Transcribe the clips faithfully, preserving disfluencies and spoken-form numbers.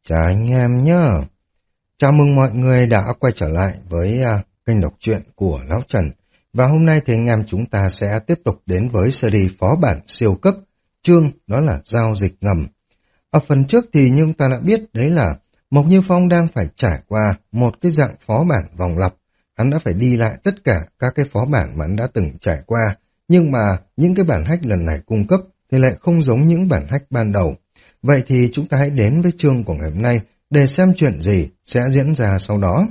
Chào anh em nhé. Chào mừng mọi người đã quay trở lại với uh, kênh đọc truyện của Lão Trần. Và hôm nay thì anh em chúng ta sẽ tiếp tục đến với series phó bản siêu cấp, chương đó là giao dịch ngầm. Ở phần trước thì như ta đã biết đấy là Mộc Như Phong đang phải trải qua một cái dạng phó bản vòng lặp. Hắn đã phải đi lại tất cả các cái phó bản mà hắn đã từng trải qua. Nhưng mà những cái bản hack lần này cung cấp thì lại không giống những bản hack ban đầu. Vậy thì chúng ta hãy đến với chương của ngày hôm nay để xem chuyện gì sẽ diễn ra sau đó.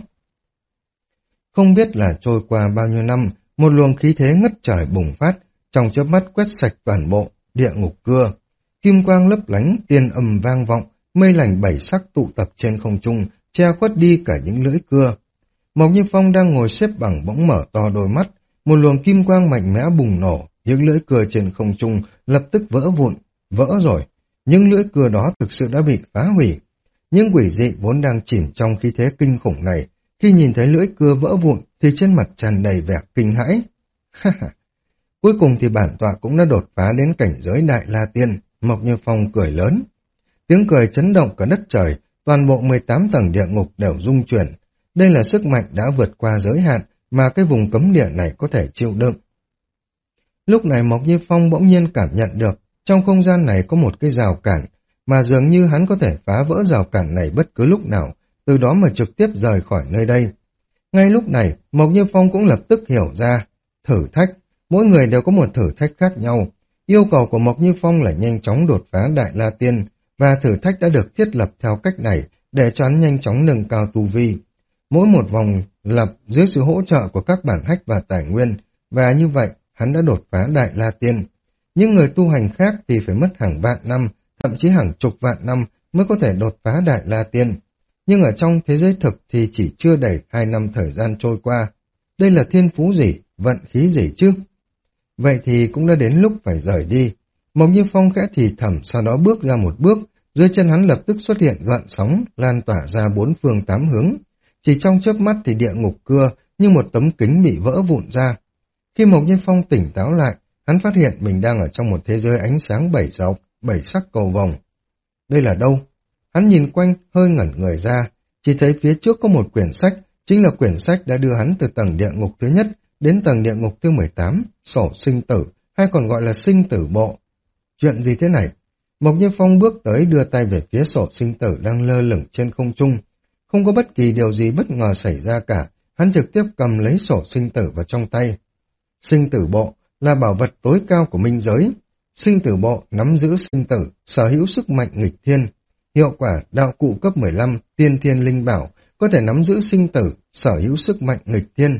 Không biết là trôi qua bao nhiêu năm, một luồng khí thế ngất trời bùng phát, trong chớp mắt quét sạch toàn bộ địa ngục cưa. Kim quang lấp lánh, tiên âm vang vọng, mây lành bảy sắc tụ tập trên không trung, che khuất đi cả những lưỡi cưa. Mộc Như Phong đang ngồi xếp bằng bỗng mở to đôi mắt, một luồng kim quang mạnh mẽ bùng nổ, những lưỡi cưa trên không trung lập tức vỡ vụn, vỡ rồi. Nhưng lưỡi cưa đó thực sự đã bị phá hủy. Những quỷ dị vốn đang chìm trong khí thế kinh khủng này, khi nhìn thấy lưỡi cưa vỡ vụn thì trên mặt tràn đầy vẻ kinh hãi. Cuối cùng thì bản tọa cũng đã đột phá đến cảnh giới Đại La Tiên, Mộc Như Phong cười lớn. Tiếng cười chấn động cả đất trời, toàn bộ mười tám tầng địa ngục đều rung chuyển. Đây là sức mạnh đã vượt qua giới hạn mà cái vùng cấm địa này có thể chịu đựng. Lúc này Mộc Như Phong bỗng nhiên cảm nhận được trong không gian này có một cái rào cản, mà dường như hắn có thể phá vỡ rào cản này bất cứ lúc nào, từ đó mà trực tiếp rời khỏi nơi đây. Ngay lúc này, Mộc Như Phong cũng lập tức hiểu ra, thử thách, mỗi người đều có một thử thách khác nhau. Yêu cầu của Mộc Như Phong là nhanh chóng đột phá Đại La Tiên, và thử thách đã được thiết lập theo cách này để cho hắn nhanh chóng nâng cao tu vi. Mỗi một vòng lập dưới sự hỗ trợ của các bản hack và tài nguyên, và như vậy hắn đã đột phá Đại La Tiên. Những người tu hành khác thì phải mất hàng vạn năm, thậm chí hàng chục vạn năm mới có thể đột phá Đại La Tiên. Nhưng ở trong thế giới thực thì chỉ chưa đầy hai năm thời gian trôi qua. Đây là thiên phú gì, vận khí gì chứ? Vậy thì cũng đã đến lúc phải rời đi. Mộc Như Phong khẽ thì thầm, sau đó bước ra một bước, dưới chân hắn lập tức xuất hiện gợn sóng, lan tỏa ra bốn phương tám hướng. Chỉ trong chớp mắt thì địa ngục cưa như một tấm kính bị vỡ vụn ra. Khi Mộc Như Phong tỉnh táo lại, hắn phát hiện mình đang ở trong một thế giới ánh sáng bảy dọc, bảy sắc cầu vồng. Đây là đâu? Hắn nhìn quanh, hơi ngẩn người ra, chỉ thấy phía trước có một quyển sách, chính là quyển sách đã đưa hắn từ tầng địa ngục thứ nhất đến tầng địa ngục thứ mười tám, sổ sinh tử, hay còn gọi là sinh tử bộ. Chuyện gì thế này? Mộc Như Phong bước tới đưa tay về phía sổ sinh tử đang lơ lửng trên không trung. Không có bất kỳ điều gì bất ngờ xảy ra cả, hắn trực tiếp cầm lấy sổ sinh tử vào trong tay. Sinh tử bộ là bảo vật tối cao của minh giới. Sinh tử bộ nắm giữ sinh tử, sở hữu sức mạnh nghịch thiên. Hiệu quả đạo cụ cấp mười lăm, tiên thiên linh bảo, có thể nắm giữ sinh tử, sở hữu sức mạnh nghịch thiên.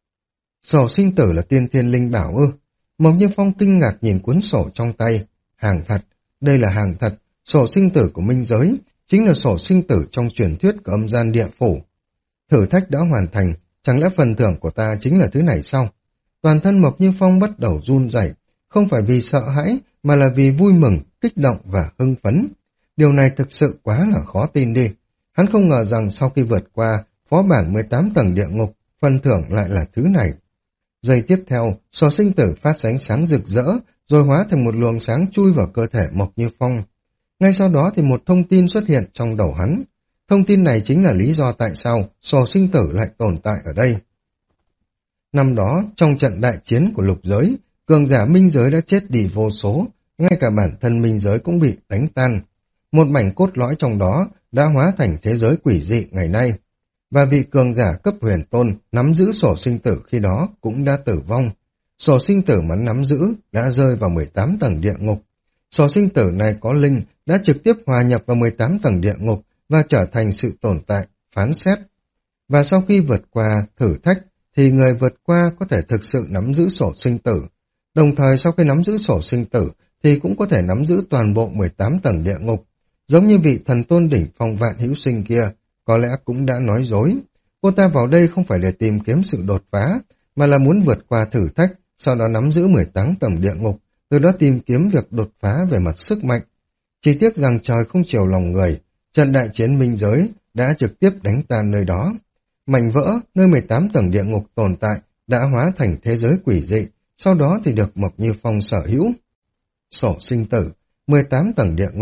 Sổ sinh tử là tiên thiên linh bảo ư? Mộc Như Phong kinh ngạc nhìn cuốn sổ trong tay. Hàng thật, đây là hàng thật, sổ sinh tử của minh giới, chính là sổ sinh tử trong truyền thuyết của âm gian địa phủ. Thử thách đã hoàn thành, chẳng lẽ phần thưởng của ta chính là thứ này sao? Toàn thân Mộc Như Phong bắt đầu run rẩy, không phải vì sợ hãi, mà là vì vui mừng, kích động và hưng phấn. Điều này thực sự quá là khó tin đi. Hắn không ngờ rằng sau khi vượt qua phó bản mười tám tầng địa ngục, phần thưởng lại là thứ này. Giây tiếp theo, sổ sinh tử phát ánh sáng rực rỡ, rồi hóa thành một luồng sáng chui vào cơ thể Mộc Như Phong. Ngay sau đó thì một thông tin xuất hiện trong đầu hắn. Thông tin này chính là lý do tại sao sổ sinh tử lại tồn tại ở đây. Năm đó, trong trận đại chiến của lục giới, cường giả minh giới đã chết đi vô số, ngay cả bản thân minh giới cũng bị đánh tan. Một mảnh cốt lõi trong đó đã hóa thành thế giới quỷ dị ngày nay. Và vị cường giả cấp huyền tôn nắm giữ sổ sinh tử khi đó cũng đã tử vong. Sổ sinh tử mà nắm giữ đã rơi vào mười tám tầng địa ngục. Sổ sinh tử này có linh đã trực tiếp hòa nhập vào mười tám tầng địa ngục và trở thành sự tồn tại, phán xét. Và sau khi vượt qua thử thách, thì người vượt qua có thể thực sự nắm giữ sổ sinh tử. Đồng thời sau khi nắm giữ sổ sinh tử, thì cũng có thể nắm giữ toàn bộ mười tám tầng địa ngục. Giống như vị thần tôn đỉnh phong Vạn Hữu Sinh kia, có lẽ cũng đã nói dối. Cô ta vào đây không phải để tìm kiếm sự đột phá, mà là muốn vượt qua thử thách, sau đó nắm giữ mười tám tầng địa ngục, từ đó tìm kiếm việc đột phá về mặt sức mạnh. Chỉ tiếc rằng trời không chiều lòng người, trận đại chiến minh giới đã trực tiếp đánh tan nơi đó. Mảnh vỡ, nơi mười tám tầng địa ngục tồn tại, đã hóa thành thế giới quỷ dị, sau đó thì được Mộc Như Phong sở hữu. Sổ sinh tử, mười tám tầng địa ngục,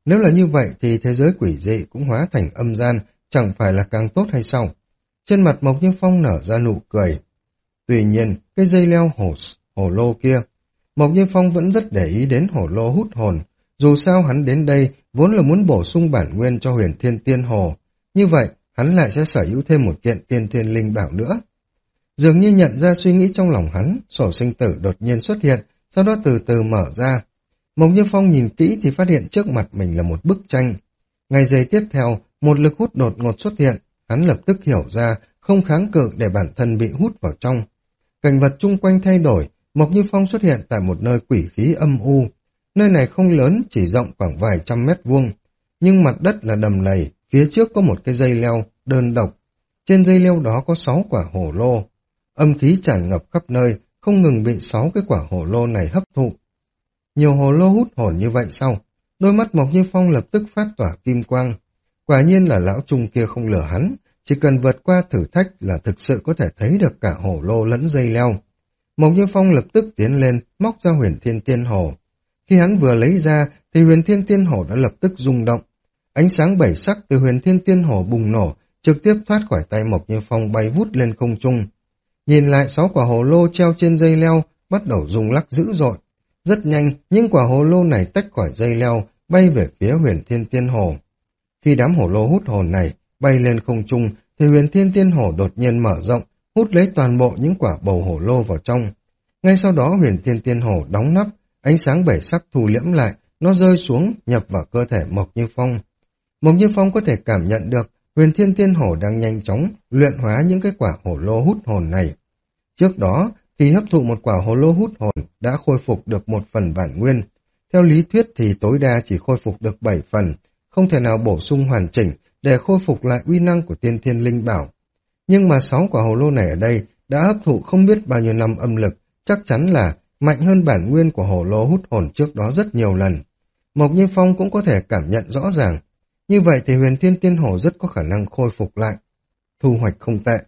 Nếu là như vậy thì thế giới quỷ dị cũng hóa thành âm gian, chẳng phải là càng tốt hay sao? Trên mặt Mộc Như Phong nở ra nụ cười. Tuy nhiên, cái dây leo hổ, hổ lô kia, Mộc Như Phong vẫn rất để ý đến hổ lô hút hồn. Dù sao hắn đến đây vốn là muốn bổ sung bản nguyên cho Huyền Thiên Tiên Hồ. Như vậy, hắn lại sẽ sở hữu thêm một kiện tiên thiên linh bảo nữa. Dường như nhận ra suy nghĩ trong lòng hắn, sổ sinh tử đột nhiên xuất hiện, sau đó từ từ mở ra. Mộc Như Phong nhìn kỹ thì phát hiện trước mặt mình là một bức tranh. Ngày giây tiếp theo, một lực hút đột ngột xuất hiện, hắn lập tức hiểu ra, không kháng cự để bản thân bị hút vào trong. Cảnh vật chung quanh thay đổi, Mộc Như Phong xuất hiện tại một nơi quỷ khí âm u. Nơi này không lớn, chỉ rộng khoảng vài trăm mét vuông, nhưng mặt đất là đầm lầy, phía trước có một cái dây leo đơn độc. Trên dây leo đó có sáu quả hổ lô. Âm khí tràn ngập khắp nơi, không ngừng bị sáu cái quả hổ lô này hấp thụ. Nhiều hồ lô hút hồn như vậy sao? Đôi mắt Mộc Như Phong lập tức phát tỏa kim quang. Quả nhiên là lão trung kia không lừa hắn, chỉ cần vượt qua thử thách là thực sự có thể thấy được cả hổ lô lẫn dây leo. Mộc Như Phong lập tức tiến lên, móc ra Huyền Thiên Tiên Hồ. Khi hắn vừa lấy ra thì Huyền Thiên Tiên Hồ đã lập tức rung động. Ánh sáng bảy sắc từ Huyền Thiên Tiên Hồ bùng nổ, trực tiếp thoát khỏi tay Mộc Như Phong bay vút lên không trung. Nhìn lại sáu quả hồ lô treo trên dây leo bắt đầu rung lắc dữ dội. Rất nhanh, những quả hồ lô này tách khỏi dây leo, bay về phía Huyền Thiên Tiên Hồ. Khi đám hồ lô hút hồn này bay lên không trung, thì Huyền Thiên Tiên Hồ đột nhiên mở rộng, hút lấy toàn bộ những quả bầu hồ lô vào trong. Ngay sau đó Huyền Thiên Tiên Hồ đóng nắp, ánh sáng bảy sắc thu liễm lại, nó rơi xuống, nhập vào cơ thể Mộc Như Phong. Mộc Như Phong có thể cảm nhận được Huyền Thiên Tiên Hồ đang nhanh chóng luyện hóa những cái quả hồ lô hút hồn này. Trước đó, khi hấp thụ một quả hồ lô hút hồn đã khôi phục được một phần bản nguyên. Theo lý thuyết thì tối đa chỉ khôi phục được bảy phần, không thể nào bổ sung hoàn chỉnh để khôi phục lại uy năng của tiên thiên linh bảo. Nhưng mà sáu quả hồ lô này ở đây đã hấp thụ không biết bao nhiêu năm âm lực, chắc chắn là mạnh hơn bản nguyên của hồ lô hút hồn trước đó rất nhiều lần. Mộc Như Phong cũng có thể cảm nhận rõ ràng. Như vậy thì Huyền Thiên Tiên Hồ rất có khả năng khôi phục lại. Thu hoạch không tệ.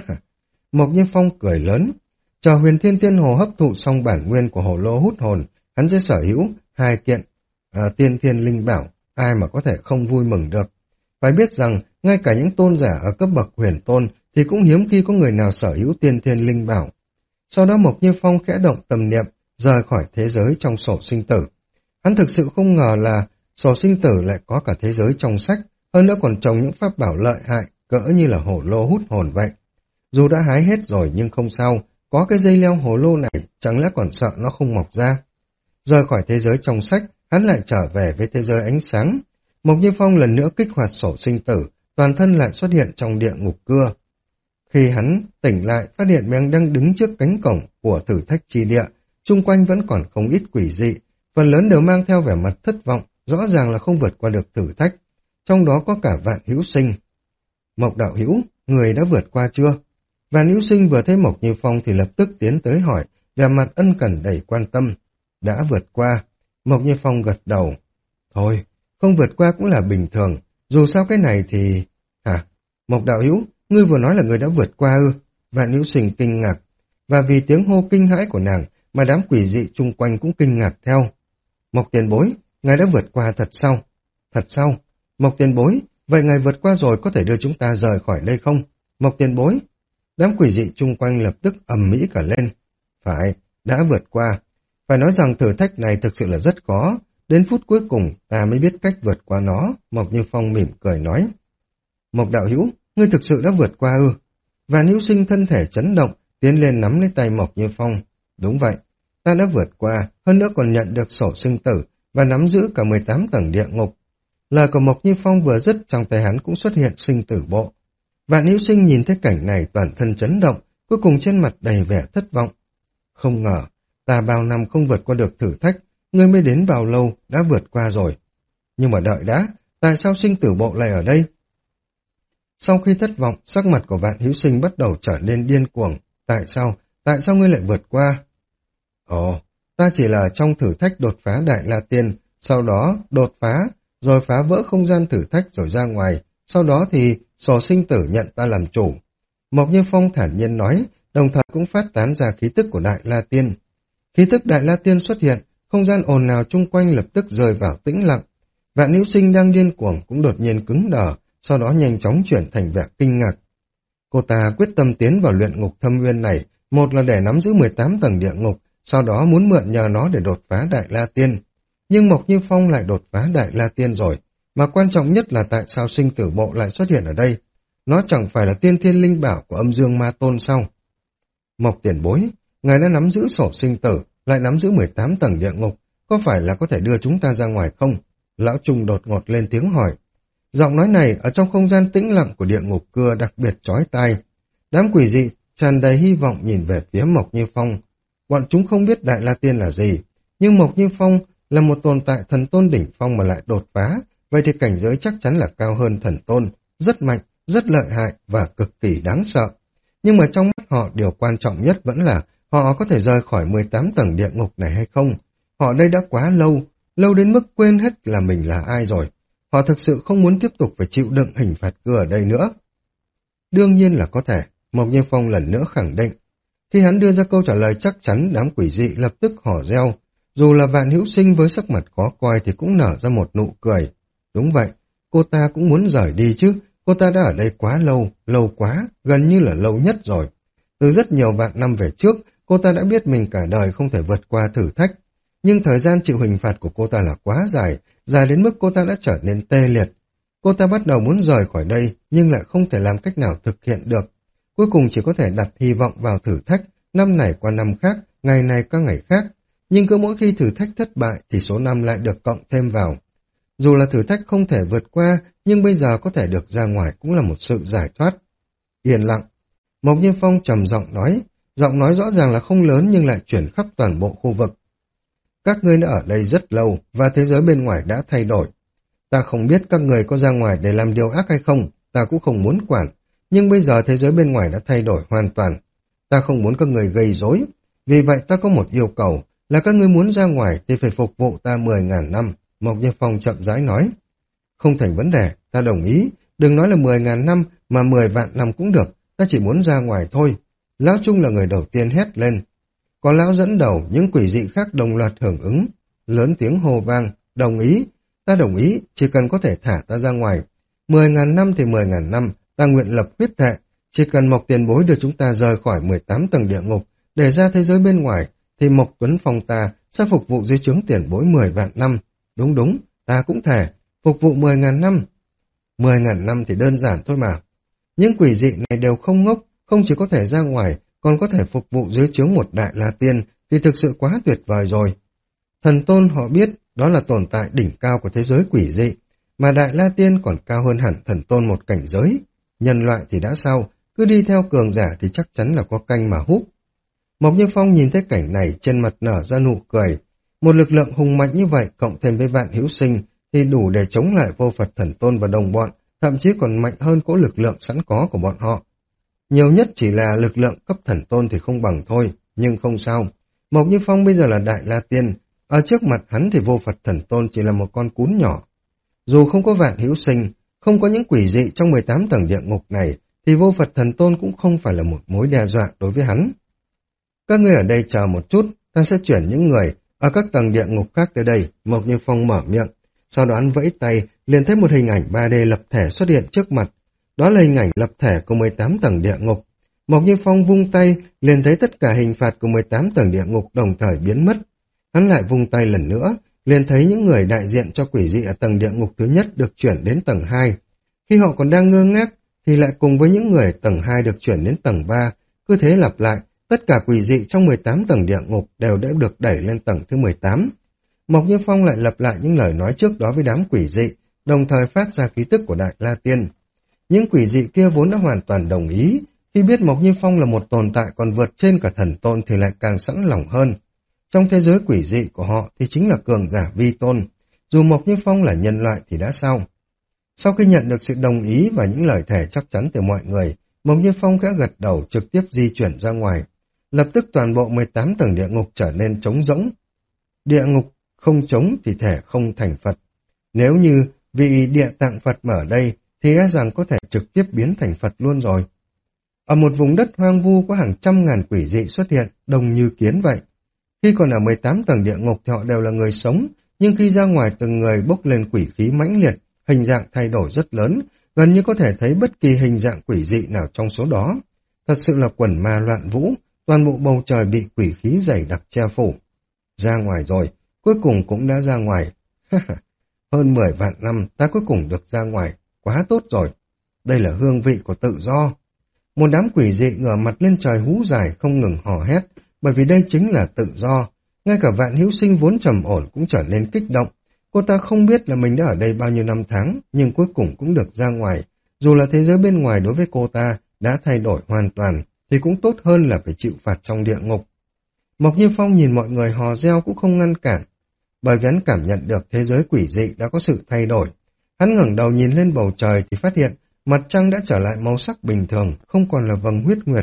Mộc Như Phong cười lớn. Chờ Huyền Thiên Tiên Hồ hấp thụ xong bản nguyên của hồ lô hút hồn, hắn sẽ sở hữu hai kiện à, tiên thiên linh bảo, ai mà có thể không vui mừng được. Phải biết rằng, ngay cả những tôn giả ở cấp bậc huyền tôn thì cũng hiếm khi có người nào sở hữu tiên thiên linh bảo. Sau đó Mộc Như Phong khẽ động tâm niệm, rời khỏi thế giới trong sổ sinh tử. Hắn thực sự không ngờ là sổ sinh tử lại có cả thế giới trong sách, hơn nữa còn trồng những pháp bảo lợi hại, cỡ như là hổ lô hút hồn vậy. Dù đã hái hết rồi nhưng không sao, có cái dây leo hồ lô này, chẳng lẽ còn sợ nó không mọc ra. Rời khỏi thế giới trong sách, hắn lại trở về với thế giới ánh sáng. Mộc Như Phong lần nữa kích hoạt sổ sinh tử, toàn thân lại xuất hiện trong địa ngục cưa. Khi hắn tỉnh lại, phát hiện mình đang đứng trước cánh cổng của thử thách chi địa, chung quanh vẫn còn không ít quỷ dị, phần lớn đều mang theo vẻ mặt thất vọng, rõ ràng là không vượt qua được thử thách. Trong đó có cả Vạn Hữu Sinh. Mộc đạo hữu, người đã vượt qua chưa? Vạn Hữu Sinh vừa thấy Mộc Như Phong thì lập tức tiến tới hỏi, vẻ mặt ân cần đầy quan tâm. Đã vượt qua. Mộc Như Phong gật đầu. Thôi, không vượt qua cũng là bình thường, dù sao cái này thì... Hả? Mộc đạo hữu, ngươi vừa nói là người đã vượt qua ư? Vạn Hữu Sinh kinh ngạc, và vì tiếng hô kinh hãi của nàng mà đám quỷ dị chung quanh cũng kinh ngạc theo. Mộc tiền bối, ngài đã vượt qua thật sao? Thật sao? Mộc tiền bối, vậy ngài vượt qua rồi có thể đưa chúng ta rời khỏi đây không? Mộc tiền bối. Đám quỷ dị chung quanh lập tức ầm ĩ cả lên. Phải, đã vượt qua. Phải nói rằng thử thách này thực sự là rất khó. Đến phút cuối cùng ta mới biết cách vượt qua nó. Mộc Như Phong mỉm cười nói. Mộc đạo hữu, ngươi thực sự đã vượt qua ư? Vạn Hữu Sinh thân thể chấn động, tiến lên nắm lấy tay Mộc Như Phong. Đúng vậy, ta đã vượt qua, hơn nữa còn nhận được sổ sinh tử và nắm giữ cả mười tám tầng địa ngục. Lời của Mộc Như Phong vừa dứt, trong tay hắn cũng xuất hiện sinh tử bộ. Vạn Hữu Sinh nhìn thấy cảnh này toàn thân chấn động, cuối cùng trên mặt đầy vẻ thất vọng. Không ngờ, ta bao năm không vượt qua được thử thách, ngươi mới đến bao lâu đã vượt qua rồi. Nhưng mà đợi đã, tại sao sinh tử bộ lại ở đây? Sau khi thất vọng, sắc mặt của Vạn Hữu Sinh bắt đầu trở nên điên cuồng. Tại sao? Tại sao ngươi lại vượt qua? Ồ, ta chỉ là trong thử thách đột phá Đại La Tiên, sau đó đột phá, rồi phá vỡ không gian thử thách rồi ra ngoài, sau đó thì sổ sinh tử nhận ta làm chủ. Mộc Như Phong thản nhiên nói, đồng thời cũng phát tán ra khí tức của Đại La Tiên. Khí tức Đại La Tiên xuất hiện, không gian ồn ào chung quanh lập tức rơi vào tĩnh lặng. Vạn Hữu Sinh đang điên cuồng cũng đột nhiên cứng đờ, sau đó nhanh chóng chuyển thành vẻ kinh ngạc. Cô ta quyết tâm tiến vào luyện ngục thâm uyên này, một là để nắm giữ mười tám tầng địa ngục, sau đó muốn mượn nhờ nó để đột phá Đại La Tiên. Nhưng Mộc Như Phong lại đột phá Đại La Tiên rồi, mà quan trọng nhất là tại sao sinh tử bộ lại xuất hiện ở đây? Nó chẳng phải là tiên thiên linh bảo của âm dương ma tôn sao? Mộc tiền bối, ngài đã nắm giữ sổ sinh tử, lại nắm giữ mười tám tầng địa ngục, có phải là có thể đưa chúng ta ra ngoài không? Lão Trung đột ngột lên tiếng hỏi. Giọng nói này ở trong không gian tĩnh lặng của địa ngục cưa đặc biệt chói tai. Đám quỷ dị tràn đầy hy vọng nhìn về phía Mộc Như Phong. Bọn chúng không biết Đại La Tiên là gì, nhưng Mộc Như Phong là một tồn tại thần tôn đỉnh phong mà lại đột phá, vậy thì cảnh giới chắc chắn là cao hơn thần tôn, rất mạnh, rất lợi hại và cực kỳ đáng sợ. Nhưng mà trong mắt họ điều quan trọng nhất vẫn là họ có thể rời khỏi mười tám tầng địa ngục này hay không. Họ đây đã quá lâu, lâu đến mức quên hết là mình là ai rồi. Họ thực sự không muốn tiếp tục phải chịu đựng hình phạt cưa ở đây nữa. Đương nhiên là có thể, Mộc Như Phong lần nữa khẳng định. Khi hắn đưa ra câu trả lời chắc chắn, đám quỷ dị lập tức hò reo. Dù là Vạn Hữu Sinh với sắc mặt khó coi thì cũng nở ra một nụ cười. Đúng vậy, cô ta cũng muốn rời đi chứ, cô ta đã ở đây quá lâu, lâu quá, gần như là lâu nhất rồi. Từ rất nhiều vạn năm về trước, cô ta đã biết mình cả đời không thể vượt qua thử thách. Nhưng thời gian chịu hình phạt của cô ta là quá dài, dài đến mức cô ta đã trở nên tê liệt. Cô ta bắt đầu muốn rời khỏi đây, nhưng lại không thể làm cách nào thực hiện được. Cuối cùng chỉ có thể đặt hy vọng vào thử thách, năm này qua năm khác, ngày này qua ngày khác. Nhưng cứ mỗi khi thử thách thất bại thì số năm lại được cộng thêm vào. Dù là thử thách không thể vượt qua, nhưng bây giờ có thể được ra ngoài cũng là một sự giải thoát. Yên lặng. Mộc Như Phong trầm giọng nói, giọng nói rõ ràng là không lớn nhưng lại chuyển khắp toàn bộ khu vực. Các ngươi đã ở đây rất lâu và thế giới bên ngoài đã thay đổi. Ta không biết các người có ra ngoài để làm điều ác hay không, ta cũng không muốn quản. Nhưng bây giờ thế giới bên ngoài đã thay đổi hoàn toàn. Ta không muốn các người gây rối. Vì vậy ta có một yêu cầu là các ngươi muốn ra ngoài thì phải phục vụ ta mười ngàn năm. Mộc Như Phong chậm rãi nói. Không thành vấn đề, ta đồng ý. Đừng nói là mười ngàn năm mà mười vạn năm cũng được. Ta chỉ muốn ra ngoài thôi. Lão Trung là người đầu tiên hét lên. Có lão dẫn đầu, những quỷ dị khác đồng loạt hưởng ứng. Lớn tiếng hô vang, đồng ý. Ta đồng ý, chỉ cần có thể thả ta ra ngoài. Mười ngàn năm thì mười ngàn năm, ta nguyện lập huyết thệ. Chỉ cần Mộc tiền bối đưa chúng ta rời khỏi mười tám tầng địa ngục, để ra thế giới bên ngoài, thì Mộc Tuấn Phong ta sẽ phục vụ dưới trướng tiền bối mười vạn năm. Đúng đúng, ta cũng thể, phục vụ mười ngàn năm. Mười ngàn năm thì đơn giản thôi mà. Những quỷ dị này đều không ngốc, không chỉ có thể ra ngoài, còn có thể phục vụ dưới trướng một Đại La Tiên, thì thực sự quá tuyệt vời rồi. Thần tôn họ biết, đó là tồn tại đỉnh cao của thế giới quỷ dị, mà Đại La Tiên còn cao hơn hẳn thần tôn một cảnh giới. Nhân loại thì đã sao, cứ đi theo cường giả thì chắc chắn là có canh mà hút. Mộc Như Phong nhìn thấy cảnh này trên mặt nở ra nụ cười. Một lực lượng hùng mạnh như vậy cộng thêm với Vạn Hữu Sinh thì đủ để chống lại Vô Phật thần tôn và đồng bọn, thậm chí còn mạnh hơn cỗ lực lượng sẵn có của bọn họ. Nhiều nhất chỉ là lực lượng cấp thần tôn thì không bằng thôi, nhưng không sao. Mộc Như Phong bây giờ là Đại La Tiên, ở trước mặt hắn thì Vô Phật thần tôn chỉ là một con cún nhỏ. Dù không có Vạn Hữu Sinh, không có những quỷ dị trong mười tám tầng địa ngục này, thì Vô Phật thần tôn cũng không phải là một mối đe dọa đối với hắn. Các ngươi ở đây chờ một chút, ta sẽ chuyển những người ở các tầng địa ngục khác tới đây. Mộc Như Phong mở miệng, sau đó hắn vẫy tay, liền thấy một hình ảnh ba D lập thể xuất hiện trước mặt. Đó là hình ảnh lập thể của mười tám tầng địa ngục. Mộc Như Phong vung tay, liền thấy tất cả hình phạt của mười tám tầng địa ngục đồng thời biến mất. Hắn lại vung tay lần nữa, liền thấy những người đại diện cho quỷ dị ở tầng địa ngục thứ nhất được chuyển đến tầng hai. Khi họ còn đang ngơ ngác, thì lại cùng với những người tầng hai được chuyển đến tầng ba. Cứ thế lặp lại, tất cả quỷ dị trong mười tám tầng địa ngục đều đã được đẩy lên tầng thứ mười tám. Mộc Như Phong lại lặp lại những lời nói trước đó với đám quỷ dị, đồng thời phát ra khí tức của Đại La Tiên. Những quỷ dị kia vốn đã hoàn toàn đồng ý, khi biết Mộc Như Phong là một tồn tại còn vượt trên cả thần tôn thì lại càng sẵn lòng hơn. Trong thế giới quỷ dị của họ thì chính là cường giả vi tôn, dù Mộc Như Phong là nhân loại thì đã sao. Sau khi nhận được sự đồng ý và những lời thề chắc chắn từ mọi người, Mộc Như Phong khẽ gật đầu trực tiếp di chuyển ra ngoài. Lập tức toàn bộ mười tám tầng địa ngục trở nên trống rỗng. Địa ngục không trống thì thể không thành Phật. Nếu như vị địa tạng Phật mở đây thì e rằng có thể trực tiếp biến thành Phật luôn rồi. Ở một vùng đất hoang vu có hàng trăm ngàn quỷ dị xuất hiện, đông như kiến vậy. Khi còn ở mười tám tầng địa ngục thì họ đều là người sống, nhưng khi ra ngoài từng người bốc lên quỷ khí mãnh liệt, hình dạng thay đổi rất lớn, gần như có thể thấy bất kỳ hình dạng quỷ dị nào trong số đó. Thật sự là quần ma loạn vũ, toàn bộ bầu trời bị quỷ khí dày đặc che phủ. Ra ngoài rồi, cuối cùng cũng đã ra ngoài. Hơn mười vạn năm ta cuối cùng được ra ngoài, quá tốt rồi. Đây là hương vị của tự do. Một đám quỷ dị ngửa mặt lên trời hú dài không ngừng hò hét, bởi vì đây chính là tự do. Ngay cả Vạn Hữu Sinh vốn trầm ổn cũng trở nên kích động. Cô ta không biết là mình đã ở đây bao nhiêu năm tháng, nhưng cuối cùng cũng được ra ngoài. Dù là thế giới bên ngoài đối với cô ta đã thay đổi hoàn toàn, thì cũng tốt hơn là phải chịu phạt trong địa ngục. Mộc Như Phong nhìn mọi người hò reo cũng không ngăn cản, bởi vì hắn cảm nhận được thế giới quỷ dị đã có sự thay đổi. Hắn ngẩng đầu nhìn lên bầu trời thì phát hiện mặt trăng đã trở lại màu sắc bình thường, không còn là vầng huyết nguyệt.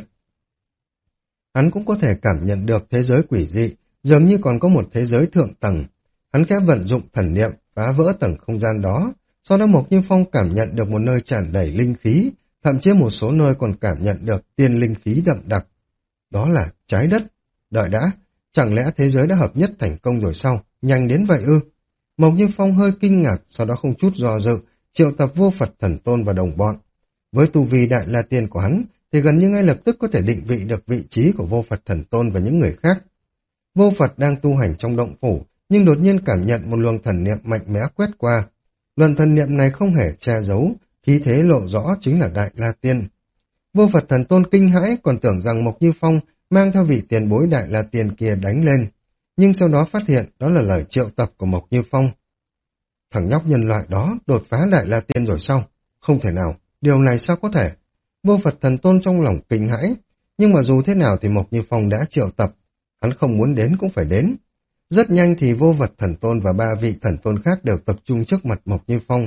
Hắn cũng có thể cảm nhận được thế giới quỷ dị, dường như còn có một thế giới thượng tầng. Hắn khẽ vận dụng thần niệm, phá vỡ tầng không gian đó. Sau đó Mộc Như Phong cảm nhận được một nơi tràn đầy linh khí, thậm chí một số nơi còn cảm nhận được tiên linh khí đậm đặc. Đó là trái đất. Đợi đã, chẳng lẽ thế giới đã hợp nhất thành công rồi sao? Nhanh đến vậy ư? Mộc Như Phong hơi kinh ngạc, sau đó không chút do dự, triệu tập Vô Phật Thần Tôn và đồng bọn. Với tu vi Đại La Tiên của hắn, thì gần như ngay lập tức có thể định vị được vị trí của Vô Phật Thần Tôn và những người khác. Vô Phật đang tu hành trong động phủ, nhưng đột nhiên cảm nhận một luồng thần niệm mạnh mẽ quét qua. Luồng thần niệm này không hề che giấu, khí thế lộ rõ chính là Đại La Tiên. Vô Phật Thần Tôn kinh hãi, còn tưởng rằng Mộc Như Phong mang theo vị tiền bối Đại La Tiên kia đánh lên, nhưng sau đó phát hiện đó là lời triệu tập của Mộc Như Phong. Thằng nhóc nhân loại đó đột phá Đại La Tiên rồi sao? Không thể nào, điều này sao có thể? Vô Phật Thần Tôn trong lòng kinh hãi, nhưng mà dù thế nào thì Mộc Như Phong đã triệu tập, hắn không muốn đến cũng phải đến. Rất nhanh thì Vô Vật Thần Tôn và ba vị thần tôn khác đều tập trung trước mặt Mộc Như Phong.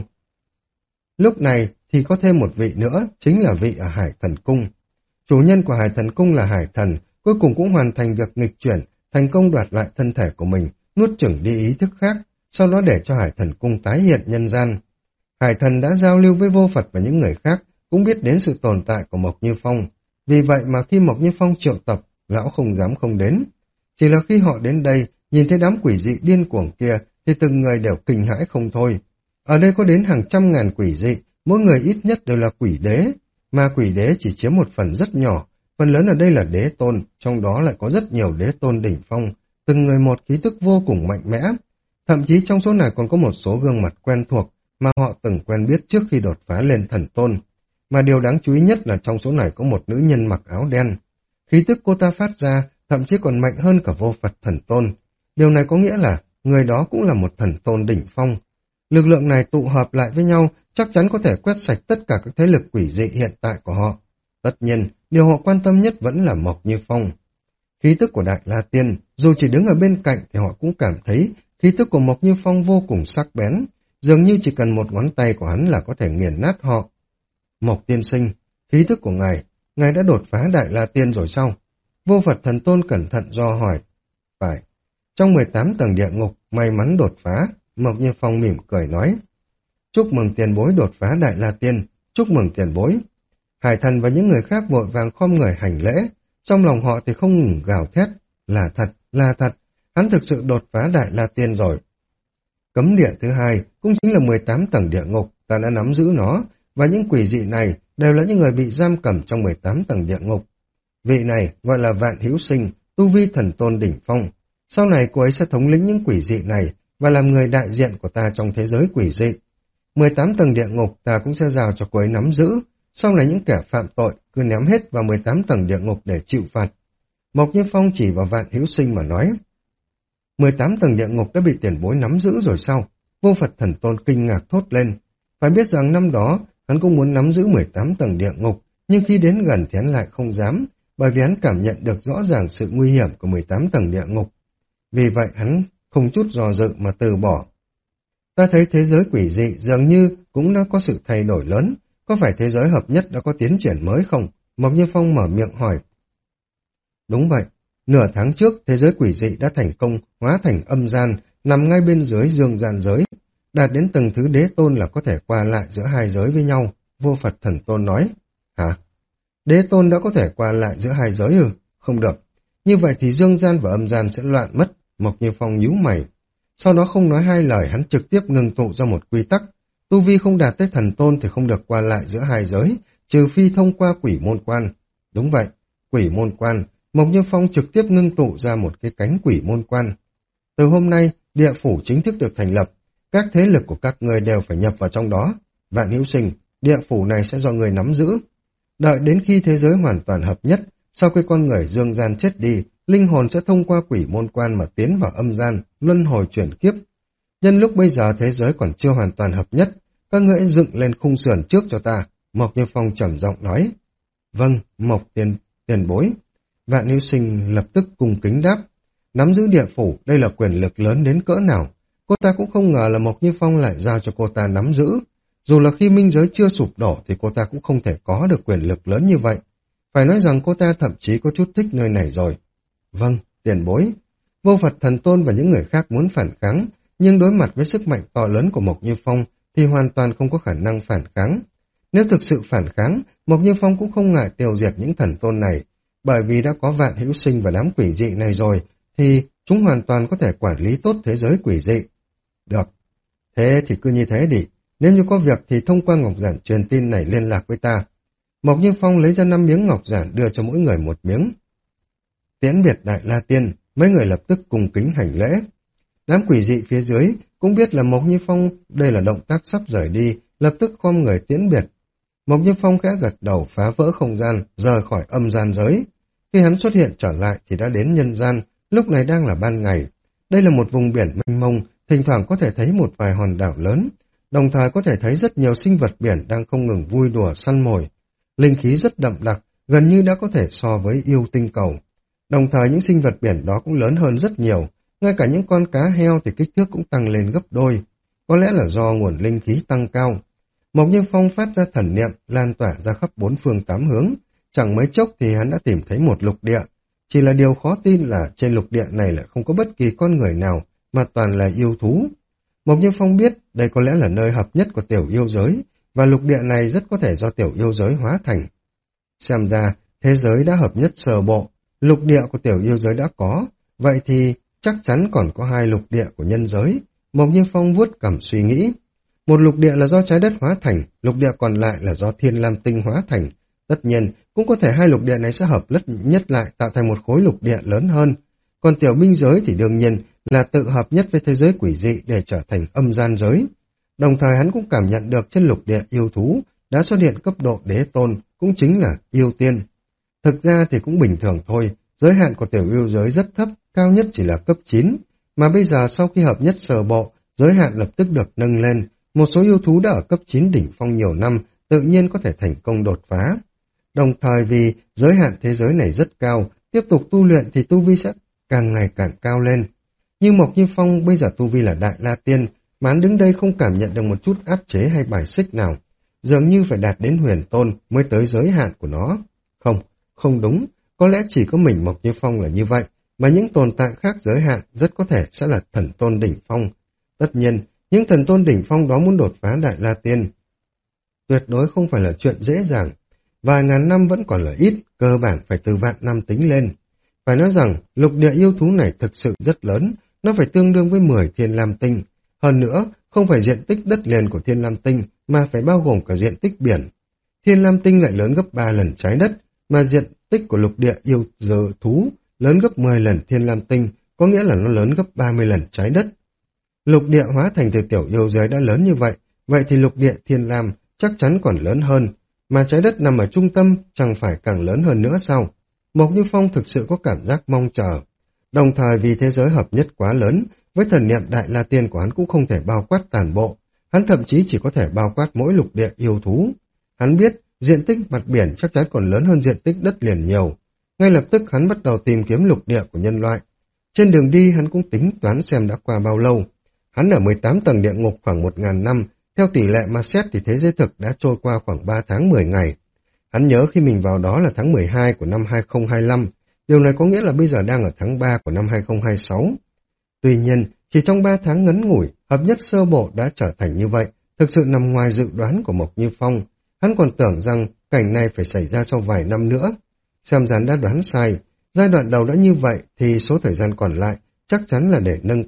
Lúc này thì có thêm một vị nữa, chính là vị ở Hải Thần Cung. Chủ nhân của Hải Thần Cung là Hải Thần, cuối cùng cũng hoàn thành việc nghịch chuyển, thành công đoạt lại thân thể của mình, nuốt chửng đi ý thức khác, sau đó để cho Hải Thần Cung tái hiện nhân gian. Hải Thần đã giao lưu với Vô Phật và những người khác, cũng biết đến sự tồn tại của Mộc Như Phong. Vì vậy mà khi Mộc Như Phong triệu tập, lão không dám không đến. Chỉ là khi họ đến đây, nhìn thấy đám quỷ dị điên cuồng kia, thì từng người đều kinh hãi không thôi. Ở đây có đến hàng trăm ngàn quỷ dị, mỗi người ít nhất đều là quỷ đế, mà quỷ đế chỉ chiếm một phần rất nhỏ, phần lớn ở đây là đế tôn, trong đó lại có rất nhiều đế tôn đỉnh phong, từng người một khí tức vô cùng mạnh mẽ. Thậm chí trong số này còn có một số gương mặt quen thuộc mà họ từng quen biết trước khi đột phá lên thần tôn. Mà điều đáng chú ý nhất là trong số này có một nữ nhân mặc áo đen. Khí tức cô ta phát ra thậm chí còn mạnh hơn cả Vô Phật Thần Tôn. Điều này có nghĩa là người đó cũng là một thần tôn đỉnh phong. Lực lượng này tụ hợp lại với nhau chắc chắn có thể quét sạch tất cả các thế lực quỷ dị hiện tại của họ. Tất nhiên, điều họ quan tâm nhất vẫn là Mộc Như Phong. Khí tức của Đại La Tiên, dù chỉ đứng ở bên cạnh thì họ cũng cảm thấy khí tức của Mộc Như Phong vô cùng sắc bén, dường như chỉ cần một ngón tay của hắn là có thể nghiền nát họ. Mộc tiên sinh, khí tức của ngài, ngài đã đột phá Đại La Tiên rồi sao? Vô Phật Thần Tôn cẩn thận do hỏi. Phải, trong mười tám tầng địa ngục, may mắn đột phá, Mộc Như Phong mỉm cười nói. Chúc mừng tiền bối đột phá Đại La Tiên, chúc mừng tiền bối. Hải Thần và những người khác vội vàng khom người hành lễ, trong lòng họ thì không ngừng gào thét. Là thật, là thật, hắn thực sự đột phá Đại La Tiên rồi. Cấm địa thứ hai cũng chính là mười tám tầng địa ngục, ta đã nắm giữ nó, và những quỷ dị này đều là những người bị giam cầm trong mười tám tầng địa ngục. Vị này gọi là Vạn Hữu Sinh, tu vi thần tôn đỉnh phong. Sau này cô ấy sẽ thống lĩnh những quỷ dị này và làm người đại diện của ta trong thế giới quỷ dị. mười tám tầng địa ngục ta cũng sẽ giao cho cô ấy nắm giữ, sau này những kẻ phạm tội cứ ném hết vào mười tám tầng địa ngục để chịu phạt. Mộc Như Phong chỉ vào Vạn Hữu Sinh mà nói. mười tám tầng địa ngục đã bị tiền bối nắm giữ rồi sao? Vô Phật Thần Tôn kinh ngạc thốt lên. Phải biết rằng năm đó hắn cũng muốn nắm giữ mười tám tầng địa ngục, nhưng khi đến gần thì hắn lại không dám, bởi vì hắn cảm nhận được rõ ràng sự nguy hiểm của mười tám tầng địa ngục. Vì vậy hắn không chút do dự mà từ bỏ. Ta thấy thế giới quỷ dị dường như cũng đã có sự thay đổi lớn, có phải thế giới hợp nhất đã có tiến triển mới không? Mộc Như Phong mở miệng hỏi. Đúng vậy, nửa tháng trước thế giới quỷ dị đã thành công hóa thành âm gian, nằm ngay bên dưới dương gian giới, đạt đến từng thứ đế tôn là có thể qua lại giữa hai giới với nhau. Vô Phật Thần Tôn nói. Hả? Đế tôn đã có thể qua lại giữa hai giới ư? Không được. Như vậy thì dương gian và âm gian sẽ loạn mất. Mộc Như Phong nhíu mày. Sau đó không nói hai lời, hắn trực tiếp ngừng tụ ra một quy tắc. Tu vi không đạt tới thần tôn thì không được qua lại giữa hai giới, trừ phi thông qua quỷ môn quan. Đúng vậy, quỷ môn quan. Mộc Như Phong trực tiếp ngưng tụ ra một cái cánh quỷ môn quan. Từ hôm nay, địa phủ chính thức được thành lập. Các thế lực của các người đều phải nhập vào trong đó. Vạn Hữu Sinh, địa phủ này sẽ do người nắm giữ. Đợi đến khi thế giới hoàn toàn hợp nhất, sau khi con người dương gian chết đi, linh hồn sẽ thông qua quỷ môn quan mà tiến vào âm gian, luân hồi chuyển kiếp. Nhân lúc bây giờ thế giới còn chưa hoàn toàn hợp nhất, các ngươi hãy dựng lên khung sườn trước cho ta. Mộc Như Phong trầm giọng nói. Vâng, Mộc tiền, tiền bối. Vạn Hữu Sinh lập tức cung kính đáp. Nắm giữ địa phủ, đây là quyền lực lớn đến cỡ nào. Cô ta cũng không ngờ là Mộc Như Phong lại giao cho cô ta nắm giữ. Dù là khi minh giới chưa sụp đổ thì cô ta cũng không thể có được quyền lực lớn như vậy. Phải nói rằng cô ta thậm chí có chút thích nơi này rồi. Vâng, tiền bối. Vô Phật Thần Tôn và những người khác muốn phản kháng, nhưng đối mặt với sức mạnh to lớn của Mộc Như Phong thì hoàn toàn không có khả năng phản kháng. Nếu thực sự phản kháng, Mộc Như Phong cũng không ngại tiêu diệt những thần tôn này, bởi vì đã có Vạn Hữu Sinh và đám quỷ dị này rồi, thì chúng hoàn toàn có thể quản lý tốt thế giới quỷ dị. Được, thế thì cứ như thế đi, nếu như có việc thì thông qua ngọc giản truyền tin này liên lạc với ta. Mộc Như Phong lấy ra năm miếng ngọc giản đưa cho mỗi người một miếng. Tiễn biệt Đại La Tiên, mấy người lập tức cùng kính hành lễ. Đám quỷ dị phía dưới cũng biết là Mộc Như Phong đây là động tác sắp rời đi, lập tức khom người tiễn biệt. Mộc Như Phong khẽ gật đầu phá vỡ không gian, rời khỏi âm gian giới. Khi hắn xuất hiện trở lại thì đã đến nhân gian, lúc này đang là ban ngày. Đây là một vùng biển mênh mông, thỉnh thoảng có thể thấy một vài hòn đảo lớn, đồng thời có thể thấy rất nhiều sinh vật biển đang không ngừng vui đùa săn mồi. Linh khí rất đậm đặc, gần như đã có thể so với yêu tinh cầu. Đồng thời những sinh vật biển đó cũng lớn hơn rất nhiều, ngay cả những con cá heo thì kích thước cũng tăng lên gấp đôi. Có lẽ là do nguồn linh khí tăng cao. Mộc Như Phong phát ra thần niệm, lan tỏa ra khắp bốn phương tám hướng. Chẳng mấy chốc thì hắn đã tìm thấy một lục địa. Chỉ là điều khó tin là trên lục địa này lại không có bất kỳ con người nào, mà toàn là yêu thú. Mộc Như Phong biết đây có lẽ là nơi hợp nhất của tiểu yêu giới, và lục địa này rất có thể do tiểu yêu giới hóa thành. Xem ra, thế giới đã hợp nhất sơ bộ, lục địa của tiểu yêu giới đã có, vậy thì chắc chắn còn có hai lục địa của nhân giới. Mộc Như Phong vuốt cằm suy nghĩ. Một lục địa là do trái đất hóa thành, lục địa còn lại là do thiên lam tinh hóa thành. Tất nhiên, cũng có thể hai lục địa này sẽ hợp lất nhất lại tạo thành một khối lục địa lớn hơn. Còn tiểu minh giới thì đương nhiên là tự hợp nhất với thế giới quỷ dị để trở thành âm gian giới. Đồng thời hắn cũng cảm nhận được trên lục địa yêu thú đã xuất hiện cấp độ đế tôn, cũng chính là yêu tiên. Thực ra thì cũng bình thường thôi, giới hạn của tiểu yêu giới rất thấp, cao nhất chỉ là cấp chín. Mà bây giờ sau khi hợp nhất sơ bộ, giới hạn lập tức được nâng lên. Một số yêu thú đã ở cấp chín đỉnh phong nhiều năm, tự nhiên có thể thành công đột phá. Đồng thời vì giới hạn thế giới này rất cao, tiếp tục tu luyện thì tu vi sẽ càng ngày càng cao lên. Nhưng Mộc Như Phong bây giờ tu vi là Đại La Tiên, mà hắn đứng đây không cảm nhận được một chút áp chế hay bài xích nào. Dường như phải đạt đến huyền tôn mới tới giới hạn của nó. Không, không đúng, có lẽ chỉ có mình Mộc Như Phong là như vậy, mà những tồn tại khác giới hạn rất có thể sẽ là thần tôn đỉnh phong. Tất nhiên, những thần tôn đỉnh phong đó muốn đột phá Đại La Tiên tuyệt đối không phải là chuyện dễ dàng. Vài ngàn năm vẫn còn là ít, cơ bản phải từ vạn năm tính lên. Phải nói rằng, lục địa yêu thú này thực sự rất lớn, nó phải tương đương với mười thiên lam tinh. Hơn nữa, không phải diện tích đất liền của thiên lam tinh, mà phải bao gồm cả diện tích biển. Thiên lam tinh lại lớn gấp ba lần trái đất, mà diện tích của lục địa yêu dơ thú lớn gấp mười lần thiên lam tinh, có nghĩa là nó lớn gấp ba mươi lần trái đất. Lục địa hóa thành từ tiểu yêu giới đã lớn như vậy, vậy thì lục địa thiên lam chắc chắn còn lớn hơn, mà trái đất nằm ở trung tâm chẳng phải càng lớn hơn nữa sao? Mộc Như Phong thực sự có cảm giác mong chờ. Đồng thời vì thế giới hợp nhất quá lớn, với thần niệm Đại La Tiên của hắn cũng không thể bao quát toàn bộ, hắn thậm chí chỉ có thể bao quát mỗi lục địa yêu thú. Hắn biết diện tích mặt biển chắc chắn còn lớn hơn diện tích đất liền nhiều. Ngay lập tức hắn bắt đầu tìm kiếm lục địa của nhân loại. Trên đường đi hắn cũng tính toán xem đã qua bao lâu. Hắn ở mười tám tầng địa ngục khoảng một ngàn năm, theo tỷ lệ mà xét thì thế giới thực đã trôi qua khoảng ba tháng mười ngày. Hắn nhớ khi mình vào đó là tháng mười hai của năm hai không hai lăm, điều này có nghĩa là bây giờ đang ở tháng ba của năm hai không hai sáu. Tuy nhiên, chỉ trong ba tháng ngắn ngủi, hợp nhất sơ bộ đã trở thành như vậy, thực sự nằm ngoài dự đoán của Mộc Như Phong. Hắn còn tưởng rằng cảnh này phải xảy ra sau vài năm nữa. Xem ra đã đoán sai, giai đoạn đầu đã như vậy thì số thời gian còn lại chắc chắn là để nâng cao,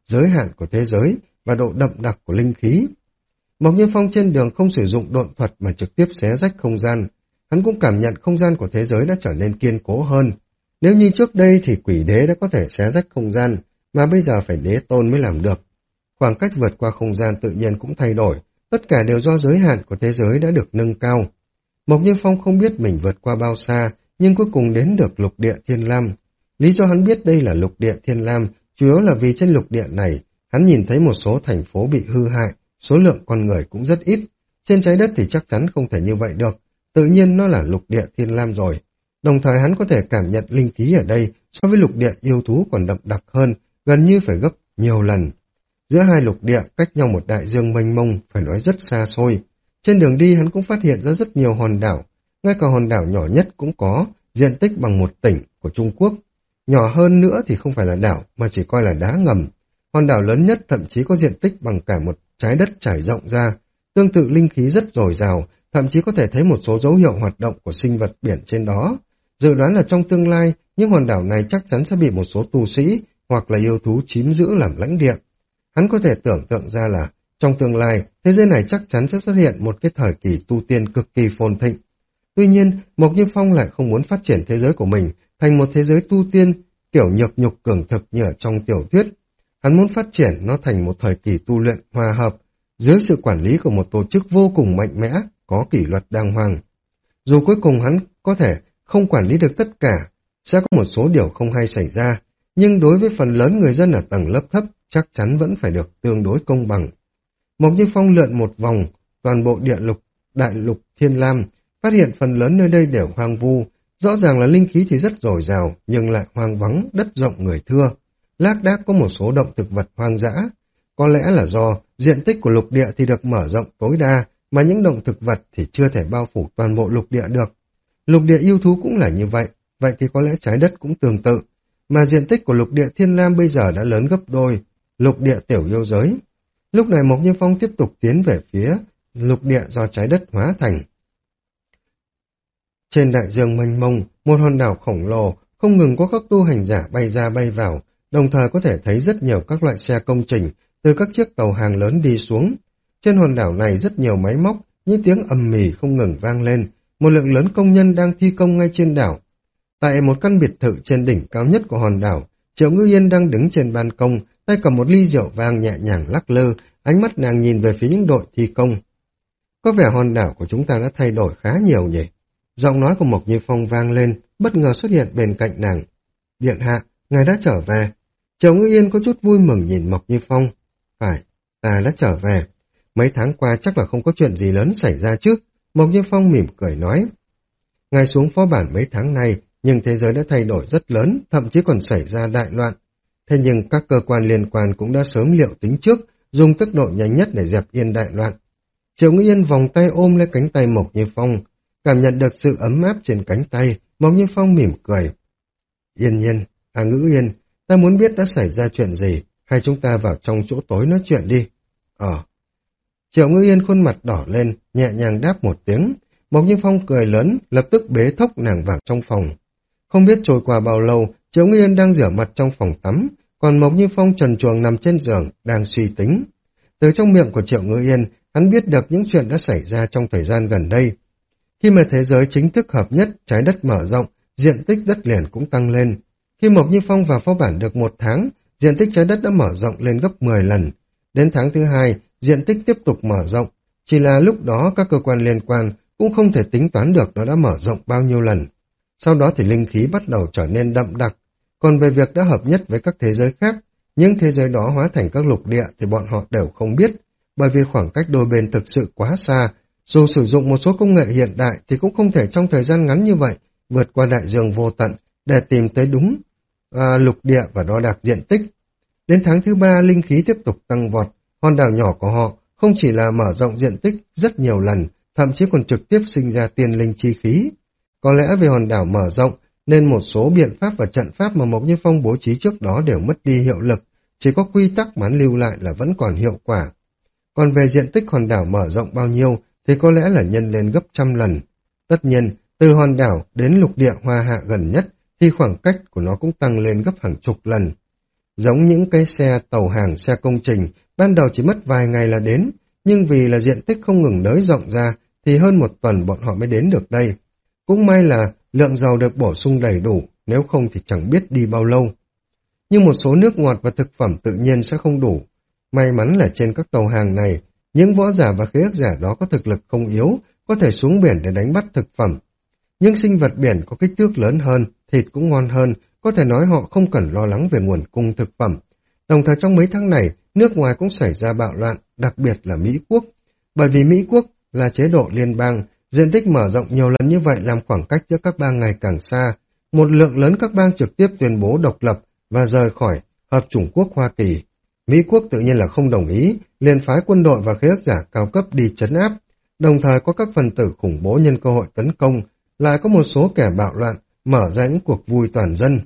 giới hạn của thế giới và độ đậm đặc của linh khí. Mộc Như Phong trên đường không sử dụng độn thuật mà trực tiếp xé rách không gian. Hắn cũng cảm nhận không gian của thế giới đã trở nên kiên cố hơn. Nếu như trước đây thì quỷ đế đã có thể xé rách không gian, mà bây giờ phải đế tôn mới làm được. Khoảng cách vượt qua không gian tự nhiên cũng thay đổi, tất cả đều do giới hạn của thế giới đã được nâng cao. Mộc Như Phong không biết mình vượt qua bao xa, nhưng cuối cùng đến được lục địa Thiên Lam. Lý do hắn biết đây là lục địa Thiên Lam, chủ yếu là vì trên lục địa này, hắn nhìn thấy một số thành phố bị hư hại, số lượng con người cũng rất ít. Trên trái đất thì chắc chắn không thể như vậy được, tự nhiên nó là lục địa Thiên Lam rồi. Đồng thời hắn có thể cảm nhận linh khí ở đây so với lục địa yêu thú còn đậm đặc hơn, gần như phải gấp nhiều lần. Giữa hai lục địa cách nhau một đại dương mênh mông, phải nói rất xa xôi. Trên đường đi hắn cũng phát hiện ra rất nhiều hòn đảo, ngay cả hòn đảo nhỏ nhất cũng có, diện tích bằng một tỉnh của Trung Quốc. Nhỏ hơn nữa thì không phải là đảo, mà chỉ coi là đá ngầm. Hòn đảo lớn nhất thậm chí có diện tích bằng cả một trái đất trải rộng ra. Tương tự linh khí rất dồi dào, thậm chí có thể thấy một số dấu hiệu hoạt động của sinh vật biển trên đó. Dự đoán là trong tương lai, những hòn đảo này chắc chắn sẽ bị một số tu sĩ hoặc là yêu thú chiếm giữ làm lãnh địa. Hắn có thể tưởng tượng ra là trong tương lai, thế giới này chắc chắn sẽ xuất hiện một cái thời kỳ tu tiên cực kỳ phồn thịnh. Tuy nhiên, Mộc Như Phong lại không muốn phát triển thế giới của mình thành một thế giới tu tiên kiểu nhược nhục cường thực như ở trong tiểu thuyết. Hắn muốn phát triển nó thành một thời kỳ tu luyện hòa hợp, dưới sự quản lý của một tổ chức vô cùng mạnh mẽ, có kỷ luật đàng hoàng. Dù cuối cùng hắn có thể không quản lý được tất cả, sẽ có một số điều không hay xảy ra, nhưng đối với phần lớn người dân ở tầng lớp thấp, chắc chắn vẫn phải được tương đối công bằng. Mộc Như Phong lượn một vòng, toàn bộ địa lục, đại lục Thiên Lam, phát hiện phần lớn nơi đây đều hoang vu, rõ ràng là linh khí thì rất dồi dào, nhưng lại hoang vắng, đất rộng người thưa. Lác đác có một số động thực vật hoang dã, có lẽ là do diện tích của lục địa thì được mở rộng tối đa, mà những động thực vật thì chưa thể bao phủ toàn bộ lục địa được. Lục địa yêu thú cũng là như vậy, vậy thì có lẽ trái đất cũng tương tự, mà diện tích của lục địa Thiên Lam bây giờ đã lớn gấp đôi lục địa tiểu yêu giới. Lúc này Mộc Như Phong tiếp tục tiến về phía lục địa do trái đất hóa thành. Trên đại dương mênh mông, một hòn đảo khổng lồ, không ngừng có các tu hành giả bay ra bay vào, đồng thời có thể thấy rất nhiều các loại xe công trình từ các chiếc tàu hàng lớn đi xuống. Trên hòn đảo này rất nhiều máy móc, những tiếng ầm mì không ngừng vang lên, một lượng lớn công nhân đang thi công ngay trên đảo. Tại một căn biệt thự trên đỉnh cao nhất của hòn đảo, Triệu Ngư Yên đang đứng trên ban công, tay cầm một ly rượu vang nhẹ nhàng lắc lư, ánh mắt nàng nhìn về phía những đội thi công. Có vẻ hòn đảo của chúng ta đã thay đổi khá nhiều nhỉ? Giọng nói của Mộc Như Phong vang lên, bất ngờ xuất hiện bên cạnh nàng. Điện hạ, ngài đã trở về. Triệu Ngư Yên có chút vui mừng nhìn Mộc Như Phong. Phải, ta đã trở về. Mấy tháng qua chắc là không có chuyện gì lớn xảy ra chứ? Mộc Như Phong mỉm cười nói. Ngài xuống phó bản mấy tháng nay, nhưng thế giới đã thay đổi rất lớn, thậm chí còn xảy ra đại loạn. Thế nhưng các cơ quan liên quan cũng đã sớm liệu tính trước, dùng tốc độ nhanh nhất để dẹp yên đại loạn. Triệu Ngữ Yên vòng tay ôm lấy cánh tay Mộc Như Phong, cảm nhận được sự ấm áp trên cánh tay, Mộc Như Phong mỉm cười. Yên Nhiên, à Ngữ Yên, ta muốn biết đã xảy ra chuyện gì, hay chúng ta vào trong chỗ tối nói chuyện đi. Ờ. Triệu Ngữ Yên khuôn mặt đỏ lên, nhẹ nhàng đáp một tiếng. Mộc Như Phong cười lớn, lập tức bế thốc nàng vào trong phòng. Không biết trôi qua bao lâu, Triệu Ngữ Yên đang rửa mặt trong phòng tắm, còn Mộc Như Phong trần truồng nằm trên giường, đang suy tính. Từ trong miệng của Triệu Ngữ Yên, hắn biết được những chuyện đã xảy ra trong thời gian gần đây. Khi mà thế giới chính thức hợp nhất, trái đất mở rộng, diện tích đất liền cũng tăng lên. Khi Mộc Như Phong vào phó bản được một tháng, diện tích trái đất đã mở rộng lên gấp mười lần. Đến tháng thứ hai, diện tích tiếp tục mở rộng, chỉ là lúc đó các cơ quan liên quan cũng không thể tính toán được nó đã mở rộng bao nhiêu lần. Sau đó thì linh khí bắt đầu trở nên đậm đặc, còn về việc đã hợp nhất với các thế giới khác, những thế giới đó hóa thành các lục địa thì bọn họ đều không biết, bởi vì khoảng cách đôi bên thực sự quá xa, dù sử dụng một số công nghệ hiện đại thì cũng không thể trong thời gian ngắn như vậy vượt qua đại dương vô tận để tìm tới đúng à, lục địa và đo đạc diện tích. Đến tháng thứ ba, linh khí tiếp tục tăng vọt, hòn đảo nhỏ của họ không chỉ là mở rộng diện tích rất nhiều lần, thậm chí còn trực tiếp sinh ra tiên linh chi khí. Có lẽ vì hòn đảo mở rộng nên một số biện pháp và trận pháp mà Mộc Như Phong bố trí trước đó đều mất đi hiệu lực, chỉ có quy tắc mà hắn lưu lại là vẫn còn hiệu quả. Còn về diện tích hòn đảo mở rộng bao nhiêu thì có lẽ là nhân lên gấp trăm lần. Tất nhiên, từ hòn đảo đến lục địa Hoa Hạ gần nhất thì khoảng cách của nó cũng tăng lên gấp hàng chục lần. Giống những cái xe tàu hàng, xe công trình, ban đầu chỉ mất vài ngày là đến, nhưng vì là diện tích không ngừng nới rộng ra, thì hơn một tuần bọn họ mới đến được đây. Cũng may là lượng dầu được bổ sung đầy đủ, nếu không thì chẳng biết đi bao lâu. Nhưng một số nước ngọt và thực phẩm tự nhiên sẽ không đủ. May mắn là trên các tàu hàng này, những võ giả và khế ước giả đó có thực lực không yếu, có thể xuống biển để đánh bắt thực phẩm. Những sinh vật biển có kích thước lớn hơn, thịt cũng ngon hơn, có thể nói họ không cần lo lắng về nguồn cung thực phẩm. Đồng thời trong mấy tháng này, nước ngoài cũng xảy ra bạo loạn, đặc biệt là Mỹ Quốc. Bởi vì Mỹ Quốc là chế độ liên bang, diện tích mở rộng nhiều lần như vậy làm khoảng cách giữa các bang ngày càng xa. Một lượng lớn các bang trực tiếp tuyên bố độc lập và rời khỏi Hợp chủng quốc Hoa Kỳ. Mỹ Quốc tự nhiên là không đồng ý, liền phái quân đội và khế ước giả cao cấp đi trấn áp. Đồng thời có các phần tử khủng bố nhân cơ hội tấn công, lại có một số kẻ bạo loạn, mở ra những cuộc vui toàn dân.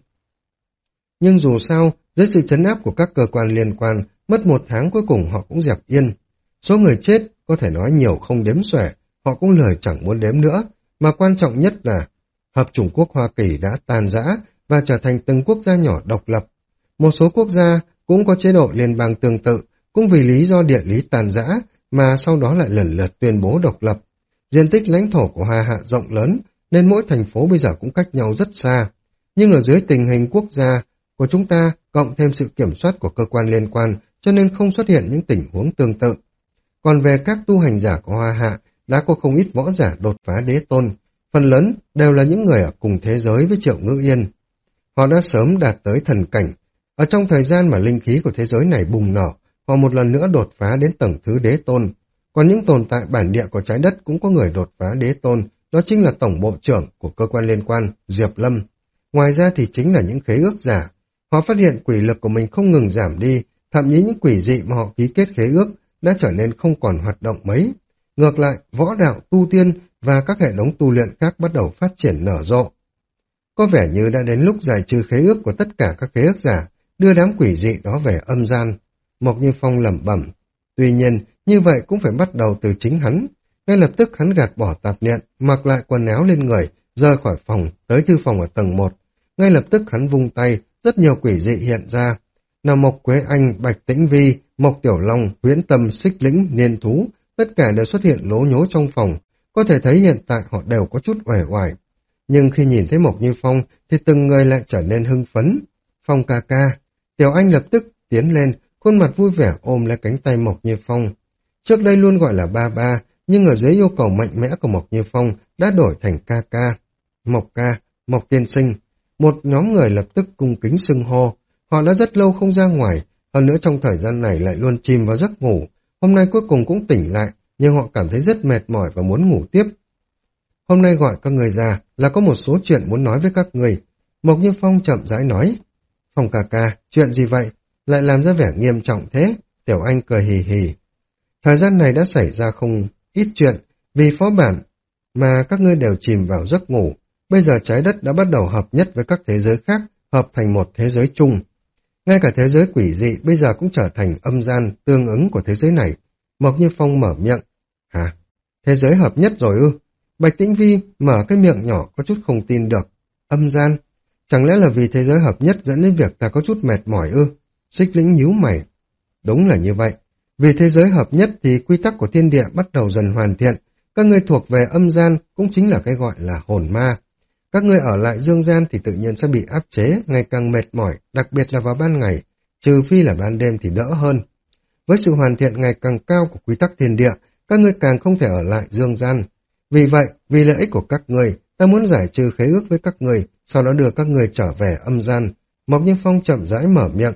Nhưng dù sao, dưới sự trấn áp của các cơ quan liên quan, mất một tháng cuối cùng họ cũng dẹp yên. Số người chết có thể nói nhiều không đếm xuể, họ cũng lời chẳng muốn đếm nữa, mà quan trọng nhất là Hợp chủng quốc Hoa Kỳ đã tan rã và trở thành từng quốc gia nhỏ độc lập. Một số quốc gia cũng có chế độ liên bang tương tự, cũng vì lý do địa lý tàn rã mà sau đó lại lần lượt tuyên bố độc lập. Diện tích lãnh thổ của Hoa Hạ rộng lớn, nên mỗi thành phố bây giờ cũng cách nhau rất xa. Nhưng ở dưới tình hình quốc gia của chúng ta, cộng thêm sự kiểm soát của cơ quan liên quan, cho nên không xuất hiện những tình huống tương tự. Còn về các tu hành giả của Hoa Hạ, đã có không ít võ giả đột phá đế tôn, phần lớn đều là những người ở cùng thế giới với Triệu Ngữ Yên. Họ đã sớm đạt tới thần cảnh. Ở trong thời gian mà linh khí của thế giới này bùng nổ, họ một lần nữa đột phá đến tầng thứ đế tôn. Còn những tồn tại bản địa của trái đất cũng có người đột phá đế tôn, đó chính là tổng bộ trưởng của cơ quan liên quan, Diệp Lâm. Ngoài ra thì chính là những khế ước giả. Họ phát hiện quỷ lực của mình không ngừng giảm đi, thậm chí những quỷ dị mà họ ký kết khế ước đã trở nên không còn hoạt động mấy. Ngược lại, võ đạo, tu tiên và các hệ thống tu luyện khác bắt đầu phát triển nở rộ. Có vẻ như đã đến lúc giải trừ khế ước của tất cả các khế ước giả, đưa đám quỷ dị đó về âm gian. Mộc Như Phong lẩm bẩm. Tuy nhiên, như vậy cũng phải bắt đầu từ chính hắn. Ngay lập tức hắn gạt bỏ tạp niệm, mặc lại quần áo lên người, rời khỏi phòng, tới thư phòng ở tầng một. Ngay lập tức hắn vung tay, rất nhiều quỷ dị hiện ra. Nào Mộc Quế Anh, Bạch Tĩnh Vi, Mộc Tiểu Long, Huyễn Tâm, Xích Lĩnh, Niên Thú, tất cả đều xuất hiện lố nhố trong phòng. Có thể thấy hiện tại họ đều có chút uể oải. Nhưng khi nhìn thấy Mộc Như Phong thì từng người lại trở nên hưng phấn. Phong ca ca, Tiểu Anh lập tức tiến lên, khuôn mặt vui vẻ ôm lấy cánh tay Mộc Như Phong. Trước đây luôn gọi là ba ba, nhưng ở dưới yêu cầu mạnh mẽ của Mộc Như Phong đã đổi thành ca ca. Mộc ca, Mộc tiên sinh, một nhóm người lập tức cung kính xưng hô. Họ đã rất lâu không ra ngoài, hơn nữa trong thời gian này lại luôn chìm vào giấc ngủ. Hôm nay cuối cùng cũng tỉnh lại, nhưng họ cảm thấy rất mệt mỏi và muốn ngủ tiếp. Hôm nay gọi các người ra là có một số chuyện muốn nói với các người. Mộc Như Phong chậm rãi nói. Phong ca ca, chuyện gì vậy? Lại làm ra vẻ nghiêm trọng thế? Tiểu Anh cười hì hì. Thời gian này đã xảy ra không ít chuyện, vì phó bản mà các ngươi đều chìm vào giấc ngủ. Bây giờ trái đất đã bắt đầu hợp nhất với các thế giới khác, hợp thành một thế giới chung. Ngay cả thế giới quỷ dị bây giờ cũng trở thành âm gian tương ứng của thế giới này. Mộc Như Phong mở miệng. Hả? Thế giới hợp nhất rồi ư? Bạch Tĩnh Vi mở cái miệng nhỏ có chút không tin được. Âm gian? Chẳng lẽ là vì thế giới hợp nhất dẫn đến việc ta có chút mệt mỏi ư? Xích Lĩnh nhíu mày. Đúng là như vậy. Vì thế giới hợp nhất thì quy tắc của thiên địa bắt đầu dần hoàn thiện. Các ngươi thuộc về âm gian cũng chính là cái gọi là hồn ma. Các ngươi ở lại dương gian thì tự nhiên sẽ bị áp chế, ngày càng mệt mỏi, đặc biệt là vào ban ngày, trừ phi là ban đêm thì đỡ hơn. Với sự hoàn thiện ngày càng cao của quy tắc thiên địa, các ngươi càng không thể ở lại dương gian. Vì vậy, vì lợi ích của các ngươi, ta muốn giải trừ khế ước với các ngươi, sau đó đưa các ngươi trở về âm gian. Mộc Như Phong chậm rãi mở miệng.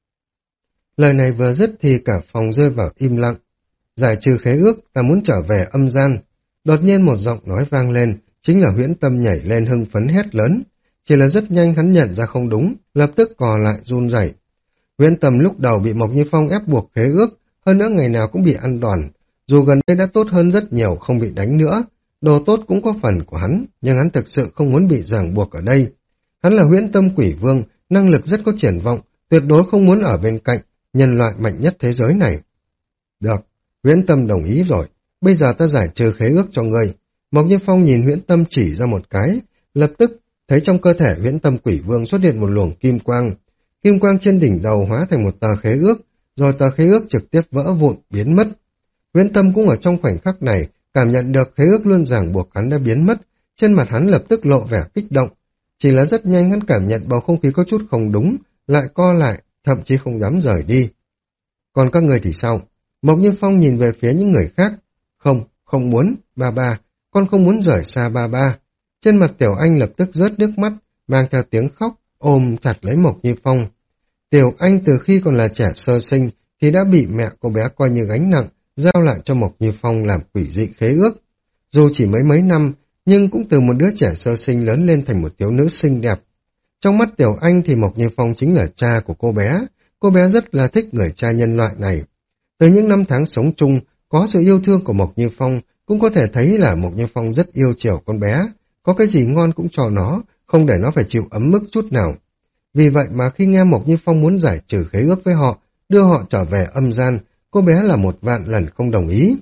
Lời này vừa dứt thì cả phòng rơi vào im lặng. Giải trừ khế ước, ta muốn trở về âm gian. Đột nhiên một giọng nói vang lên, chính là Huyễn Tâm nhảy lên hưng phấn hét lớn. Chỉ là rất nhanh hắn nhận ra không đúng, lập tức cò lại run rẩy. Huyễn Tâm lúc đầu bị Mộc Như Phong ép buộc khế ước, hơn nữa ngày nào cũng bị ăn đòn. Dù gần đây đã tốt hơn rất nhiều, không bị đánh nữa. Đồ tốt cũng có phần của hắn, nhưng hắn thực sự không muốn bị ràng buộc ở đây. Hắn là Huyễn Tâm Quỷ Vương, năng lực rất có triển vọng, tuyệt đối không muốn ở bên cạnh nhân loại mạnh nhất thế giới này. Được, Huyễn Tâm đồng ý rồi, bây giờ ta giải trừ khế ước cho ngươi. Mộc Như Phong nhìn Huyễn Tâm chỉ ra một cái, lập tức thấy trong cơ thể Huyễn Tâm Quỷ Vương xuất hiện một luồng kim quang. kim quang trên đỉnh đầu hóa thành một tờ khế ước, rồi tờ khế ước trực tiếp vỡ vụn, biến mất. Huyễn Tâm cũng ở trong khoảnh khắc này, cảm nhận được khế ước luôn ràng buộc hắn đã biến mất, trên mặt hắn lập tức lộ vẻ kích động. Chỉ là rất nhanh hắn cảm nhận bầu không khí có chút không đúng, lại co lại, thậm chí không dám rời đi. Còn các người thì sao? Mộc Như Phong nhìn về phía những người khác. Không, không muốn, ba ba, con không muốn rời xa ba ba. Trên mặt Tiểu Anh lập tức rớt nước mắt, mang theo tiếng khóc, ôm chặt lấy Mộc Như Phong. Tiểu Anh từ khi còn là trẻ sơ sinh thì đã bị mẹ cô bé coi như gánh nặng, giao lại cho Mộc Như Phong làm quỷ dị khế ước. Dù chỉ mấy mấy năm, nhưng cũng từ một đứa trẻ sơ sinh lớn lên thành một thiếu nữ xinh đẹp. Trong mắt Tiểu Anh thì Mộc Như Phong chính là cha của cô bé. Cô bé rất là thích người cha nhân loại này. Từ những năm tháng sống chung, có sự yêu thương của Mộc Như Phong, cũng có thể thấy là Mộc Như Phong rất yêu chiều con bé. Có cái gì ngon cũng cho nó, không để nó phải chịu ấm ức chút nào. Vì vậy mà khi nghe Mộc Như Phong muốn giải trừ khế ước với họ, đưa họ trở về âm gian, cô bé là một vạn lần không đồng ý.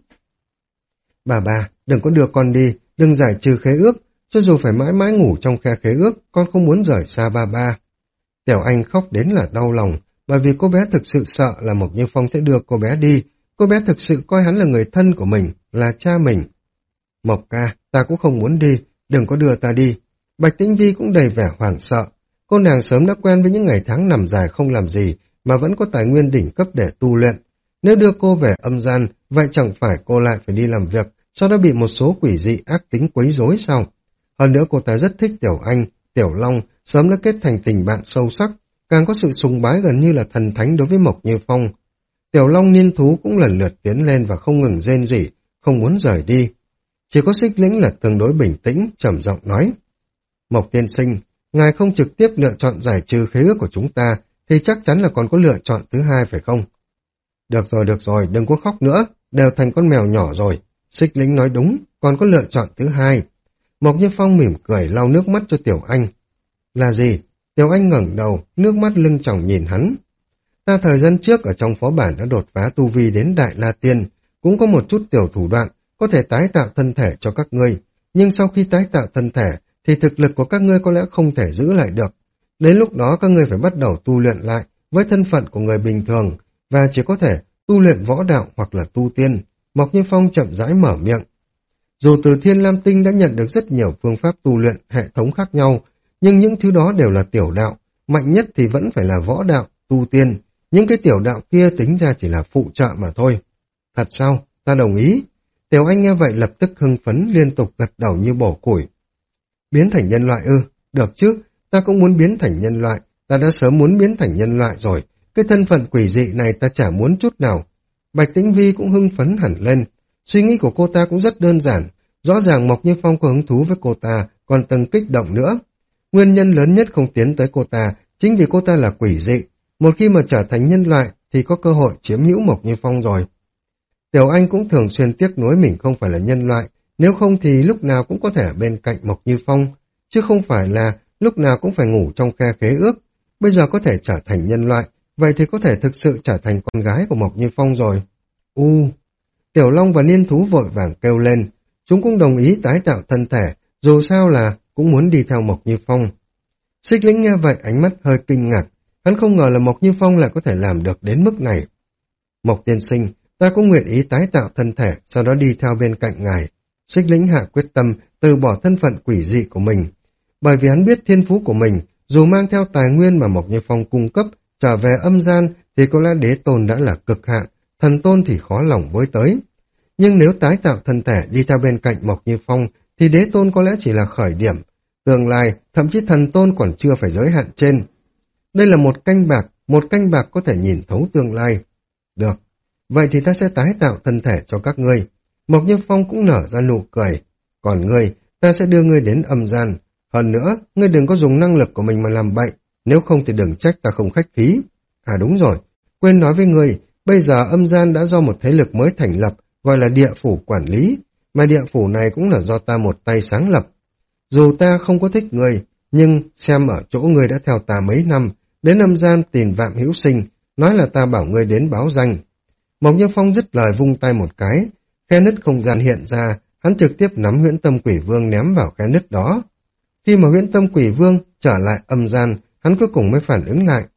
Bà bà, đừng có đưa con đi, đừng giải trừ khế ước, cho dù phải mãi mãi ngủ trong khe khế ước, con không muốn rời xa ba ba. Tiểu Anh khóc đến là đau lòng, bởi vì cô bé thực sự sợ là Mộc Như Phong sẽ đưa cô bé đi, cô bé thực sự coi hắn là người thân của mình, là cha mình. Mộc ca, ta cũng không muốn đi, đừng có đưa ta đi. Bạch Tĩnh Vi cũng đầy vẻ hoảng sợ, cô nàng sớm đã quen với những ngày tháng nằm dài không làm gì, mà vẫn có tài nguyên đỉnh cấp để tu luyện. Nếu đưa cô về âm gian, vậy chẳng phải cô lại phải đi làm việc, sau đó bị một số quỷ dị ác tính quấy rối sao? Hơn nữa cô ta rất thích Tiểu Anh, Tiểu Long, sớm đã kết thành tình bạn sâu sắc, càng có sự sùng bái gần như là thần thánh đối với Mộc Như Phong. Tiểu Long niên thú cũng lần lượt tiến lên và không ngừng rên rỉ, không muốn rời đi. Chỉ có Xích Lĩnh là tương đối bình tĩnh, trầm giọng nói. Mộc tiên sinh, ngài không trực tiếp lựa chọn giải trừ khế ước của chúng ta, thì chắc chắn là còn có lựa chọn thứ hai phải không? Được rồi, được rồi, đừng có khóc nữa, đều thành con mèo nhỏ rồi. Xích Lĩnh nói đúng, còn có lựa chọn thứ hai. Mộc Như Phong mỉm cười lau nước mắt cho Tiểu Anh. Là gì? Tiểu Anh ngẩng đầu, nước mắt lưng tròng nhìn hắn. Ta thời gian trước ở trong phó bản đã đột phá tu vi đến Đại La Tiên, cũng có một chút tiểu thủ đoạn, có thể tái tạo thân thể cho các ngươi. Nhưng sau khi tái tạo thân thể, thì thực lực của các ngươi có lẽ không thể giữ lại được. Đến lúc đó các ngươi phải bắt đầu tu luyện lại với thân phận của người bình thường, và chỉ có thể tu luyện võ đạo hoặc là tu tiên. Mộc Như Phong chậm rãi mở miệng. Dù từ Thiên Lam Tinh đã nhận được rất nhiều phương pháp tu luyện hệ thống khác nhau, nhưng những thứ đó đều là tiểu đạo, mạnh nhất thì vẫn phải là võ đạo, tu tiên. Những cái tiểu đạo kia tính ra chỉ là phụ trợ mà thôi. Thật sao? Ta đồng ý. Tiểu Anh nghe vậy lập tức hưng phấn liên tục gật đầu như bổ củi. Biến thành nhân loại ư? Được chứ, ta cũng muốn biến thành nhân loại, ta đã sớm muốn biến thành nhân loại rồi, cái thân phận quỷ dị này ta chả muốn chút nào. Bạch Tĩnh Vi cũng hưng phấn hẳn lên, suy nghĩ của cô ta cũng rất đơn giản, rõ ràng Mộc Như Phong có hứng thú với cô ta, còn từng kích động nữa. Nguyên nhân lớn nhất không tiến tới cô ta, chính vì cô ta là quỷ dị, một khi mà trở thành nhân loại thì có cơ hội chiếm hữu Mộc Như Phong rồi. Tiểu Anh cũng thường xuyên tiếc nuối mình không phải là nhân loại, nếu không thì lúc nào cũng có thể ở bên cạnh Mộc Như Phong, chứ không phải là lúc nào cũng phải ngủ trong khe khế ước. Bây giờ có thể trở thành nhân loại, vậy thì có thể thực sự trở thành con gái của Mộc Như Phong rồi. U, Tiểu Long và Niên Thú vội vàng kêu lên, chúng cũng đồng ý tái tạo thân thể, dù sao là cũng muốn đi theo Mộc Như Phong. Xích Lĩnh nghe vậy ánh mắt hơi kinh ngạc, hắn không ngờ là Mộc Như Phong lại có thể làm được đến mức này. Mộc tiên sinh, ta cũng nguyện ý tái tạo thân thể, sau đó đi theo bên cạnh ngài. Xích Lĩnh hạ quyết tâm từ bỏ thân phận quỷ dị của mình, bởi vì hắn biết thiên phú của mình, dù mang theo tài nguyên mà Mộc Như Phong cung cấp, trở về âm gian thì có lẽ đế tôn đã là cực hạn, thần tôn thì khó lòng với tới. Nhưng nếu tái tạo thân thể đi theo bên cạnh Mộc Như Phong thì đế tôn có lẽ chỉ là khởi điểm, tương lai thậm chí thần tôn còn chưa phải giới hạn trên. Đây là một canh bạc, một canh bạc có thể nhìn thấu tương lai. Được, vậy thì ta sẽ tái tạo thân thể cho các ngươi. Mộc Như Phong cũng nở ra nụ cười. Còn ngươi, ta sẽ đưa ngươi đến âm gian. Hơn nữa, ngươi đừng có dùng năng lực của mình mà làm bậy, nếu không thì đừng trách ta không khách khí. À đúng rồi, quên nói với ngươi, bây giờ âm gian đã do một thế lực mới thành lập, gọi là địa phủ quản lý, mà địa phủ này cũng là do ta một tay sáng lập. Dù ta không có thích ngươi, nhưng xem ở chỗ ngươi đã theo ta mấy năm, đến âm gian tìm Vạn Hữu Sinh, nói là ta bảo ngươi đến báo danh. Mộc Như Phong dứt lời vung tay một cái, khe nứt không gian hiện ra, hắn trực tiếp nắm Huyễn Tâm Quỷ Vương ném vào khe nứt đó. Khi mà Huyễn Tâm Quỷ Vương trở lại âm gian, hắn cuối cùng mới phản ứng lại.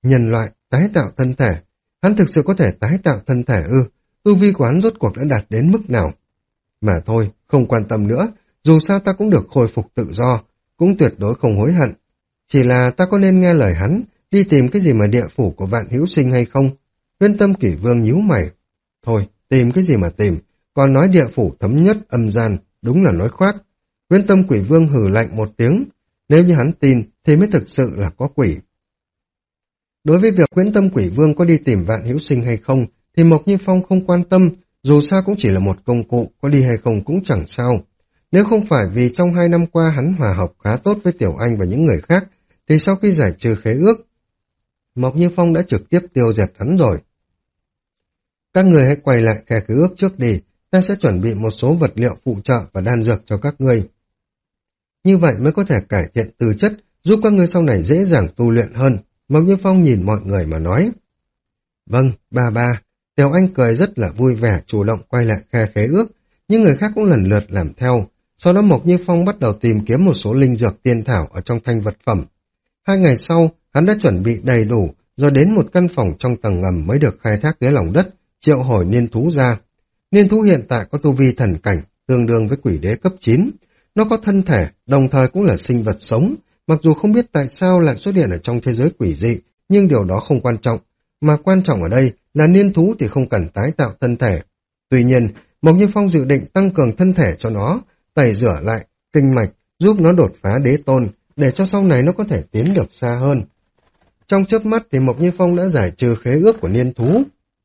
Nhân loại, tái tạo thân thể. Hắn thực sự có thể tái tạo thân thể ư? Tu vi của hắn rốt cuộc đã đạt đến mức nào? Mà thôi, không quan tâm nữa, dù sao ta cũng được khôi phục tự do, cũng tuyệt đối không hối hận. Chỉ là ta có nên nghe lời hắn, đi tìm cái gì mà địa phủ của Vạn Hữu Sinh hay không? Huyễn Tâm Kỷ Vương nhíu mày. Thôi, tìm cái gì mà tìm, còn nói địa phủ thấm nhất âm gian, đúng là nói khoác. Huyễn Tâm Quỷ Vương hừ lạnh một tiếng, nếu như hắn tin thì mới thực sự là có quỷ. Đối với việc Huyễn Tâm Quỷ Vương có đi tìm Vạn Hữu Sinh hay không, thì Mộc Như Phong không quan tâm, dù sao cũng chỉ là một công cụ, có đi hay không cũng chẳng sao. Nếu không phải vì trong hai năm qua hắn hòa hợp khá tốt với Tiểu Anh và những người khác, thì sau khi giải trừ khế ước, Mộc Như Phong đã trực tiếp tiêu diệt hắn rồi. Các người hãy quay lại khe khế ước trước đi, ta sẽ chuẩn bị một số vật liệu phụ trợ và đan dược cho các ngươi. Như vậy mới có thể cải thiện tư chất, giúp các ngươi sau này dễ dàng tu luyện hơn. Mộc Như Phong nhìn mọi người mà nói. Vâng, ba ba. Tiểu Anh cười rất là vui vẻ, chủ động quay lại khe khế ước. Những người khác cũng lần lượt làm theo. Sau đó Mộc Như Phong bắt đầu tìm kiếm một số linh dược tiên thảo ở trong thanh vật phẩm. Hai ngày sau, hắn đã chuẩn bị đầy đủ, rồi đến một căn phòng trong tầng ngầm mới được khai thác dưới lòng đất, triệu hồi niên thú ra. Niên thú hiện tại có tu vi thần cảnh, tương đương với quỷ đế cấp chín. Nó có thân thể, đồng thời cũng là sinh vật sống. Mặc dù không biết tại sao lại xuất hiện ở trong thế giới quỷ dị, nhưng điều đó không quan trọng. Mà quan trọng ở đây là niên thú thì không cần tái tạo thân thể. Tuy nhiên, Mộc Như Phong dự định tăng cường thân thể cho nó, tẩy rửa lại, kinh mạch, giúp nó đột phá đế tôn, để cho sau này nó có thể tiến được xa hơn. Trong chớp mắt thì Mộc Như Phong đã giải trừ khế ước của niên thú.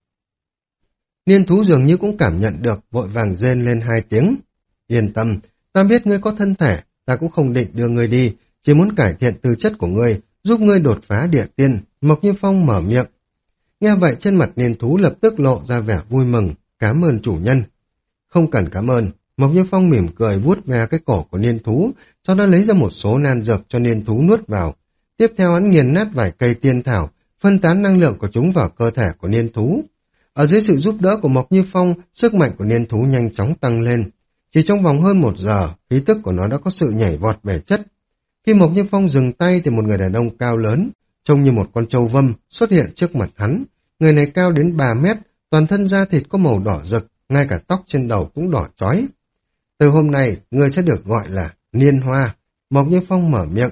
Niên thú dường như cũng cảm nhận được, vội vàng rên lên hai tiếng. Yên tâm, ta biết ngươi có thân thể, ta cũng không định đưa ngươi đi, chỉ muốn cải thiện tư chất của ngươi, giúp ngươi đột phá địa tiên. Mộc Như Phong mở miệng. Nghe vậy trên mặt niên thú lập tức lộ ra vẻ vui mừng, cảm ơn chủ nhân. Không cần cảm ơn, Mộc Như Phong mỉm cười vuốt ve cái cổ của niên thú, sau đó lấy ra một số nan dược cho niên thú nuốt vào. Tiếp theo hắn nghiền nát vài cây tiên thảo, phân tán năng lượng của chúng vào cơ thể của niên thú. Ở dưới sự giúp đỡ của Mộc Như Phong, sức mạnh của niên thú nhanh chóng tăng lên. Chỉ trong vòng hơn một giờ, khí tức của nó đã có sự nhảy vọt về chất. Khi Mộc Như Phong dừng tay thì một người đàn ông cao lớn, trông như một con trâu vâm, xuất hiện trước mặt hắn. Người này cao đến ba mét, toàn thân da thịt có màu đỏ rực, ngay cả tóc trên đầu cũng đỏ chói. Từ hôm nay, người sẽ được gọi là Niên Hoa. Mộc Như Phong mở miệng.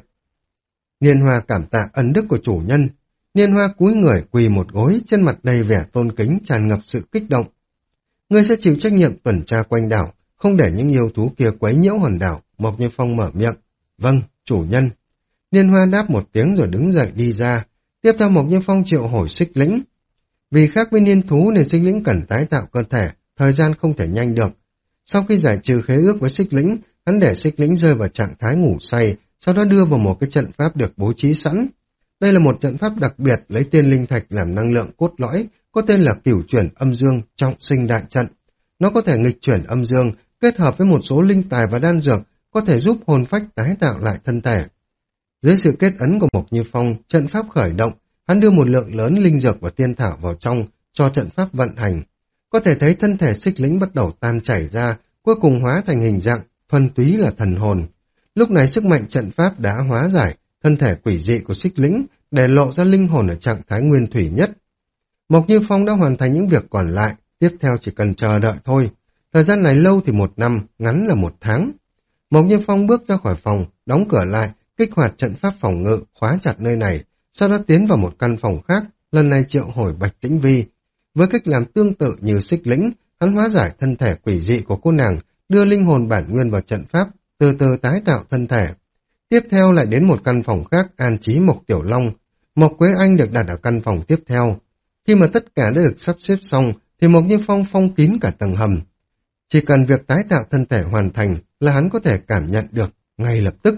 Niên Hoa cảm tạ ân đức của chủ nhân. Niên Hoa cúi người quỳ một gối, trên mặt đầy vẻ tôn kính tràn ngập sự kích động. Ngươi sẽ chịu trách nhiệm tuần tra quanh đảo, không để những yêu thú kia quấy nhiễu hòn đảo. Mộc Như Phong mở miệng. Vâng, chủ nhân. Niên Hoa đáp một tiếng rồi đứng dậy đi ra. Tiếp theo Mộc Như Phong triệu hồi Xích Lĩnh. Vì khác với niên thú nên Xích Lĩnh cần tái tạo cơ thể, thời gian không thể nhanh được. Sau khi giải trừ khế ước với Xích Lĩnh, hắn để Xích Lĩnh rơi vào trạng thái ngủ say, sau đó đưa vào một cái trận pháp được bố trí sẵn. Đây là một trận pháp đặc biệt lấy tiên linh thạch làm năng lượng cốt lõi, có tên là Cửu Chuyển Âm Dương Trọng Sinh Đại Trận. Nó có thể nghịch chuyển âm dương, kết hợp với một số linh tài và đan dược, có thể giúp hồn phách tái tạo lại thân thể. Dưới sự kết ấn của Mộc Như Phong, trận pháp khởi động, hắn đưa một lượng lớn linh dược và tiên thảo vào trong, cho trận pháp vận hành. Có thể thấy thân thể Xích Lĩnh bắt đầu tan chảy ra, cuối cùng hóa thành hình dạng, thuần túy là thần hồn. Lúc này sức mạnh trận pháp đã hóa giải thân thể quỷ dị của Xích Lĩnh, để lộ ra linh hồn ở trạng thái nguyên thủy nhất. Mộc Như Phong đã hoàn thành những việc còn lại, tiếp theo chỉ cần chờ đợi thôi. Thời gian này lâu thì một năm, ngắn là một tháng. Mộc Như Phong bước ra khỏi phòng, đóng cửa lại, kích hoạt trận pháp phòng ngự, khóa chặt nơi này, sau đó tiến vào một căn phòng khác, lần này triệu hồi Bạch Tĩnh Vi. Với cách làm tương tự như Xích Lĩnh, hắn hóa giải thân thể quỷ dị của cô nàng, đưa linh hồn bản nguyên vào trận pháp, từ từ tái tạo thân thể. Tiếp theo lại đến một căn phòng khác an trí Mộc Tiểu Long. Mộc Quế Anh được đặt ở căn phòng tiếp theo. Khi mà tất cả đã được sắp xếp xong, thì Mộc Như Phong phong kín cả tầng hầm. Chỉ cần việc tái tạo thân thể hoàn thành là hắn có thể cảm nhận được ngay lập tức.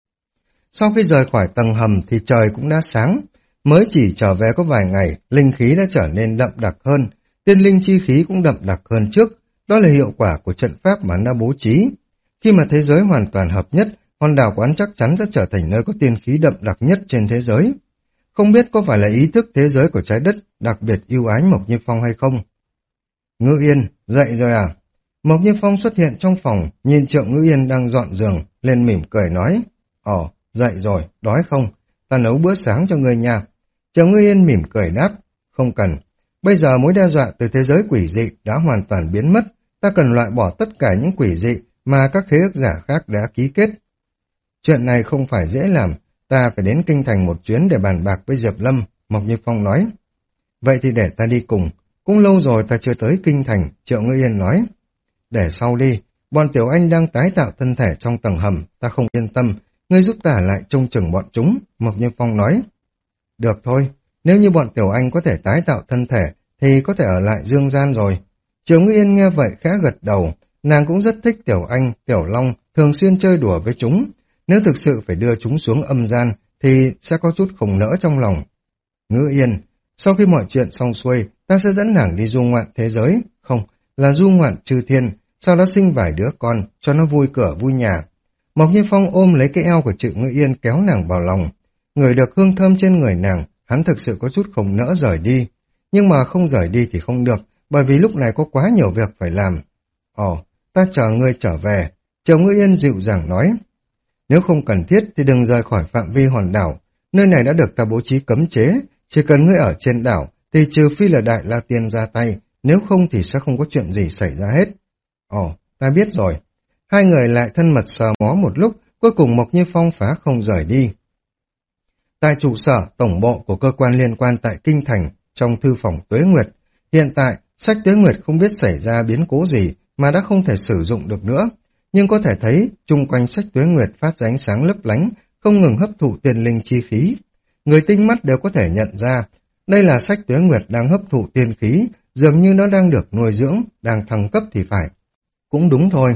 Sau khi rời khỏi tầng hầm thì trời cũng đã sáng. Mới chỉ trở về có vài ngày, linh khí đã trở nên đậm đặc hơn, tiên linh chi khí cũng đậm đặc hơn trước. Đó là hiệu quả của trận pháp mà hắn đã bố trí. Khi mà thế giới hoàn toàn hợp nhất, hòn đảo của hắn chắc chắn sẽ trở thành nơi có tiên khí đậm đặc nhất trên thế giới. Không biết có phải là ý thức thế giới của trái đất đặc biệt yêu ái Mộc Như Phong hay không? Ngữ Yên, dậy rồi à? Mộc Như Phong xuất hiện trong phòng, nhìn Trượng Ngữ Yên đang dọn giường, lên mỉm cười nói. Ồ, dậy rồi, đói không? Ta nấu bữa sáng cho người nhà. Triệu Ngư Yên mỉm cười đáp, không cần. Bây giờ mối đe dọa từ thế giới quỷ dị đã hoàn toàn biến mất, ta cần loại bỏ tất cả những quỷ dị mà các khế ước giả khác đã ký kết. Chuyện này không phải dễ làm, ta phải đến kinh thành một chuyến để bàn bạc với Diệp Lâm, Mộc Như Phong nói. Vậy thì để ta đi cùng, cũng lâu rồi ta chưa tới kinh thành, Triệu Ngư Yên nói. Để sau đi, bọn Tiểu Anh đang tái tạo thân thể trong tầng hầm, ta không yên tâm, ngươi giúp ta lại trông chừng bọn chúng, Mộc Như Phong nói. Được thôi, nếu như bọn Tiểu Anh có thể tái tạo thân thể, thì có thể ở lại dương gian rồi. Triệu Ngư Yên nghe vậy khẽ gật đầu, nàng cũng rất thích Tiểu Anh, Tiểu Long, thường xuyên chơi đùa với chúng. Nếu thực sự phải đưa chúng xuống âm gian, thì sẽ có chút không nỡ trong lòng. Ngư Yên, sau khi mọi chuyện xong xuôi, ta sẽ dẫn nàng đi du ngoạn thế giới, không, là du ngoạn chư thiên, sau đó sinh vài đứa con, cho nó vui cửa vui nhà. Mộc Như Phong ôm lấy cái eo của Triệu Ngư Yên kéo nàng vào lòng. Người được hương thơm trên người nàng, hắn thực sự có chút không nỡ rời đi. Nhưng mà không rời đi thì không được, bởi vì lúc này có quá nhiều việc phải làm. Ồ, ta chờ ngươi trở về, Triệu Ngư Yên dịu dàng nói. Nếu không cần thiết thì đừng rời khỏi phạm vi hòn đảo, nơi này đã được ta bố trí cấm chế, chỉ cần ngươi ở trên đảo thì trừ phi là Đại La Tiên ra tay, nếu không thì sẽ không có chuyện gì xảy ra hết. Ồ, ta biết rồi. Hai người lại thân mật sờ mó một lúc, cuối cùng Mộc Như Phong phá không rời đi. Tại trụ sở tổng bộ của cơ quan liên quan tại Kinh Thành, trong thư phòng Tuế Nguyệt, hiện tại sách Tuế Nguyệt không biết xảy ra biến cố gì mà đã không thể sử dụng được nữa, nhưng có thể thấy chung quanh sách Tuế Nguyệt phát ra ánh sáng lấp lánh, không ngừng hấp thụ tiên linh chi khí. Người tinh mắt đều có thể nhận ra, đây là sách Tuế Nguyệt đang hấp thụ tiên khí, dường như nó đang được nuôi dưỡng, đang thăng cấp thì phải. Cũng đúng thôi.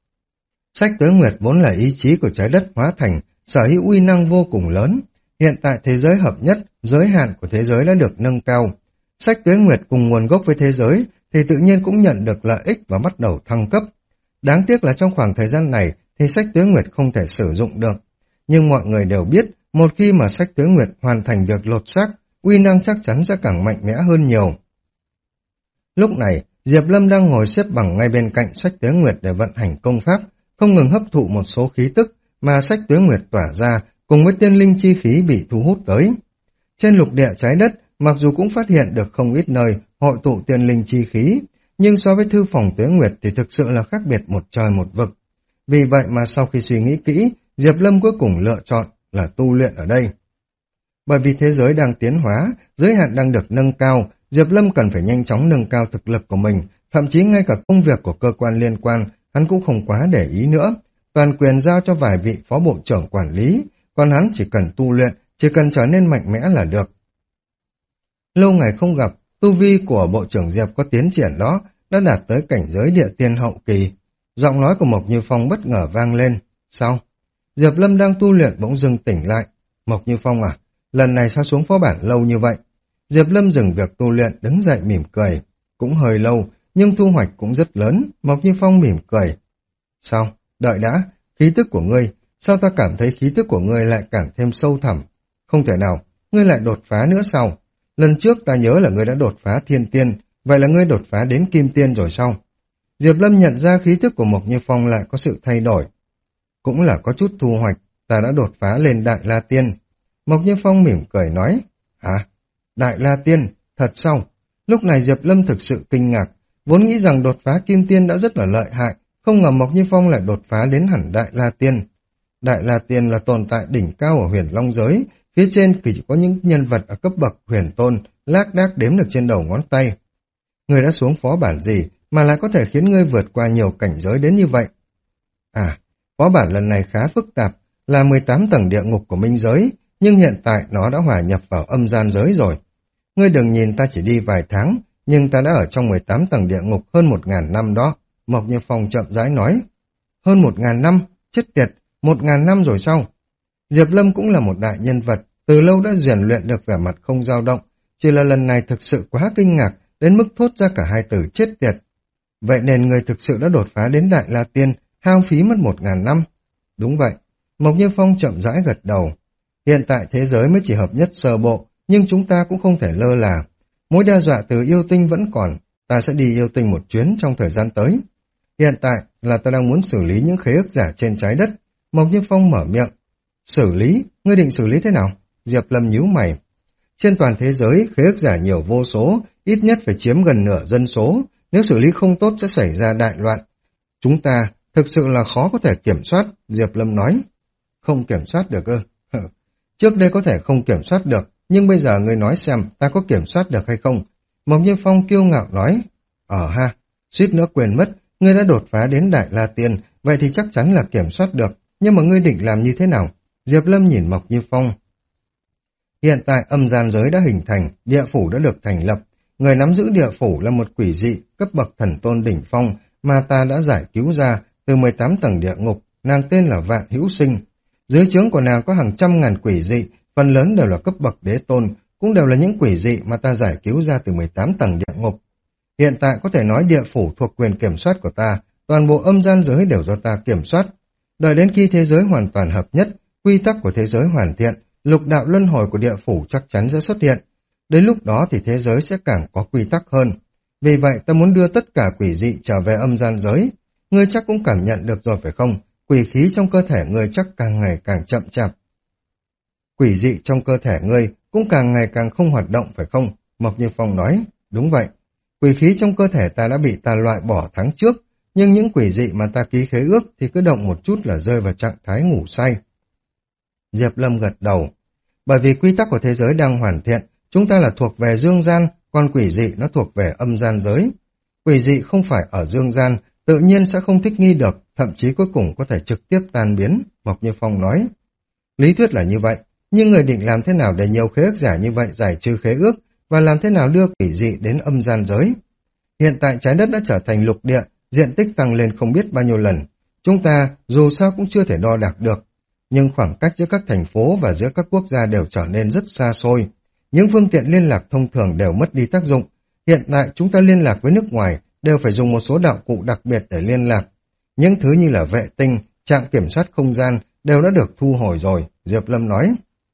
Sách Tuế Nguyệt vốn là ý chí của trái đất hóa thành, sở hữu uy năng vô cùng lớn. Hiện tại thế giới hợp nhất, giới hạn của thế giới đã được nâng cao. Sách Tuế Nguyệt cùng nguồn gốc với thế giới thì tự nhiên cũng nhận được lợi ích và bắt đầu thăng cấp. Đáng tiếc là trong khoảng thời gian này thì sách Tuế Nguyệt không thể sử dụng được. Nhưng mọi người đều biết, một khi mà sách Tuế Nguyệt hoàn thành việc lột xác, uy năng chắc chắn sẽ càng mạnh mẽ hơn nhiều. Lúc này, Diệp Lâm đang ngồi xếp bằng ngay bên cạnh sách Tuế Nguyệt để vận hành công pháp, không ngừng hấp thụ một số khí tức mà sách Tuế Nguyệt tỏa ra, cùng với tiên linh chi khí bị thu hút tới. Trên lục địa trái đất, mặc dù cũng phát hiện được không ít nơi hội tụ tiên linh chi khí, nhưng so với thư phòng Tuế Nguyệt thì thực sự là khác biệt một trời một vực. Vì vậy mà sau khi suy nghĩ kỹ, Diệp Lâm cuối cùng lựa chọn là tu luyện ở đây. Bởi vì thế giới đang tiến hóa, giới hạn đang được nâng cao, Diệp Lâm cần phải nhanh chóng nâng cao thực lực của mình, thậm chí ngay cả công việc của cơ quan liên quan, hắn cũng không quá để ý nữa, toàn quyền giao cho vài vị phó bộ trưởng quản lý, còn hắn chỉ cần tu luyện, chỉ cần trở nên mạnh mẽ là được. Lâu ngày không gặp, tu vi của bộ trưởng Diệp có tiến triển đó, đã đạt tới cảnh giới địa tiên hậu kỳ. Giọng nói của Mộc Như Phong bất ngờ vang lên. Sao? Diệp Lâm đang tu luyện bỗng dưng tỉnh lại. Mộc Như Phong à, lần này sao xuống phó bản lâu như vậy? Diệp Lâm dừng việc tu luyện, đứng dậy mỉm cười. Cũng hơi lâu, nhưng thu hoạch cũng rất lớn. Mộc Như Phong mỉm cười. Sao? Đợi đã, khí tức của ngươi, sao ta cảm thấy khí tức của ngươi lại càng thêm sâu thẳm? Không thể nào, ngươi lại đột phá nữa sao? Lần trước ta nhớ là ngươi đã đột phá thiên tiên, vậy là ngươi đột phá đến kim tiên rồi sao? Diệp Lâm nhận ra khí tức của Mộc Như Phong lại có sự thay đổi. Cũng là có chút thu hoạch, ta đã đột phá lên Đại La Tiên. Mộc Như Phong mỉm cười nói, hả? Đại La Tiên, thật sao? Lúc này Diệp Lâm thực sự kinh ngạc, vốn nghĩ rằng đột phá kim tiên đã rất là lợi hại, không ngờ Mộc Như Phong lại đột phá đến hẳn Đại La Tiên. Đại La Tiên là tồn tại đỉnh cao ở huyền long giới, phía trên chỉ có những nhân vật ở cấp bậc huyền tôn, lác đác đếm được trên đầu ngón tay. Ngươi đã xuống phó bản gì mà lại có thể khiến ngươi vượt qua nhiều cảnh giới đến như vậy? À, phó bản lần này khá phức tạp, là mười tám tầng địa ngục của minh giới, nhưng hiện tại nó đã hòa nhập vào âm gian giới rồi. Ngươi đừng nhìn ta chỉ đi vài tháng, nhưng ta đã ở trong mười tám tầng địa ngục hơn một ngàn năm đó, Mộc Như Phong chậm rãi nói. Hơn một ngàn năm? Chết tiệt, một ngàn năm rồi sao? Diệp Lâm cũng là một đại nhân vật, từ lâu đã rèn luyện được vẻ mặt không dao động, chỉ là lần này thực sự quá kinh ngạc, đến mức thốt ra cả hai từ chết tiệt. Vậy nên người thực sự đã đột phá đến Đại La Tiên, hao phí mất một ngàn năm. Đúng vậy, Mộc Như Phong chậm rãi gật đầu. Hiện tại thế giới mới chỉ hợp nhất sơ bộ, nhưng chúng ta cũng không thể lơ là. Mối đe dọa từ yêu tinh vẫn còn, ta sẽ đi yêu tinh một chuyến trong thời gian tới. Hiện tại là ta đang muốn xử lý những khế ước giả trên trái đất. Mộc Như Phong mở miệng. Xử lý? Ngươi định xử lý thế nào? Diệp Lâm nhíu mày. Trên toàn thế giới, khế ước giả nhiều vô số, ít nhất phải chiếm gần nửa dân số. Nếu xử lý không tốt sẽ xảy ra đại loạn. Chúng ta thực sự là khó có thể kiểm soát, Diệp Lâm nói. Không kiểm soát được ư? Trước đây có thể không kiểm soát được, nhưng bây giờ ngươi nói xem ta có kiểm soát được hay không? Mộc Như Phong kiêu ngạo nói. Ờ ha, suýt nữa quên mất, ngươi đã đột phá đến Đại La Tiên, vậy thì chắc chắn là kiểm soát được. Nhưng mà ngươi định làm như thế nào? Diệp Lâm nhìn Mộc Như Phong. Hiện tại âm gian giới đã hình thành, địa phủ đã được thành lập. Người nắm giữ địa phủ là một quỷ dị, cấp bậc thần tôn đỉnh phong, mà ta đã giải cứu ra từ mười tám tầng địa ngục, nàng tên là Vạn Hữu Sinh. Dưới trướng của nàng có hàng trăm ngàn quỷ dị, phần lớn đều là cấp bậc đế tôn, cũng đều là những quỷ dị mà ta giải cứu ra từ mười tám tầng địa ngục. Hiện tại có thể nói địa phủ thuộc quyền kiểm soát của ta, toàn bộ âm gian giới đều do ta kiểm soát. Đợi đến khi thế giới hoàn toàn hợp nhất, quy tắc của thế giới hoàn thiện, lục đạo luân hồi của địa phủ chắc chắn sẽ xuất hiện. Đến lúc đó thì thế giới sẽ càng có quy tắc hơn. Vì vậy ta muốn đưa tất cả quỷ dị trở về âm gian giới. Ngươi chắc cũng cảm nhận được rồi phải không? Quỷ khí trong cơ thể ngươi chắc càng ngày càng chậm chạp. Quỷ dị trong cơ thể ngươi cũng càng ngày càng không hoạt động phải không? Mộc Như Phong nói, đúng vậy. Quỷ khí trong cơ thể ta đã bị ta loại bỏ tháng trước, nhưng những quỷ dị mà ta ký khế ước thì cứ động một chút là rơi vào trạng thái ngủ say. Diệp Lâm gật đầu. Bởi vì quy tắc của thế giới đang hoàn thiện, chúng ta là thuộc về dương gian, còn quỷ dị nó thuộc về âm gian giới. Quỷ dị không phải ở dương gian, tự nhiên sẽ không thích nghi được, thậm chí cuối cùng có thể trực tiếp tan biến, Mộc Như Phong nói. Lý thuyết là như vậy, nhưng người định làm thế nào để nhiều khế ước giả như vậy giải trừ khế ước, và làm thế nào đưa quỷ dị đến âm gian giới? Hiện tại trái đất đã trở thành lục địa, diện tích tăng lên không biết bao nhiêu lần. Chúng ta dù sao cũng chưa thể đo đạc được, nhưng khoảng cách giữa các thành phố và giữa các quốc gia đều trở nên rất xa xôi. Những phương tiện liên lạc thông thường đều mất đi tác dụng. Hiện tại chúng ta liên lạc với nước ngoài đều phải dùng một số đạo cụ đặc biệt để liên lạc. Những thứ như là vệ tinh, trạm kiểm soát không gian đều đã được thu hồi rồi, Diệp Lâm nói.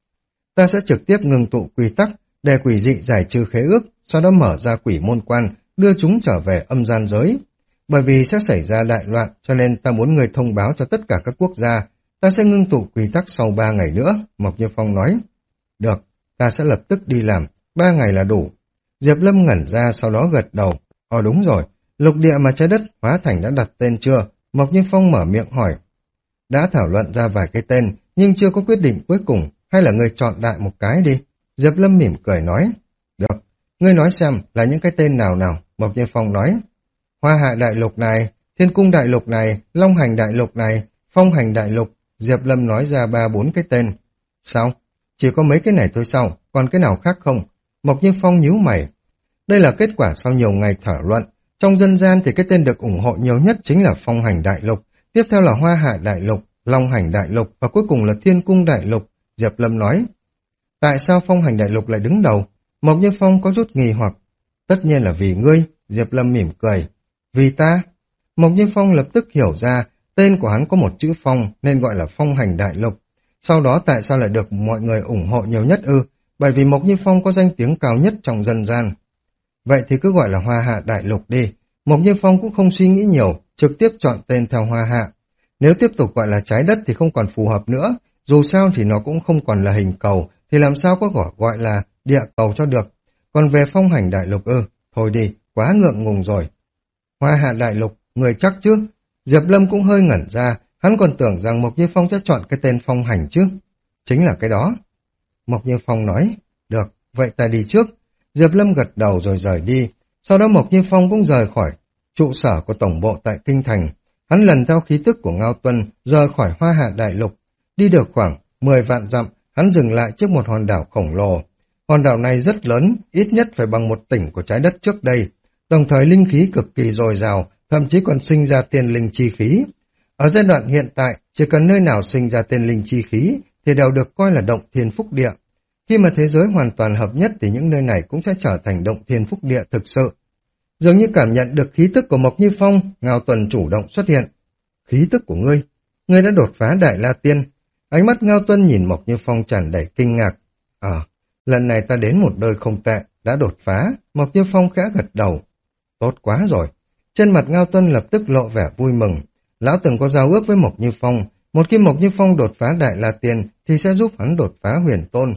Ta sẽ trực tiếp ngừng tụ quy tắc để quỷ dị giải trừ khế ước, sau đó mở ra quỷ môn quan, đưa chúng trở về âm gian giới. Bởi vì sẽ xảy ra đại loạn, cho nên ta muốn người thông báo cho tất cả các quốc gia. Ta sẽ ngưng tụ quy tắc sau ba ngày nữa, Mộc Như Phong nói. Được, ta sẽ lập tức đi làm, ba ngày là đủ. Diệp Lâm ngẩn ra sau đó gật đầu. Ồ đúng rồi, lục địa mà trái đất hóa thành đã đặt tên chưa? Mộc Như Phong mở miệng hỏi. Đã thảo luận ra vài cái tên, nhưng chưa có quyết định cuối cùng, hay là người chọn đại một cái đi? Diệp Lâm mỉm cười nói. Được, ngươi nói xem là những cái tên nào nào? Mộc Như Phong nói. Hoa Hạ Đại Lục này, Thiên Cung Đại Lục này, Long Hành Đại Lục này, Phong Hành Đại Lục. Diệp Lâm nói ra ba bốn cái tên. Sao? Chỉ có mấy cái này thôi sao? Còn cái nào khác không? Mộc Như Phong nhíu mày. Đây là kết quả sau nhiều ngày thảo luận. Trong dân gian thì cái tên được ủng hộ nhiều nhất chính là Phong Hành Đại Lục, tiếp theo là Hoa Hạ Đại Lục, Long Hành Đại Lục và cuối cùng là Thiên Cung Đại Lục. Diệp Lâm nói. Tại sao Phong Hành Đại Lục lại đứng đầu? Mộc Như Phong có chút nghi hoặc. Tất nhiên là vì ngươi, Diệp Lâm mỉm cười. Vì ta? Mộc Như Phong lập tức hiểu ra, tên của hắn có một chữ Phong nên gọi là Phong Hành Đại Lục. Sau đó tại sao lại được mọi người ủng hộ nhiều nhất ư? Bởi vì Mộc Như Phong có danh tiếng cao nhất trong dân gian. Vậy thì cứ gọi là Hoa Hạ Đại Lục đi. Mộc Như Phong cũng không suy nghĩ nhiều, trực tiếp chọn tên theo Hoa Hạ. Nếu tiếp tục gọi là trái đất thì không còn phù hợp nữa, dù sao thì nó cũng không còn là hình cầu, thì làm sao có gọi gọi là địa cầu cho được. Còn về Phong Hành Đại Lục ư, thôi đi, quá ngượng ngùng rồi. Hoa Hạ Đại Lục, người chắc chứ? Diệp Lâm cũng hơi ngẩn ra, hắn còn tưởng rằng Mộc Như Phong sẽ chọn cái tên Phong Hành chứ. Chính là cái đó. Mộc Như Phong nói, được, vậy ta đi trước. Diệp Lâm gật đầu rồi rời đi. Sau đó Mộc Như Phong cũng rời khỏi trụ sở của tổng bộ tại Kinh Thành. Hắn lần theo khí tức của Ngao Tuân rời khỏi Hoa Hạ Đại Lục. Đi được khoảng mười vạn dặm, hắn dừng lại trước một hòn đảo khổng lồ. Hòn đảo này rất lớn, ít nhất phải bằng một tỉnh của trái đất trước đây. Đồng thời linh khí cực kỳ dồi dào, thậm chí còn sinh ra tiên linh chi khí. Ở giai đoạn hiện tại, chỉ cần nơi nào sinh ra tiên linh chi khí thì đều được coi là động thiên phúc địa. Khi mà thế giới hoàn toàn hợp nhất thì những nơi này cũng sẽ trở thành động thiên phúc địa thực sự. Dường như cảm nhận được khí tức của Mộc Như Phong, Ngao Tuần chủ động xuất hiện. Khí tức của ngươi, ngươi đã đột phá Đại La Tiên. Ánh mắt Ngao Tuân nhìn Mộc Như Phong tràn đầy kinh ngạc. Ờ, lần này ta đến một nơi không tệ, đã đột phá. Mộc Như Phong khẽ gật đầu. Tốt quá rồi. Trên mặt Ngao Tuân lập tức lộ vẻ vui mừng. Lão từng có giao ước với Mộc Như Phong, một khi Mộc Như Phong đột phá Đại La Tiên thì sẽ giúp hắn đột phá Huyền Tôn.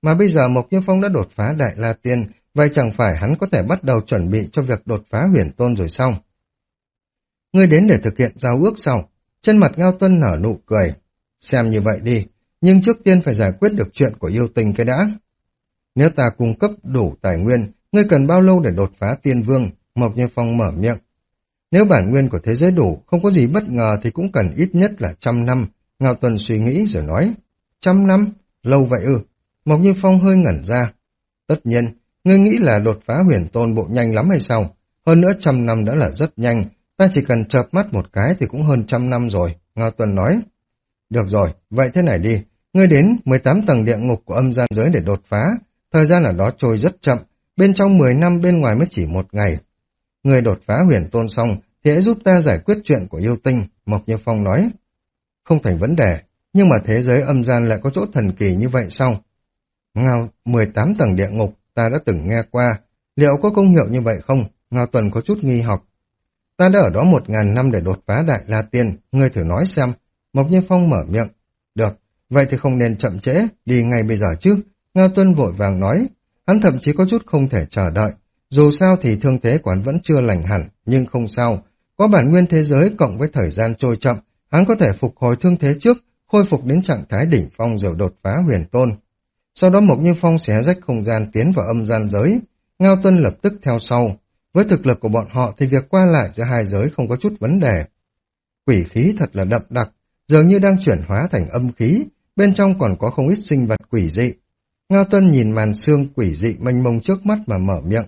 Mà bây giờ Mộc Như Phong đã đột phá Đại La Tiên, vậy chẳng phải hắn có thể bắt đầu chuẩn bị cho việc đột phá Huyền Tôn rồi sao? Ngươi đến để thực hiện giao ước sao? Trên mặt Ngao Tuân nở nụ cười. Xem như vậy đi, nhưng trước tiên phải giải quyết được chuyện của yêu tình cái đã. Nếu ta cung cấp đủ tài nguyên, ngươi cần bao lâu để đột phá Tiên Vương? Mộc Như Phong mở miệng. Nếu bản nguyên của thế giới đủ, không có gì bất ngờ thì cũng cần ít nhất là trăm năm. Ngao Tuân suy nghĩ rồi nói. Trăm năm? Lâu vậy ư? Mộc Như Phong hơi ngẩn ra. Tất nhiên, ngươi nghĩ là đột phá Huyền Tôn bộ nhanh lắm hay sao? Hơn nữa trăm năm đã là rất nhanh, ta chỉ cần chợp mắt một cái thì cũng hơn trăm năm rồi, Ngao Tuân nói. Được rồi, vậy thế này đi, ngươi đến mười tám tầng địa ngục của âm gian giới để đột phá, thời gian ở đó trôi rất chậm, bên trong mười năm bên ngoài mới chỉ một ngày. Ngươi đột phá Huyền Tôn xong thì hãy giúp ta giải quyết chuyện của yêu tinh, Mộc Như Phong nói. Không thành vấn đề, nhưng mà thế giới âm gian lại có chỗ thần kỳ như vậy sao? Ngao, mười tám tầng địa ngục, ta đã từng nghe qua, liệu có công hiệu như vậy không? Ngao Tuần có chút nghi hoặc. Ta đã ở đó một ngàn năm để đột phá Đại La Tiên, ngươi thử nói xem. Mộc Như Phong mở miệng. Được, vậy thì không nên chậm trễ, đi ngay bây giờ chứ. Ngao Tuân vội vàng nói. Hắn thậm chí có chút không thể chờ đợi. Dù sao thì thương thế của hắn vẫn chưa lành hẳn, nhưng không sao. Có bản nguyên thế giới cộng với thời gian trôi chậm, hắn có thể phục hồi thương thế trước, khôi phục đến trạng thái đỉnh phong rồi đột phá Huyền Tôn. Sau đó Mộc Như Phong xé rách không gian tiến vào âm gian giới. Ngao Tuân lập tức theo sau. Với thực lực của bọn họ thì việc qua lại giữa hai giới không có chút vấn đề. Quỷ khí thật là đậm đặc, dường như đang chuyển hóa thành âm khí, bên trong còn có không ít sinh vật quỷ dị. Ngao Tuân nhìn màn xương quỷ dị mênh mông trước mắt mà mở miệng.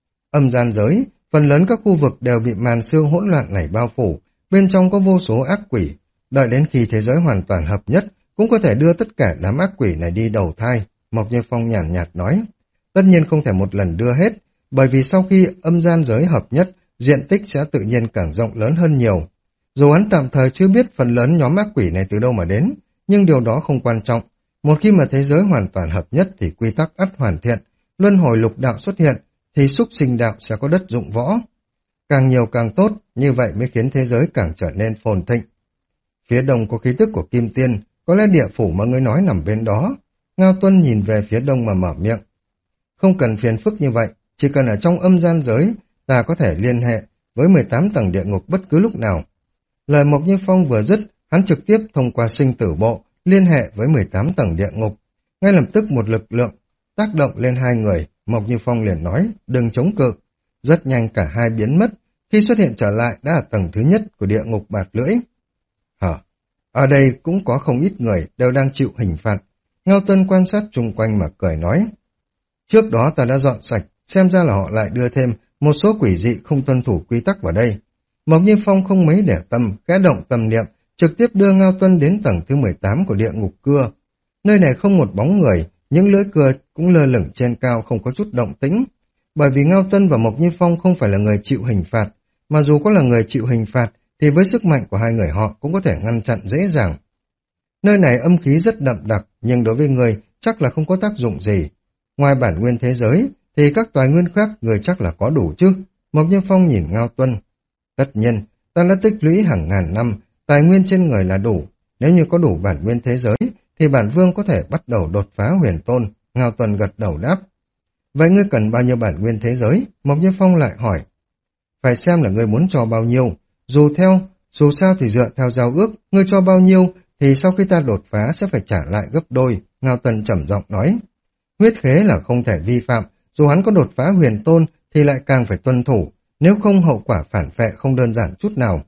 Âm gian giới, phần lớn các khu vực đều bị màn xương hỗn loạn này bao phủ, bên trong có vô số ác quỷ. Đợi đến khi thế giới hoàn toàn hợp nhất, cũng có thể đưa tất cả đám ác quỷ này đi đầu thai, Mộc Như Phong nhàn nhạt nói. Tất nhiên không thể một lần đưa hết, bởi vì sau khi âm gian giới hợp nhất, diện tích sẽ tự nhiên càng rộng lớn hơn nhiều. Dù hắn tạm thời chưa biết phần lớn nhóm ác quỷ này từ đâu mà đến, nhưng điều đó không quan trọng. Một khi mà thế giới hoàn toàn hợp nhất thì quy tắc ắt hoàn thiện, luân hồi lục đạo xuất hiện, thì xúc sinh đạo sẽ có đất dụng võ. Càng nhiều càng tốt, như vậy mới khiến thế giới càng trở nên phồn thịnh. Phía đông có khí tức của Kim Tiên, có lẽ địa phủ mà ngươi nói nằm bên đó. Ngao Tuân nhìn về phía đông mà mở miệng. Không cần phiền phức như vậy, chỉ cần ở trong âm gian giới, ta có thể liên hệ với mười tám tầng địa ngục bất cứ lúc nào. Lời Mộc Như Phong vừa dứt, hắn trực tiếp thông qua sinh tử bộ, liên hệ với mười tám tầng địa ngục. Ngay lập tức một lực lượng tác động lên hai người, Mộc Như Phong liền nói, đừng chống cự. Rất nhanh cả hai biến mất, khi xuất hiện trở lại đã ở tầng thứ nhất của địa ngục bạt lưỡi. Hả? Ở đây cũng có không ít người đều đang chịu hình phạt. Ngao Tuân quan sát chung quanh mà cười nói. Trước đó ta đã dọn sạch, xem ra là họ lại đưa thêm một số quỷ dị không tuân thủ quy tắc vào đây. Mộc Như Phong không mấy để tâm, khẽ động tâm niệm, trực tiếp đưa Ngao Tuân đến tầng thứ mười tám của địa ngục cưa. Nơi này không một bóng người, những lưỡi cưa cũng lơ lửng trên cao không có chút động tĩnh. Bởi vì Ngao Tuân và Mộc Như Phong không phải là người chịu hình phạt, mà dù có là người chịu hình phạt, thì với sức mạnh của hai người họ cũng có thể ngăn chặn dễ dàng. Nơi này âm khí rất đậm đặc, nhưng đối với người chắc là không có tác dụng gì. Ngoài bản nguyên thế giới, thì các tài nguyên khác người chắc là có đủ chứ. Mộc Như Phong nhìn Ngao Tuân. Tất nhiên, ta đã tích lũy hàng ngàn năm, tài nguyên trên người là đủ. Nếu như có đủ bản nguyên thế giới, thì bản vương có thể bắt đầu đột phá Huyền Tôn. Ngao Tuân gật đầu đáp. Vậy ngươi cần bao nhiêu bản nguyên thế giới? Mộc Như Phong lại hỏi. Phải xem là ngươi muốn cho bao nhiêu. Dù theo, dù sao thì dựa theo giao ước, ngươi cho bao nhiêu, thì sau khi ta đột phá sẽ phải trả lại gấp đôi. Ngao Tuân trầm giọng nói. Huyết khế là không thể vi phạm, dù hắn có đột phá Huyền Tôn thì lại càng phải tuân thủ, nếu không hậu quả phản phệ không đơn giản chút nào.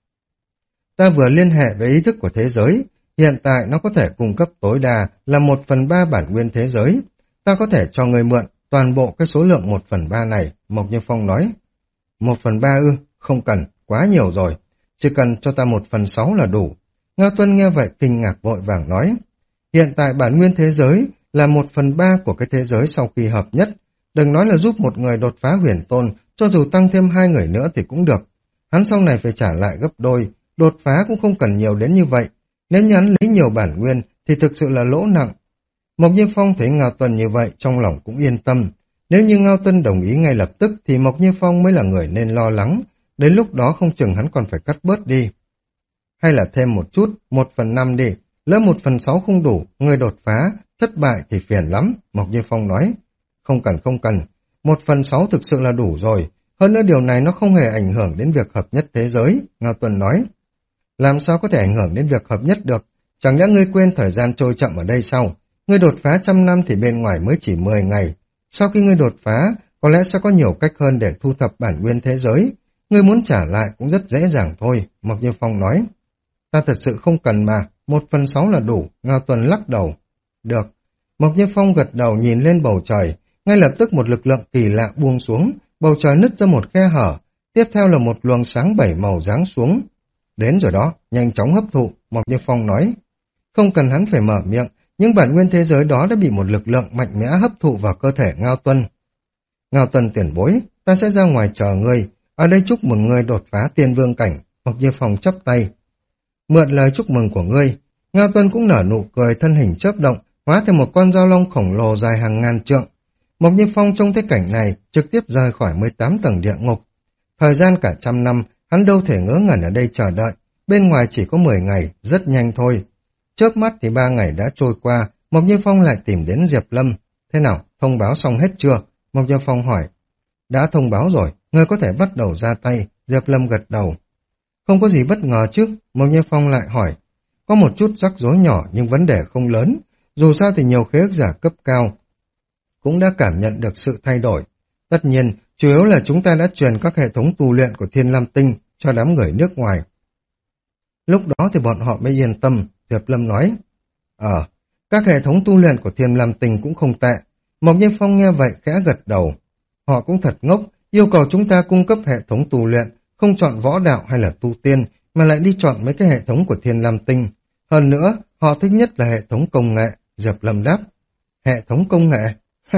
Ta vừa liên hệ với ý thức của thế giới, hiện tại nó có thể cung cấp tối đa là một phần ba bản nguyên thế giới. Ta có thể cho người mượn toàn bộ cái số lượng một phần ba này, Mộc Như Phong nói. Một phần ba ư, không cần, quá nhiều rồi, chỉ cần cho ta một phần sáu là đủ. Ngao Tuân nghe vậy kinh ngạc vội vàng nói. Hiện tại bản nguyên thế giới là một phần ba của cái thế giới sau khi hợp nhất. Đừng nói là giúp một người đột phá Huyền Tôn, cho dù tăng thêm hai người nữa thì cũng được. Hắn sau này phải trả lại gấp đôi, đột phá cũng không cần nhiều đến như vậy. Nếu như hắn lấy nhiều bản nguyên thì thực sự là lỗ nặng. Mộc Như Phong thấy Ngao Tuân như vậy trong lòng cũng yên tâm. Nếu như Ngao Tuân đồng ý ngay lập tức thì Mộc Như Phong mới là người nên lo lắng. Đến lúc đó không chừng hắn còn phải cắt bớt đi. Hay là thêm một chút, một phần năm đi. Lỡ một phần sáu không đủ, người đột phá thất bại thì phiền lắm, Mộc Như Phong nói. Không cần không cần, một phần sáu thực sự là đủ rồi, hơn nữa điều này nó không hề ảnh hưởng đến việc hợp nhất thế giới, Ngao Tuần nói. Làm sao có thể ảnh hưởng đến việc hợp nhất được, chẳng lẽ ngươi quên thời gian trôi chậm ở đây sao? Ngươi đột phá trăm năm thì bên ngoài mới chỉ mười ngày, sau khi ngươi đột phá, có lẽ sẽ có nhiều cách hơn để thu thập bản nguyên thế giới, ngươi muốn trả lại cũng rất dễ dàng thôi, Mộc Như Phong nói. Ta thật sự không cần mà, một phần sáu là đủ, Ngao Tuần lắc đầu. Được, Mộc Như Phong gật đầu nhìn lên bầu trời, ngay lập tức một lực lượng kỳ lạ buông xuống, bầu trời nứt ra một khe hở, tiếp theo là một luồng sáng bảy màu giáng xuống. Đến rồi đó, nhanh chóng hấp thụ, Mộc Như Phong nói. Không cần hắn phải mở miệng, nhưng bản nguyên thế giới đó đã bị một lực lượng mạnh mẽ hấp thụ vào cơ thể Ngao Tuân. Ngao Tuân tiền bối, ta sẽ ra ngoài chờ ngươi, ở đây chúc mừng ngươi đột phá tiên vương cảnh, Mộc Như Phong chắp tay. Mượn lời chúc mừng của ngươi, Ngao Tuân cũng nở nụ cười, thân hình chớp động, hóa thành một con dao long khổng lồ dài hàng ngàn trượng. Mộc Như Phong trong thế cảnh này trực tiếp rời khỏi mười tám tầng địa ngục. Thời gian cả trăm năm, hắn đâu thể ngớ ngẩn ở đây chờ đợi, bên ngoài chỉ có mười ngày, rất nhanh thôi. Chớp mắt thì ba ngày đã trôi qua, Mộc Như Phong lại tìm đến Diệp Lâm. Thế nào, thông báo xong hết chưa? Mộc Như Phong hỏi. Đã thông báo rồi, ngươi có thể bắt đầu ra tay, Diệp Lâm gật đầu. Không có gì bất ngờ chứ, Mộc Như Phong lại hỏi. Có một chút rắc rối nhỏ nhưng vấn đề không lớn, dù sao thì nhiều khế ước giả cấp cao cũng đã cảm nhận được sự thay đổi. Tất nhiên, chủ yếu là chúng ta đã truyền các hệ thống tu luyện của Thiên Lam Tinh cho đám người nước ngoài. Lúc đó thì bọn họ mới yên tâm, Diệp Lâm nói. Ờ, các hệ thống tu luyện của Thiên Lam Tinh cũng không tệ. Mộc Như Phong nghe vậy khẽ gật đầu. Họ cũng thật ngốc, yêu cầu chúng ta cung cấp hệ thống tu luyện, không chọn võ đạo hay là tu tiên, mà lại đi chọn mấy cái hệ thống của Thiên Lam Tinh. Hơn nữa, họ thích nhất là hệ thống công nghệ, Diệp Lâm đáp. Hệ thống công nghệ?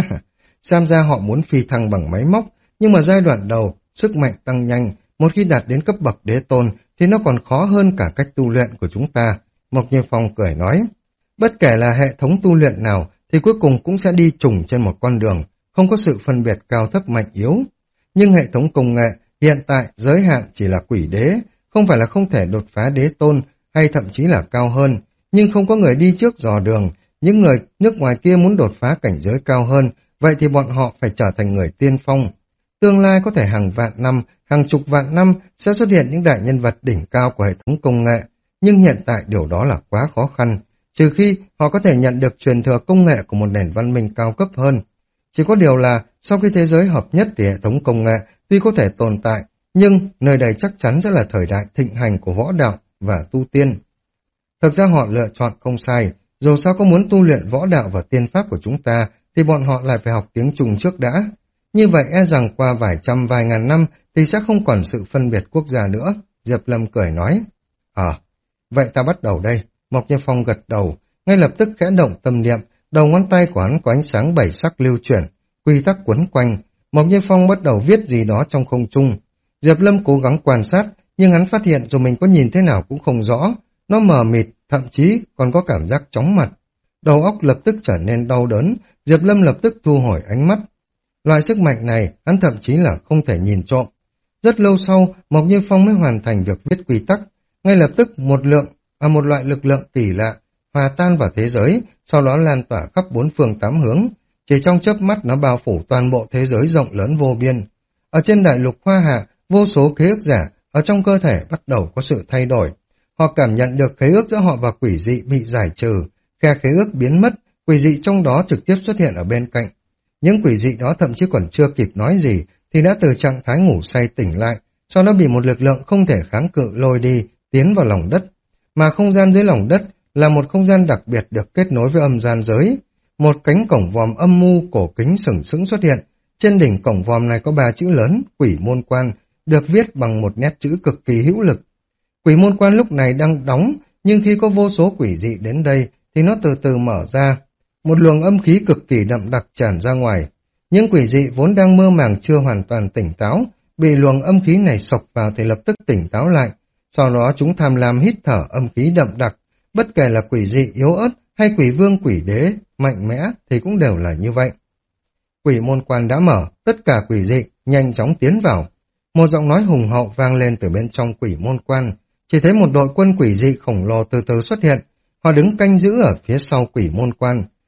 Xem ra họ muốn phi thăng bằng máy móc, nhưng mà giai đoạn đầu, sức mạnh tăng nhanh, một khi đạt đến cấp bậc đế tôn, thì nó còn khó hơn cả cách tu luyện của chúng ta. Mộc Như Phong cười nói, bất kể là hệ thống tu luyện nào, thì cuối cùng cũng sẽ đi trùng trên một con đường, không có sự phân biệt cao thấp mạnh yếu. Nhưng hệ thống công nghệ, hiện tại giới hạn chỉ là quỷ đế, không phải là không thể đột phá đế tôn, hay thậm chí là cao hơn, nhưng không có người đi trước dò đường. Những người nước ngoài kia muốn đột phá cảnh giới cao hơn, vậy thì bọn họ phải trở thành người tiên phong. Tương lai có thể hàng vạn năm, hàng chục vạn năm sẽ xuất hiện những đại nhân vật đỉnh cao của hệ thống công nghệ, nhưng hiện tại điều đó là quá khó khăn, trừ khi họ có thể nhận được truyền thừa công nghệ của một nền văn minh cao cấp hơn. Chỉ có điều là, sau khi thế giới hợp nhất thì hệ thống công nghệ tuy có thể tồn tại, nhưng nơi đây chắc chắn sẽ là thời đại thịnh hành của võ đạo và tu tiên. Thực ra họ lựa chọn không sai, dù sao có muốn tu luyện võ đạo và tiên pháp của chúng ta, thì bọn họ lại phải học tiếng Trung trước đã. Như vậy e rằng qua vài trăm vài ngàn năm thì sẽ không còn sự phân biệt quốc gia nữa, Diệp Lâm cười nói. Ờ, à, vậy ta bắt đầu đây, Mộc Như Phong gật đầu, ngay lập tức khẽ động tâm niệm, đầu ngón tay của hắn có ánh sáng bảy sắc lưu chuyển, quy tắc quấn quanh, Mộc Như Phong bắt đầu viết gì đó trong không trung. Diệp Lâm cố gắng quan sát, nhưng hắn phát hiện dù mình có nhìn thế nào cũng không rõ, nó mờ mịt, thậm chí còn có cảm giác chóng mặt. Đầu óc lập tức trở nên đau đớn, Diệp Lâm lập tức thu hồi ánh mắt. Loại sức mạnh này, hắn thậm chí là không thể nhìn trộm. Rất lâu sau, Mộc Như Phong mới hoàn thành việc viết quy tắc. Ngay lập tức một lượng, à một loại lực lượng kỳ lạ, hòa tan vào thế giới, sau đó lan tỏa khắp bốn phương tám hướng. Chỉ trong chớp mắt nó bao phủ toàn bộ thế giới rộng lớn vô biên. Ở trên đại lục Hoa Hạ, vô số khế ước giả ở trong cơ thể bắt đầu có sự thay đổi. Họ cảm nhận được khế ước giữa họ và quỷ dị bị giải trừ, khe khế ước biến mất, quỷ dị trong đó trực tiếp xuất hiện ở bên cạnh. Những quỷ dị đó thậm chí còn chưa kịp nói gì thì đã từ trạng thái ngủ say tỉnh lại, sau đó bị một lực lượng không thể kháng cự lôi đi, tiến vào lòng đất. Mà không gian dưới lòng đất là một không gian đặc biệt được kết nối với âm gian giới. Một cánh cổng vòm âm mưu cổ kính sừng sững xuất hiện. Trên đỉnh cổng vòm này có ba chữ lớn, Quỷ Môn Quan, được viết bằng một nét chữ cực kỳ hữu lực. Quỷ Môn Quan lúc này đang đóng, nhưng khi có vô số quỷ dị đến đây thì nó từ từ mở ra. Một luồng âm khí cực kỳ đậm đặc tràn ra ngoài. Những quỷ dị vốn đang mơ màng chưa hoàn toàn tỉnh táo, bị luồng âm khí này sộc vào thì lập tức tỉnh táo lại. Sau đó chúng tham lam hít thở âm khí đậm đặc, bất kể là quỷ dị yếu ớt hay quỷ vương quỷ đế mạnh mẽ thì cũng đều là như vậy. Quỷ Môn Quan đã mở, tất cả quỷ dị nhanh chóng tiến vào. Một giọng nói hùng hậu vang lên từ bên trong Quỷ Môn Quan. Chỉ thấy một đội quân quỷ dị khổng lồ từ từ xuất hiện. Họ đứng canh giữ ở phía sau Quỷ Môn Quan.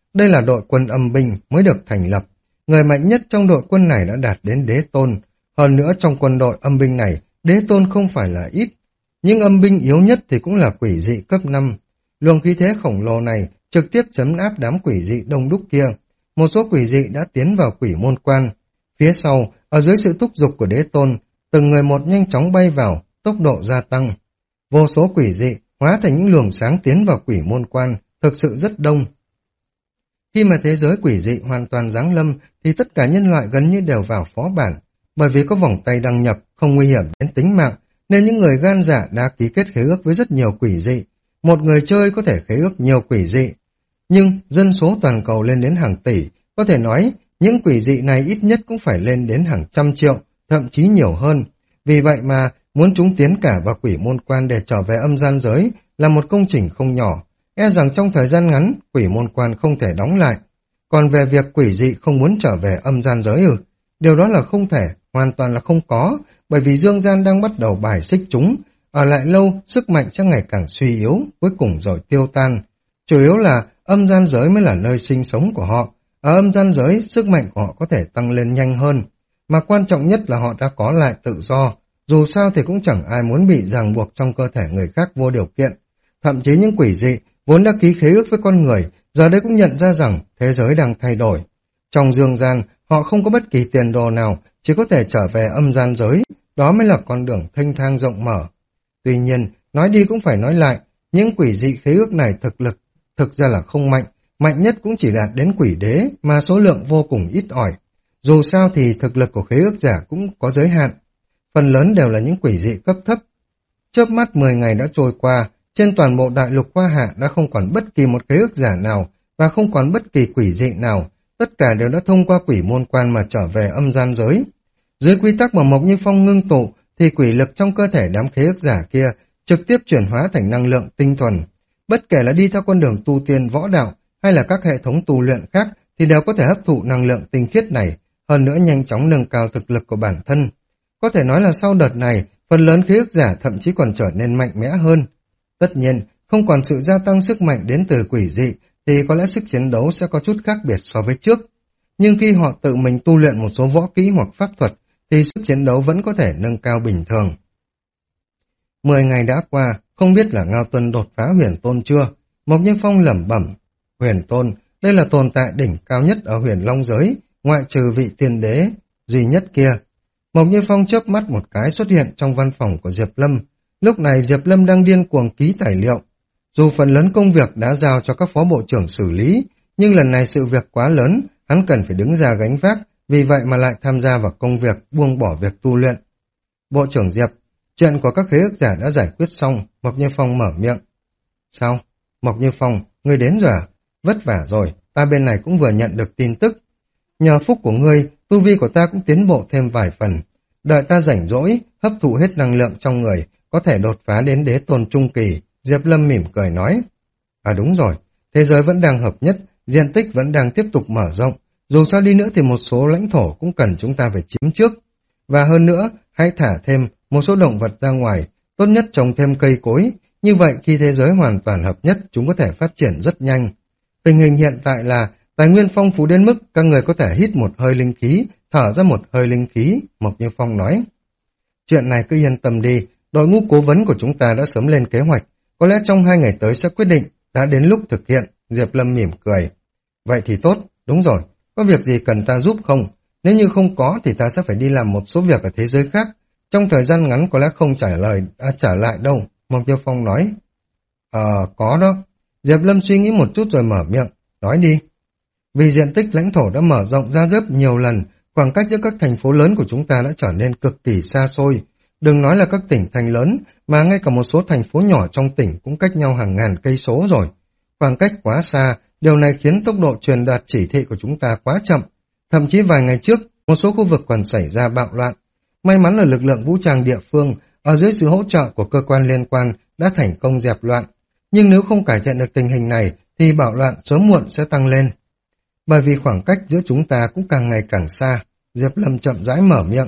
Đây là đội quân âm binh mới được thành lập. Người mạnh nhất trong đội quân này đã đạt đến đế tôn. Hơn nữa trong quân đội âm binh này, đế tôn không phải là ít. Nhưng âm binh yếu nhất thì cũng là quỷ dị cấp năm. Luồng khí thế khổng lồ này trực tiếp chấn áp đám quỷ dị đông đúc kia. Một số quỷ dị đã tiến vào quỷ môn quan. Phía sau, ở dưới sự thúc giục của đế tôn, từng người một nhanh chóng bay vào, tốc độ gia tăng. Vô số quỷ dị hóa thành những luồng sáng tiến vào quỷ môn quan, thực sự rất đông. Khi mà thế giới quỷ dị hoàn toàn giáng lâm thì tất cả nhân loại gần như đều vào phó bản, bởi vì có vòng tay đăng nhập không nguy hiểm đến tính mạng, nên những người gan dạ đã ký kết khế ước với rất nhiều quỷ dị. Một người chơi có thể khế ước nhiều quỷ dị, nhưng dân số toàn cầu lên đến hàng tỷ, có thể nói những quỷ dị này ít nhất cũng phải lên đến hàng trăm triệu, thậm chí nhiều hơn. Vì vậy mà muốn chúng tiến cả vào quỷ môn quan để trở về âm gian giới là một công trình không nhỏ. E rằng trong thời gian ngắn, quỷ môn quan không thể đóng lại. Còn về việc quỷ dị không muốn trở về âm gian giới ư, điều đó là không thể, hoàn toàn là không có, bởi vì dương gian đang bắt đầu bài xích chúng. Ở lại lâu, sức mạnh sẽ ngày càng suy yếu, cuối cùng rồi tiêu tan. Chủ yếu là âm gian giới mới là nơi sinh sống của họ. Ở âm gian giới, sức mạnh của họ có thể tăng lên nhanh hơn. Mà quan trọng nhất là họ đã có lại tự do. Dù sao thì cũng chẳng ai muốn bị ràng buộc trong cơ thể người khác vô điều kiện. Thậm chí những quỷ dị vốn đã ký khế ước với con người, giờ đây cũng nhận ra rằng thế giới đang thay đổi. Trong dương gian, họ không có bất kỳ tiền đồ nào, chỉ có thể trở về âm gian giới, đó mới là con đường thanh thang rộng mở. Tuy nhiên, nói đi cũng phải nói lại, những quỷ dị khế ước này thực lực thực ra là không mạnh, mạnh nhất cũng chỉ đạt đến quỷ đế mà số lượng vô cùng ít ỏi. Dù sao thì thực lực của khế ước giả cũng có giới hạn, phần lớn đều là những quỷ dị cấp thấp. Chớp mắt mười ngày đã trôi qua, trên toàn bộ đại lục Hoa Hạ đã không còn bất kỳ một khế ước giả nào và không còn bất kỳ quỷ dị nào, tất cả đều đã thông qua quỷ môn quan mà trở về âm gian giới. Dưới quy tắc mà Mộc Như Phong ngưng tụ thì quỷ lực trong cơ thể đám khế ước giả kia trực tiếp chuyển hóa thành năng lượng tinh thuần. Bất kể là đi theo con đường tu tiên võ đạo hay là các hệ thống tu luyện khác thì đều có thể hấp thụ năng lượng tinh khiết này, hơn nữa nhanh chóng nâng cao thực lực của bản thân. Có thể nói là sau đợt này, phần lớn khế ước giả thậm chí còn trở nên mạnh mẽ hơn. Tất nhiên, không còn sự gia tăng sức mạnh đến từ quỷ dị thì có lẽ sức chiến đấu sẽ có chút khác biệt so với trước. Nhưng khi họ tự mình tu luyện một số võ kỹ hoặc pháp thuật thì sức chiến đấu vẫn có thể nâng cao bình thường. Mười ngày đã qua, không biết là Ngao Tuân đột phá huyền tôn chưa? Mộc Như Phong lẩm bẩm, huyền tôn, đây là tồn tại đỉnh cao nhất ở huyền long giới, ngoại trừ vị tiên đế duy nhất kia. Mộc Như Phong chớp mắt một cái xuất hiện trong văn phòng của Diệp Lâm. Lúc này Diệp Lâm đang điên cuồng ký tài liệu. Dù phần lớn công việc đã giao cho các phó bộ trưởng xử lý, nhưng lần này sự việc quá lớn, hắn cần phải đứng ra gánh vác, vì vậy mà lại tham gia vào công việc buông bỏ việc tu luyện. Bộ trưởng Diệp, chuyện của các khế ước giả đã giải quyết xong, Mộc Như Phong mở miệng. Sao? Mộc Như Phong, ngươi đến rồi à? Vất vả rồi, ta bên này cũng vừa nhận được tin tức. Nhờ phúc của ngươi, tu vi của ta cũng tiến bộ thêm vài phần. Đợi ta rảnh rỗi, hấp thụ hết năng lượng trong người, có thể đột phá đến đế tôn trung kỳ. Diệp Lâm mỉm cười nói. À đúng rồi, thế giới vẫn đang hợp nhất, diện tích vẫn đang tiếp tục mở rộng. Dù sao đi nữa thì một số lãnh thổ cũng cần chúng ta phải chiếm trước. Và hơn nữa, hãy thả thêm một số động vật ra ngoài, tốt nhất trồng thêm cây cối. Như vậy khi thế giới hoàn toàn hợp nhất, chúng có thể phát triển rất nhanh. Tình hình hiện tại là tài nguyên phong phú đến mức các người có thể hít một hơi linh khí, thở ra một hơi linh khí, Mộc Như Phong nói. Chuyện này cứ yên tâm đi, đội ngũ cố vấn của chúng ta đã sớm lên kế hoạch, có lẽ trong hai ngày tới sẽ quyết định, đã đến lúc thực hiện, Diệp Lâm mỉm cười. Vậy thì tốt, đúng rồi, có việc gì cần ta giúp không? Nếu như không có thì ta sẽ phải đi làm một số việc ở thế giới khác, trong thời gian ngắn có lẽ không trả lời, à, trả lại đâu, Mộc Như Phong nói. Ờ, có đó. Diệp Lâm suy nghĩ một chút rồi mở miệng, nói đi. Vì diện tích lãnh thổ đã mở rộng ra rất nhiều lần, khoảng cách giữa các thành phố lớn của chúng ta đã trở nên cực kỳ xa xôi. Đừng nói là các tỉnh thành lớn, mà ngay cả một số thành phố nhỏ trong tỉnh cũng cách nhau hàng ngàn cây số rồi. Khoảng cách quá xa, điều này khiến tốc độ truyền đạt chỉ thị của chúng ta quá chậm. Thậm chí vài ngày trước, một số khu vực còn xảy ra bạo loạn. May mắn là lực lượng vũ trang địa phương, ở dưới sự hỗ trợ của cơ quan liên quan, đã thành công dẹp loạn. Nhưng nếu không cải thiện được tình hình này, thì bạo loạn sớm muộn sẽ tăng lên. Bởi vì khoảng cách giữa chúng ta cũng càng ngày càng xa, Diệp Lâm chậm rãi mở miệng.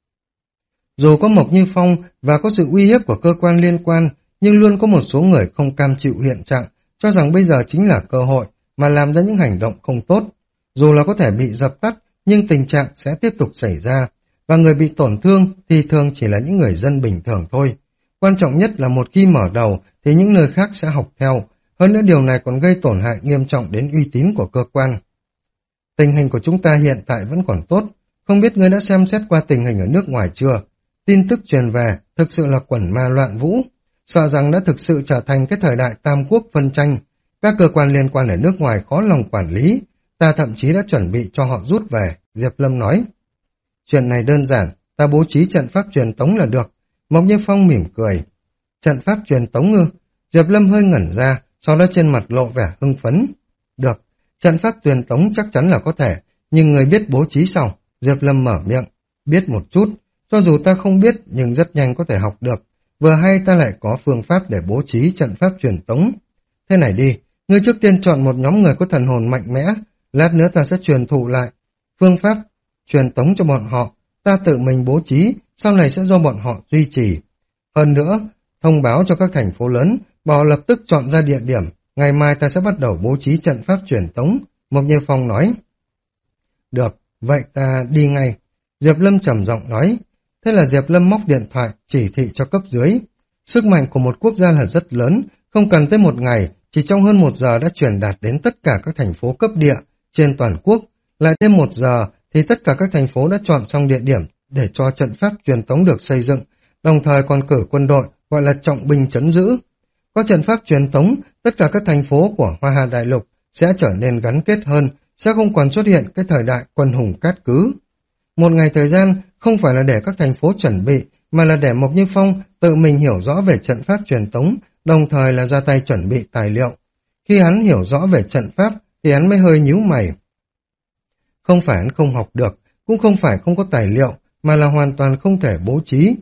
Dù có Mộc Như Phong và có sự uy hiếp của cơ quan liên quan, nhưng luôn có một số người không cam chịu hiện trạng, cho rằng bây giờ chính là cơ hội mà làm ra những hành động không tốt. Dù là có thể bị dập tắt, nhưng tình trạng sẽ tiếp tục xảy ra, và người bị tổn thương thì thường chỉ là những người dân bình thường thôi. Quan trọng nhất là một khi mở đầu thì những nơi khác sẽ học theo, hơn nữa điều này còn gây tổn hại nghiêm trọng đến uy tín của cơ quan. Tình hình của chúng ta hiện tại vẫn còn tốt, không biết ngươi đã xem xét qua tình hình ở nước ngoài chưa? Tin tức truyền về thực sự là quần ma loạn vũ, sợ rằng đã thực sự trở thành cái thời đại tam quốc phân tranh. Các cơ quan liên quan ở nước ngoài khó lòng quản lý, ta thậm chí đã chuẩn bị cho họ rút về, Diệp Lâm nói. Chuyện này đơn giản, ta bố trí trận pháp truyền tống là được. Mộc Như Phong mỉm cười. Trận pháp truyền tống ư? Diệp Lâm hơi ngẩn ra, sau đó trên mặt lộ vẻ hưng phấn. Được, trận pháp truyền tống chắc chắn là có thể, nhưng người biết bố trí sao? Diệp Lâm mở miệng. Biết một chút, cho dù ta không biết nhưng rất nhanh có thể học được. Vừa hay ta lại có phương pháp để bố trí trận pháp truyền tống. Thế này đi, ngươi trước tiên chọn một nhóm người có thần hồn mạnh mẽ, lát nữa ta sẽ truyền thụ lại phương pháp truyền tống cho bọn họ, ta tự mình bố trí, sau này sẽ do bọn họ duy trì. Hơn nữa, thông báo cho các thành phố lớn, bảo lập tức chọn ra địa điểm, ngày mai ta sẽ bắt đầu bố trí trận pháp truyền tống, Mộc Như Phong nói. Được, vậy ta đi ngay. Diệp Lâm trầm giọng nói. Thế là Diệp Lâm móc điện thoại, chỉ thị cho cấp dưới. Sức mạnh của một quốc gia là rất lớn, không cần tới một ngày, chỉ trong hơn một giờ đã truyền đạt đến tất cả các thành phố cấp địa trên toàn quốc. Lại thêm một giờ thì tất cả các thành phố đã chọn xong địa điểm để cho trận pháp truyền tống được xây dựng, đồng thời còn cử quân đội gọi là trọng binh trấn giữ. Có trận pháp truyền tống, tất cả các thành phố của Hoa Hà Đại Lục sẽ trở nên gắn kết hơn, sẽ không còn xuất hiện cái thời đại quân hùng cát cứ. Một ngày thời gian không phải là để các thành phố chuẩn bị, mà là để Mộc Như Phong tự mình hiểu rõ về trận pháp truyền tống, đồng thời là ra tay chuẩn bị tài liệu. Khi hắn hiểu rõ về trận pháp thì hắn mới hơi nhíu mày. Không phải hắn không học được, cũng không phải không có tài liệu, mà là hoàn toàn không thể bố trí.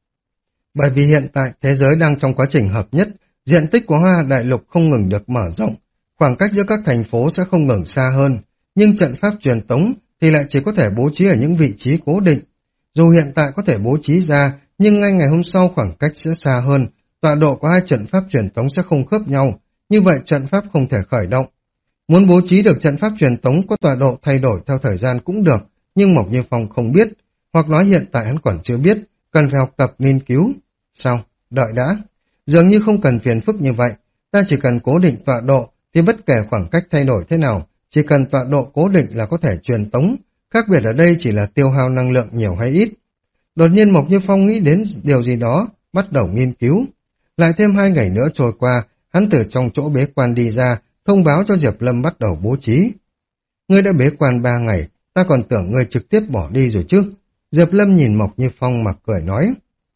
Bởi vì hiện tại thế giới đang trong quá trình hợp nhất, diện tích của Hoa Đại Lục không ngừng được mở rộng, khoảng cách giữa các thành phố sẽ không ngừng xa hơn, nhưng trận pháp truyền tống thì lại chỉ có thể bố trí ở những vị trí cố định. Dù hiện tại có thể bố trí ra, nhưng ngay ngày hôm sau khoảng cách sẽ xa hơn, tọa độ của hai trận pháp truyền tống sẽ không khớp nhau, như vậy trận pháp không thể khởi động. Muốn bố trí được trận pháp truyền tống có tọa độ thay đổi theo thời gian cũng được, nhưng Mộc Như Phong không biết, hoặc nói hiện tại hắn còn chưa biết, cần phải học tập nghiên cứu. Sao? Đợi đã. Dường như không cần phiền phức như vậy, ta chỉ cần cố định tọa độ, thì bất kể khoảng cách thay đổi thế nào, chỉ cần tọa độ cố định là có thể truyền tống, khác biệt ở đây chỉ là tiêu hao năng lượng nhiều hay ít. Đột nhiên Mộc Như Phong nghĩ đến điều gì đó, bắt đầu nghiên cứu. Lại thêm hai ngày nữa trôi qua, hắn từ trong chỗ bế quan đi ra, thông báo cho Diệp Lâm bắt đầu bố trí. Ngươi đã bế quan ba ngày, ta còn tưởng ngươi trực tiếp bỏ đi rồi chứ. Diệp Lâm nhìn Mộc Như Phong mà cười nói.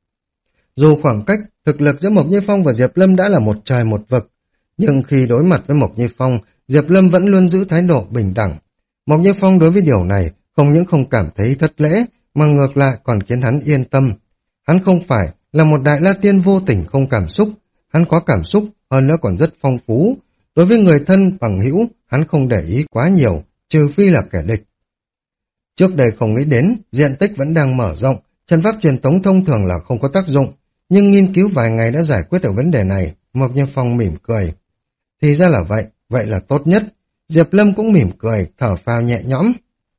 Dù khoảng cách, thực lực giữa Mộc Như Phong và Diệp Lâm đã là một trời một vực, nhưng khi đối mặt với Mộc Như Phong, Diệp Lâm vẫn luôn giữ thái độ bình đẳng. Mộc Như Phong đối với điều này không những không cảm thấy thất lễ, mà ngược lại còn khiến hắn yên tâm. Hắn không phải là một đại la tiên vô tình không cảm xúc, hắn có cảm xúc, hơn nữa còn rất phong phú. Đối với người thân, bằng hữu, hắn không để ý quá nhiều, trừ phi là kẻ địch. Trước đây không nghĩ đến, diện tích vẫn đang mở rộng, trận pháp truyền tống thông thường là không có tác dụng, nhưng nghiên cứu vài ngày đã giải quyết được vấn đề này. Mộc Như Phong mỉm cười. Thì ra là vậy, vậy là tốt nhất. Diệp Lâm cũng mỉm cười, thở phào nhẹ nhõm.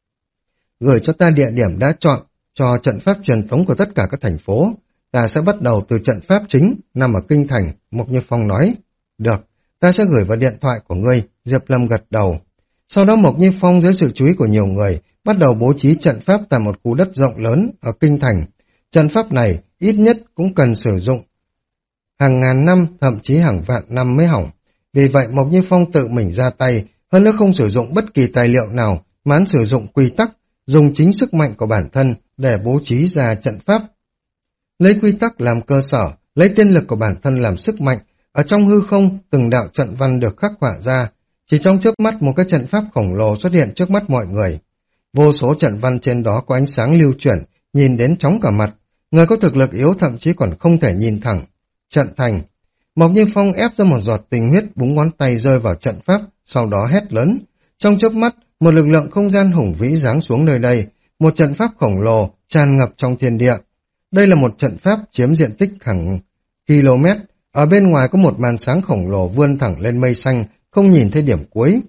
Gửi cho ta địa điểm đã chọn cho trận pháp truyền tống của tất cả các thành phố. Ta sẽ bắt đầu từ trận pháp chính nằm ở kinh thành, Mộc Như Phong nói. Được, ta sẽ gửi vào điện thoại của ngươi, Diệp Lâm gật đầu. Sau đó Mộc Như Phong dưới sự chú ý của nhiều người bắt đầu bố trí trận pháp tại một khu đất rộng lớn ở kinh thành. Trận pháp này ít nhất cũng cần sử dụng hàng ngàn năm, thậm chí hàng vạn năm mới hỏng. Vì vậy Mộc Như Phong tự mình ra tay, hơn nữa không sử dụng bất kỳ tài liệu nào, mà hắn sử dụng quy tắc, dùng chính sức mạnh của bản thân để bố trí ra trận pháp. Lấy quy tắc làm cơ sở, lấy tiên lực của bản thân làm sức mạnh, ở trong hư không từng đạo trận văn được khắc họa ra. Chỉ trong chớp mắt một cái trận pháp khổng lồ xuất hiện trước mắt mọi người. Vô số trận văn trên đó có ánh sáng lưu chuyển, nhìn đến chóng cả mặt. Người có thực lực yếu thậm chí còn không thể nhìn thẳng. Trận thành. Mộc Như Phong ép ra một giọt tình huyết, búng ngón tay rơi vào trận pháp, sau đó hét lớn. Trong chớp mắt, một lực lượng không gian hùng vĩ giáng xuống nơi đây, một trận pháp khổng lồ tràn ngập trong thiên địa. Đây là một trận pháp chiếm diện tích hàng km, ở bên ngoài có một màn sáng khổng lồ vươn thẳng lên mây xanh, không nhìn thấy điểm cuối.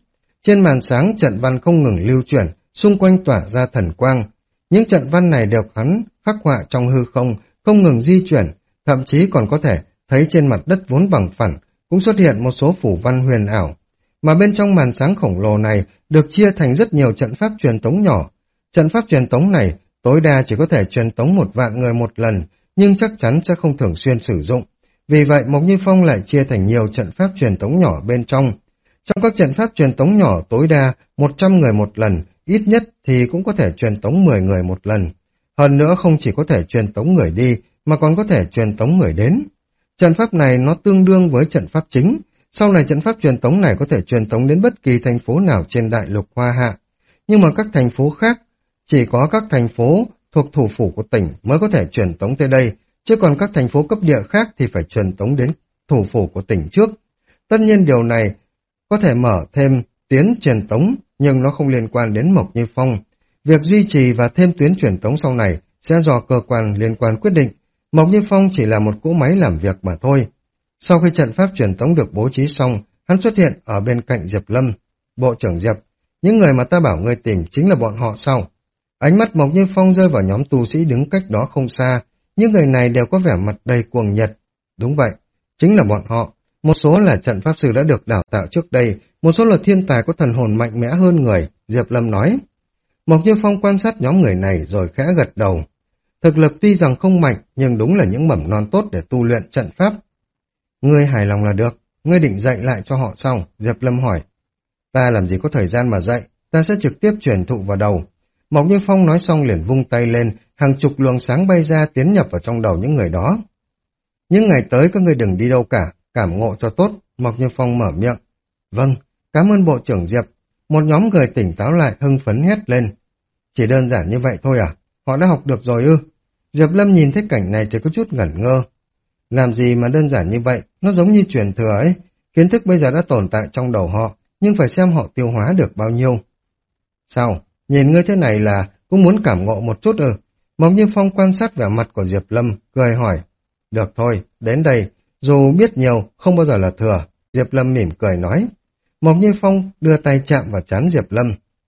Trên màn sáng trận văn không ngừng lưu chuyển, xung quanh tỏa ra thần quang. Những trận văn này đều hắn khắc họa trong hư không, không ngừng di chuyển, thậm chí còn có thể thấy trên mặt đất vốn bằng phẳng cũng xuất hiện một số phủ văn huyền ảo. Mà bên trong màn sáng khổng lồ này được chia thành rất nhiều trận pháp truyền tống nhỏ. Trận pháp truyền tống này tối đa chỉ có thể truyền tống một vạn người một lần, nhưng chắc chắn sẽ không thường xuyên sử dụng. Vì vậy Mộc Như Phong lại chia thành nhiều trận pháp truyền tống nhỏ bên trong. Trong các trận pháp truyền tống nhỏ tối đa một trăm người một lần, ít nhất thì cũng có thể truyền tống mười người một lần. Hơn nữa không chỉ có thể truyền tống người đi, mà còn có thể truyền tống người đến. Trận pháp này nó tương đương với trận pháp chính. Sau này trận pháp truyền tống này có thể truyền tống đến bất kỳ thành phố nào trên đại lục Hoa Hạ. Nhưng mà các thành phố khác, chỉ có các thành phố thuộc thủ phủ của tỉnh mới có thể truyền tống tới đây, chứ còn các thành phố cấp địa khác thì phải truyền tống đến thủ phủ của tỉnh trước. Tất nhiên điều này có thể mở thêm tuyến truyền tống, nhưng nó không liên quan đến Mộc Như Phong. Việc duy trì và thêm tuyến truyền tống sau này sẽ do cơ quan liên quan quyết định. Mộc Như Phong chỉ là một cỗ máy làm việc mà thôi. Sau khi trận pháp truyền tống được bố trí xong, hắn xuất hiện ở bên cạnh Diệp Lâm. Bộ trưởng Diệp, những người mà ta bảo ngươi tìm chính là bọn họ sao? Ánh mắt Mộc Như Phong rơi vào nhóm tu sĩ đứng cách đó không xa. Những người này đều có vẻ mặt đầy cuồng nhiệt. Đúng vậy, chính là bọn họ. Một số là trận pháp sư đã được đào tạo trước đây, một số là thiên tài có thần hồn mạnh mẽ hơn người, Diệp Lâm nói. Mộc Như Phong quan sát nhóm người này rồi khẽ gật đầu. Thực lực tuy rằng không mạnh, nhưng đúng là những mầm non tốt để tu luyện trận pháp. Ngươi hài lòng là được, ngươi định dạy lại cho họ sao? Diệp Lâm hỏi. Ta làm gì có thời gian mà dạy, ta sẽ trực tiếp truyền thụ vào đầu. Mộc Như Phong nói xong liền vung tay lên, hàng chục luồng sáng bay ra tiến nhập vào trong đầu những người đó. Những ngày tới các ngươi đừng đi đâu cả, cảm ngộ cho tốt, Mộc Như Phong mở miệng. Vâng, cảm ơn bộ trưởng Diệp. Một nhóm người tỉnh táo lại hưng phấn hét lên. Chỉ đơn giản như vậy thôi à? Họ đã học được rồi ư? Diệp Lâm nhìn thấy cảnh này thì có chút ngẩn ngơ. Làm gì mà đơn giản như vậy, nó giống như truyền thừa ấy. Kiến thức bây giờ đã tồn tại trong đầu họ, nhưng phải xem họ tiêu hóa được bao nhiêu. Sao? Nhìn ngươi thế này là cũng muốn cảm ngộ một chút ư? Mộc Như Phong quan sát vẻ mặt của Diệp Lâm, cười hỏi. Được thôi, đến đây, dù biết nhiều, không bao giờ là thừa. Diệp Lâm mỉm cười nói. Mộc Như Phong đưa tay chạm vào trán Diệp Lâm.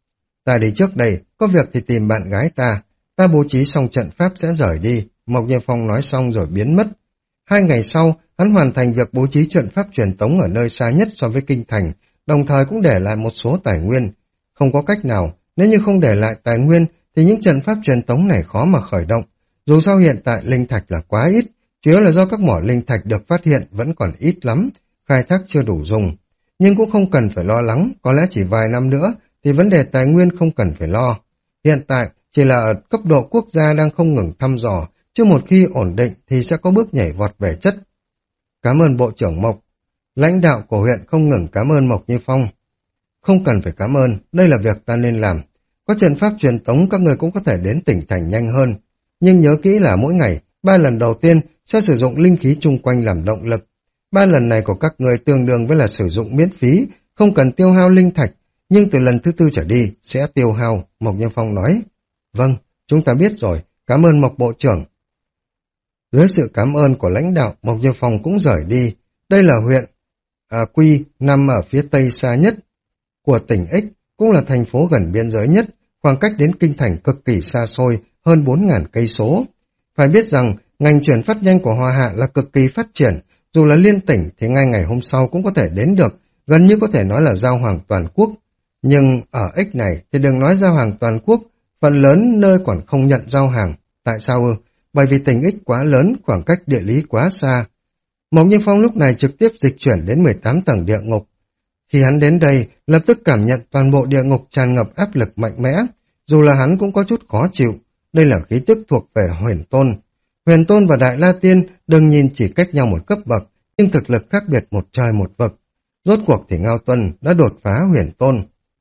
Ta đi trước đây, có việc thì tìm bạn gái ta. Ta bố trí xong trận pháp sẽ rời đi. Mộc Như Phong nói xong rồi biến mất. Hai ngày sau, hắn hoàn thành việc bố trí trận pháp truyền tống ở nơi xa nhất so với kinh thành, đồng thời cũng để lại một số tài nguyên. Không có cách nào, nếu như không để lại tài nguyên, thì những trận pháp truyền tống này khó mà khởi động. Dù sao hiện tại linh thạch là quá ít, chủ yếu là do các mỏ linh thạch được phát hiện vẫn còn ít lắm, khai thác chưa đủ dùng. Nhưng cũng không cần phải lo lắng, có lẽ chỉ vài năm nữa thì vấn đề tài nguyên không cần phải lo. Hiện tại chỉ là ở cấp độ quốc gia đang không ngừng thăm dò, chứ một khi ổn định thì sẽ có bước nhảy vọt về chất. Cảm ơn Bộ trưởng Mộc. Lãnh đạo của huyện không ngừng cảm ơn Mộc Như Phong. Không cần phải cảm ơn, đây là việc ta nên làm. Có trận pháp truyền tống các người cũng có thể đến tỉnh thành nhanh hơn. Nhưng nhớ kỹ là mỗi ngày, ba lần đầu tiên sẽ sử dụng linh khí chung quanh làm động lực. Ba lần này của các người tương đương với là sử dụng miễn phí, không cần tiêu hao linh thạch, nhưng từ lần thứ tư trở đi sẽ tiêu hao, Mộc Như Phong nói. Vâng, chúng ta biết rồi, cảm ơn Mộc Bộ trưởng. Dưới sự cảm ơn của lãnh đạo, Mộc Như Phong cũng rời đi. Đây là huyện à, Quy, nằm ở phía tây xa nhất của tỉnh X, cũng là thành phố gần biên giới nhất, khoảng cách đến kinh thành cực kỳ xa xôi, hơn bốn nghìn cây số. Phải biết rằng, ngành chuyển phát nhanh của Hoa Hạ là cực kỳ phát triển, dù là liên tỉnh thì ngay ngày hôm sau cũng có thể đến được, gần như có thể nói là giao hàng toàn quốc. Nhưng ở X này thì đừng nói giao hàng toàn quốc, phần lớn nơi còn không nhận giao hàng. Tại sao ư? Bởi vì tỉnh X quá lớn, khoảng cách địa lý quá xa. Mộc Như Phong lúc này trực tiếp dịch chuyển đến mười tám tầng địa ngục. Khi hắn đến đây, lập tức cảm nhận toàn bộ địa ngục tràn ngập áp lực mạnh mẽ, dù là hắn cũng có chút khó chịu. Đây là khí tức thuộc về Huyền Tôn. Huyền Tôn và Đại La Tiên đừng nhìn chỉ cách nhau một cấp bậc, nhưng thực lực khác biệt một trời một vực. Rốt cuộc thì Ngao Tuân đã đột phá Huyền Tôn.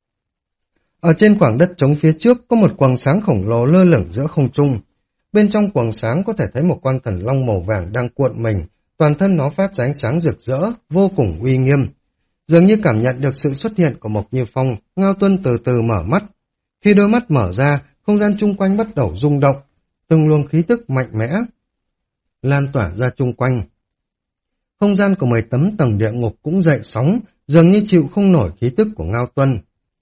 Ở trên khoảng đất trống phía trước có một quầng sáng khổng lồ lơ lửng giữa không trung. Bên trong quầng sáng có thể thấy một con thần long màu vàng đang cuộn mình, toàn thân nó phát ra ánh sáng rực rỡ, vô cùng uy nghiêm. Dường như cảm nhận được sự xuất hiện của Mộc Như Phong, Ngao Tuân từ từ mở mắt. Khi đôi mắt mở ra, không gian chung quanh bắt đầu rung động, từng luồng khí tức mạnh mẽ lan tỏa ra chung quanh. Không gian của mười tấm tầng địa ngục cũng dậy sóng, dường như chịu không nổi khí tức của Ngao Tuân.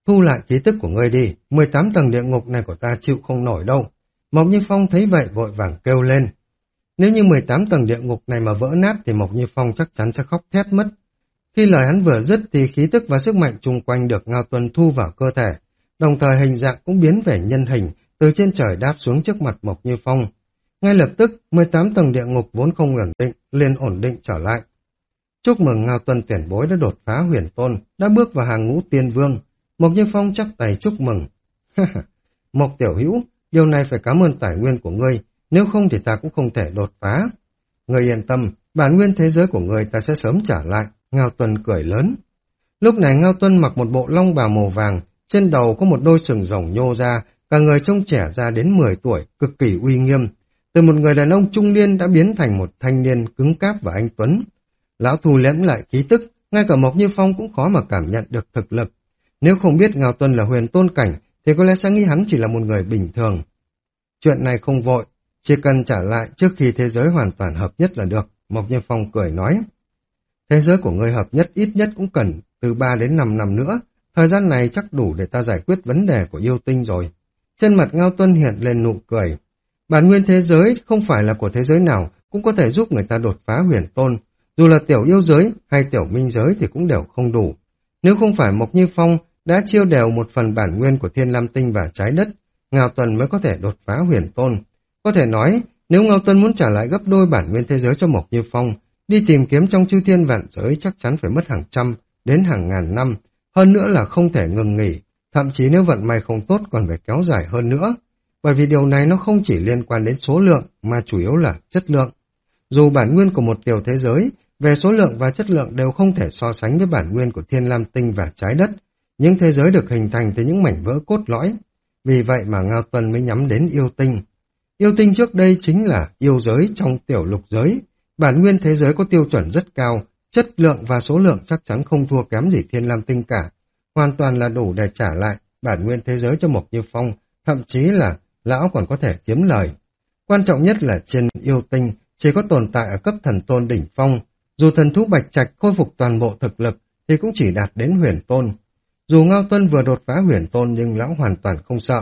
thu lại khí tức của ngươi đi, mười tám tầng địa ngục này của ta chịu không nổi đâu. Mộc Như Phong thấy vậy vội vàng kêu lên. Nếu như mười tám tầng địa ngục này mà vỡ nát thì Mộc Như Phong chắc chắn sẽ khóc thét mất. Khi lời hắn vừa dứt thì khí tức và sức mạnh chung quanh được Ngao Tuân thu vào cơ thể, đồng thời hình dạng cũng biến về nhân hình, từ trên trời đáp xuống trước mặt Mộc Như Phong. Ngay lập tức, mười tám tầng địa ngục vốn không ổn định, liền ổn định trở lại. Chúc mừng Ngao Tuân tiền bối đã đột phá huyền tôn, đã bước vào hàng ngũ tiên vương. Mộc Như Phong chắp tay chúc mừng. Mộc tiểu hữu, điều này phải cảm ơn tài nguyên của ngươi, nếu không thì ta cũng không thể đột phá. Ngươi yên tâm, bản nguyên thế giới của ngươi ta sẽ sớm trả lại. Ngao Tuân cười lớn. Lúc này Ngao Tuân mặc một bộ long bào màu vàng, trên đầu có một đôi sừng rồng nhô ra, cả người trông trẻ ra đến mười tuổi, cực kỳ uy nghiêm. Từ một người đàn ông trung niên đã biến thành một thanh niên cứng cáp và anh tuấn. Lão thu liễm lại khí tức, ngay cả Mộc Như Phong cũng khó mà cảm nhận được thực lực. Nếu không biết Ngao Tuân là huyền tôn cảnh, thì có lẽ sẽ nghĩ hắn chỉ là một người bình thường. Chuyện này không vội, chỉ cần trả lại trước khi thế giới hoàn toàn hợp nhất là được, Mộc Như Phong cười nói. Thế giới của ngươi hợp nhất ít nhất cũng cần từ ba đến năm năm nữa, thời gian này chắc đủ để ta giải quyết vấn đề của yêu tinh rồi. Trên mặt Ngao Tuân hiện lên nụ cười. Bản nguyên thế giới không phải là của thế giới nào cũng có thể giúp người ta đột phá huyền tôn, dù là tiểu yêu giới hay tiểu minh giới thì cũng đều không đủ. Nếu không phải Mộc Như Phong đã chiêu đều một phần bản nguyên của Thiên Lam Tinh và trái đất, Ngao Tuân mới có thể đột phá huyền tôn. Có thể nói, nếu Ngao Tuân muốn trả lại gấp đôi bản nguyên thế giới cho Mộc Như Phong, đi tìm kiếm trong chư thiên vạn giới chắc chắn phải mất hàng trăm đến hàng ngàn năm, hơn nữa là không thể ngừng nghỉ, thậm chí nếu vận may không tốt còn phải kéo dài hơn nữa. Bởi vì điều này nó không chỉ liên quan đến số lượng mà chủ yếu là chất lượng. Dù bản nguyên của một tiểu thế giới về số lượng và chất lượng đều không thể so sánh với bản nguyên của Thiên Lam Tinh và trái đất, những thế giới được hình thành từ những mảnh vỡ cốt lõi. Vì vậy mà Ngao Tuân mới nhắm đến yêu tinh. Yêu tinh trước đây chính là yêu giới trong tiểu lục giới. Bản nguyên thế giới có tiêu chuẩn rất cao, chất lượng và số lượng chắc chắn không thua kém gì Thiên Lam Tinh cả. Hoàn toàn là đủ để trả lại bản nguyên thế giới cho Mộc Như Phong, thậm chí là lão còn có thể kiếm lời. Quan trọng nhất là trên yêu tinh chỉ có tồn tại ở cấp thần tôn đỉnh phong. Dù thần thú bạch trạch khôi phục toàn bộ thực lực thì cũng chỉ đạt đến huyền tôn. Dù Ngao Tuân vừa đột phá huyền tôn nhưng lão hoàn toàn không sợ.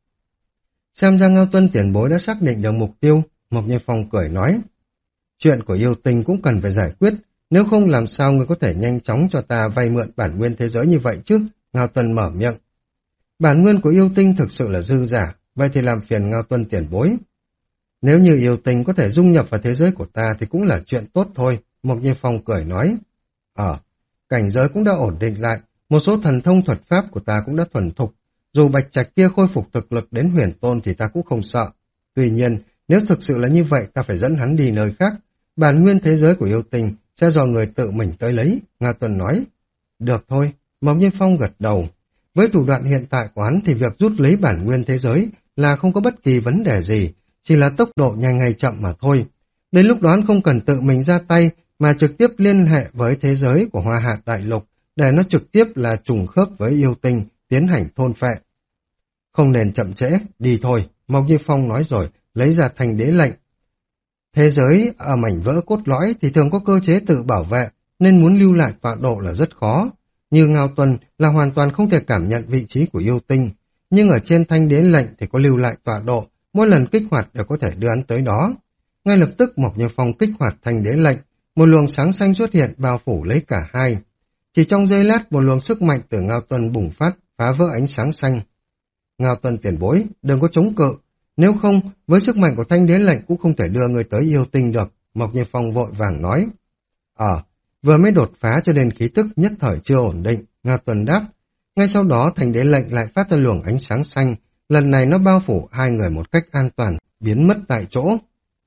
Xem ra Ngao Tuân tiền bối đã xác định được mục tiêu, Mộc Như Phong cười nói. Chuyện của yêu tinh cũng cần phải giải quyết, nếu không làm sao người có thể nhanh chóng cho ta vay mượn bản nguyên thế giới như vậy chứ, Ngao Tuân mở miệng. Bản nguyên của yêu tinh thực sự là dư giả, vậy thì làm phiền Ngao Tuân tiền bối. Nếu như yêu tinh có thể dung nhập vào thế giới của ta thì cũng là chuyện tốt thôi, Mộc Như Phong cười nói. Ờ, cảnh giới cũng đã ổn định lại, một số thần thông thuật pháp của ta cũng đã thuần thục, dù bạch trạch kia khôi phục thực lực đến huyền tôn thì ta cũng không sợ. Tuy nhiên, nếu thực sự là như vậy ta phải dẫn hắn đi nơi khác, bản nguyên thế giới của yêu tinh sẽ do người tự mình tới lấy, Ngao Tuân nói. Được thôi, Mộc Như Phong gật đầu. Với thủ đoạn hiện tại của hắn thì việc rút lấy bản nguyên thế giới là không có bất kỳ vấn đề gì, chỉ là tốc độ nhanh hay chậm mà thôi. Đến lúc đó hắn không cần tự mình ra tay mà trực tiếp liên hệ với thế giới của Hoa Hạt Đại Lục để nó trực tiếp là trùng khớp với yêu tinh tiến hành thôn phệ. Không nên chậm trễ, đi thôi, Mộc Như Phong nói rồi, lấy ra thành đế lệnh. Thế giới ở mảnh vỡ cốt lõi thì thường có cơ chế tự bảo vệ, nên muốn lưu lại tọa độ là rất khó. Như Ngao Tuân là hoàn toàn không thể cảm nhận vị trí của yêu tinh, nhưng ở trên thanh đế lệnh thì có lưu lại tọa độ, mỗi lần kích hoạt đều có thể đưa hắn tới đó. Ngay lập tức Mộc Như Phong kích hoạt thanh đế lệnh, một luồng sáng xanh xuất hiện bao phủ lấy cả hai. Chỉ trong giây lát một luồng sức mạnh từ Ngao Tuân bùng phát, phá vỡ ánh sáng xanh. Ngao Tuân tiền bối, đừng có chống cự, nếu không với sức mạnh của thanh đế lệnh cũng không thể đưa người tới yêu tinh được, Mộc Như Phong vội vàng nói. Ờ, vừa mới đột phá cho nên khí tức nhất thời chưa ổn định, Ngao Tuân đáp. Ngay sau đó thanh đế lệnh lại phát ra luồng ánh sáng xanh, lần này nó bao phủ hai người một cách an toàn, biến mất tại chỗ.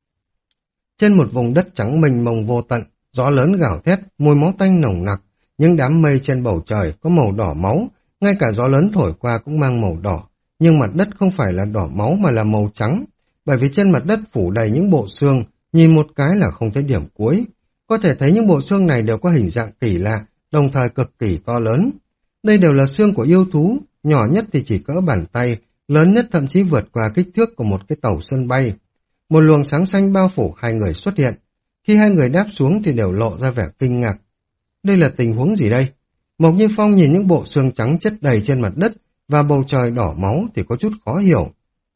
Trên một vùng đất trắng mênh mông vô tận, gió lớn gào thét, mùi máu tanh nồng nặc, những đám mây trên bầu trời có màu đỏ máu, ngay cả gió lớn thổi qua cũng mang màu đỏ, nhưng mặt đất không phải là đỏ máu mà là màu trắng, bởi vì trên mặt đất phủ đầy những bộ xương, nhìn một cái là không thấy điểm cuối. Có thể thấy những bộ xương này đều có hình dạng kỳ lạ, đồng thời cực kỳ to lớn. Đây đều là xương của yêu thú, nhỏ nhất thì chỉ cỡ bàn tay, lớn nhất thậm chí vượt qua kích thước của một cái tàu sân bay. Một luồng sáng xanh bao phủ hai người xuất hiện. Khi hai người đáp xuống thì đều lộ ra vẻ kinh ngạc. Đây là tình huống gì đây? Mộc Như Phong nhìn những bộ xương trắng chất đầy trên mặt đất và bầu trời đỏ máu thì có chút khó hiểu.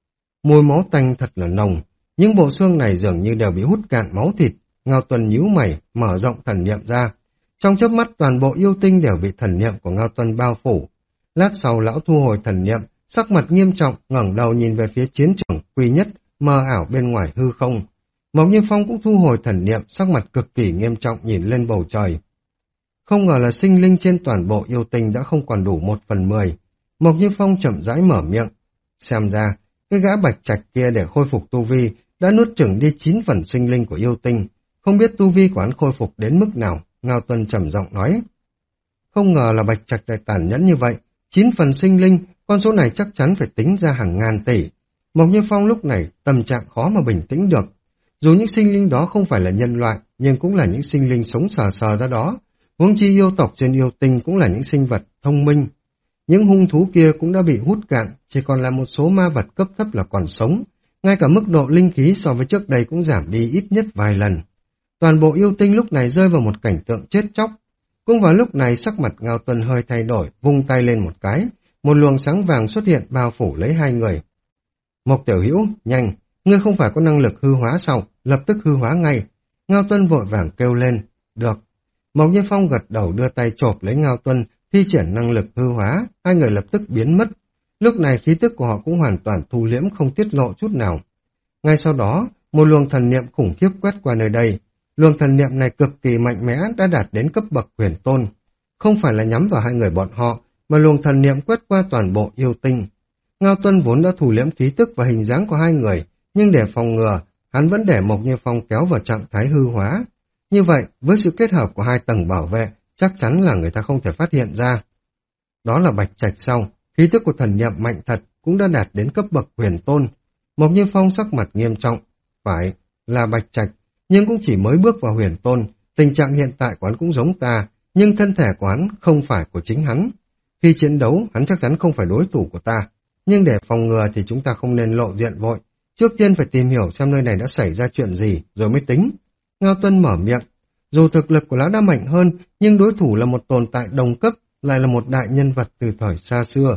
Mùi máu tanh thật là nồng, những bộ xương này dường như đều bị hút cạn máu thịt. Ngao Tuân nhíu mày, mở rộng thần niệm ra. Trong chớp mắt toàn bộ yêu tinh đều bị thần niệm của Ngao Tuân bao phủ. Lát sau lão thu hồi thần niệm, sắc mặt nghiêm trọng, ngẩng đầu nhìn về phía chiến trường quy nhất, mờ ảo bên ngoài hư không. Mộc Như Phong cũng thu hồi thần niệm, sắc mặt cực kỳ nghiêm trọng nhìn lên bầu trời. Không ngờ là sinh linh trên toàn bộ yêu tinh đã không còn đủ một phần mười. Mộc Như Phong chậm rãi mở miệng. Xem ra, cái gã bạch trạch kia để khôi phục tu vi đã nuốt chửng đi chín phần sinh linh của yêu tinh. Không biết tu vi của hắn khôi phục đến mức nào, Ngao Tuân trầm giọng nói. Không ngờ là bạch trạch lại tàn nhẫn như vậy. Chín phần sinh linh, con số này chắc chắn phải tính ra hàng ngàn tỷ. Mộc Như Phong lúc này tâm trạng khó mà bình tĩnh được. Dù những sinh linh đó không phải là nhân loại, nhưng cũng là những sinh linh sống sờ sờ ra đó. Huống chi yêu tộc trên yêu tinh cũng là những sinh vật thông minh. Những hung thú kia cũng đã bị hút cạn, chỉ còn là một số ma vật cấp thấp là còn sống. Ngay cả mức độ linh khí so với trước đây cũng giảm đi ít nhất vài lần. Toàn bộ yêu tinh lúc này rơi vào một cảnh tượng chết chóc. Cũng vào lúc này sắc mặt Ngao Tuân hơi thay đổi, vung tay lên một cái. Một luồng sáng vàng xuất hiện bao phủ lấy hai người. Mộc Tiểu Hữu, nhanh, ngươi không phải có năng lực hư hóa sao, lập tức hư hóa ngay. Ngao Tuân vội vàng kêu lên, được. Mộc Như Phong gật đầu đưa tay chộp lấy Ngao Tuân, thi triển năng lực hư hóa, hai người lập tức biến mất. Lúc này khí tức của họ cũng hoàn toàn thu liễm không tiết lộ chút nào. Ngay sau đó, một luồng thần niệm khủng khiếp quét qua nơi đây. Luồng thần niệm này cực kỳ mạnh mẽ đã đạt đến cấp bậc huyền tôn. Không phải là nhắm vào hai người bọn họ, mà luồng thần niệm quét qua toàn bộ yêu tinh. Ngao Tuân vốn đã thu liễm khí tức và hình dáng của hai người, nhưng để phòng ngừa, hắn vẫn để Mộc Như Phong kéo vào trạng thái hư hóa. Như vậy, với sự kết hợp của hai tầng bảo vệ, chắc chắn là người ta không thể phát hiện ra. Đó là bạch trạch sau, khí tức của thần niệm mạnh thật cũng đã đạt đến cấp bậc huyền tôn. Mộc Như Phong sắc mặt nghiêm trọng, phải là bạch trạch, nhưng cũng chỉ mới bước vào huyền tôn. Tình trạng hiện tại của hắn cũng giống ta, nhưng thân thể của hắn không phải của chính hắn. Khi chiến đấu, hắn chắc chắn không phải đối thủ của ta. Nhưng để phòng ngừa thì chúng ta không nên lộ diện vội. Trước tiên phải tìm hiểu xem nơi này đã xảy ra chuyện gì, rồi mới tính. Ngao Tuân mở miệng. Dù thực lực của lão đã mạnh hơn, nhưng đối thủ là một tồn tại đồng cấp, lại là một đại nhân vật từ thời xa xưa.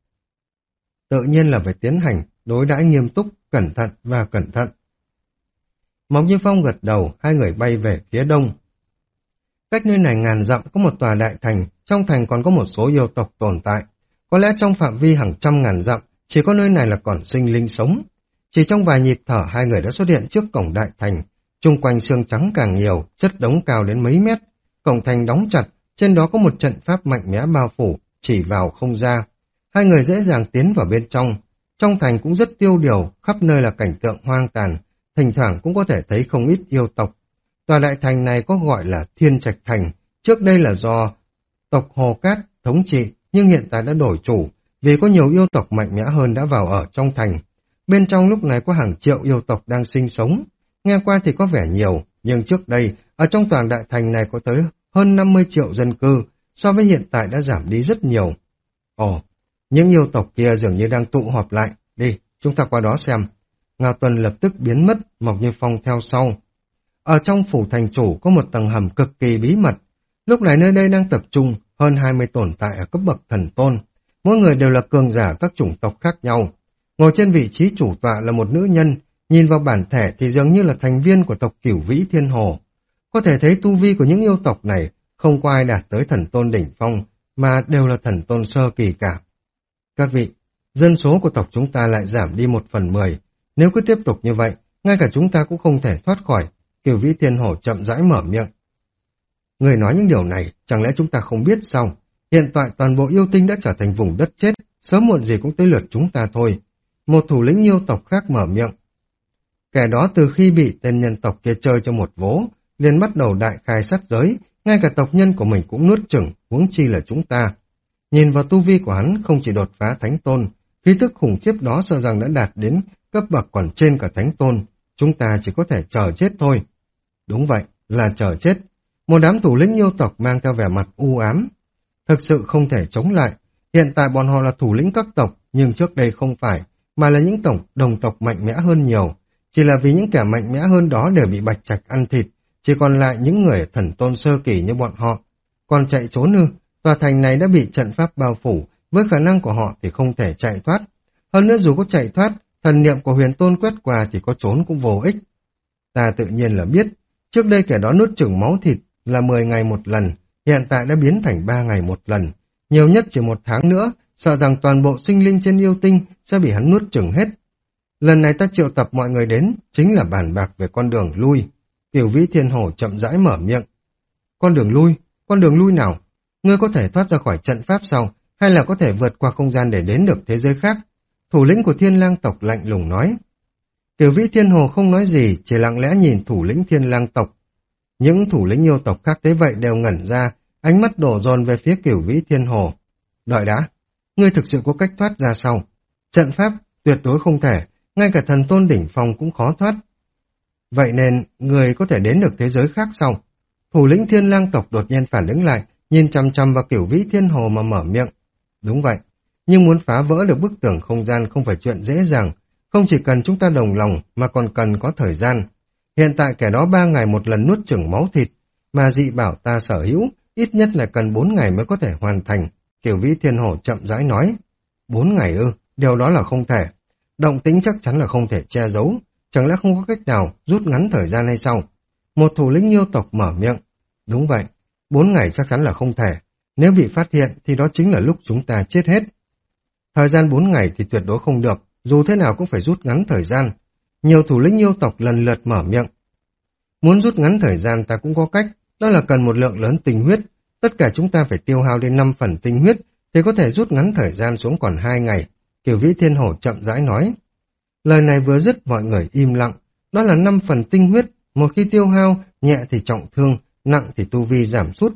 Tự nhiên là phải tiến hành, đối đãi nghiêm túc, cẩn thận và cẩn thận. Mộc Như Phong gật đầu, hai người bay về phía đông. Cách nơi này ngàn dặm có một tòa đại thành, trong thành còn có một số yêu tộc tồn tại. Có lẽ trong phạm vi hàng trăm ngàn dặm, chỉ có nơi này là còn sinh linh sống. Chỉ trong vài nhịp thở hai người đã xuất hiện trước cổng đại thành. Chung quanh xương trắng càng nhiều, chất đống cao đến mấy mét. Cổng thành đóng chặt, trên đó có một trận pháp mạnh mẽ bao phủ, chỉ vào không ra. Hai người dễ dàng tiến vào bên trong. Trong thành cũng rất tiêu điều, khắp nơi là cảnh tượng hoang tàn. Thỉnh thoảng cũng có thể thấy không ít yêu tộc. Tòa đại thành này có gọi là Thiên Trạch Thành, trước đây là do tộc Hồ Cát thống trị, nhưng hiện tại đã đổi chủ, vì có nhiều yêu tộc mạnh mẽ hơn đã vào ở trong thành. Bên trong lúc này có hàng triệu yêu tộc đang sinh sống. Nghe qua thì có vẻ nhiều, nhưng trước đây, ở trong toàn đại thành này có tới hơn năm mươi triệu dân cư, so với hiện tại đã giảm đi rất nhiều. Ồ, những yêu tộc kia dường như đang tụ họp lại, đi, chúng ta qua đó xem. Ngao Tuân lập tức biến mất, Mộc Như Phong theo sau. Ở trong phủ thành chủ có một tầng hầm cực kỳ bí mật. Lúc này nơi đây đang tập trung hơn hai mươi tồn tại ở cấp bậc thần tôn. Mỗi người đều là cường giả các chủng tộc khác nhau. Ngồi trên vị trí chủ tọa là một nữ nhân, nhìn vào bản thể thì dường như là thành viên của tộc Cửu Vĩ Thiên Hồ. Có thể thấy tu vi của những yêu tộc này không có ai đạt tới thần tôn đỉnh phong, mà đều là thần tôn sơ kỳ cả. Các vị, dân số của tộc chúng ta lại giảm đi một phần mười. Nếu cứ tiếp tục như vậy, ngay cả chúng ta cũng không thể thoát khỏi. Cửu Vĩ Thiên Hồ chậm rãi mở miệng. Người nói những điều này, chẳng lẽ chúng ta không biết sao? Hiện tại toàn bộ yêu tinh đã trở thành vùng đất chết, sớm muộn gì cũng tới lượt chúng ta thôi. Một thủ lĩnh yêu tộc khác mở miệng. Kẻ đó từ khi bị tên nhân tộc kia chơi cho một vố, liền bắt đầu đại khai sát giới, ngay cả tộc nhân của mình cũng nuốt chửng, huống chi là chúng ta. Nhìn vào tu vi của hắn không chỉ đột phá thánh tôn, khí tức khủng khiếp đó sợ rằng đã đạt đến cấp bậc còn trên cả thánh tôn, chúng ta chỉ có thể chờ chết thôi. Đúng vậy, là chờ chết. Một đám thủ lĩnh yêu tộc mang theo vẻ mặt u ám. Thực sự không thể chống lại. Hiện tại bọn họ là thủ lĩnh các tộc, nhưng trước đây không phải, mà là những tổng đồng tộc mạnh mẽ hơn nhiều. Chỉ là vì những kẻ mạnh mẽ hơn đó đều bị bạch trạch ăn thịt, chỉ còn lại những người thần tôn sơ kỳ như bọn họ. Còn chạy trốn ư? Tòa thành này đã bị trận pháp bao phủ, với khả năng của họ thì không thể chạy thoát. Hơn nữa dù có chạy thoát, thần niệm của huyền tôn quét qua thì có trốn cũng vô ích. Ta tự nhiên là biết, trước đây kẻ đó nuốt chửng máu thịt là mười ngày một lần, hiện tại đã biến thành ba ngày một lần. Nhiều nhất chỉ một tháng nữa, sợ rằng toàn bộ sinh linh trên yêu tinh sẽ bị hắn nuốt chửng hết. Lần này ta triệu tập mọi người đến, chính là bàn bạc về con đường lui. Cửu Vĩ Thiên Hồ chậm rãi mở miệng. Con đường lui? Con đường lui nào? Ngươi có thể thoát ra khỏi trận pháp sao? Hay là có thể vượt qua không gian để đến được thế giới khác? Thủ lĩnh của Thiên Lang tộc lạnh lùng nói. Cửu Vĩ Thiên Hồ không nói gì, chỉ lặng lẽ nhìn thủ lĩnh Thiên Lang tộc. Những thủ lĩnh yêu tộc khác thế vậy đều ngẩn ra, ánh mắt đổ dồn về phía Cửu Vĩ Thiên Hồ. Đợi đã, ngươi thực sự có cách thoát ra sao? Trận pháp tuyệt đối không thể, ngay cả thần tôn đỉnh phong cũng khó thoát. Vậy nên, người có thể đến được thế giới khác sao? Thủ lĩnh Thiên Lang tộc đột nhiên phản ứng lại, nhìn chăm chăm vào Cửu Vĩ Thiên Hồ mà mở miệng. Đúng vậy, nhưng muốn phá vỡ được bức tường không gian không phải chuyện dễ dàng, không chỉ cần chúng ta đồng lòng mà còn cần có thời gian. Hiện tại kẻ đó ba ngày một lần nuốt chửng máu thịt, mà dị bảo ta sở hữu, ít nhất là cần bốn ngày mới có thể hoàn thành. Cửu Vĩ Thiên Hồ chậm rãi nói. Bốn ngày ư, điều đó là không thể. Động tĩnh chắc chắn là không thể che giấu, chẳng lẽ không có cách nào rút ngắn thời gian hay sao? Một thủ lĩnh yêu tộc mở miệng. Đúng vậy, bốn ngày chắc chắn là không thể. Nếu bị phát hiện thì đó chính là lúc chúng ta chết hết. Thời gian bốn ngày thì tuyệt đối không được, dù thế nào cũng phải rút ngắn thời gian. Nhiều thủ lĩnh yêu tộc lần lượt mở miệng. Muốn rút ngắn thời gian ta cũng có cách, đó là cần một lượng lớn tinh huyết. Tất cả chúng ta phải tiêu hao đến năm phần tinh huyết, thì có thể rút ngắn thời gian xuống còn hai ngày. Cửu Vĩ Thiên Hồ chậm rãi nói. Lời này vừa dứt mọi người im lặng, đó là năm phần tinh huyết, một khi tiêu hao, nhẹ thì trọng thương, nặng thì tu vi giảm sút.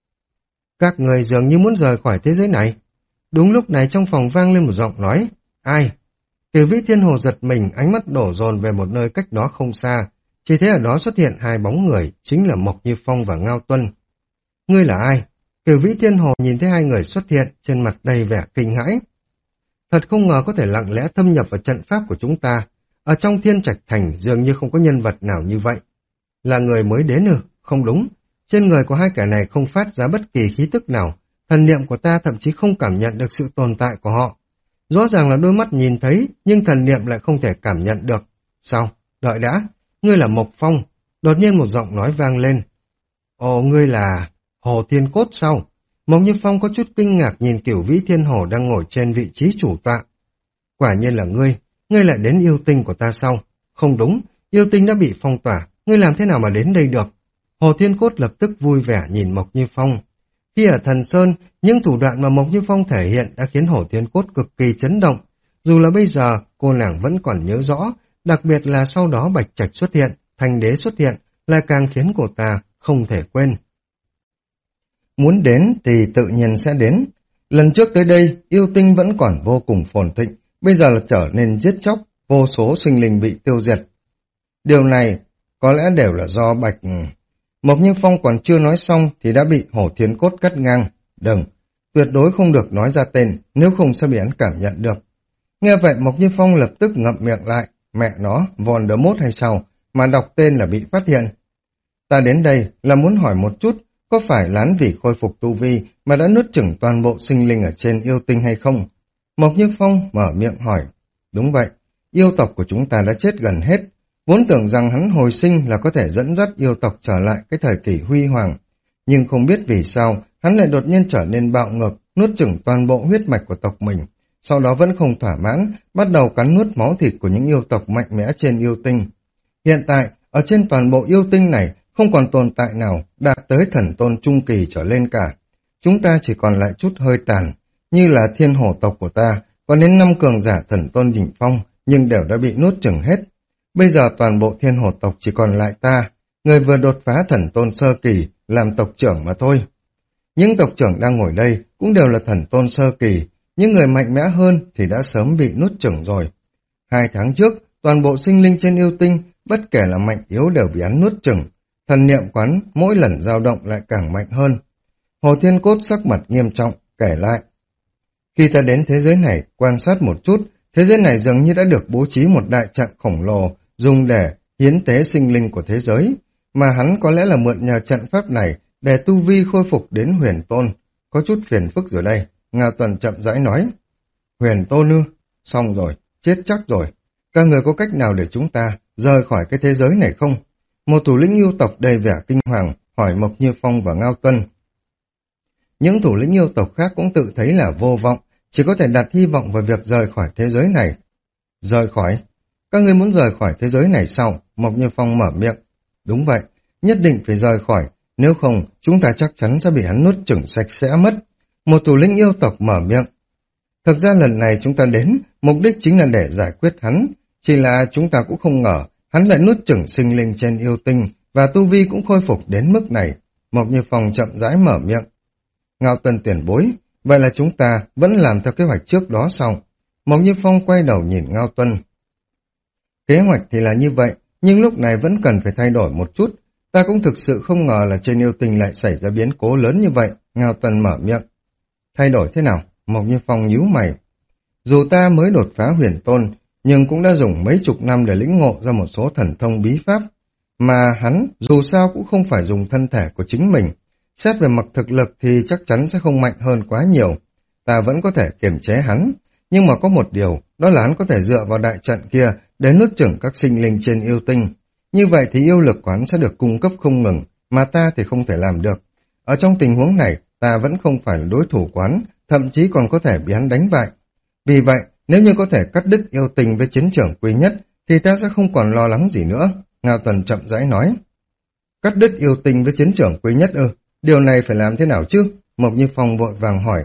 Các người dường như muốn rời khỏi thế giới này. Đúng lúc này trong phòng vang lên một giọng nói. Ai? Cửu Vĩ Thiên Hồ giật mình, ánh mắt đổ dồn về một nơi cách đó không xa. Chỉ thấy ở đó xuất hiện hai bóng người, chính là Mộc Như Phong và Ngao Tuân. Ngươi là ai? Cửu Vĩ Thiên Hồ nhìn thấy hai người xuất hiện, trên mặt đầy vẻ kinh hãi. Thật không ngờ có thể lặng lẽ thâm nhập vào trận pháp của chúng ta. Ở trong Thiên Trạch Thành dường như không có nhân vật nào như vậy. Là người mới đến ư? Không đúng. Trên người của hai kẻ này không phát ra bất kỳ khí tức nào. Thần niệm của ta thậm chí không cảm nhận được sự tồn tại của họ. Rõ ràng là đôi mắt nhìn thấy, nhưng thần niệm lại không thể cảm nhận được. Sao? Đợi đã. Ngươi là Mộc Phong. Đột nhiên một giọng nói vang lên. Ồ, ngươi là Hồ Thiên Cốt sao? Mộc Như Phong có chút kinh ngạc nhìn Cửu Vĩ Thiên Hồ đang ngồi trên vị trí chủ tọa. Quả nhiên là ngươi, ngươi lại đến yêu tinh của ta sao? Không đúng, yêu tinh đã bị phong tỏa, ngươi làm thế nào mà đến đây được? Hồ Thiên Cốt lập tức vui vẻ nhìn Mộc Như Phong. Khi ở Thần Sơn, những thủ đoạn mà Mộc Như Phong thể hiện đã khiến Hồ Thiên Cốt cực kỳ chấn động. Dù là bây giờ, cô nàng vẫn còn nhớ rõ, đặc biệt là sau đó Bạch Trạch xuất hiện, Thanh Đế xuất hiện, lại càng khiến cô ta không thể quên. Muốn đến thì tự nhiên sẽ đến. Lần trước tới đây, yêu tinh vẫn còn vô cùng phồn thịnh, bây giờ là trở nên giết chóc, vô số sinh linh bị tiêu diệt. Điều này có lẽ đều là do Bạch... Mộc Như Phong còn chưa nói xong thì đã bị Hồ Thiên Cốt cắt ngang. Đừng, tuyệt đối không được nói ra tên, nếu không sẽ bị hắn cảm nhận được. Nghe vậy Mộc Như Phong lập tức ngậm miệng lại, mẹ nó, Voldemort hay sao, mà đọc tên là bị phát hiện. Ta đến đây là muốn hỏi một chút, có phải Lán vì khôi phục tu vi mà đã nuốt chửng toàn bộ sinh linh ở trên yêu tinh hay không? Mộc Như Phong mở miệng hỏi. Đúng vậy, yêu tộc của chúng ta đã chết gần hết. Vốn tưởng rằng hắn hồi sinh là có thể dẫn dắt yêu tộc trở lại cái thời kỳ huy hoàng. Nhưng không biết vì sao, hắn lại đột nhiên trở nên bạo ngược, nuốt chửng toàn bộ huyết mạch của tộc mình. Sau đó vẫn không thỏa mãn, bắt đầu cắn nuốt máu thịt của những yêu tộc mạnh mẽ trên yêu tinh. Hiện tại, ở trên toàn bộ yêu tinh này, không còn tồn tại nào đạt tới thần tôn trung kỳ trở lên cả. Chúng ta chỉ còn lại chút hơi tàn, như là thiên hổ tộc của ta, còn đến năm cường giả thần tôn đỉnh phong, nhưng đều đã bị nuốt chửng hết. Bây giờ toàn bộ thiên hổ tộc chỉ còn lại ta, người vừa đột phá thần tôn sơ kỳ, làm tộc trưởng mà thôi. Những tộc trưởng đang ngồi đây cũng đều là thần tôn sơ kỳ, những người mạnh mẽ hơn thì đã sớm bị nuốt chửng rồi. Hai tháng trước, toàn bộ sinh linh trên yêu tinh, bất kể là mạnh yếu đều bị hắn nuốt chửng. Thần niệm quán mỗi lần dao động lại càng mạnh hơn. Hồ Thiên Cốt sắc mặt nghiêm trọng, kể lại. Khi ta đến thế giới này, quan sát một chút, thế giới này dường như đã được bố trí một đại trận khổng lồ, dùng để hiến tế sinh linh của thế giới, mà hắn có lẽ là mượn nhờ trận pháp này để tu vi khôi phục đến huyền tôn. có chút phiền phức rồi đây. Ngao Tuần chậm rãi nói. Huyền Tôn ư? Xong rồi, chết chắc rồi. Các người có cách nào để chúng ta rời khỏi cái thế giới này không? Một thủ lĩnh yêu tộc đầy vẻ kinh hoàng hỏi Mộc Như Phong và Ngao Tuân. Những thủ lĩnh yêu tộc khác cũng tự thấy là vô vọng, chỉ có thể đặt hy vọng vào việc rời khỏi thế giới này. Rời khỏi? Các ngươi muốn rời khỏi thế giới này sao? Mộc Như Phong mở miệng. Đúng vậy, nhất định phải rời khỏi, nếu không chúng ta chắc chắn sẽ bị hắn nuốt chửng sạch sẽ mất. Một thủ lĩnh yêu tộc mở miệng. Thực ra lần này chúng ta đến, mục đích chính là để giải quyết hắn, chỉ là chúng ta cũng không ngờ hắn lại nuốt chửng sinh linh trên yêu tinh và tu vi cũng khôi phục đến mức này. Mộc Như Phong chậm rãi mở miệng. Ngao Tuân tiền bối, vậy là chúng ta vẫn làm theo kế hoạch trước đó sao? Mộc Như Phong quay đầu nhìn Ngao Tuân. Kế hoạch thì là như vậy, nhưng lúc này vẫn cần phải thay đổi một chút. Ta cũng thực sự không ngờ là trên yêu tinh lại xảy ra biến cố lớn như vậy. Ngao Tuân mở miệng. Thay đổi thế nào? Mộc Như Phong nhíu mày. Dù ta mới đột phá huyền tôn, nhưng cũng đã dùng mấy chục năm để lĩnh ngộ ra một số thần thông bí pháp. Mà hắn dù sao cũng không phải dùng thân thể của chính mình. Xét về mặt thực lực thì chắc chắn sẽ không mạnh hơn quá nhiều. Ta vẫn có thể kiềm chế hắn. Nhưng mà có một điều, đó là hắn có thể dựa vào đại trận kia để nuốt chửng các sinh linh trên yêu tinh. Như vậy thì yêu lực của hắn sẽ được cung cấp không ngừng, mà ta thì không thể làm được. Ở trong tình huống này, ta vẫn không phải là đối thủ của hắn, thậm chí còn có thể bị hắn đánh bại. Vì vậy, nếu như có thể cắt đứt yêu tình với chiến trường quý nhất, thì ta sẽ không còn lo lắng gì nữa. Ngao Tuần chậm rãi nói. Cắt đứt yêu tình với chiến trường quý nhất ư? Điều này phải làm thế nào chứ? Mộc Như Phong vội vàng hỏi.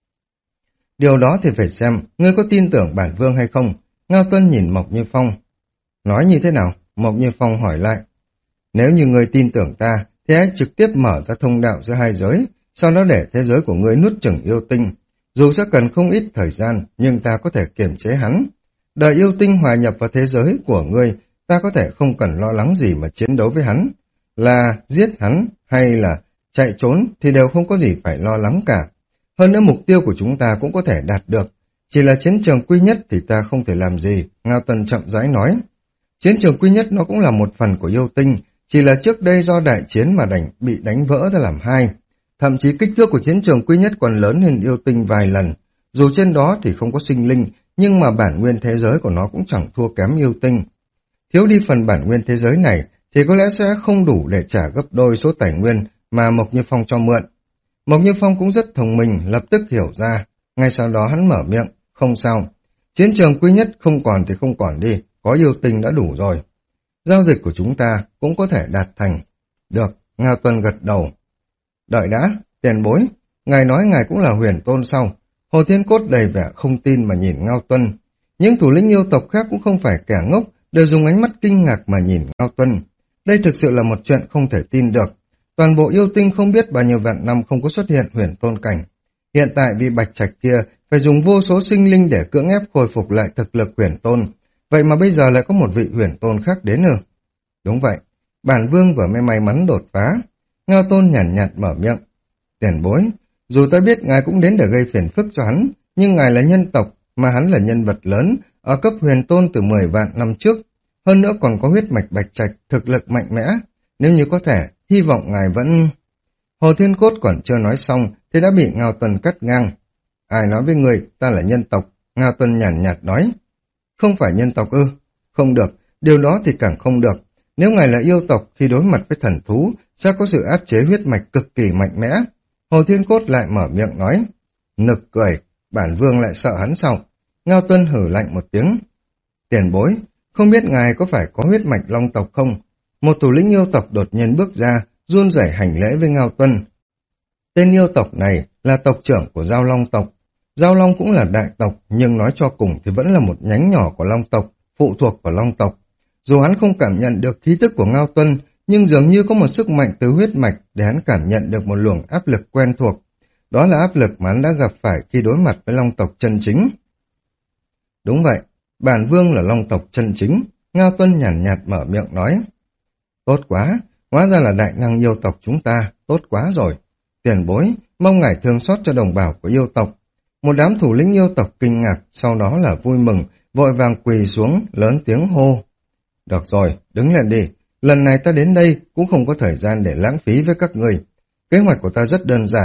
Điều đó thì phải xem, ngươi có tin tưởng bản vương hay không? Ngao Tuân nhìn Mộc Như Phong. Nói như thế nào? Mộc Như Phong hỏi lại. Nếu như ngươi tin tưởng ta, thì hãy trực tiếp mở ra thông đạo giữa hai giới, sau đó để thế giới của ngươi nuốt chửng yêu tinh. Dù sẽ cần không ít thời gian, nhưng ta có thể kiềm chế hắn. Đợi yêu tinh hòa nhập vào thế giới của ngươi, ta có thể không cần lo lắng gì mà chiến đấu với hắn. Là giết hắn hay là chạy trốn thì đều không có gì phải lo lắng cả. Hơn nữa mục tiêu của chúng ta cũng có thể đạt được. Chỉ là chiến trường quy nhất thì ta không thể làm gì, Ngao Tuân chậm rãi nói. Chiến trường quy nhất nó cũng là một phần của yêu tinh, chỉ là trước đây do đại chiến mà đành bị đánh vỡ ra làm hai. Thậm chí kích thước của chiến trường quy nhất còn lớn hơn yêu tinh vài lần. Dù trên đó thì không có sinh linh, nhưng mà bản nguyên thế giới của nó cũng chẳng thua kém yêu tinh. Thiếu đi phần bản nguyên thế giới này thì có lẽ sẽ không đủ để trả gấp đôi số tài nguyên mà Mộc Như Phong cho mượn. Mộc Như Phong cũng rất thông minh, lập tức hiểu ra. Ngay sau đó hắn mở miệng, không sao. Chiến trường quý nhất không còn thì không còn đi, có yêu tinh đã đủ rồi. Giao dịch của chúng ta cũng có thể đạt thành. Được, Ngao Tuân gật đầu. Đợi đã, tiền bối, ngài nói ngài cũng là huyền tôn sao? Hồ Thiên Cốt đầy vẻ không tin mà nhìn Ngao Tuân. Những thủ lĩnh yêu tộc khác cũng không phải kẻ ngốc, đều dùng ánh mắt kinh ngạc mà nhìn Ngao Tuân. Đây thực sự là một chuyện không thể tin được. Toàn bộ yêu tinh không biết bao nhiêu vạn năm không có xuất hiện huyền tôn cảnh. Hiện tại vì Bạch Trạch kia phải dùng vô số sinh linh để cưỡng ép khôi phục lại thực lực huyền tôn. Vậy mà bây giờ lại có một vị huyền tôn khác đến nữa. Đúng vậy, bản vương vừa mới may mắn đột phá. Ngao Tôn nhàn nhạt, nhạt mở miệng. Tiền bối, dù ta biết ngài cũng đến để gây phiền phức cho hắn, nhưng ngài là nhân tộc, mà hắn là nhân vật lớn, ở cấp huyền tôn từ mười vạn năm trước. Hơn nữa còn có huyết mạch Bạch Trạch, thực lực mạnh mẽ. Nếu như có thể, hy vọng ngài vẫn... Hồ Thiên Cốt còn chưa nói xong, thì đã bị Ngao Tuân cắt ngang. Ai nói với người, ta là nhân tộc? Ngao Tuân nhàn nhạt, nhạt nói. Không phải nhân tộc ư? Không được, điều đó thì càng không được. Nếu ngài là yêu tộc, khi đối mặt với thần thú, sẽ có sự áp chế huyết mạch cực kỳ mạnh mẽ. Hồ Thiên Cốt lại mở miệng nói. Nực cười, bản vương lại sợ hắn sao? Ngao Tuân hử lạnh một tiếng. Tiền bối, không biết ngài có phải có huyết mạch long tộc không? Một thủ lĩnh yêu tộc đột nhiên bước ra, run rẩy hành lễ với Ngao Tuân. Tên yêu tộc này là tộc trưởng của Giao Long tộc. Giao Long cũng là đại tộc, nhưng nói cho cùng thì vẫn là một nhánh nhỏ của Long tộc, phụ thuộc vào Long tộc. Dù hắn không cảm nhận được khí tức của Ngao Tuân, nhưng dường như có một sức mạnh từ huyết mạch để hắn cảm nhận được một luồng áp lực quen thuộc. Đó là áp lực mà hắn đã gặp phải khi đối mặt với Long tộc chân chính. Đúng vậy, bản vương là Long tộc chân chính, Ngao Tuân nhàn nhạt, nhạt mở miệng nói. Tốt quá, hóa ra là đại năng yêu tộc chúng ta, tốt quá rồi. Tiền bối, mong ngài thương xót cho đồng bào của yêu tộc. Một đám thủ lĩnh yêu tộc kinh ngạc, sau đó là vui mừng, vội vàng quỳ xuống, lớn tiếng hô. Được rồi, đứng lên đi, lần này ta đến đây cũng không có thời gian để lãng phí với các người. Kế hoạch của ta rất đơn giản,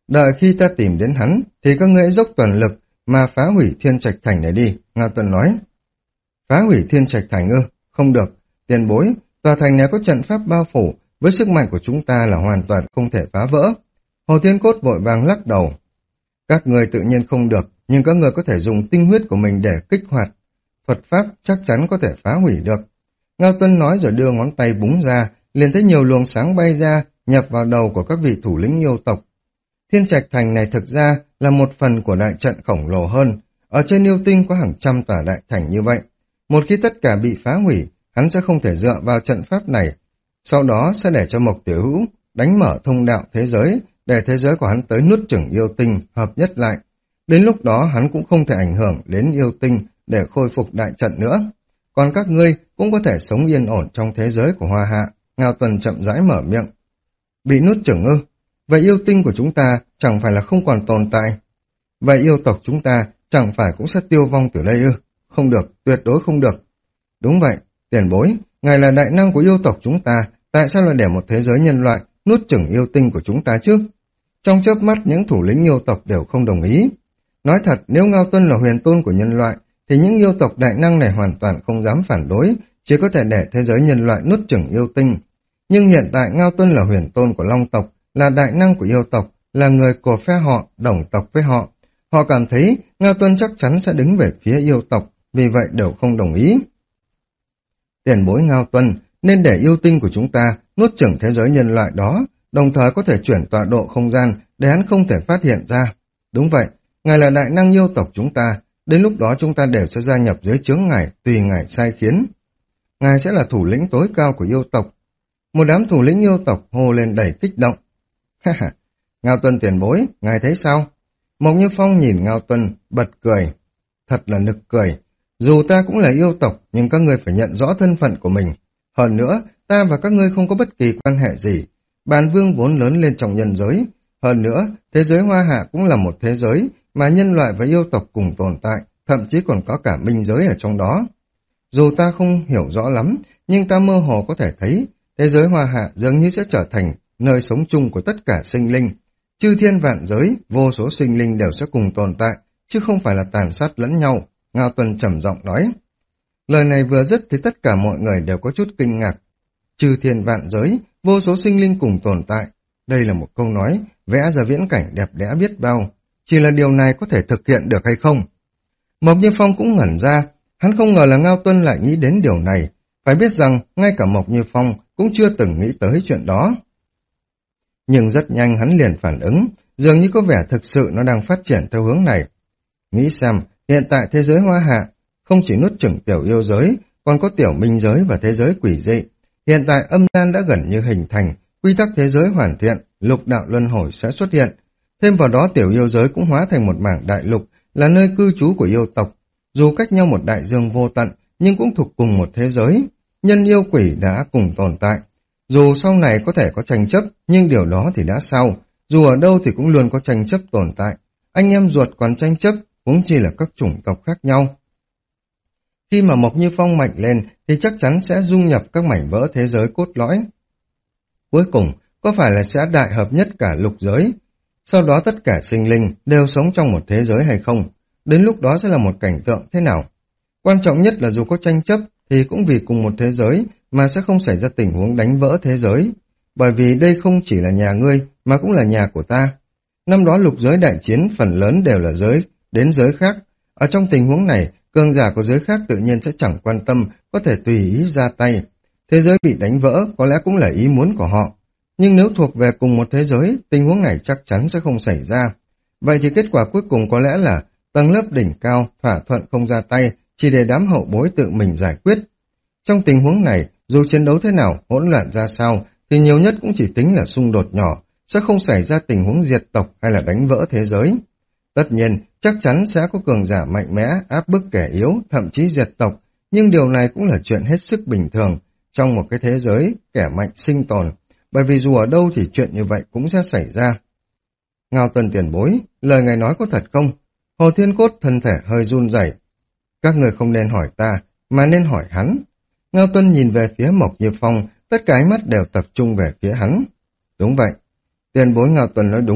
Đợi khi ta tìm đến hắn, thì các ngươi hãy dốc toàn lực mà phá hủy Thiên Trạch Thành này đi, Ngao Tuân nói. Phá hủy Thiên Trạch Thành ư? Không được, tiền bối, tòa thành này có trận pháp bao phủ, với sức mạnh của chúng ta là hoàn toàn không thể phá vỡ. Hồ Thiên Cốt vội vàng lắc đầu. Các người tự nhiên không được, nhưng các người có thể dùng tinh huyết của mình để kích hoạt. Thuật pháp chắc chắn có thể phá hủy được. Ngao Tuân nói rồi đưa ngón tay búng ra, liền thấy nhiều luồng sáng bay ra, nhập vào đầu của các vị thủ lĩnh yêu tộc. Thiên Trạch Thành này thực ra là một phần của đại trận khổng lồ hơn. Ở trên yêu tinh có hàng trăm tòa đại thành như vậy. Một khi tất cả bị phá hủy, hắn sẽ không thể dựa vào trận pháp này. Sau đó sẽ để cho Mộc Tiểu Hữu đánh mở thông đạo thế giới, để thế giới của hắn tới nuốt chửng yêu tinh, hợp nhất lại. Đến lúc đó hắn cũng không thể ảnh hưởng đến yêu tinh để khôi phục đại trận nữa. Còn các ngươi cũng có thể sống yên ổn trong thế giới của Hoa Hạ. Ngao Tuần chậm rãi mở miệng. Bị nuốt chửng ư? Vậy yêu tinh của chúng ta chẳng phải là không còn tồn tại? Vậy yêu tộc chúng ta chẳng phải cũng sẽ tiêu vong từ đây ư? Không được, tuyệt đối không được. Đúng vậy, tiền bối, ngài là đại năng của yêu tộc chúng ta, tại sao lại để một thế giới nhân loại nuốt chửng yêu tinh của chúng ta chứ? Trong chớp mắt những thủ lĩnh yêu tộc đều không đồng ý. Nói thật, nếu Ngao Tuân là huyền tôn của nhân loại, thì những yêu tộc đại năng này hoàn toàn không dám phản đối, chỉ có thể để thế giới nhân loại nuốt chửng yêu tinh. Nhưng hiện tại Ngao Tuân là huyền tôn của Long tộc, là đại năng của yêu tộc, là người của phe họ, đồng tộc với họ. Họ cảm thấy Ngao Tuân chắc chắn sẽ đứng về phía yêu tộc, vì vậy đều không đồng ý. Tiền bối Ngao Tuân nên để yêu tinh của chúng ta nuốt chửng thế giới nhân loại đó, đồng thời có thể chuyển tọa độ không gian để hắn không thể phát hiện ra. Đúng vậy, ngài là đại năng yêu tộc chúng ta, đến lúc đó chúng ta đều sẽ gia nhập dưới trướng ngài, tùy ngài sai khiến. Ngài sẽ là thủ lĩnh tối cao của yêu tộc. Một đám thủ lĩnh yêu tộc hô lên đầy kích động. Ha ha, Ngao Tuân tiền bối, ngài thấy sao? Mộc Như Phong nhìn Ngao Tuân, bật cười. Thật là nực cười. Dù ta cũng là yêu tộc, nhưng các ngươi phải nhận rõ thân phận của mình. Hơn nữa, ta và các ngươi không có bất kỳ quan hệ gì. Bàn vương vốn lớn lên trong nhân giới. Hơn nữa, thế giới Hoa Hạ cũng là một thế giới mà nhân loại và yêu tộc cùng tồn tại, thậm chí còn có cả minh giới ở trong đó. Dù ta không hiểu rõ lắm, nhưng ta mơ hồ có thể thấy thế giới Hoa Hạ dường như sẽ trở thành nơi sống chung của tất cả sinh linh. Chư thiên vạn giới, vô số sinh linh đều sẽ cùng tồn tại, chứ không phải là tàn sát lẫn nhau. Ngao Tuân trầm giọng nói. Lời này vừa dứt thì tất cả mọi người đều có chút kinh ngạc. Chư thiên vạn giới, vô số sinh linh cùng tồn tại. Đây là một câu nói vẽ ra viễn cảnh đẹp đẽ biết bao. Chỉ là điều này có thể thực hiện được hay không? Mộc Như Phong cũng ngẩn ra, hắn không ngờ là Ngao Tuân lại nghĩ đến điều này. Phải biết rằng, ngay cả Mộc Như Phong cũng chưa từng nghĩ tới chuyện đó. Nhưng rất nhanh hắn liền phản ứng, dường như có vẻ thực sự nó đang phát triển theo hướng này. Nghĩ xem, hiện tại thế giới Hoa Hạ không chỉ nuốt chửng tiểu yêu giới, còn có tiểu minh giới và thế giới quỷ dị. Hiện tại âm gian đã gần như hình thành, quy tắc thế giới hoàn thiện, lục đạo luân hồi sẽ xuất hiện. Thêm vào đó tiểu yêu giới cũng hóa thành một mảng đại lục, là nơi cư trú của yêu tộc. Dù cách nhau một đại dương vô tận, nhưng cũng thuộc cùng một thế giới. Nhân yêu quỷ đã cùng tồn tại. Dù sau này có thể có tranh chấp, nhưng điều đó thì đã sau. Dù ở đâu thì cũng luôn có tranh chấp tồn tại. Anh em ruột còn tranh chấp, huống chi là các chủng tộc khác nhau. Khi mà Mộc Như Phong mạnh lên thì chắc chắn sẽ dung nhập các mảnh vỡ thế giới cốt lõi. Cuối cùng, có phải là sẽ đại hợp nhất cả lục giới? Sau đó tất cả sinh linh đều sống trong một thế giới hay không? Đến lúc đó sẽ là một cảnh tượng thế nào? Quan trọng nhất là dù có tranh chấp thì cũng vì cùng một thế giới mà sẽ không xảy ra tình huống đánh vỡ thế giới. Bởi vì đây không chỉ là nhà ngươi mà cũng là nhà của ta. Năm đó lục giới đại chiến phần lớn đều là giới đến giới khác. Ở trong tình huống này, cường giả của giới khác tự nhiên sẽ chẳng quan tâm, có thể tùy ý ra tay. Thế giới bị đánh vỡ có lẽ cũng là ý muốn của họ. Nhưng nếu thuộc về cùng một thế giới, tình huống này chắc chắn sẽ không xảy ra. Vậy thì kết quả cuối cùng có lẽ là tầng lớp đỉnh cao thỏa thuận không ra tay, chỉ để đám hậu bối tự mình giải quyết. Trong tình huống này, dù chiến đấu thế nào, hỗn loạn ra sao, thì nhiều nhất cũng chỉ tính là xung đột nhỏ, sẽ không xảy ra tình huống diệt tộc hay là đánh vỡ thế giới. Tất nhiên, chắc chắn sẽ có cường giả mạnh mẽ, áp bức kẻ yếu, thậm chí diệt tộc, nhưng điều này cũng là chuyện hết sức bình thường trong một cái thế giới kẻ mạnh sinh tồn, bởi vì dù ở đâu thì chuyện như vậy cũng sẽ xảy ra. Ngao Tuân tiền bối, lời ngài nói có thật không? Hồ Thiên Cốt thân thể hơi run rẩy. Các người không nên hỏi ta, mà nên hỏi hắn. Ngao Tuân nhìn về phía Mộc Như Phong, tất cả ánh mắt đều tập trung về phía hắn. Đúng vậy, tiền bối Ngao Tuân nói đúng,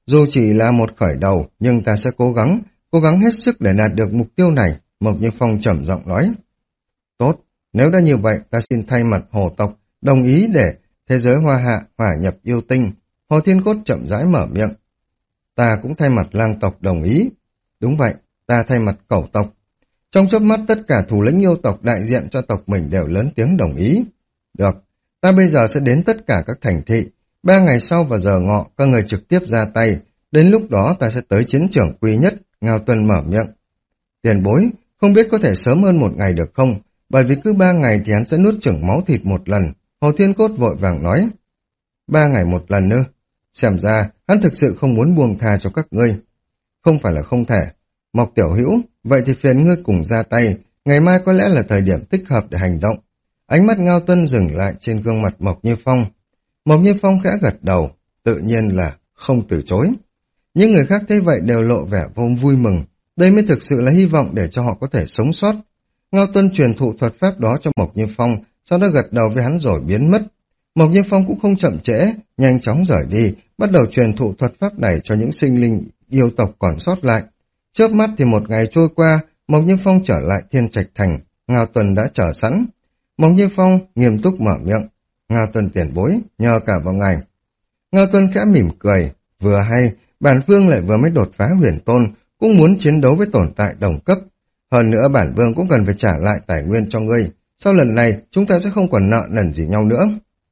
Dù chỉ là một khởi đầu, nhưng ta sẽ cố gắng, cố gắng hết sức để đạt được mục tiêu này, Mộc Như Phong trầm giọng nói. Tốt, nếu đã như vậy, ta xin thay mặt hồ tộc, đồng ý để thế giới hoa hạ hỏa nhập yêu tinh. Hồ Thiên Cốt chậm rãi mở miệng. Ta cũng thay mặt lang tộc đồng ý. Đúng vậy, ta thay mặt cẩu tộc. Trong chớp mắt tất cả thủ lĩnh yêu tộc đại diện cho tộc mình đều lớn tiếng đồng ý. Được, ta bây giờ sẽ đến tất cả các thành thị. Ba ngày sau vào giờ ngọ, các người trực tiếp ra tay. Đến lúc đó ta sẽ tới chiến trường quý nhất, Ngao Tuân mở miệng. Tiền bối, không biết có thể sớm hơn một ngày được không? Bởi vì cứ ba ngày thì hắn sẽ nuốt chửng máu thịt một lần. Hồ Thiên Cốt vội vàng nói. Ba ngày một lần nữa. Xem ra, hắn thực sự không muốn buông tha cho các ngươi. Không phải là không thể. Mộc Tiểu Hữu, vậy thì phiền ngươi cùng ra tay. Ngày mai có lẽ là thời điểm thích hợp để hành động. Ánh mắt Ngao Tuân dừng lại trên gương mặt Mộc Như Phong. Mộc Như Phong khẽ gật đầu, tự nhiên là không từ chối. Những người khác thấy vậy đều lộ vẻ vô vui mừng. Đây mới thực sự là hy vọng để cho họ có thể sống sót. Ngao Tuân truyền thụ thuật pháp đó cho Mộc Như Phong, sau đó gật đầu với hắn rồi biến mất. Mộc Như Phong cũng không chậm trễ, nhanh chóng rời đi, bắt đầu truyền thụ thuật pháp này cho những sinh linh yêu tộc còn sót lại. Chớp mắt thì một ngày trôi qua, Mộc Như Phong trở lại Thiên Trạch Thành, Ngao Tuân đã chờ sẵn. Mộc Như Phong nghiêm túc mở miệng. Ngao Tuân tiền bối, nhờ cả vào ngài. Ngao Tuân khẽ mỉm cười, vừa hay, bản vương lại vừa mới đột phá huyền tôn, cũng muốn chiến đấu với tồn tại đồng cấp. Hơn nữa bản vương cũng cần phải trả lại tài nguyên cho ngươi. Sau lần này, chúng ta sẽ không còn nợ nần gì nhau nữa.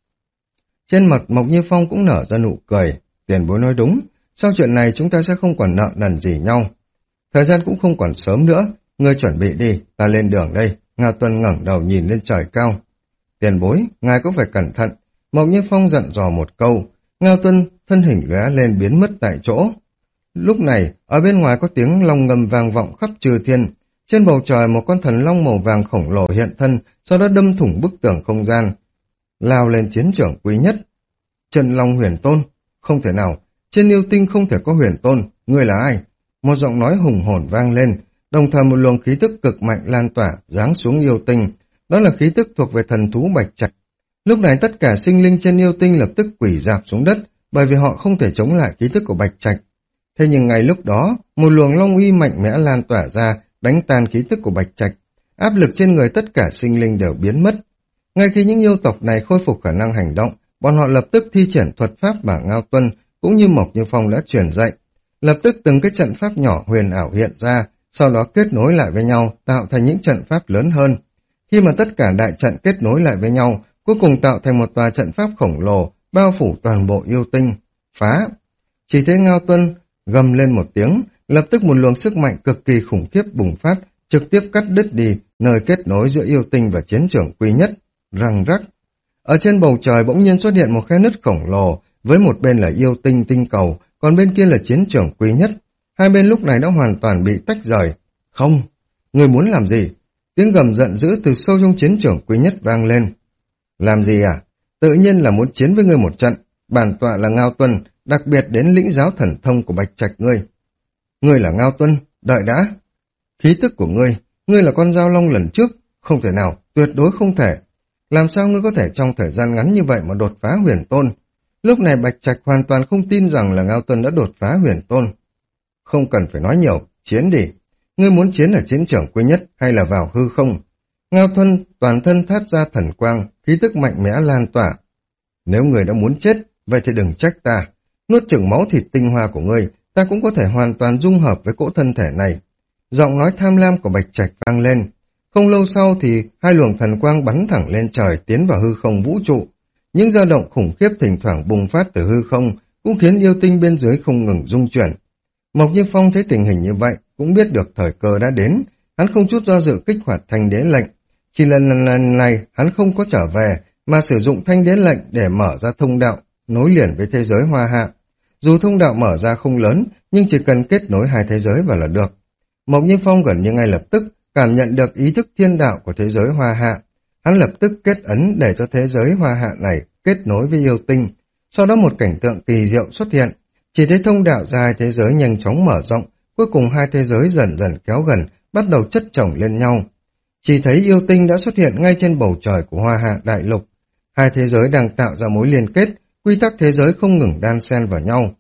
Trên mặt Mộc Như Phong cũng nở ra nụ cười. Tiền bối nói đúng, sau chuyện này chúng ta sẽ không còn nợ nần gì nhau. Thời gian cũng không còn sớm nữa, ngươi chuẩn bị đi, ta lên đường đây. Ngao Tuân ngẩng đầu nhìn lên trời cao. Tiền bối, ngài cũng phải cẩn thận. Mộc Như Phong dặn dò một câu. Ngao Tuân thân hình lóe lên biến mất tại chỗ. Lúc này, ở bên ngoài có tiếng long ngầm vang vọng khắp chư thiên. Trên bầu trời một con thần long màu vàng khổng lồ hiện thân, sau đó đâm thủng bức tường không gian, lao lên chiến trường quý nhất. Trần Long huyền tôn, không thể nào, trên yêu tinh không thể có huyền tôn, ngươi là ai? Một giọng nói hùng hồn vang lên, đồng thời một luồng khí tức cực mạnh lan tỏa, giáng xuống yêu tinh. Đó là khí tức thuộc về thần thú Bạch Trạch. Lúc này tất cả sinh linh trên yêu tinh lập tức quỳ rạp xuống đất, bởi vì họ không thể chống lại khí tức của Bạch Trạch. Thế nhưng ngay lúc đó, một luồng long uy mạnh mẽ lan tỏa ra, đánh tan khí tức của Bạch Trạch. Áp lực trên người tất cả sinh linh đều biến mất. Ngay khi những yêu tộc này khôi phục khả năng hành động, bọn họ lập tức thi triển thuật pháp mà Ngao Tuân cũng như Mộc Như Phong đã truyền dạy. Lập tức từng cái trận pháp nhỏ huyền ảo hiện ra, sau đó kết nối lại với nhau, tạo thành những trận pháp lớn hơn. Khi mà tất cả đại trận kết nối lại với nhau, cuối cùng tạo thành một tòa trận pháp khổng lồ, bao phủ toàn bộ yêu tinh. Phá! Chỉ thấy Ngao Tuân gầm lên một tiếng, lập tức một luồng sức mạnh cực kỳ khủng khiếp bùng phát, trực tiếp cắt đứt đi nơi kết nối giữa yêu tinh và chiến trường quý nhất. Răng rắc. Ở trên bầu trời bỗng nhiên xuất hiện một khe nứt khổng lồ, với một bên là yêu tinh tinh cầu, còn bên kia là chiến trường quý nhất. Hai bên lúc này đã hoàn toàn bị tách rời. Không! Người muốn làm gì? Tiếng gầm giận dữ từ sâu trong chiến trường quý nhất vang lên. Làm gì à? Tự nhiên là muốn chiến với ngươi một trận. Bản tọa là Ngao Tuân, đặc biệt đến lĩnh giáo thần thông của Bạch Trạch ngươi. Ngươi là Ngao Tuân, đợi đã. Khí tức của ngươi, ngươi là con dao long lần trước. Không thể nào, tuyệt đối không thể. Làm sao ngươi có thể trong thời gian ngắn như vậy mà đột phá huyền tôn? Lúc này Bạch Trạch hoàn toàn không tin rằng là Ngao Tuân đã đột phá huyền tôn. Không cần phải nói nhiều, chiến đi. Ngươi muốn chiến ở chiến trường quý nhất hay là vào hư không? Ngao Tuân toàn thân thát ra thần quang, khí tức mạnh mẽ lan tỏa. Nếu ngươi đã muốn chết, vậy thì đừng trách ta. Nuốt chửng máu thịt tinh hoa của ngươi, ta cũng có thể hoàn toàn dung hợp với cỗ thân thể này. Giọng nói tham lam của Bạch Trạch vang lên. Không lâu sau thì hai luồng thần quang bắn thẳng lên trời tiến vào hư không vũ trụ. Những dao động khủng khiếp thỉnh thoảng bùng phát từ hư không cũng khiến yêu tinh bên dưới không ngừng rung chuyển. Mộc Như Phong thấy tình hình như vậy cũng biết được thời cơ đã đến, hắn không chút do dự kích hoạt thanh đế lệnh. Chỉ lần lần này hắn không có trở về mà sử dụng thanh đế lệnh để mở ra thông đạo nối liền với thế giới Hoa Hạ. Dù thông đạo mở ra không lớn nhưng chỉ cần kết nối hai thế giới vào là được. Mộc Như Phong gần như ngay lập tức cảm nhận được ý thức thiên đạo của thế giới Hoa Hạ. Hắn lập tức kết ấn để cho thế giới Hoa Hạ này kết nối với yêu tinh. Sau đó một cảnh tượng kỳ diệu xuất hiện. Chỉ thấy thông đạo ra hai thế giới nhanh chóng mở rộng, cuối cùng hai thế giới dần dần kéo gần, bắt đầu chất chồng lên nhau. Chỉ thấy yêu tinh đã xuất hiện ngay trên bầu trời của Hoa Hạ đại lục. Hai thế giới đang tạo ra mối liên kết, quy tắc thế giới không ngừng đan xen vào nhau.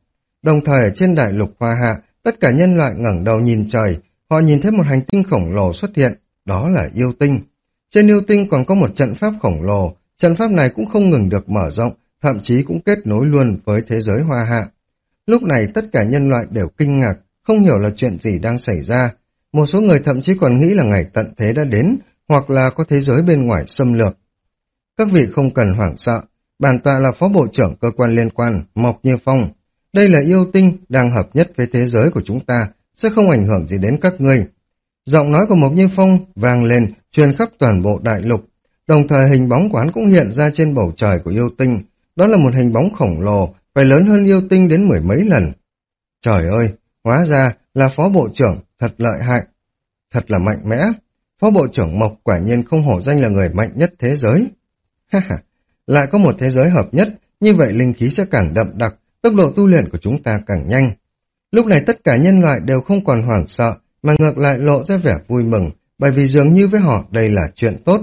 Đồng thời ở trên đại lục Hoa Hạ, tất cả nhân loại ngẩng đầu nhìn trời, họ nhìn thấy một hành tinh khổng lồ xuất hiện, đó là yêu tinh. Trên yêu tinh còn có một trận pháp khổng lồ, trận pháp này cũng không ngừng được mở rộng, thậm chí cũng kết nối luôn với thế giới Hoa Hạ. Lúc này tất cả nhân loại đều kinh ngạc, không hiểu là chuyện gì đang xảy ra. Một số người thậm chí còn nghĩ là ngày tận thế đã đến, hoặc là có thế giới bên ngoài xâm lược. Các vị không cần hoảng sợ, bản tọa là phó bộ trưởng cơ quan liên quan, Mộc Như Phong. Đây là yêu tinh đang hợp nhất với thế giới của chúng ta, sẽ không ảnh hưởng gì đến các ngươi. Giọng nói của Mộc Như Phong vang lên, truyền khắp toàn bộ đại lục. Đồng thời hình bóng quán cũng hiện ra trên bầu trời của yêu tinh. Đó là một hình bóng khổng lồ, phải lớn hơn yêu tinh đến mười mấy lần. Trời ơi, hóa ra là phó bộ trưởng, thật lợi hại, thật là mạnh mẽ. Phó bộ trưởng Mộc quả nhiên không hổ danh là người mạnh nhất thế giới. Ha ha, lại có một thế giới hợp nhất, như vậy linh khí sẽ càng đậm đặc, tốc độ tu luyện của chúng ta càng nhanh. Lúc này tất cả nhân loại đều không còn hoảng sợ, mà ngược lại lộ ra vẻ vui mừng, bởi vì dường như với họ đây là chuyện tốt.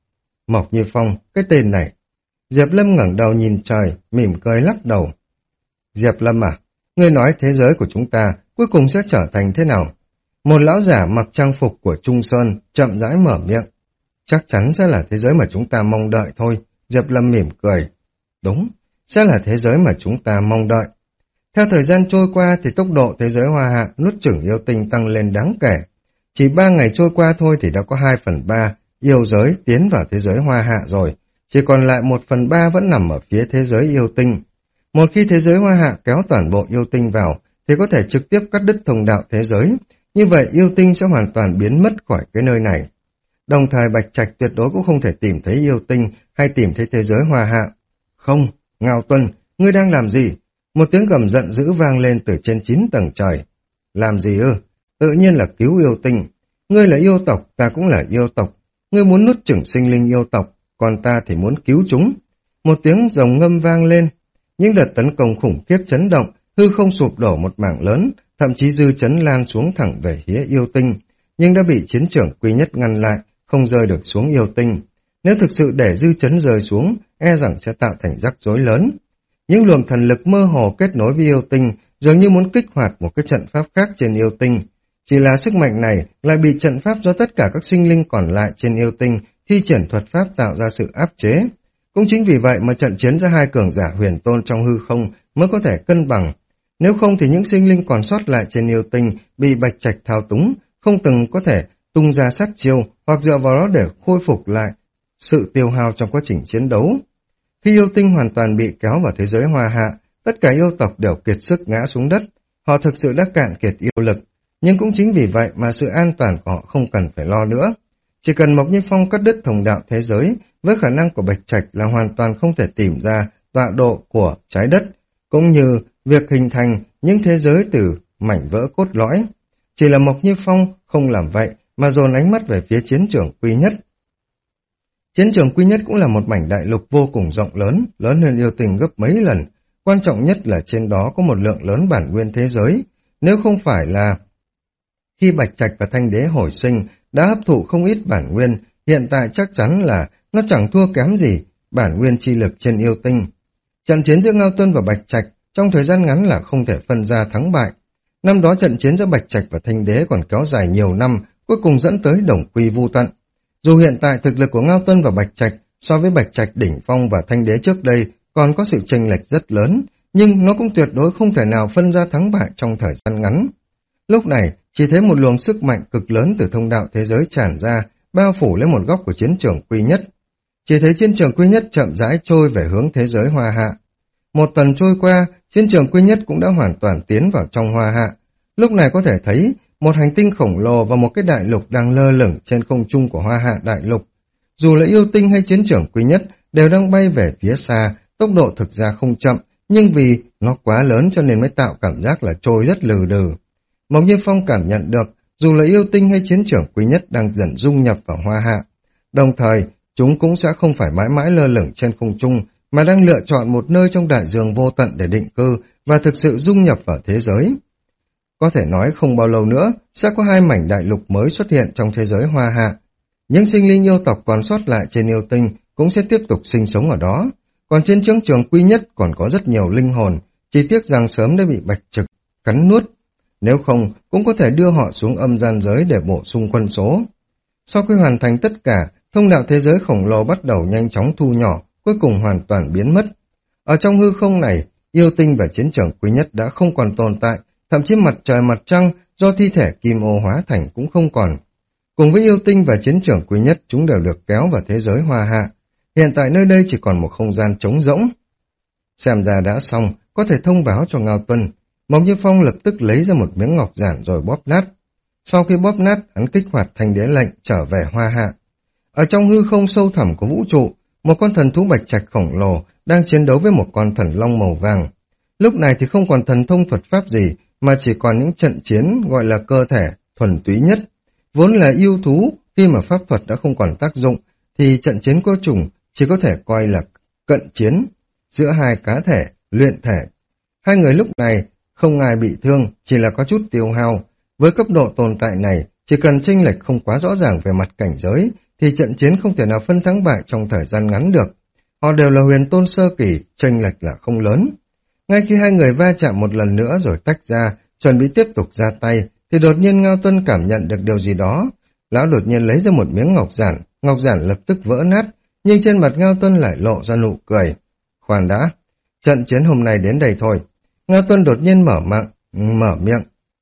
Mộc Như Phong, cái tên này. Diệp Lâm ngẩng đầu nhìn trời, mỉm cười lắc đầu. Diệp Lâm à, ngươi nói thế giới của chúng ta cuối cùng sẽ trở thành thế nào? Một lão giả mặc trang phục của Trung Sơn chậm rãi mở miệng. Chắc chắn sẽ là thế giới mà chúng ta mong đợi thôi. Diệp Lâm mỉm cười. Đúng, sẽ là thế giới mà chúng ta mong đợi. Theo thời gian trôi qua thì tốc độ thế giới Hoa Hạ nuốt chửng yêu tinh tăng lên đáng kể. Chỉ ba ngày trôi qua thôi thì đã có hai phần ba yêu giới tiến vào thế giới Hoa Hạ rồi. Chỉ còn lại một phần ba vẫn nằm ở phía thế giới yêu tinh. Một khi thế giới Hoa Hạ kéo toàn bộ yêu tinh vào thì có thể trực tiếp cắt đứt thông đạo thế giới. Như vậy yêu tinh sẽ hoàn toàn biến mất khỏi cái nơi này. Đồng thời Bạch Trạch tuyệt đối cũng không thể tìm thấy yêu tinh hay tìm thấy thế giới Hoa Hạ. Không, Ngao Tuân, ngươi đang làm gì? Một tiếng gầm giận dữ vang lên từ trên chín tầng trời. Làm gì ư? Tự nhiên là cứu yêu tinh. Ngươi là yêu tộc, ta cũng là yêu tộc. Ngươi muốn nuốt chửng sinh linh yêu tộc, còn ta thì muốn cứu chúng. Một tiếng rồng ngâm vang lên. Những đợt tấn công khủng khiếp chấn động, hư không sụp đổ một mảng lớn, thậm chí dư chấn lan xuống thẳng về phía yêu tinh, nhưng đã bị chiến trưởng Quy Nhất ngăn lại, không rơi được xuống yêu tinh. Nếu thực sự để dư chấn rơi xuống, e rằng sẽ tạo thành rắc rối lớn. Những luồng thần lực mơ hồ kết nối với yêu tinh, dường như muốn kích hoạt một cái trận pháp khác trên yêu tinh. Chỉ là sức mạnh này lại bị trận pháp do tất cả các sinh linh còn lại trên yêu tinh thi triển thuật pháp tạo ra sự áp chế. Cũng chính vì vậy mà trận chiến giữa hai cường giả huyền tôn trong hư không mới có thể cân bằng. Nếu không thì những sinh linh còn sót lại trên yêu tinh bị Bạch Trạch thao túng, không từng có thể tung ra sát chiêu hoặc dựa vào đó để khôi phục lại sự tiêu hao trong quá trình chiến đấu. Khi yêu tinh hoàn toàn bị kéo vào thế giới Hoa Hạ, tất cả yêu tộc đều kiệt sức ngã xuống đất. Họ thực sự đã cạn kiệt yêu lực, nhưng cũng chính vì vậy mà sự an toàn của họ không cần phải lo nữa. Chỉ cần Mộc Như Phong cắt đứt thông đạo thế giới, với khả năng của Bạch Trạch là hoàn toàn không thể tìm ra tọa độ của trái đất, cũng như việc hình thành những thế giới từ mảnh vỡ cốt lõi. Chỉ là Mộc Như Phong không làm vậy mà dồn ánh mắt về phía chiến trường Quy Nhất. Chiến trường Quy Nhất cũng là một mảnh đại lục vô cùng rộng lớn, lớn hơn yêu tinh gấp mấy lần. Quan trọng nhất là trên đó có một lượng lớn bản nguyên thế giới. Nếu không phải là khi Bạch Trạch và Thanh Đế hồi sinh đã hấp thụ không ít bản nguyên, hiện tại chắc chắn là nó chẳng thua kém gì bản nguyên chi lực trên yêu tinh. Trận chiến giữa Ngao Tuân và Bạch Trạch trong thời gian ngắn là không thể phân ra thắng bại. Năm đó trận chiến giữa Bạch Trạch và Thanh Đế còn kéo dài nhiều năm, cuối cùng dẫn tới đồng quy vu tận. Dù hiện tại thực lực của Ngao Tuân và Bạch Trạch so với Bạch Trạch đỉnh phong và Thanh Đế trước đây còn có sự chênh lệch rất lớn, nhưng nó cũng tuyệt đối không thể nào phân ra thắng bại trong thời gian ngắn. Lúc này, chỉ thấy một luồng sức mạnh cực lớn từ thông đạo thế giới tràn ra, bao phủ lên một góc của chiến trường Quy Nhất. Chỉ thấy chiến trường Quy Nhất chậm rãi trôi về hướng thế giới Hoa Hạ. Một tuần trôi qua, chiến trường Quy Nhất cũng đã hoàn toàn tiến vào trong Hoa Hạ. Lúc này có thể thấy một hành tinh khổng lồ và một cái đại lục đang lơ lửng trên không trung của Hoa Hạ đại lục. Dù là yêu tinh hay chiến trường Quy Nhất đều đang bay về phía xa, tốc độ thực ra không chậm, nhưng vì nó quá lớn cho nên mới tạo cảm giác là trôi rất lừ đừ. Mộc Như Phong cảm nhận được, dù là yêu tinh hay chiến trường Quy Nhất đang dần dung nhập vào Hoa Hạ, đồng thời chúng cũng sẽ không phải mãi mãi lơ lửng trên không trung, mà đang lựa chọn một nơi trong đại dương vô tận để định cư và thực sự dung nhập vào thế giới. Có thể nói không bao lâu nữa sẽ có hai mảnh đại lục mới xuất hiện trong thế giới Hoa Hạ. Những sinh linh yêu tộc còn sót lại trên yêu tinh cũng sẽ tiếp tục sinh sống ở đó. Còn trên chiến trường Quy Nhất còn có rất nhiều linh hồn, chỉ tiếc rằng sớm đã bị Bạch Trực cắn nuốt. Nếu không, cũng có thể đưa họ xuống âm gian giới để bổ sung quân số. Sau khi hoàn thành tất cả, thông đạo thế giới khổng lồ bắt đầu nhanh chóng thu nhỏ, cuối cùng hoàn toàn biến mất. Ở trong hư không này, yêu tinh và chiến trường quý nhất đã không còn tồn tại, thậm chí mặt trời mặt trăng do thi thể kim ô hóa thành cũng không còn. Cùng với yêu tinh và chiến trường quý nhất, chúng đều được kéo vào thế giới hoa hạ. Hiện tại nơi đây chỉ còn một không gian trống rỗng. Xem ra đã xong, có thể thông báo cho Ngao Tuân. Mộc Như Phong lập tức lấy ra một miếng ngọc giản rồi bóp nát. Sau khi bóp nát, hắn kích hoạt thanh đế lệnh trở về hoa hạ. Ở trong hư không sâu thẳm của vũ trụ, một con thần thú bạch trạch khổng lồ đang chiến đấu với một con thần long màu vàng. Lúc này thì không còn thần thông thuật pháp gì, mà chỉ còn những trận chiến gọi là cơ thể thuần túy nhất. Vốn là yêu thú, khi mà pháp thuật đã không còn tác dụng, thì trận chiến cô trùng chỉ có thể coi là cận chiến giữa hai cá thể, luyện thể. Hai người lúc này không ai bị thương, chỉ là có chút tiêu hao. Với cấp độ tồn tại này, chỉ cần chênh lệch không quá rõ ràng về mặt cảnh giới, thì trận chiến không thể nào phân thắng bại trong thời gian ngắn được. Họ đều là huyền tôn sơ kỳ, chênh lệch là không lớn. Ngay khi hai người va chạm một lần nữa rồi tách ra, chuẩn bị tiếp tục ra tay, thì đột nhiên Ngao Tuân cảm nhận được điều gì đó. Lão đột nhiên lấy ra một miếng ngọc giản, ngọc giản lập tức vỡ nát, nhưng trên mặt Ngao Tuân lại lộ ra nụ cười. Khoan đã, trận chiến hôm nay đến đây thôi. Ngao Tuân đột nhiên mở mạng, mở miệng.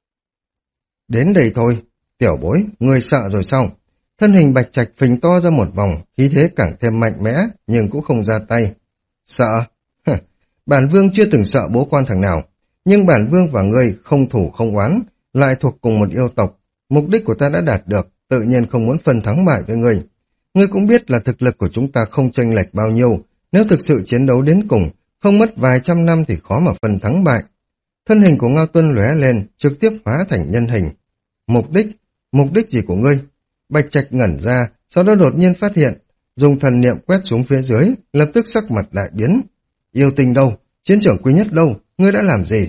Đến đây thôi, tiểu bối, ngươi sợ rồi sao? Thân hình bạch trạch phình to ra một vòng, khí thế càng thêm mạnh mẽ, nhưng cũng không ra tay. Sợ? Bản vương chưa từng sợ bố quan thằng nào, nhưng bản vương và ngươi không thủ không oán, lại thuộc cùng một yêu tộc. Mục đích của ta đã đạt được, tự nhiên không muốn phân thắng bại với ngươi. Ngươi cũng biết là thực lực của chúng ta không chênh lệch bao nhiêu, nếu thực sự chiến đấu đến cùng, không mất vài trăm năm thì khó mà phân thắng bại. Thân hình của Ngao Tuân lóe lên, trực tiếp hóa thành nhân hình. Mục đích? Mục đích gì của ngươi? Bạch Trạch ngẩn ra, sau đó đột nhiên phát hiện, dùng thần niệm quét xuống phía dưới, lập tức sắc mặt đại biến. Yêu tinh đâu? Chiến trưởng quý nhất đâu? Ngươi đã làm gì?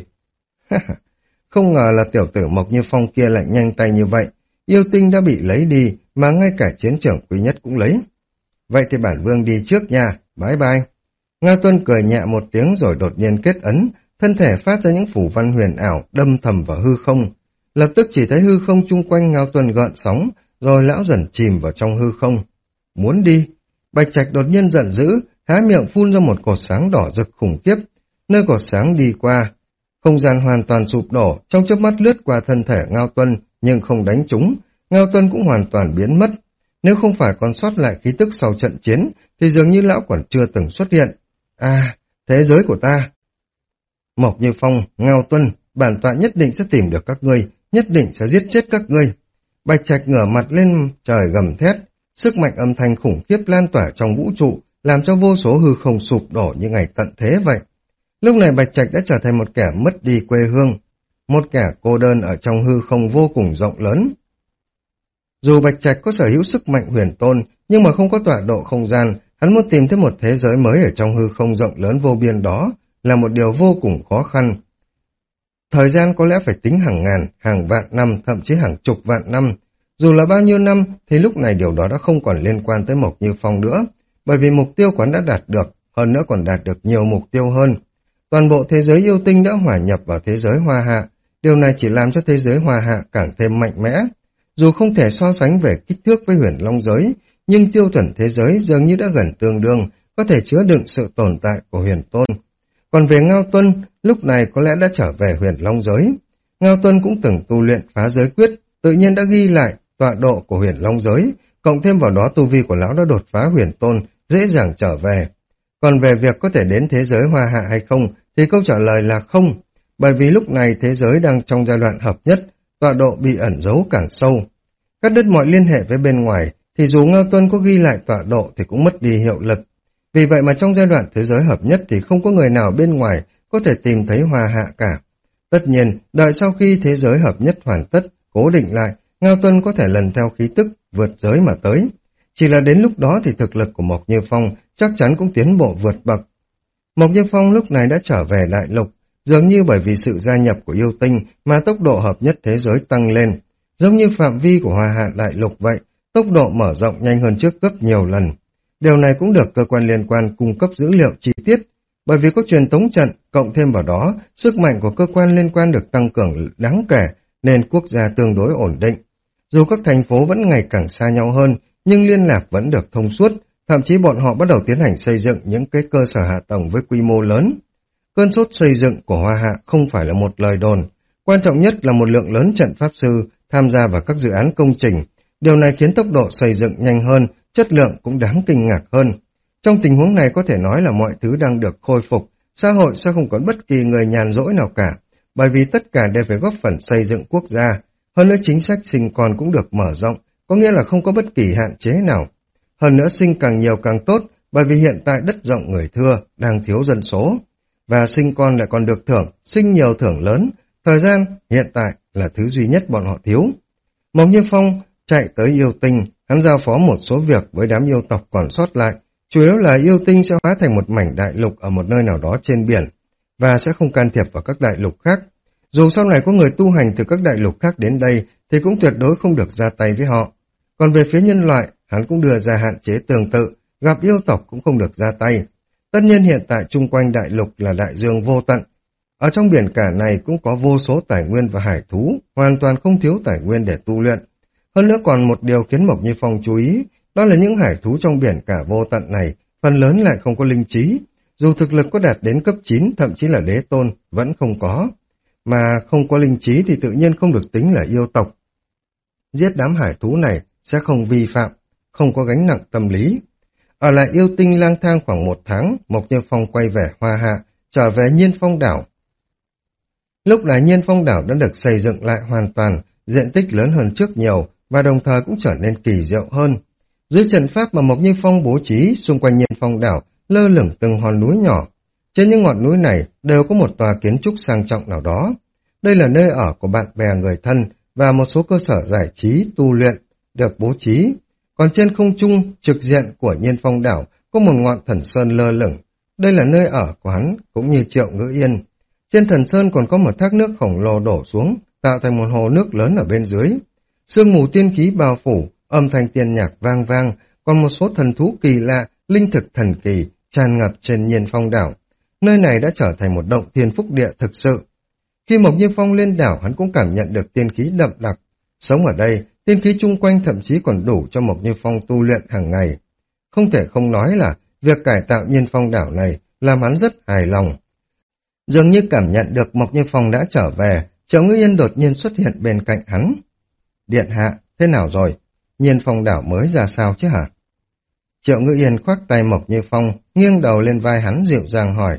Không ngờ là tiểu tử Mộc Như Phong kia lại nhanh tay như vậy. Yêu tinh đã bị lấy đi, mà ngay cả chiến trưởng quý nhất cũng lấy. Vậy thì bản vương đi trước nha, bye bye. Ngao Tuân cười nhẹ một tiếng rồi đột nhiên kết ấn, thân thể phát ra những phủ văn huyền ảo đâm thầm vào hư không. Lập tức chỉ thấy hư không chung quanh Ngao Tuân gợn sóng, rồi lão dần chìm vào trong hư không. Muốn đi? Bạch Trạch đột nhiên giận dữ, há miệng phun ra một cột sáng đỏ rực khủng khiếp. Nơi cột sáng đi qua, không gian hoàn toàn sụp đổ, trong chớp mắt lướt qua thân thể Ngao Tuân, nhưng không đánh trúng. Ngao Tuân cũng hoàn toàn biến mất. Nếu không phải còn sót lại khí tức sau trận chiến, thì dường như lão còn chưa từng xuất hiện. À, thế giới của ta! Mộc Như Phong, Ngao Tuân, bản tọa nhất định sẽ tìm được các ngươi, nhất định sẽ giết chết các ngươi. Bạch Trạch ngửa mặt lên trời gầm thét, sức mạnh âm thanh khủng khiếp lan tỏa trong vũ trụ, làm cho vô số hư không sụp đổ như ngày tận thế vậy. Lúc này Bạch Trạch đã trở thành một kẻ mất đi quê hương, một kẻ cô đơn ở trong hư không vô cùng rộng lớn. Dù Bạch Trạch có sở hữu sức mạnh huyền tôn, nhưng mà không có tọa độ không gian, hắn muốn tìm thấy một thế giới mới ở trong hư không rộng lớn vô biên đó là một điều vô cùng khó khăn. Thời gian có lẽ phải tính hàng ngàn, hàng vạn năm, thậm chí hàng chục vạn năm. Dù là bao nhiêu năm thì lúc này điều đó đã không còn liên quan tới Mộc Như Phong nữa, bởi vì mục tiêu quán đã đạt được, hơn nữa còn đạt được nhiều mục tiêu hơn. Toàn bộ thế giới yêu tinh đã hòa nhập vào thế giới hoa hạ, điều này chỉ làm cho thế giới hoa hạ càng thêm mạnh mẽ. Dù không thể so sánh về kích thước với huyền long giới, nhưng tiêu chuẩn thế giới dường như đã gần tương đương, có thể chứa đựng sự tồn tại của huyền tôn. Còn về Ngao Tuân, lúc này có lẽ đã trở về huyền long giới. Ngao Tuân cũng từng tu luyện phá giới quyết, tự nhiên đã ghi lại tọa độ của huyền long giới, cộng thêm vào đó tu vi của lão đã đột phá huyền tôn, dễ dàng trở về. Còn về việc có thể đến thế giới hoa hạ hay không, thì câu trả lời là không, bởi vì lúc này thế giới đang trong giai đoạn hợp nhất, tọa độ bị ẩn giấu càng sâu. Cắt đứt mọi liên hệ với bên ngoài, thì dù Ngao Tuân có ghi lại tọa độ thì cũng mất đi hiệu lực. Vì vậy mà trong giai đoạn thế giới hợp nhất thì không có người nào bên ngoài có thể tìm thấy hoa hạ cả. Tất nhiên, đợi sau khi thế giới hợp nhất hoàn tất, cố định lại, Ngao Tuân có thể lần theo khí tức vượt giới mà tới. Chỉ là đến lúc đó thì thực lực của Mộc Như Phong chắc chắn cũng tiến bộ vượt bậc. Mộc Như Phong lúc này đã trở về đại lục, dường như bởi vì sự gia nhập của yêu tinh mà tốc độ hợp nhất thế giới tăng lên. Giống như phạm vi của hoa hạ đại lục vậy, tốc độ mở rộng nhanh hơn trước gấp nhiều lần. Điều này cũng được cơ quan liên quan cung cấp dữ liệu chi tiết. Bởi vì có truyền tống trận, cộng thêm vào đó, sức mạnh của cơ quan liên quan được tăng cường đáng kể, nên quốc gia tương đối ổn định. Dù các thành phố vẫn ngày càng xa nhau hơn, nhưng liên lạc vẫn được thông suốt, thậm chí bọn họ bắt đầu tiến hành xây dựng những cái cơ sở hạ tầng với quy mô lớn. Cơn sốt xây dựng của Hoa Hạ không phải là một lời đồn, quan trọng nhất là một lượng lớn trận pháp sư tham gia vào các dự án công trình. Điều này khiến tốc độ xây dựng nhanh hơn, chất lượng cũng đáng kinh ngạc hơn. Trong tình huống này có thể nói là mọi thứ đang được khôi phục, xã hội sẽ không có bất kỳ người nhàn rỗi nào cả, bởi vì tất cả đều phải góp phần xây dựng quốc gia. Hơn nữa chính sách sinh con cũng được mở rộng, có nghĩa là không có bất kỳ hạn chế nào. Hơn nữa sinh càng nhiều càng tốt, bởi vì hiện tại đất rộng người thưa, đang thiếu dân số. Và sinh con lại còn được thưởng, sinh nhiều thưởng lớn, thời gian hiện tại là thứ duy nhất bọn họ thiếu. Mộc Như Phong chạy tới yêu tinh, hắn giao phó một số việc với đám yêu tộc còn sót lại, chủ yếu là yêu tinh sẽ hóa thành một mảnh đại lục ở một nơi nào đó trên biển, và sẽ không can thiệp vào các đại lục khác. Dù sau này có người tu hành từ các đại lục khác đến đây, thì cũng tuyệt đối không được ra tay với họ. Còn về phía nhân loại, hắn cũng đưa ra hạn chế tương tự, gặp yêu tộc cũng không được ra tay. Tất nhiên hiện tại chung quanh đại lục là đại dương vô tận. Ở trong biển cả này cũng có vô số tài nguyên và hải thú, hoàn toàn không thiếu tài nguyên để tu luyện. Hơn nữa còn một điều khiến Mộc Như Phong chú ý, đó là những hải thú trong biển cả vô tận này, phần lớn lại không có linh trí. Dù thực lực có đạt đến cấp chín, thậm chí là đế tôn, vẫn không có. Mà không có linh trí thì tự nhiên không được tính là yêu tộc. Giết đám hải thú này sẽ không vi phạm, không có gánh nặng tâm lý. Ở lại yêu tinh lang thang khoảng một tháng, Mộc Như Phong quay về Hoa Hạ, trở về Nhiên Phong đảo. Lúc này Nhiên Phong đảo đã được xây dựng lại hoàn toàn, diện tích lớn hơn trước nhiều, và đồng thời cũng trở nên kỳ diệu hơn. Dưới trận pháp mà Mộc Như Phong bố trí, xung quanh Nhiên Phong đảo lơ lửng từng hòn núi nhỏ. Trên những ngọn núi này đều có một tòa kiến trúc sang trọng nào đó. Đây là nơi ở của bạn bè người thân và một số cơ sở giải trí, tu luyện được bố trí. Còn trên không trung trực diện của Nhiên Phong đảo có một ngọn thần sơn lơ lửng. Đây là nơi ở của hắn cũng như Triệu Ngữ Yên. Trên thần sơn còn có một thác nước khổng lồ đổ xuống, tạo thành một hồ nước lớn ở bên dưới. Sương mù tiên khí bao phủ, âm thanh tiên nhạc vang vang, còn một số thần thú kỳ lạ, linh thực thần kỳ tràn ngập trên Nhiên Phong đảo. Nơi này đã trở thành một động thiên phúc địa thực sự. Khi Mộc Như Phong lên đảo, hắn cũng cảm nhận được tiên khí đậm đặc. Sống ở đây, tiên khí chung quanh thậm chí còn đủ cho Mộc Như Phong tu luyện hàng ngày. Không thể không nói là việc cải tạo Nhiên Phong đảo này làm hắn rất hài lòng. Dường như cảm nhận được Mộc Như Phong đã trở về, Triệu Ngữ Yên đột nhiên xuất hiện bên cạnh hắn. Điện hạ, thế nào rồi? Nhiên Phong đảo mới ra sao chứ hả? Triệu Ngữ Yên khoác tay Mộc Như Phong, nghiêng đầu lên vai hắn dịu dàng hỏi.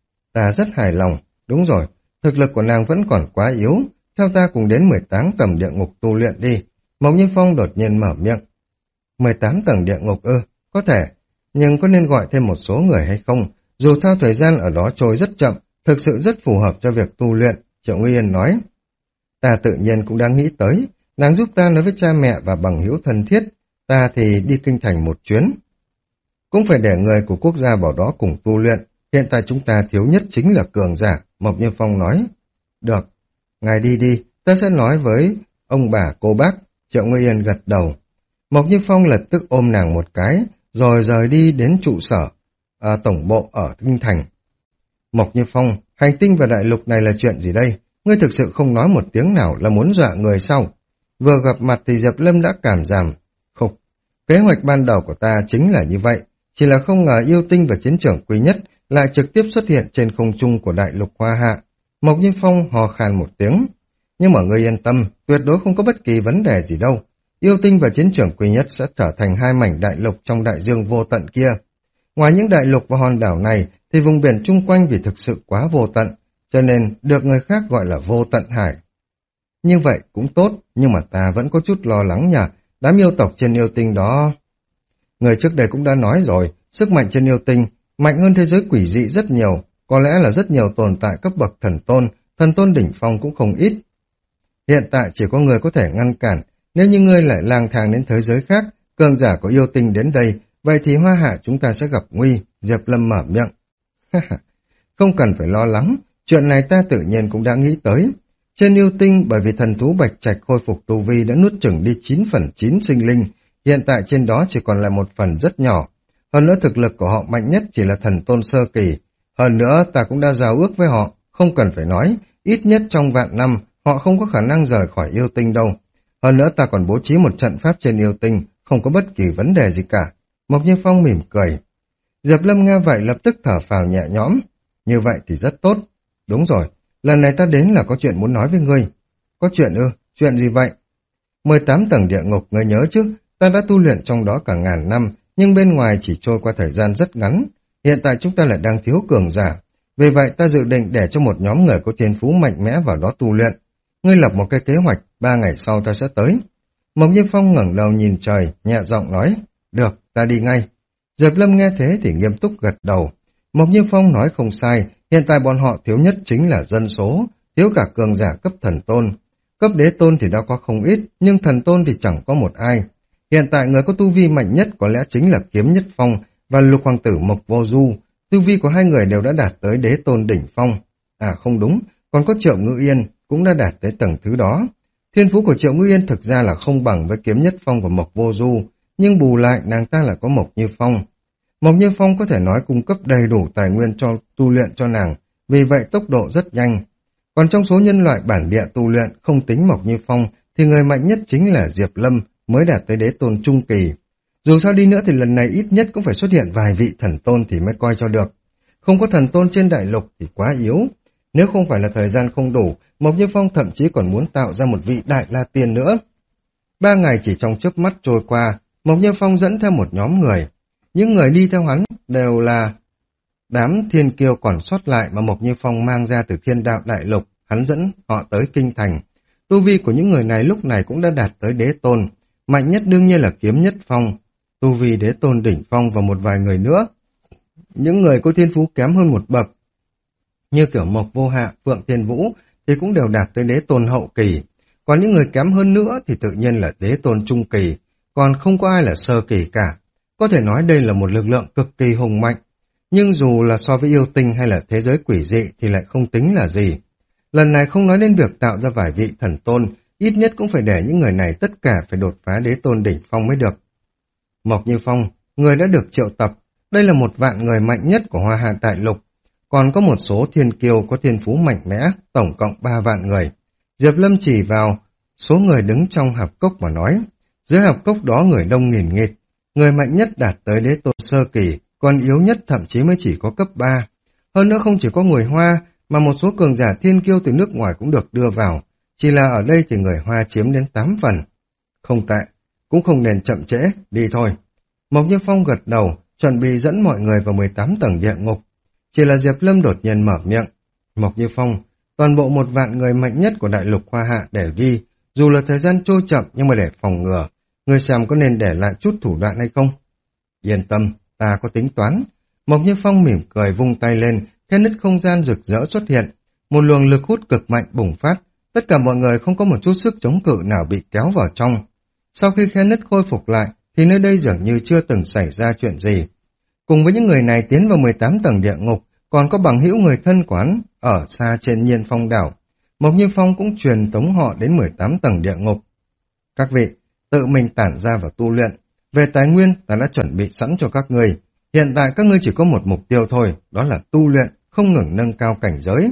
Ta rất hài lòng, đúng rồi, thực lực của nàng vẫn còn quá yếu, theo ta cùng đến mười tám tầng địa ngục tu luyện đi. Mộc Như Phong đột nhiên mở miệng. mười tám tầng địa ngục ư, có thể, nhưng có nên gọi thêm một số người hay không? Dù theo thời gian ở đó trôi rất chậm, thực sự rất phù hợp cho việc tu luyện, Triệu Ngữ Yên nói. Ta tự nhiên cũng đang nghĩ tới, nàng giúp ta nói với cha mẹ và bằng hữu thân thiết, ta thì đi kinh thành một chuyến. Cũng phải để người của quốc gia vào đó cùng tu luyện, hiện tại chúng ta thiếu nhất chính là cường giả, Mộc Như Phong nói. Được, ngài đi đi, ta sẽ nói với ông bà cô bác, Triệu Ngữ Yên gật đầu. Mộc Như Phong lập tức ôm nàng một cái, rồi rời đi đến trụ sở, à, tổng bộ ở kinh thành. Mộc Như Phong, hành tinh và đại lục này là chuyện gì đây? Ngươi thực sự không nói một tiếng nào là muốn dọa người sao? Vừa gặp mặt thì Diệp Lâm đã cảm giảm. Khục, kế hoạch ban đầu của ta chính là như vậy, chỉ là không ngờ yêu tinh và chiến trưởng quý nhất lại trực tiếp xuất hiện trên không trung của đại lục Hoa Hạ. Mộc Như Phong hò khan một tiếng. Nhưng mà ngươi yên tâm, tuyệt đối không có bất kỳ vấn đề gì đâu. Yêu tinh và chiến trưởng quý nhất sẽ trở thành hai mảnh đại lục trong đại dương vô tận kia. Ngoài những đại lục và hòn đảo này, thì vùng biển chung quanh vì thực sự quá vô tận, cho nên được người khác gọi là vô tận hải. Như vậy cũng tốt, nhưng mà ta vẫn có chút lo lắng nhỉ, đám yêu tộc trên yêu tinh đó. Người trước đây cũng đã nói rồi, sức mạnh trên yêu tinh mạnh hơn thế giới quỷ dị rất nhiều, có lẽ là rất nhiều tồn tại cấp bậc thần tôn, thần tôn đỉnh phong cũng không ít. Hiện tại chỉ có người có thể ngăn cản, nếu như ngươi lại lang thang đến thế giới khác, cường giả có yêu tinh đến đây, vậy thì Hoa Hạ chúng ta sẽ gặp nguy, Diệp Lâm mở miệng. Không cần phải lo lắng, chuyện này ta tự nhiên cũng đã nghĩ tới. Trên yêu tinh bởi vì thần thú bạch trạch khôi phục tu vi đã nuốt chửng đi chín phần chín sinh linh, hiện tại trên đó chỉ còn lại một phần rất nhỏ. Hơn nữa thực lực của họ mạnh nhất chỉ là thần tôn sơ kỳ, Hơn nữa ta cũng đã giao ước với họ, không cần phải nói, ít nhất trong vạn năm, họ không có khả năng rời khỏi yêu tinh đâu. Hơn nữa ta còn bố trí một trận pháp trên yêu tinh, không có bất kỳ vấn đề gì cả. Mộc Như Phong mỉm cười. Diệp Lâm nghe vậy lập tức thở phào nhẹ nhõm. Như vậy thì rất tốt. Đúng rồi, lần này ta đến là có chuyện muốn nói với ngươi. Có chuyện ư, chuyện gì vậy? mười tám tầng địa ngục, ngươi nhớ chứ, ta đã tu luyện trong đó cả ngàn năm, nhưng bên ngoài chỉ trôi qua thời gian rất ngắn. Hiện tại chúng ta lại đang thiếu cường giả. Vì vậy ta dự định để cho một nhóm người có thiên phú mạnh mẽ vào đó tu luyện. Ngươi lập một cái kế hoạch, ba ngày sau ta sẽ tới. Mộc Như Phong ngẩng đầu nhìn trời, nhẹ giọng nói, được, ta đi ngay. Diệp Lâm nghe thế thì nghiêm túc gật đầu. Mộc Như Phong nói không sai, hiện tại bọn họ thiếu nhất chính là dân số, thiếu cả cường giả cấp thần tôn. Cấp đế tôn thì đã có không ít, nhưng thần tôn thì chẳng có một ai. Hiện tại người có tu vi mạnh nhất có lẽ chính là Kiếm Nhất Phong và Lục Hoàng tử Mộc Vô Du. Tu vi của hai người đều đã đạt tới đế tôn đỉnh phong. À không đúng, còn có Triệu Ngữ Yên cũng đã đạt tới tầng thứ đó. Thiên phú của Triệu Ngữ Yên thực ra là không bằng với Kiếm Nhất Phong và Mộc Vô Du, nhưng bù lại nàng ta là có Mộc Như Phong. Mộc Như Phong có thể nói cung cấp đầy đủ tài nguyên cho tu luyện cho nàng, vì vậy tốc độ rất nhanh. Còn trong số nhân loại bản địa tu luyện không tính Mộc Như Phong thì người mạnh nhất chính là Diệp Lâm mới đạt tới đế tôn trung kỳ. Dù sao đi nữa thì lần này ít nhất cũng phải xuất hiện vài vị thần tôn thì mới coi cho được. Không có thần tôn trên đại lục thì quá yếu. Nếu không phải là thời gian không đủ, Mộc Như Phong thậm chí còn muốn tạo ra một vị đại la tiên nữa. Ba ngày chỉ trong chớp mắt trôi qua, Mộc Như Phong dẫn theo một nhóm người. Những người đi theo hắn đều là đám thiên kiêu còn sót lại mà Mộc Như Phong mang ra từ Thiên Đạo Đại Lục, hắn dẫn họ tới Kinh Thành. Tu vi của những người này lúc này cũng đã đạt tới đế tôn, mạnh nhất đương nhiên là Kiếm Nhất Phong, tu vi đế tôn đỉnh phong và một vài người nữa. Những người có thiên phú kém hơn một bậc, như kiểu Mộc Vô Hạ, Phượng Thiên Vũ thì cũng đều đạt tới đế tôn hậu kỳ, còn những người kém hơn nữa thì tự nhiên là đế tôn trung kỳ, còn không có ai là sơ kỳ cả. Có thể nói đây là một lực lượng cực kỳ hùng mạnh, nhưng dù là so với yêu tinh hay là thế giới quỷ dị thì lại không tính là gì. Lần này không nói đến việc tạo ra vài vị thần tôn, ít nhất cũng phải để những người này tất cả phải đột phá đế tôn đỉnh phong mới được. Mộc Như Phong, người đã được triệu tập, đây là một vạn người mạnh nhất của Hoa Hạ Đại Lục, còn có một số thiên kiêu có thiên phú mạnh mẽ, tổng cộng ba vạn người. Diệp Lâm chỉ vào số người đứng trong hạp cốc mà nói, dưới hạp cốc đó người đông nghìn nghịt, người mạnh nhất đạt tới đế tôn sơ kỳ, còn yếu nhất thậm chí mới chỉ có cấp ba. Hơn nữa không chỉ có người Hoa, mà một số cường giả thiên kiêu từ nước ngoài cũng được đưa vào, chỉ là ở đây thì người Hoa chiếm đến tám phần. Không tệ, cũng không nên chậm trễ, đi thôi. Mộc Như Phong gật đầu, chuẩn bị dẫn mọi người vào mười tám tầng địa ngục. Chỉ là Diệp Lâm đột nhiên mở miệng. Mộc Như Phong, toàn bộ một vạn người mạnh nhất của đại lục Hoa Hạ đều đi, dù là thời gian trôi chậm nhưng mà để phòng ngừa, người xem có nên để lại chút thủ đoạn hay không? Yên tâm, ta có tính toán. Mộc Như Phong mỉm cười vung tay lên, khe nứt không gian rực rỡ xuất hiện, một luồng lực hút cực mạnh bùng phát, tất cả mọi người không có một chút sức chống cự nào bị kéo vào trong. Sau khi khe nứt khôi phục lại, thì nơi đây dường như chưa từng xảy ra chuyện gì. Cùng với những người này tiến vào mười tám tầng địa ngục, còn có bằng hữu người thân quán ở xa trên Nhiên Phong đảo. Mộc Như Phong cũng truyền tống họ đến mười tám tầng địa ngục. Các vị, tự mình tản ra và tu luyện. Về tài nguyên, ta đã chuẩn bị sẵn cho các ngươi. Hiện tại các ngươi chỉ có một mục tiêu thôi, đó là tu luyện, không ngừng nâng cao cảnh giới.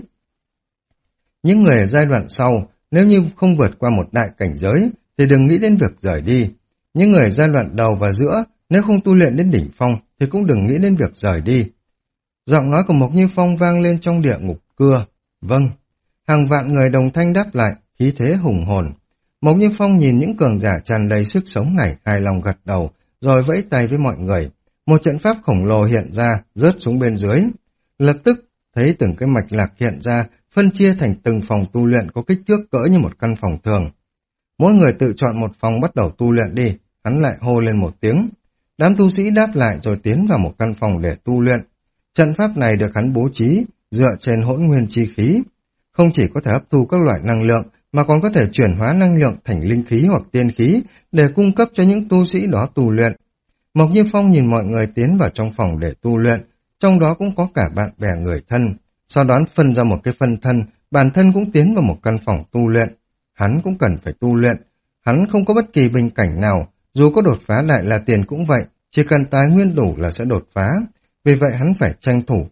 Những người ở giai đoạn sau, nếu như không vượt qua một đại cảnh giới, thì đừng nghĩ đến việc rời đi. Những người ở giai đoạn đầu và giữa, nếu không tu luyện đến đỉnh phong, thì cũng đừng nghĩ đến việc rời đi. Giọng nói của Mộc Như Phong vang lên trong địa ngục cưa. Vâng. Hàng vạn người đồng thanh đáp lại, khí thế hùng hồn. Mộc Như Phong nhìn những cường giả tràn đầy sức sống này, hài lòng gật đầu, rồi vẫy tay với mọi người. Một trận pháp khổng lồ hiện ra, rớt xuống bên dưới. Lập tức, thấy từng cái mạch lạc hiện ra, phân chia thành từng phòng tu luyện có kích thước cỡ như một căn phòng thường. Mỗi người tự chọn một phòng bắt đầu tu luyện đi, hắn lại hô lên một tiếng. Đám tu sĩ đáp lại rồi tiến vào một căn phòng để tu luyện. Trận pháp này được hắn bố trí, dựa trên hỗn nguyên chi khí. Không chỉ có thể hấp thu các loại năng lượng, mà còn có thể chuyển hóa năng lượng thành linh khí hoặc tiên khí để cung cấp cho những tu sĩ đó tu luyện. Mộc Như Phong nhìn mọi người tiến vào trong phòng để tu luyện, trong đó cũng có cả bạn bè người thân. Sau đó phân ra một cái phân thân, bản thân cũng tiến vào một căn phòng tu luyện. Hắn cũng cần phải tu luyện. Hắn không có bất kỳ bình cảnh nào, dù có đột phá đại la tiền cũng vậy, chỉ cần tài nguyên đủ là sẽ đột phá. Vì vậy hắn phải tranh thủ,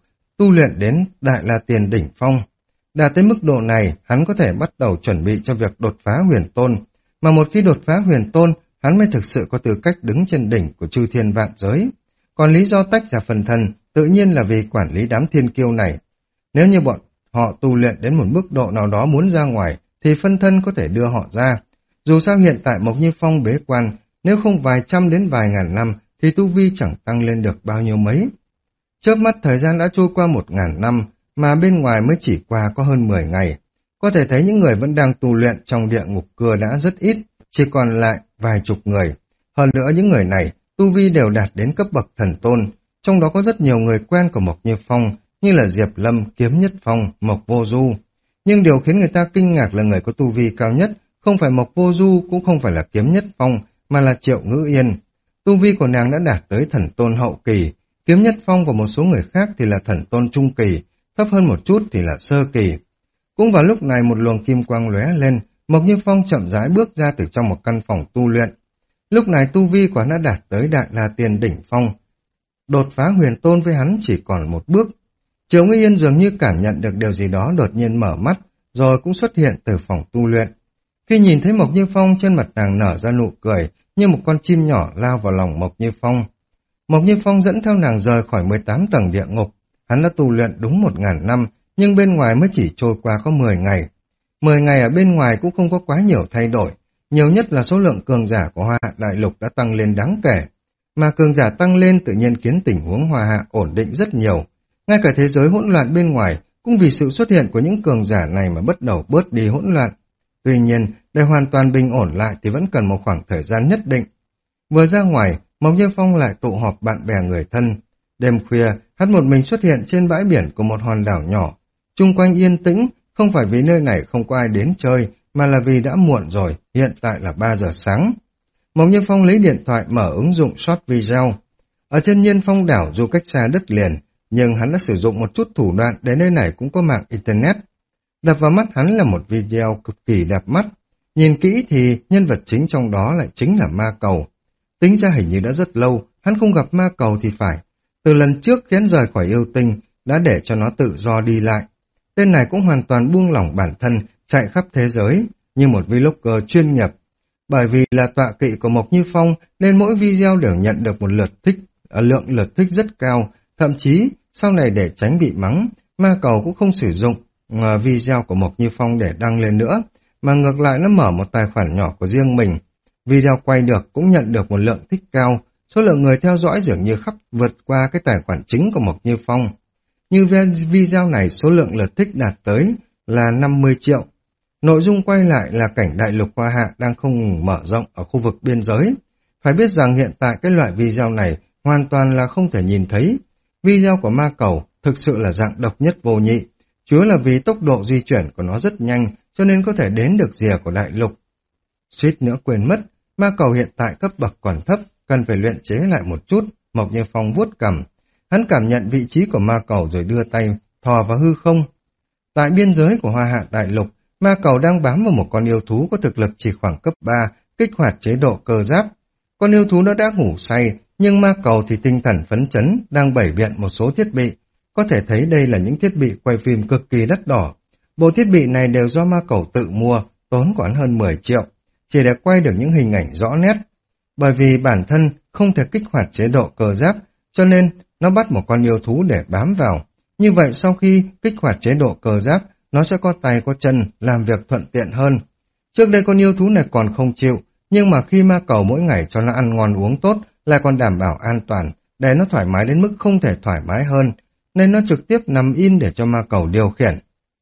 tu luyện đến Đại La Tiền đỉnh phong. Đạt tới mức độ này, hắn có thể bắt đầu chuẩn bị cho việc đột phá huyền tôn, mà một khi đột phá huyền tôn, hắn mới thực sự có tư cách đứng trên đỉnh của chư thiên vạn giới. Còn lý do tách ra phần thân, tự nhiên là vì quản lý đám thiên kiêu này. Nếu như bọn họ tu luyện đến một mức độ nào đó muốn ra ngoài, thì phân thân có thể đưa họ ra. Dù sao hiện tại Mộc Như Phong bế quan, nếu không vài trăm đến vài ngàn năm, thì tu vi chẳng tăng lên được bao nhiêu mấy. Chớp mắt thời gian đã trôi qua một ngàn năm, mà bên ngoài mới chỉ qua có hơn mười ngày. Có thể thấy những người vẫn đang tu luyện trong địa ngục cưa đã rất ít, chỉ còn lại vài chục người. Hơn nữa những người này, tu vi đều đạt đến cấp bậc thần tôn, trong đó có rất nhiều người quen của Mộc Như Phong, như là Diệp Lâm, Kiếm Nhất Phong, Mộc Vô Du. Nhưng điều khiến người ta kinh ngạc là người có tu vi cao nhất, không phải Mộc Vô Du, cũng không phải là Kiếm Nhất Phong, mà là Triệu Ngữ Yên. Tu vi của nàng đã đạt tới thần tôn hậu kỳ, Kiếm Nhất Phong và một số người khác thì là thần tôn trung kỳ, thấp hơn một chút thì là sơ kỳ. Cũng vào lúc này một luồng kim quang lóe lên, Mộc Như Phong chậm rãi bước ra từ trong một căn phòng tu luyện. Lúc này tu vi của hắn đã đạt tới Đại La Tiền đỉnh phong. Đột phá huyền tôn với hắn chỉ còn một bước. Triệu Ngữ Yên dường như cảm nhận được điều gì đó, đột nhiên mở mắt, rồi cũng xuất hiện từ phòng tu luyện. Khi nhìn thấy Mộc Như Phong, trên mặt nàng nở ra nụ cười, như một con chim nhỏ lao vào lòng Mộc Như Phong. Mộc Như Phong dẫn theo nàng rời khỏi mười tám tầng địa ngục. Hắn đã tu luyện đúng một ngàn năm, nhưng bên ngoài mới chỉ trôi qua có mười ngày. Mười ngày ở bên ngoài cũng không có quá nhiều thay đổi, nhiều nhất là số lượng cường giả của Hoa Hạ Đại Lục đã tăng lên đáng kể. Mà cường giả tăng lên tự nhiên khiến tình huống Hoa Hạ ổn định rất nhiều. Ngay cả thế giới hỗn loạn bên ngoài cũng vì sự xuất hiện của những cường giả này mà bắt đầu bớt đi hỗn loạn. Tuy nhiên, để hoàn toàn bình ổn lại thì vẫn cần một khoảng thời gian nhất định. Vừa ra ngoài, Mộc Như Phong lại tụ họp bạn bè người thân. Đêm khuya, hắn một mình xuất hiện trên bãi biển của một hòn đảo nhỏ. Chung quanh yên tĩnh, không phải vì nơi này không có ai đến chơi, mà là vì đã muộn rồi, hiện tại là ba giờ sáng. Mộc Như Phong lấy điện thoại mở ứng dụng short video. Ở trên Nhiên Phong đảo dù cách xa đất liền, nhưng hắn đã sử dụng một chút thủ đoạn để nơi này cũng có mạng Internet. Đập vào mắt hắn là một video cực kỳ đẹp mắt. Nhìn kỹ thì nhân vật chính trong đó lại chính là Ma Cầu. Tính ra hình như đã rất lâu, hắn không gặp Ma Cầu thì phải. Từ lần trước khiến rời khỏi yêu tinh, đã để cho nó tự do đi lại. Tên này cũng hoàn toàn buông lỏng bản thân, chạy khắp thế giới, như một vlogger chuyên nghiệp. Bởi vì là tọa kỵ của Mộc Như Phong, nên mỗi video đều nhận được một lượt thích, ở lượng lượt thích rất cao. Thậm chí, sau này để tránh bị mắng, Ma Cầu cũng không sử dụng video của Mộc Như Phong để đăng lên nữa, mà ngược lại nó mở một tài khoản nhỏ của riêng mình. Video quay được cũng nhận được một lượng thích cao, số lượng người theo dõi dường như khắp vượt qua cái tài khoản chính của Mộc Như Phong. Như video này số lượng lượt thích đạt tới là năm mươi triệu. Nội dung quay lại là cảnh đại lục Hoa Hạ đang không ngừng mở rộng ở khu vực biên giới. Phải biết rằng hiện tại cái loại video này hoàn toàn là không thể nhìn thấy. Video của Ma Cầu thực sự là dạng độc nhất vô nhị. Chủ yếu là vì tốc độ di chuyển của nó rất nhanh, cho nên có thể đến được rìa của đại lục. Suýt nữa quên mất, Ma Cầu hiện tại cấp bậc còn thấp, cần phải luyện chế lại một chút. Mộc Như Phong vuốt cằm. Hắn cảm nhận vị trí của Ma Cầu rồi đưa tay, thò vào hư không. Tại biên giới của Hoa Hạ Đại Lục, Ma Cầu đang bám vào một con yêu thú có thực lực chỉ khoảng cấp ba, kích hoạt chế độ cơ giáp. Con yêu thú nó đã ngủ say, nhưng Ma Cầu thì tinh thần phấn chấn, đang bày biện một số thiết bị. Có thể thấy đây là những thiết bị quay phim cực kỳ đắt đỏ. Bộ thiết bị này đều do Ma Cầu tự mua, tốn khoảng hơn mười triệu, chỉ để quay được những hình ảnh rõ nét. Bởi vì bản thân không thể kích hoạt chế độ cơ giáp, cho nên nó bắt một con yêu thú để bám vào. Như vậy sau khi kích hoạt chế độ cơ giáp, nó sẽ có tay có chân, làm việc thuận tiện hơn. Trước đây con yêu thú này còn không chịu, nhưng mà khi Ma Cầu mỗi ngày cho nó ăn ngon uống tốt, lại còn đảm bảo an toàn, để nó thoải mái đến mức không thể thoải mái hơn, nên nó trực tiếp nằm in để cho Ma Cầu điều khiển.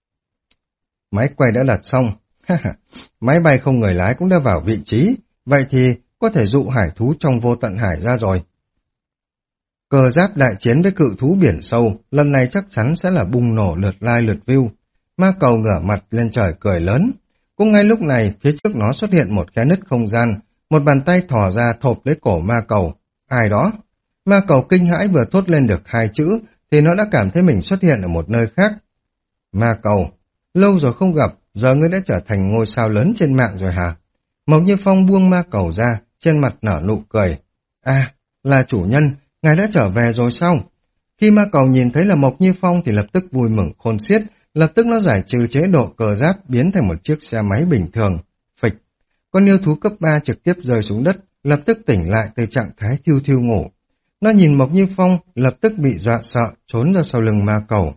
Máy quay đã đặt xong, máy bay không người lái cũng đã vào vị trí, vậy thì có thể dụ hải thú trong vô tận hải ra rồi. Cơ giáp đại chiến với cự thú biển sâu, lần này chắc chắn sẽ là bùng nổ lượt like lượt view. Ma Cầu ngửa mặt lên trời cười lớn. Cũng ngay lúc này, phía trước nó xuất hiện một khe nứt không gian, một bàn tay thò ra thộp lấy cổ Ma Cầu. Ai đó? Ma Cầu kinh hãi vừa thốt lên được hai chữ, thì nó đã cảm thấy mình xuất hiện ở một nơi khác. Ma Cầu, lâu rồi không gặp, giờ ngươi đã trở thành ngôi sao lớn trên mạng rồi hả? Mộc Như Phong buông Ma Cầu ra, trên mặt nở nụ cười. À, là chủ nhân, ngài đã trở về rồi sao? Khi ma cầu nhìn thấy là Mộc Như Phong thì lập tức vui mừng khôn xiết, lập tức nó giải trừ chế độ cờ giáp biến thành một chiếc xe máy bình thường. Phịch, con yêu thú cấp ba trực tiếp rơi xuống đất, lập tức tỉnh lại từ trạng thái thiêu thiêu ngủ. Nó nhìn Mộc Như Phong, lập tức bị dọa sợ, trốn ra sau lưng ma cầu.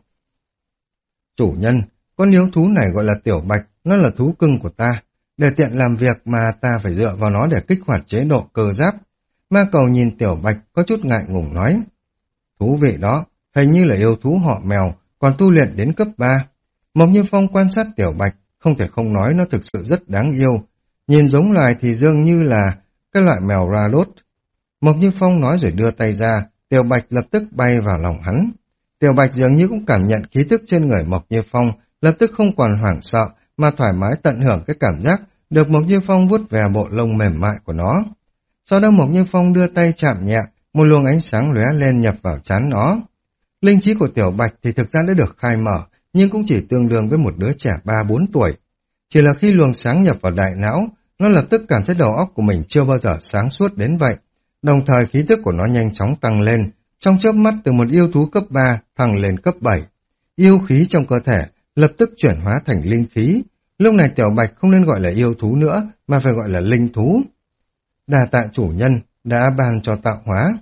Chủ nhân, con yêu thú này gọi là Tiểu Bạch, nó là thú cưng của ta. Để tiện làm việc mà ta phải dựa vào nó để kích hoạt chế độ cơ giáp. Ma cầu nhìn Tiểu Bạch có chút ngại ngùng nói. Thú vị đó, hình như là yêu thú họ mèo, còn tu luyện đến cấp ba. Mộc Như Phong quan sát Tiểu Bạch, không thể không nói nó thực sự rất đáng yêu. Nhìn giống loài thì dường như là cái loại mèo ra đốt. Mộc Như Phong nói rồi đưa tay ra, Tiểu Bạch lập tức bay vào lòng hắn. Tiểu Bạch dường như cũng cảm nhận khí tức trên người Mộc Như Phong, lập tức không còn hoảng sợ, mà thoải mái tận hưởng cái cảm giác được Mộc Như Phong vuốt về bộ lông mềm mại của nó. Sau đó Mộc Như Phong đưa tay chạm nhẹ, một luồng ánh sáng lóe lên nhập vào trán nó. Linh trí của Tiểu Bạch thì thực ra đã được khai mở, nhưng cũng chỉ tương đương với một đứa trẻ ba bốn tuổi. Chỉ là khi luồng sáng nhập vào đại não, nó lập tức cảm thấy đầu óc của mình chưa bao giờ sáng suốt đến vậy. Đồng thời khí tức của nó nhanh chóng tăng lên, trong chớp mắt từ một yêu thú cấp ba thăng lên cấp bảy. Yêu khí trong cơ thể lập tức chuyển hóa thành linh khí. Lúc này Tiểu Bạch không nên gọi là yêu thú nữa, mà phải gọi là linh thú. Đa tạ chủ nhân đã ban cho tạo hóa.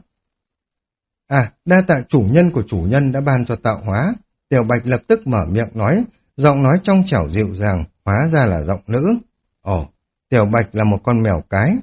À, đa tạ chủ nhân của chủ nhân đã ban cho tạo hóa. Tiểu Bạch lập tức mở miệng nói, giọng nói trong trẻo dịu dàng, hóa ra là giọng nữ. Ồ, Tiểu Bạch là một con mèo cái.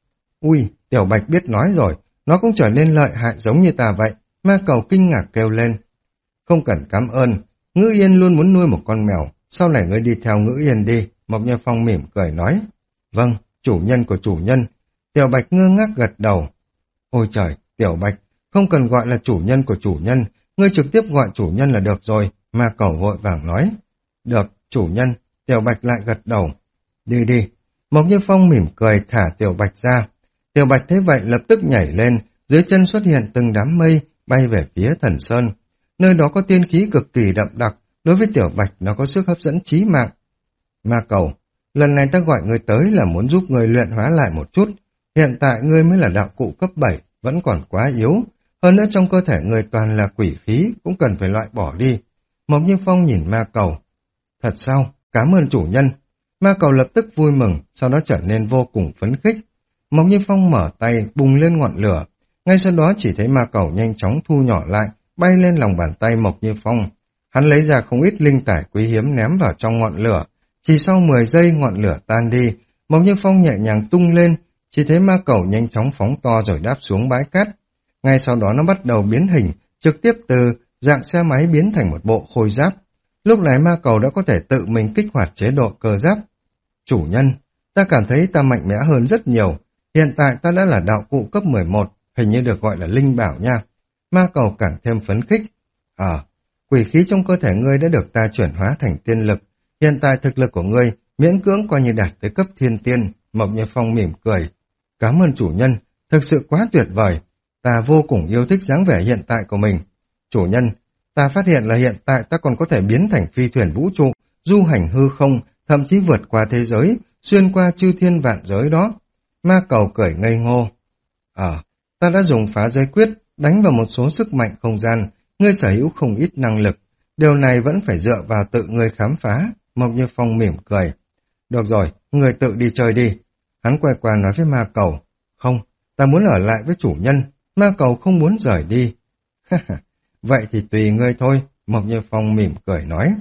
Ui, Tiểu Bạch biết nói rồi, nó cũng trở nên lợi hại giống như ta vậy. Ma cầu kinh ngạc kêu lên. Không cần cảm ơn, Ngữ Yên luôn muốn nuôi một con mèo, sau này ngươi đi theo Ngữ Yên đi. Mộc Như Phong mỉm cười nói. Vâng, chủ nhân của chủ nhân. Tiểu Bạch ngơ ngác gật đầu. Ôi trời, Tiểu Bạch, không cần gọi là chủ nhân của chủ nhân, ngươi trực tiếp gọi chủ nhân là được rồi. Ma cầu vội vàng nói. Được, chủ nhân. Tiểu Bạch lại gật đầu. Đi đi. Mộc Như Phong mỉm cười thả Tiểu Bạch ra. Tiểu Bạch thấy vậy lập tức nhảy lên, dưới chân xuất hiện từng đám mây bay về phía Thần Sơn. Nơi đó có tiên khí cực kỳ đậm đặc, đối với Tiểu Bạch nó có sức hấp dẫn chí mạng. Ma cầu, lần này ta gọi ngươi tới là muốn giúp ngươi luyện hóa lại một chút. Hiện tại ngươi mới là đạo cụ cấp bảy, vẫn còn quá yếu. Hơn nữa trong cơ thể ngươi toàn là quỷ khí, cũng cần phải loại bỏ đi. Mộc Như Phong nhìn ma cầu. Thật sao? Cảm ơn chủ nhân. Ma cầu lập tức vui mừng, sau đó trở nên vô cùng phấn khích. Mộc Như Phong mở tay, bùng lên ngọn lửa. Ngay sau đó chỉ thấy ma cầu nhanh chóng thu nhỏ lại, bay lên lòng bàn tay Mộc Như Phong. Hắn lấy ra không ít linh tài quý hiếm ném vào trong ngọn lửa. Chỉ sau mười giây ngọn lửa tan đi, Mộc Như Phong nhẹ nhàng tung lên, chỉ thấy ma cầu nhanh chóng phóng to rồi đáp xuống bãi cát. Ngay sau đó nó bắt đầu biến hình, trực tiếp từ dạng xe máy biến thành một bộ khôi giáp. Lúc này ma cầu đã có thể tự mình kích hoạt chế độ cơ giáp. Chủ nhân, ta cảm thấy ta mạnh mẽ hơn rất nhiều. Hiện tại ta đã là đạo cụ cấp mười một, hình như được gọi là linh bảo nha. Ma cầu càng thêm phấn khích. Ờ, quỷ khí trong cơ thể ngươi đã được ta chuyển hóa thành tiên lực. Hiện tại thực lực của ngươi miễn cưỡng coi như đạt tới cấp thiên tiên. Mộc Như Phong mỉm cười. Cảm ơn chủ nhân, thực sự quá tuyệt vời. Ta vô cùng yêu thích dáng vẻ hiện tại của mình. Chủ nhân, ta phát hiện là hiện tại ta còn có thể biến thành phi thuyền vũ trụ, du hành hư không, thậm chí vượt qua thế giới, xuyên qua chư thiên vạn giới đó. Ma cầu cười ngây ngô. Ờ, ta đã dùng phá giới quyết, đánh vào một số sức mạnh không gian, ngươi sở hữu không ít năng lực. Điều này vẫn phải dựa vào tự ngươi khám phá. Mộc Như Phong mỉm cười. Được rồi, ngươi tự đi chơi đi. Hắn quay qua nói với ma cầu. Không, ta muốn ở lại với chủ nhân. Ma cầu không muốn rời đi. Vậy thì tùy ngươi thôi. Mộc Như Phong mỉm cười nói.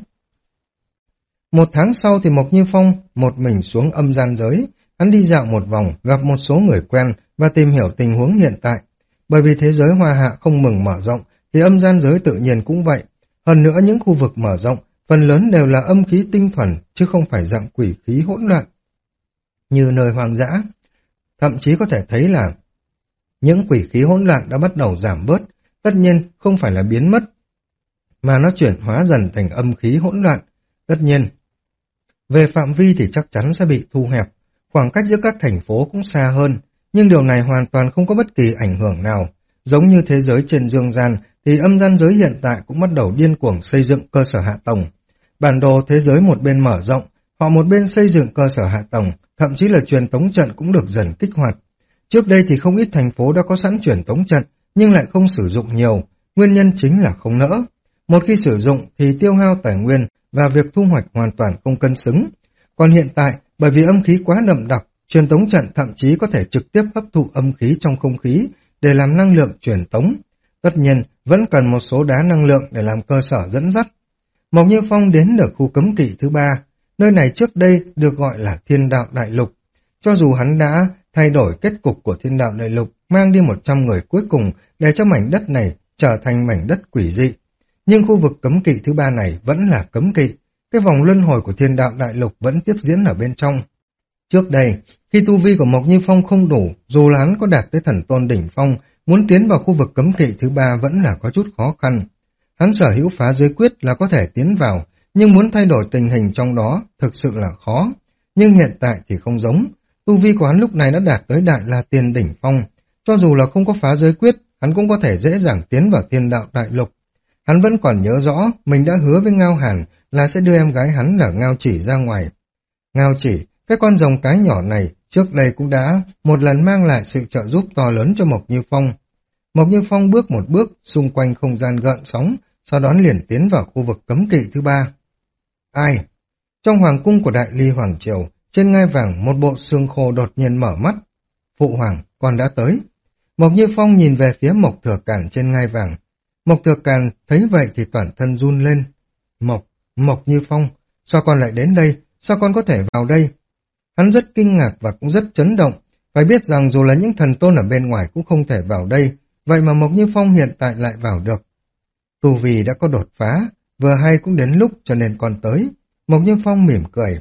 Một tháng sau thì Mộc Như Phong một mình xuống âm gian giới. Hắn đi dạo một vòng, gặp một số người quen và tìm hiểu tình huống hiện tại. Bởi vì thế giới Hoa Hạ không ngừng mở rộng, thì âm gian giới tự nhiên cũng vậy. Hơn nữa những khu vực mở rộng, phần lớn đều là âm khí tinh thuần, chứ không phải dạng quỷ khí hỗn loạn. Như nơi hoang dã, thậm chí có thể thấy là những quỷ khí hỗn loạn đã bắt đầu giảm bớt, tất nhiên không phải là biến mất, mà nó chuyển hóa dần thành âm khí hỗn loạn. Tất nhiên, về phạm vi thì chắc chắn sẽ bị thu hẹp, khoảng cách giữa các thành phố cũng xa hơn, nhưng điều này hoàn toàn không có bất kỳ ảnh hưởng nào. Giống như thế giới trên dương gian, thì âm gian giới hiện tại cũng bắt đầu điên cuồng xây dựng cơ sở hạ tầng. Bản đồ thế giới một bên mở rộng, họ một bên xây dựng cơ sở hạ tầng, thậm chí là truyền tống trận cũng được dần kích hoạt. Trước đây thì không ít thành phố đã có sẵn truyền tống trận, nhưng lại không sử dụng nhiều, nguyên nhân chính là không nỡ. Một khi sử dụng thì tiêu hao tài nguyên và việc thu hoạch hoàn toàn không cân xứng. Còn hiện tại, bởi vì âm khí quá đậm đặc, truyền tống trận thậm chí có thể trực tiếp hấp thụ âm khí trong không khí để làm năng lượng truyền tống. Tất nhiên, vẫn cần một số đá năng lượng để làm cơ sở dẫn dắt. Mộc Như Phong đến được khu cấm kỵ thứ ba. Nơi này trước đây được gọi là Thiên Đạo Đại Lục. Cho dù hắn đã thay đổi kết cục của Thiên Đạo Đại Lục, mang đi một trăm người cuối cùng để cho mảnh đất này trở thành mảnh đất quỷ dị, nhưng khu vực cấm kỵ thứ ba này vẫn là cấm kỵ. Cái vòng luân hồi của Thiên Đạo Đại Lục vẫn tiếp diễn ở bên trong. Trước đây, khi tu vi của Mộc Như Phong không đủ, dù là hắn có đạt tới thần tôn đỉnh phong, muốn tiến vào khu vực cấm kỵ thứ ba vẫn là có chút khó khăn. Hắn sở hữu phá giới quyết là có thể tiến vào, nhưng muốn thay đổi tình hình trong đó thực sự là khó. Nhưng hiện tại thì không giống, tu vi của hắn lúc này đã đạt tới Đại La Tiên đỉnh phong. Cho dù là không có phá giới quyết, hắn cũng có thể dễ dàng tiến vào Thiên Đạo Đại Lục. Hắn vẫn còn nhớ rõ, mình đã hứa với Ngao Hàn là sẽ đưa em gái hắn là Ngao Chỉ ra ngoài. Ngao Chỉ, cái con rồng cái nhỏ này, trước đây cũng đã một lần mang lại sự trợ giúp to lớn cho Mộc Như Phong. Mộc Như Phong bước một bước, xung quanh không gian gợn sóng, sau đó liền tiến vào khu vực cấm kỵ thứ ba. Ai? Trong hoàng cung của Đại Ly Hoàng Triều, trên ngai vàng một bộ xương khô đột nhiên mở mắt. Phụ hoàng, con đã tới. Mộc Như Phong nhìn về phía Mộc Thừa Càn trên ngai vàng. Mộc Thừa Càn thấy vậy thì toàn thân run lên. Mộc, Mộc Như Phong, sao con lại đến đây? Sao con có thể vào đây? Hắn rất kinh ngạc và cũng rất chấn động. Phải biết rằng dù là những thần tôn ở bên ngoài cũng không thể vào đây, vậy mà Mộc Như Phong hiện tại lại vào được. Tu vi đã có đột phá, vừa hay cũng đến lúc cho nên con tới. Mộc Như Phong mỉm cười.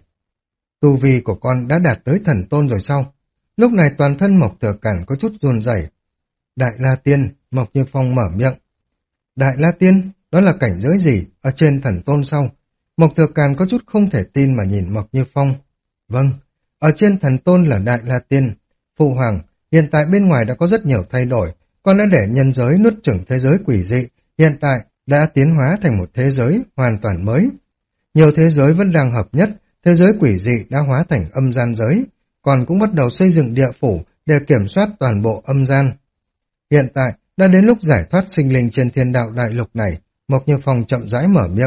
Tu vi của con đã đạt tới thần tôn rồi sao? Lúc này toàn thân Mộc Thừa Càn có chút run rẩy. Đại La Tiên, Mộc Như Phong mở miệng. Đại La Tiên, đó là cảnh giới gì? Ở trên thần tôn sau? Mộc Thừa Càn có chút không thể tin mà nhìn Mộc Như Phong. Vâng, ở trên thần tôn là Đại La Tiên. Phụ hoàng, hiện tại bên ngoài đã có rất nhiều thay đổi. Con đã để nhân giới nuốt chửng thế giới quỷ dị, hiện tại đã tiến hóa thành một thế giới hoàn toàn mới. Nhiều thế giới vẫn đang hợp nhất, thế giới quỷ dị đã hóa thành âm gian giới, còn cũng bắt đầu xây dựng địa phủ để kiểm soát toàn bộ âm gian. Hiện tại, đã đến lúc giải thoát sinh linh trên Thiên Đạo Đại Lục này, Mộc Như Phong chậm rãi mở miệng.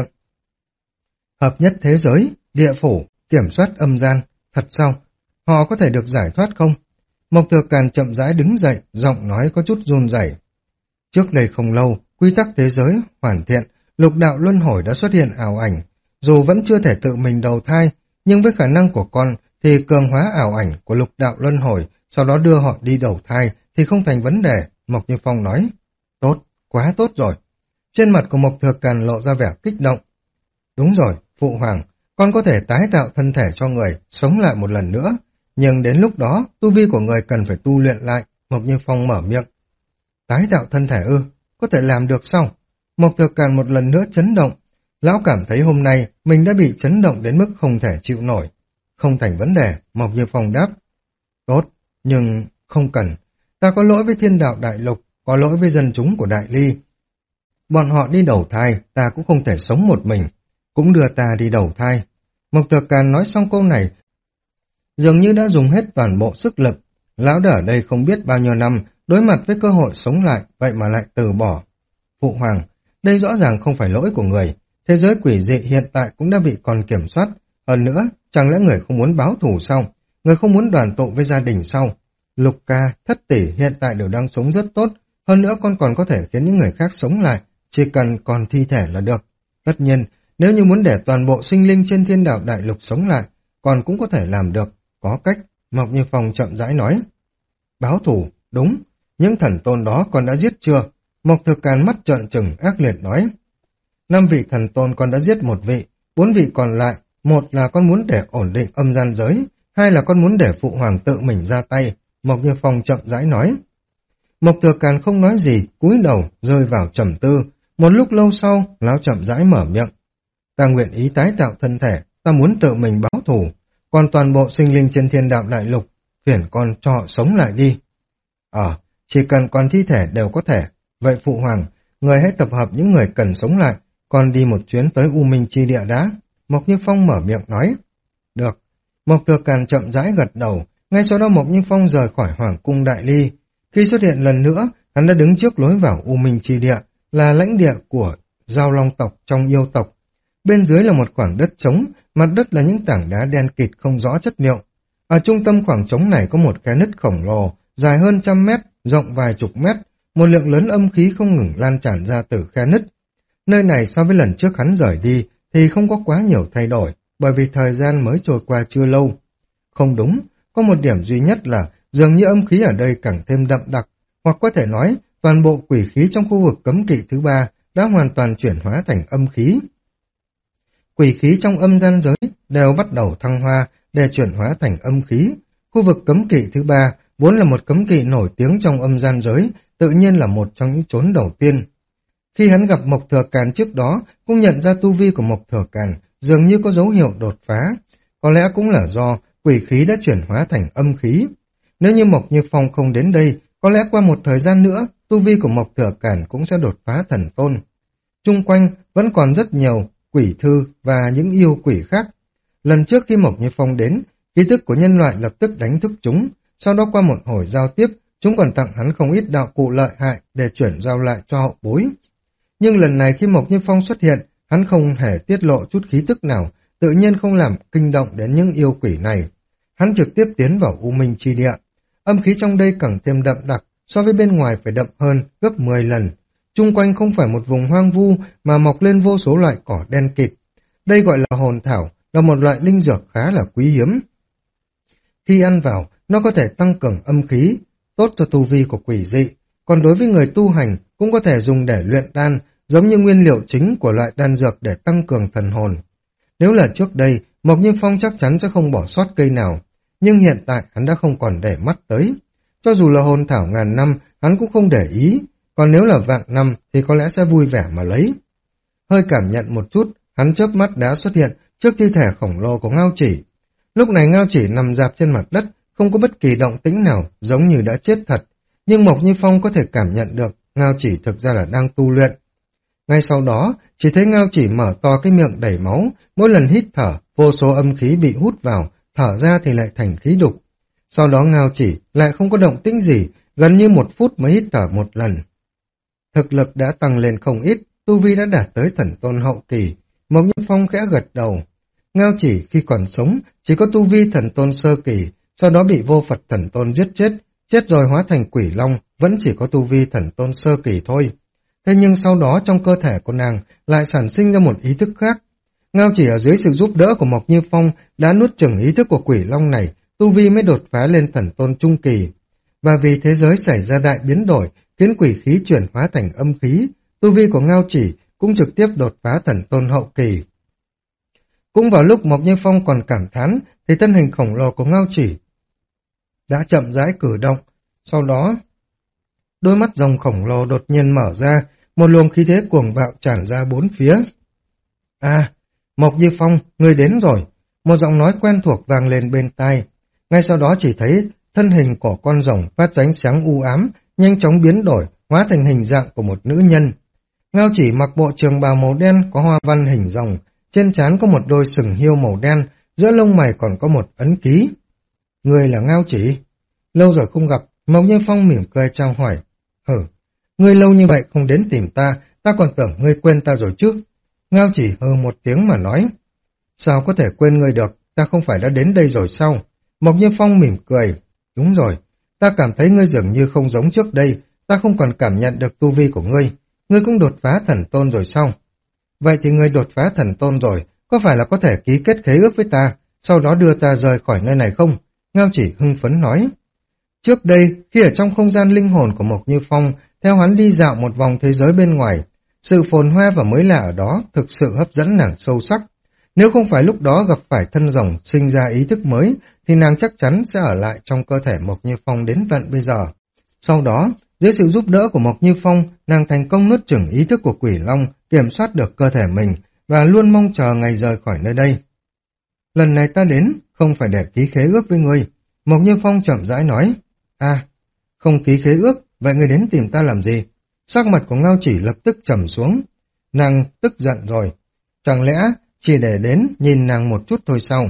Hợp nhất thế giới, địa phủ, kiểm soát âm gian, thật sao? Họ có thể được giải thoát không? Mộc Thừa Càn chậm rãi đứng dậy, giọng nói có chút run rẩy. Trước đây không lâu, quy tắc thế giới hoàn thiện, lục đạo luân hồi đã xuất hiện ảo ảnh. Dù vẫn chưa thể tự mình đầu thai, nhưng với khả năng của con thì cường hóa ảo ảnh của lục đạo luân hồi, sau đó đưa họ đi đầu thai thì không thành vấn đề, Mộc Như Phong nói. Tốt, quá tốt rồi. Trên mặt của Mộc Thừa Càn lộ ra vẻ kích động. Đúng rồi, phụ hoàng, con có thể tái tạo thân thể cho người, sống lại một lần nữa. Nhưng đến lúc đó, tu vi của người cần phải tu luyện lại, Mộc Như Phong mở miệng. Tái tạo thân thể ư, có thể làm được sao? Mộc Thừa Càn một lần nữa chấn động. Lão cảm thấy hôm nay mình đã bị chấn động đến mức không thể chịu nổi. Không thành vấn đề, Mộc Như Phong đáp. Tốt, nhưng không cần. Ta có lỗi với Thiên Đạo Đại Lục, có lỗi với dân chúng của Đại Ly. Bọn họ đi đầu thai, ta cũng không thể sống một mình. Cũng đưa ta đi đầu thai. Mộc Thừa Càn nói xong câu này, dường như đã dùng hết toàn bộ sức lực. Lão đã ở đây không biết bao nhiêu năm, đối mặt với cơ hội sống lại, vậy mà lại từ bỏ. Phụ hoàng, đây rõ ràng không phải lỗi của người. Thế giới quỷ dị hiện tại cũng đã bị con kiểm soát. Hơn nữa, chẳng lẽ người không muốn báo thù sao? Người không muốn đoàn tụ với gia đình sao? Lục ca, thất tỷ hiện tại đều đang sống rất tốt. Hơn nữa con còn có thể khiến những người khác sống lại. Chỉ cần còn thi thể là được. Tất nhiên, nếu như muốn để toàn bộ sinh linh trên Thiên Đạo Đại Lục sống lại, con cũng có thể làm được. Có cách, Mộc Như Phong chậm rãi nói. Báo thù, đúng. Những thần tôn đó con đã giết chưa? Mộc Thừa Càn mắt trợn trừng ác liệt nói. Năm vị thần tôn con đã giết một vị, bốn vị còn lại, một là con muốn để ổn định âm gian giới, hai là con muốn để phụ hoàng tự mình ra tay, Mộc Như Phong chậm rãi nói. Mộc Thừa Càn không nói gì, cúi đầu, rơi vào trầm tư, một lúc lâu sau, lão chậm rãi mở miệng. Ta nguyện ý tái tạo thân thể, ta muốn tự mình báo thù, còn toàn bộ sinh linh trên Thiên Đạo Đại Lục, phiền con cho họ sống lại đi. Ờ, chỉ cần còn thi thể đều có thể, vậy phụ hoàng, người hãy tập hợp những người cần sống lại, còn đi một chuyến tới U Minh Chi Địa đã. Mộc Như Phong mở miệng nói. Được. Mộc Thừa Càn chậm rãi gật đầu, ngay sau đó Mộc Như Phong rời khỏi Hoàng cung Đại Ly. Khi xuất hiện lần nữa, hắn đã đứng trước lối vào U Minh Chi Địa, là lãnh địa của Giao Long tộc trong yêu tộc. Bên dưới là một khoảng đất trống, mặt đất là những tảng đá đen kịt không rõ chất liệu. Ở trung tâm khoảng trống này có một cái nứt khổng lồ, dài hơn trăm mét, rộng vài chục mét, một lượng lớn âm khí không ngừng lan tràn ra từ khe nứt. Nơi này so với lần trước hắn rời đi thì không có quá nhiều thay đổi, bởi vì thời gian mới trôi qua chưa lâu. Không đúng, có một điểm duy nhất là dường như âm khí ở đây càng thêm đậm đặc, hoặc có thể nói toàn bộ quỷ khí trong khu vực cấm kỵ thứ ba đã hoàn toàn chuyển hóa thành âm khí. Quỷ khí trong âm gian giới đều bắt đầu thăng hoa để chuyển hóa thành âm khí. Khu vực cấm kỵ thứ ba vốn là một cấm kỵ nổi tiếng trong âm gian giới, tự nhiên là một trong những chốn đầu tiên. Khi hắn gặp Mộc Thừa Càn trước đó, cũng nhận ra tu vi của Mộc Thừa Càn dường như có dấu hiệu đột phá. Có lẽ cũng là do quỷ khí đã chuyển hóa thành âm khí. Nếu như Mộc Như Phong không đến đây, có lẽ qua một thời gian nữa, tu vi của Mộc Thừa Càn cũng sẽ đột phá thần tôn. Chung quanh vẫn còn rất nhiều quỷ thư và những yêu quỷ khác. Lần trước khi Mộc Như Phong đến, khí tức của nhân loại lập tức đánh thức chúng. Sau đó qua một hồi giao tiếp, chúng còn tặng hắn không ít đạo cụ lợi hại để chuyển giao lại cho hậu bối. Nhưng lần này khi Mộc Như Phong xuất hiện, hắn không hề tiết lộ chút khí tức nào, tự nhiên không làm kinh động đến những yêu quỷ này. Hắn trực tiếp tiến vào U Minh Chi Địa. Âm khí trong đây càng thêm đậm đặc, so với bên ngoài phải đậm hơn gấp mười lần. Chung quanh không phải một vùng hoang vu mà mọc lên vô số loại cỏ đen kịt. Đây gọi là hồn thảo, là một loại linh dược khá là quý hiếm. Khi ăn vào, nó có thể tăng cường âm khí, tốt cho tu vi của quỷ dị. Còn đối với người tu hành, cũng có thể dùng để luyện đan, giống như nguyên liệu chính của loại đan dược để tăng cường thần hồn. Nếu là trước đây, Mộc Như Phong chắc chắn sẽ không bỏ sót cây nào, nhưng hiện tại hắn đã không còn để mắt tới. Cho dù là hồn thảo ngàn năm, hắn cũng không để ý, còn nếu là vạn năm thì có lẽ sẽ vui vẻ mà lấy. Hơi cảm nhận một chút, hắn chớp mắt đã xuất hiện trước thi thể khổng lồ của Ngao Chỉ. Lúc này Ngao Chỉ nằm rạp trên mặt đất, không có bất kỳ động tĩnh nào, giống như đã chết thật. Nhưng Mộc Như Phong có thể cảm nhận được Ngao Chỉ thực ra là đang tu luyện. Ngay sau đó, chỉ thấy Ngao Chỉ mở to cái miệng đầy máu, mỗi lần hít thở, vô số âm khí bị hút vào, thở ra thì lại thành khí đục. Sau đó Ngao Chỉ lại không có động tĩnh gì, gần như một phút mới hít thở một lần. Thực lực đã tăng lên không ít, tu vi đã đạt tới thần tôn hậu kỳ. Mộc Như Phong khẽ gật đầu. Ngao Chỉ khi còn sống chỉ có tu vi thần tôn sơ kỳ, sau đó bị vô Phật thần tôn giết chết, chết rồi hóa thành quỷ long, vẫn chỉ có tu vi thần tôn sơ kỳ thôi. Thế nhưng sau đó trong cơ thể của nàng lại sản sinh ra một ý thức khác. Ngao Chỉ ở dưới sự giúp đỡ của Mộc Như Phong đã nuốt chửng ý thức của quỷ long này, tu vi mới đột phá lên thần tôn trung kỳ. Và vì thế giới xảy ra đại biến đổi, khiến quỷ khí chuyển hóa thành âm khí, tu vi của Ngao Chỉ cũng trực tiếp đột phá thần tôn hậu kỳ. Cũng vào lúc Mộc Như Phong còn cảm thán, thì thân hình khổng lồ của Ngao Chỉ đã chậm rãi cử động. Sau đó, đôi mắt rồng khổng lồ đột nhiên mở ra, một luồng khí thế cuồng bạo tràn ra bốn phía. À, Mộc Như Phong, ngươi đến rồi. Một giọng nói quen thuộc vang lên bên tai. Ngay sau đó chỉ thấy thân hình của con rồng phát ra ánh sáng u ám, nhanh chóng biến đổi, hóa thành hình dạng của một nữ nhân. Ngao Chỉ mặc bộ trường bào màu đen có hoa văn hình rồng, trên trán có một đôi sừng hiêu màu đen, giữa lông mày còn có một ấn ký. Ngươi là Ngao Chỉ? Lâu rồi không gặp, Mộc Như Phong mỉm cười chào hỏi. Hử, ngươi lâu như vậy không đến tìm ta, ta còn tưởng ngươi quên ta rồi chứ. Ngao Chỉ hừ một tiếng mà nói. Sao có thể quên ngươi được, ta không phải đã đến đây rồi sao? Mộc Như Phong mỉm cười. Đúng rồi, ta cảm thấy ngươi dường như không giống trước đây, ta không còn cảm nhận được tu vi của ngươi. Ngươi cũng đột phá thần tôn rồi sao? Vậy thì ngươi đột phá thần tôn rồi, có phải là có thể ký kết khế ước với ta, sau đó đưa ta rời khỏi nơi này không? Ngao Chỉ hưng phấn nói. Trước đây, khi ở trong không gian linh hồn của Mộc Như Phong, theo hắn đi dạo một vòng thế giới bên ngoài, sự phồn hoa và mới lạ ở đó thực sự hấp dẫn nàng sâu sắc. Nếu không phải lúc đó gặp phải thân rồng sinh ra ý thức mới, thì nàng chắc chắn sẽ ở lại trong cơ thể Mộc Như Phong đến tận bây giờ. Sau đó, dưới sự giúp đỡ của Mộc Như Phong, nàng thành công nuốt chửng ý thức của Quỷ Long, kiểm soát được cơ thể mình, và luôn mong chờ ngày rời khỏi nơi đây. Lần này ta đến, không phải để ký khế ước với ngươi. Mộc Như Phong chậm rãi nói. À, không ký khế ước, vậy ngươi đến tìm ta làm gì? Sắc mặt của Ngao Chỉ lập tức trầm xuống. Nàng tức giận rồi. Chẳng lẽ chỉ để đến nhìn nàng một chút thôi sao?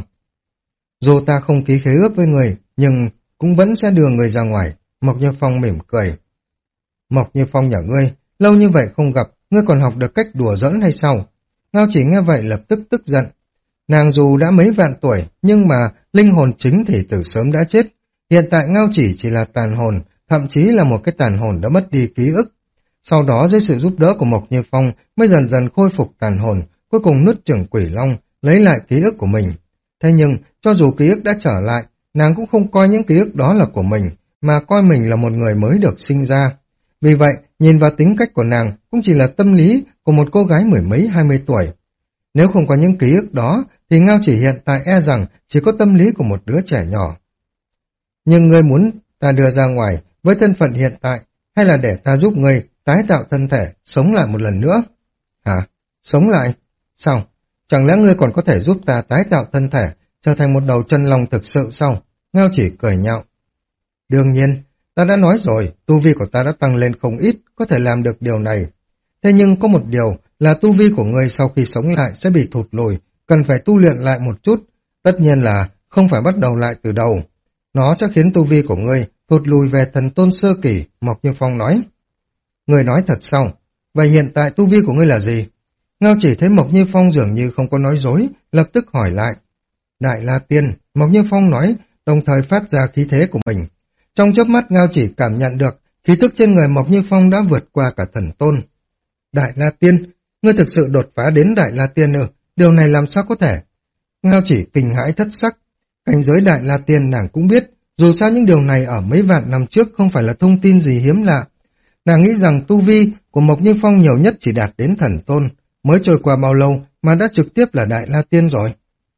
Dù ta không ký khế ước với người, nhưng cũng vẫn sẽ đưa người ra ngoài. Mộc Như Phong mỉm cười. Mộc Như Phong nhà ngươi, lâu như vậy không gặp, ngươi còn học được cách đùa giỡn hay sao? Ngao Chỉ nghe vậy lập tức tức giận. Nàng dù đã mấy vạn tuổi, nhưng mà linh hồn chính thì từ sớm đã chết. Hiện tại Ngao Chỉ chỉ là tàn hồn, thậm chí là một cái tàn hồn đã mất đi ký ức. Sau đó dưới sự giúp đỡ của Mộc Như Phong mới dần dần khôi phục tàn hồn, cuối cùng nuốt chửng quỷ long, lấy lại ký ức của mình. Thế nhưng, cho dù ký ức đã trở lại, nàng cũng không coi những ký ức đó là của mình, mà coi mình là một người mới được sinh ra. Vì vậy, nhìn vào tính cách của nàng cũng chỉ là tâm lý của một cô gái mười mấy hai mươi tuổi. Nếu không có những ký ức đó, thì Ngao Chỉ hiện tại e rằng chỉ có tâm lý của một đứa trẻ nhỏ. Nhưng ngươi muốn ta đưa ra ngoài với thân phận hiện tại, hay là để ta giúp ngươi tái tạo thân thể, sống lại một lần nữa? Hả? Sống lại? Sao? Chẳng lẽ ngươi còn có thể giúp ta tái tạo thân thể, trở thành một đầu chân long thực sự sao? Ngao Chỉ cười nhạo. Đương nhiên, ta đã nói rồi, tu vi của ta đã tăng lên không ít, có thể làm được điều này. Thế nhưng có một điều là tu vi của ngươi sau khi sống lại sẽ bị thụt lùi, cần phải tu luyện lại một chút. Tất nhiên là không phải bắt đầu lại từ đầu. Nó sẽ khiến tu vi của ngươi thụt lùi về thần tôn sơ kỳ, Mộc Như Phong nói. Ngươi nói thật sao? Vậy hiện tại tu vi của ngươi là gì? Ngao Chỉ thấy Mộc Như Phong dường như không có nói dối, lập tức hỏi lại. Đại La Tiên, Mộc Như Phong nói, đồng thời phát ra khí thế của mình. Trong chớp mắt Ngao Chỉ cảm nhận được khí tức trên người Mộc Như Phong đã vượt qua cả thần tôn. Đại La Tiên, ngươi thực sự đột phá đến Đại La Tiên ư? Điều này làm sao có thể? Ngao Chỉ kinh hãi thất sắc. Cảnh giới Đại La Tiên nàng cũng biết, dù sao những điều này ở mấy vạn năm trước không phải là thông tin gì hiếm lạ. Nàng nghĩ rằng tu vi của Mộc Như Phong nhiều nhất chỉ đạt đến thần tôn, mới trôi qua bao lâu mà đã trực tiếp là Đại La Tiên rồi.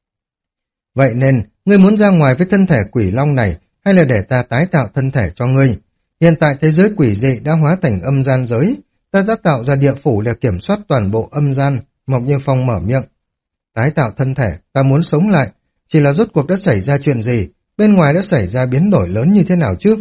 Vậy nên, ngươi muốn ra ngoài với thân thể quỷ long này, hay là để ta tái tạo thân thể cho ngươi? Hiện tại thế giới quỷ dị đã hóa thành âm gian giới, ta đã tạo ra địa phủ để kiểm soát toàn bộ âm gian. Mộc Như Phong mở miệng. Tái tạo thân thể, ta muốn sống lại, chỉ là rốt cuộc đã xảy ra chuyện gì, bên ngoài đã xảy ra biến đổi lớn như thế nào chứ?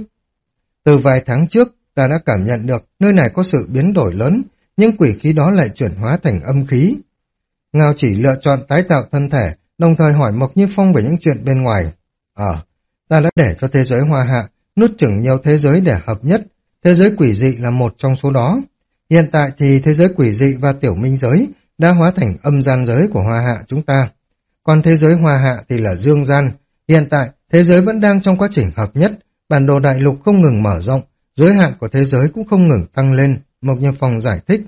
Từ vài tháng trước, ta đã cảm nhận được nơi này có sự biến đổi lớn, nhưng quỷ khí đó lại chuyển hóa thành âm khí. Ngao Chỉ lựa chọn tái tạo thân thể, đồng thời hỏi Mộc Như Phong về những chuyện bên ngoài. Ờ, ta đã để cho thế giới Hoa Hạ nuốt chửng nhiều thế giới để hợp nhất, thế giới quỷ dị là một trong số đó. Hiện tại thì thế giới quỷ dị và tiểu minh giới đã hóa thành âm gian giới của Hoa Hạ chúng ta. Còn thế giới Hoa Hạ thì là dương gian. Hiện tại, thế giới vẫn đang trong quá trình hợp nhất, bản đồ đại lục không ngừng mở rộng, giới hạn của thế giới cũng không ngừng tăng lên, Mộc Như Phong giải thích.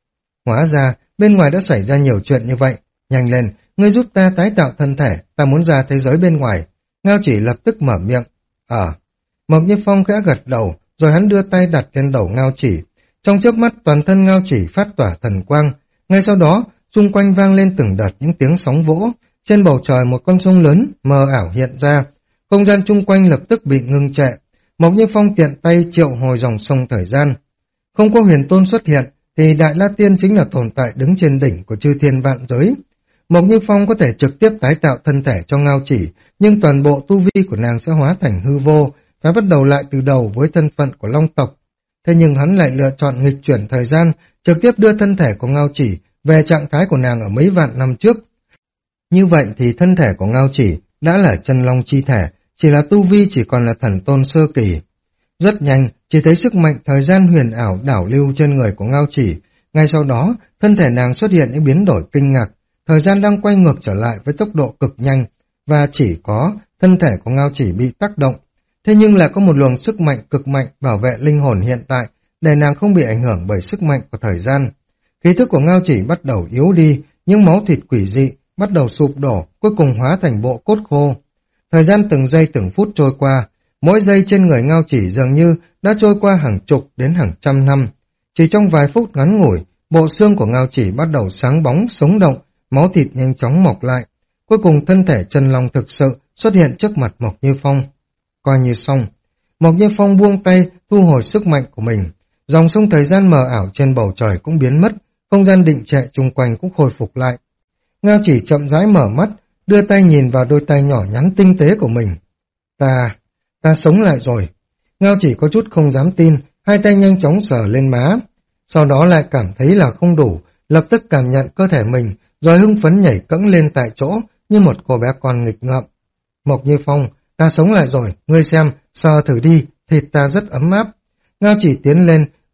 Hóa ra, bên ngoài đã xảy ra nhiều chuyện như vậy. Nhanh lên, ngươi giúp ta tái tạo thân thể, ta muốn ra thế giới bên ngoài. Ngao Chỉ lập tức mở miệng. Ờ. Mộc Như Phong khẽ gật đầu, rồi hắn đưa tay đặt lên đầu Ngao Chỉ. Trong chớp mắt toàn thân Ngao Chỉ phát tỏa thần quang. Ngay sau đó, xung quanh vang lên từng đợt những tiếng sóng vỗ. Trên bầu trời một con sông lớn mờ ảo hiện ra. Không gian chung quanh lập tức bị ngưng trệ. Mộc Như Phong tiện tay triệu hồi dòng sông thời gian. Không có huyền tôn xuất hiện, thì Đại La Tiên chính là tồn tại đứng trên đỉnh của chư thiên vạn giới. Mộc Như Phong có thể trực tiếp tái tạo thân thể cho Ngao Chỉ, nhưng toàn bộ tu vi của nàng sẽ hóa thành hư vô, phải bắt đầu lại từ đầu với thân phận của Long tộc. Thế nhưng hắn lại lựa chọn nghịch chuyển thời gian, trực tiếp đưa thân thể của Ngao Chỉ về trạng thái của nàng ở mấy vạn năm trước. Như vậy thì thân thể của Ngao Chỉ đã là chân long chi thể, chỉ là tu vi chỉ còn là thần tôn sơ kỳ. Rất nhanh, chỉ thấy sức mạnh thời gian huyền ảo đảo lưu trên người của Ngao Chỉ. Ngay sau đó, thân thể nàng xuất hiện những biến đổi kinh ngạc, thời gian đang quay ngược trở lại với tốc độ cực nhanh, và chỉ có thân thể của Ngao Chỉ bị tác động. Thế nhưng là có một luồng sức mạnh cực mạnh bảo vệ linh hồn hiện tại, để nàng không bị ảnh hưởng bởi sức mạnh của thời gian. Khí thức của Ngao Chỉ bắt đầu yếu đi, những máu thịt quỷ dị bắt đầu sụp đổ, cuối cùng hóa thành bộ cốt khô. Thời gian từng giây từng phút trôi qua, mỗi giây trên người Ngao Chỉ dường như đã trôi qua hàng chục đến hàng trăm năm. Chỉ trong vài phút ngắn ngủi, bộ xương của Ngao Chỉ bắt đầu sáng bóng, sống động, máu thịt nhanh chóng mọc lại. Cuối cùng thân thể chân long thực sự xuất hiện trước mặt Mộc Như Phong. Coi như xong, Mộc Như Phong buông tay, thu hồi sức mạnh của mình. Dòng sông thời gian mờ ảo trên bầu trời cũng biến mất, không gian định trệ chung quanh cũng khôi phục lại. Ngao Chỉ chậm rãi mở mắt, đưa tay nhìn vào đôi tay nhỏ nhắn tinh tế của mình. Ta, ta sống lại rồi. Ngao Chỉ có chút không dám tin, hai tay nhanh chóng sờ lên má. Sau đó lại cảm thấy là không đủ, lập tức cảm nhận cơ thể mình, rồi hưng phấn nhảy cẫng lên tại chỗ như một cô bé con nghịch ngợm. Mộc Như Phong, ta sống lại rồi, ngươi xem, sờ thử đi, thịt ta rất ấm áp. Ngao Chỉ tiến lên,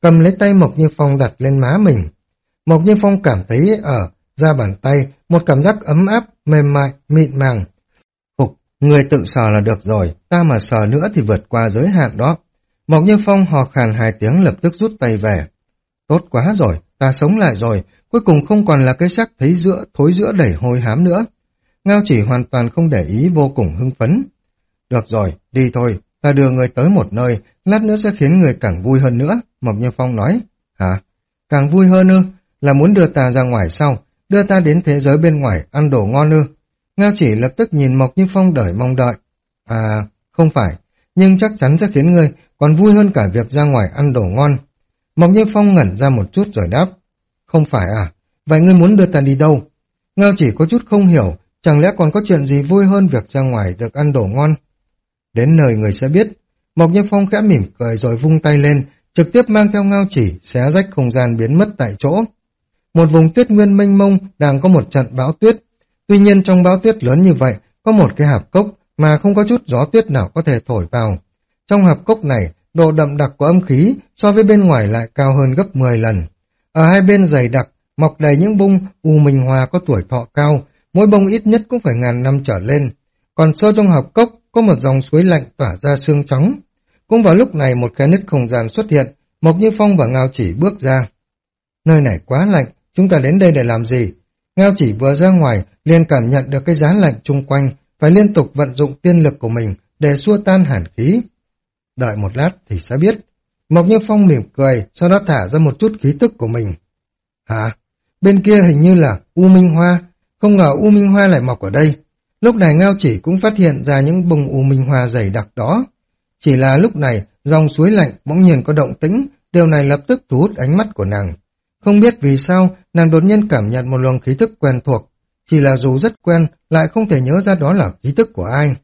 cầm lấy tay Mộc Như Phong đặt lên má mình. Mộc Như Phong cảm thấy ở da bàn tay một cảm giác ấm áp, mềm mại, mịn màng. Phục, người tự sờ là được rồi, ta mà sờ nữa thì vượt qua giới hạn đó. Mộc Như Phong hò khàn hai tiếng lập tức rút tay về. Tốt quá rồi, ta sống lại rồi, cuối cùng không còn là cái xác thấy giữa thối giữa đầy hôi hám nữa. Ngao Chỉ hoàn toàn không để ý, vô cùng hưng phấn. Được rồi, đi thôi, ta đưa người tới một nơi, lát nữa sẽ khiến người càng vui hơn nữa, Mộc Như Phong nói. Hả? Càng vui hơn ư? Là muốn đưa ta ra ngoài sau, đưa ta đến thế giới bên ngoài ăn đồ ngon ư? Ngao Chỉ lập tức nhìn Mộc Như Phong đợi mong đợi. À, không phải, nhưng chắc chắn sẽ khiến ngươi còn vui hơn cả việc ra ngoài ăn đồ ngon. Mộc Như Phong ngẩn ra một chút rồi đáp. Không phải à? Vậy ngươi muốn đưa ta đi đâu? Ngao Chỉ có chút không hiểu, chẳng lẽ còn có chuyện gì vui hơn việc ra ngoài được ăn đồ ngon? Đến nơi người sẽ biết. Mộc Như Phong khẽ mỉm cười rồi vung tay lên, trực tiếp mang theo Ngao Chỉ, xé rách không gian biến mất tại chỗ. Một vùng tuyết nguyên mênh mông đang có một trận bão tuyết. Tuy nhiên trong bão tuyết lớn như vậy, có một cái hạp cốc mà không có chút gió tuyết nào có thể thổi vào. Trong hạp cốc này, độ đậm đặc của âm khí so với bên ngoài lại cao hơn gấp mười lần. Ở hai bên dày đặc, mọc đầy những bông u minh hoa có tuổi thọ cao, mỗi bông ít nhất cũng phải ngàn năm trở lên. Còn sâu trong hạp cốc có một dòng suối lạnh tỏa ra sương trắng. Cũng vào lúc này một cái nứt không gian xuất hiện, Mộc Như Phong và Ngao Chỉ bước ra. Nơi này quá lạnh, chúng ta đến đây để làm gì? Ngao Chỉ vừa ra ngoài liền cảm nhận được cái giá lạnh chung quanh, phải liên tục vận dụng tiên lực của mình để xua tan hàn khí. Đợi một lát thì sẽ biết. Mộc Như Phong mỉm cười, sau đó thả ra một chút khí tức của mình. Hả? Bên kia hình như là U Minh Hoa, không ngờ U Minh Hoa lại mọc ở đây. Lúc này Ngao Chỉ cũng phát hiện ra những bông U Minh Hoa dày đặc đó. Chỉ là lúc này, dòng suối lạnh bỗng nhiên có động tĩnh, điều này lập tức thu hút ánh mắt của nàng. Không biết vì sao, nàng đột nhiên cảm nhận một luồng khí tức quen thuộc, chỉ là dù rất quen, lại không thể nhớ ra đó là khí tức của ai.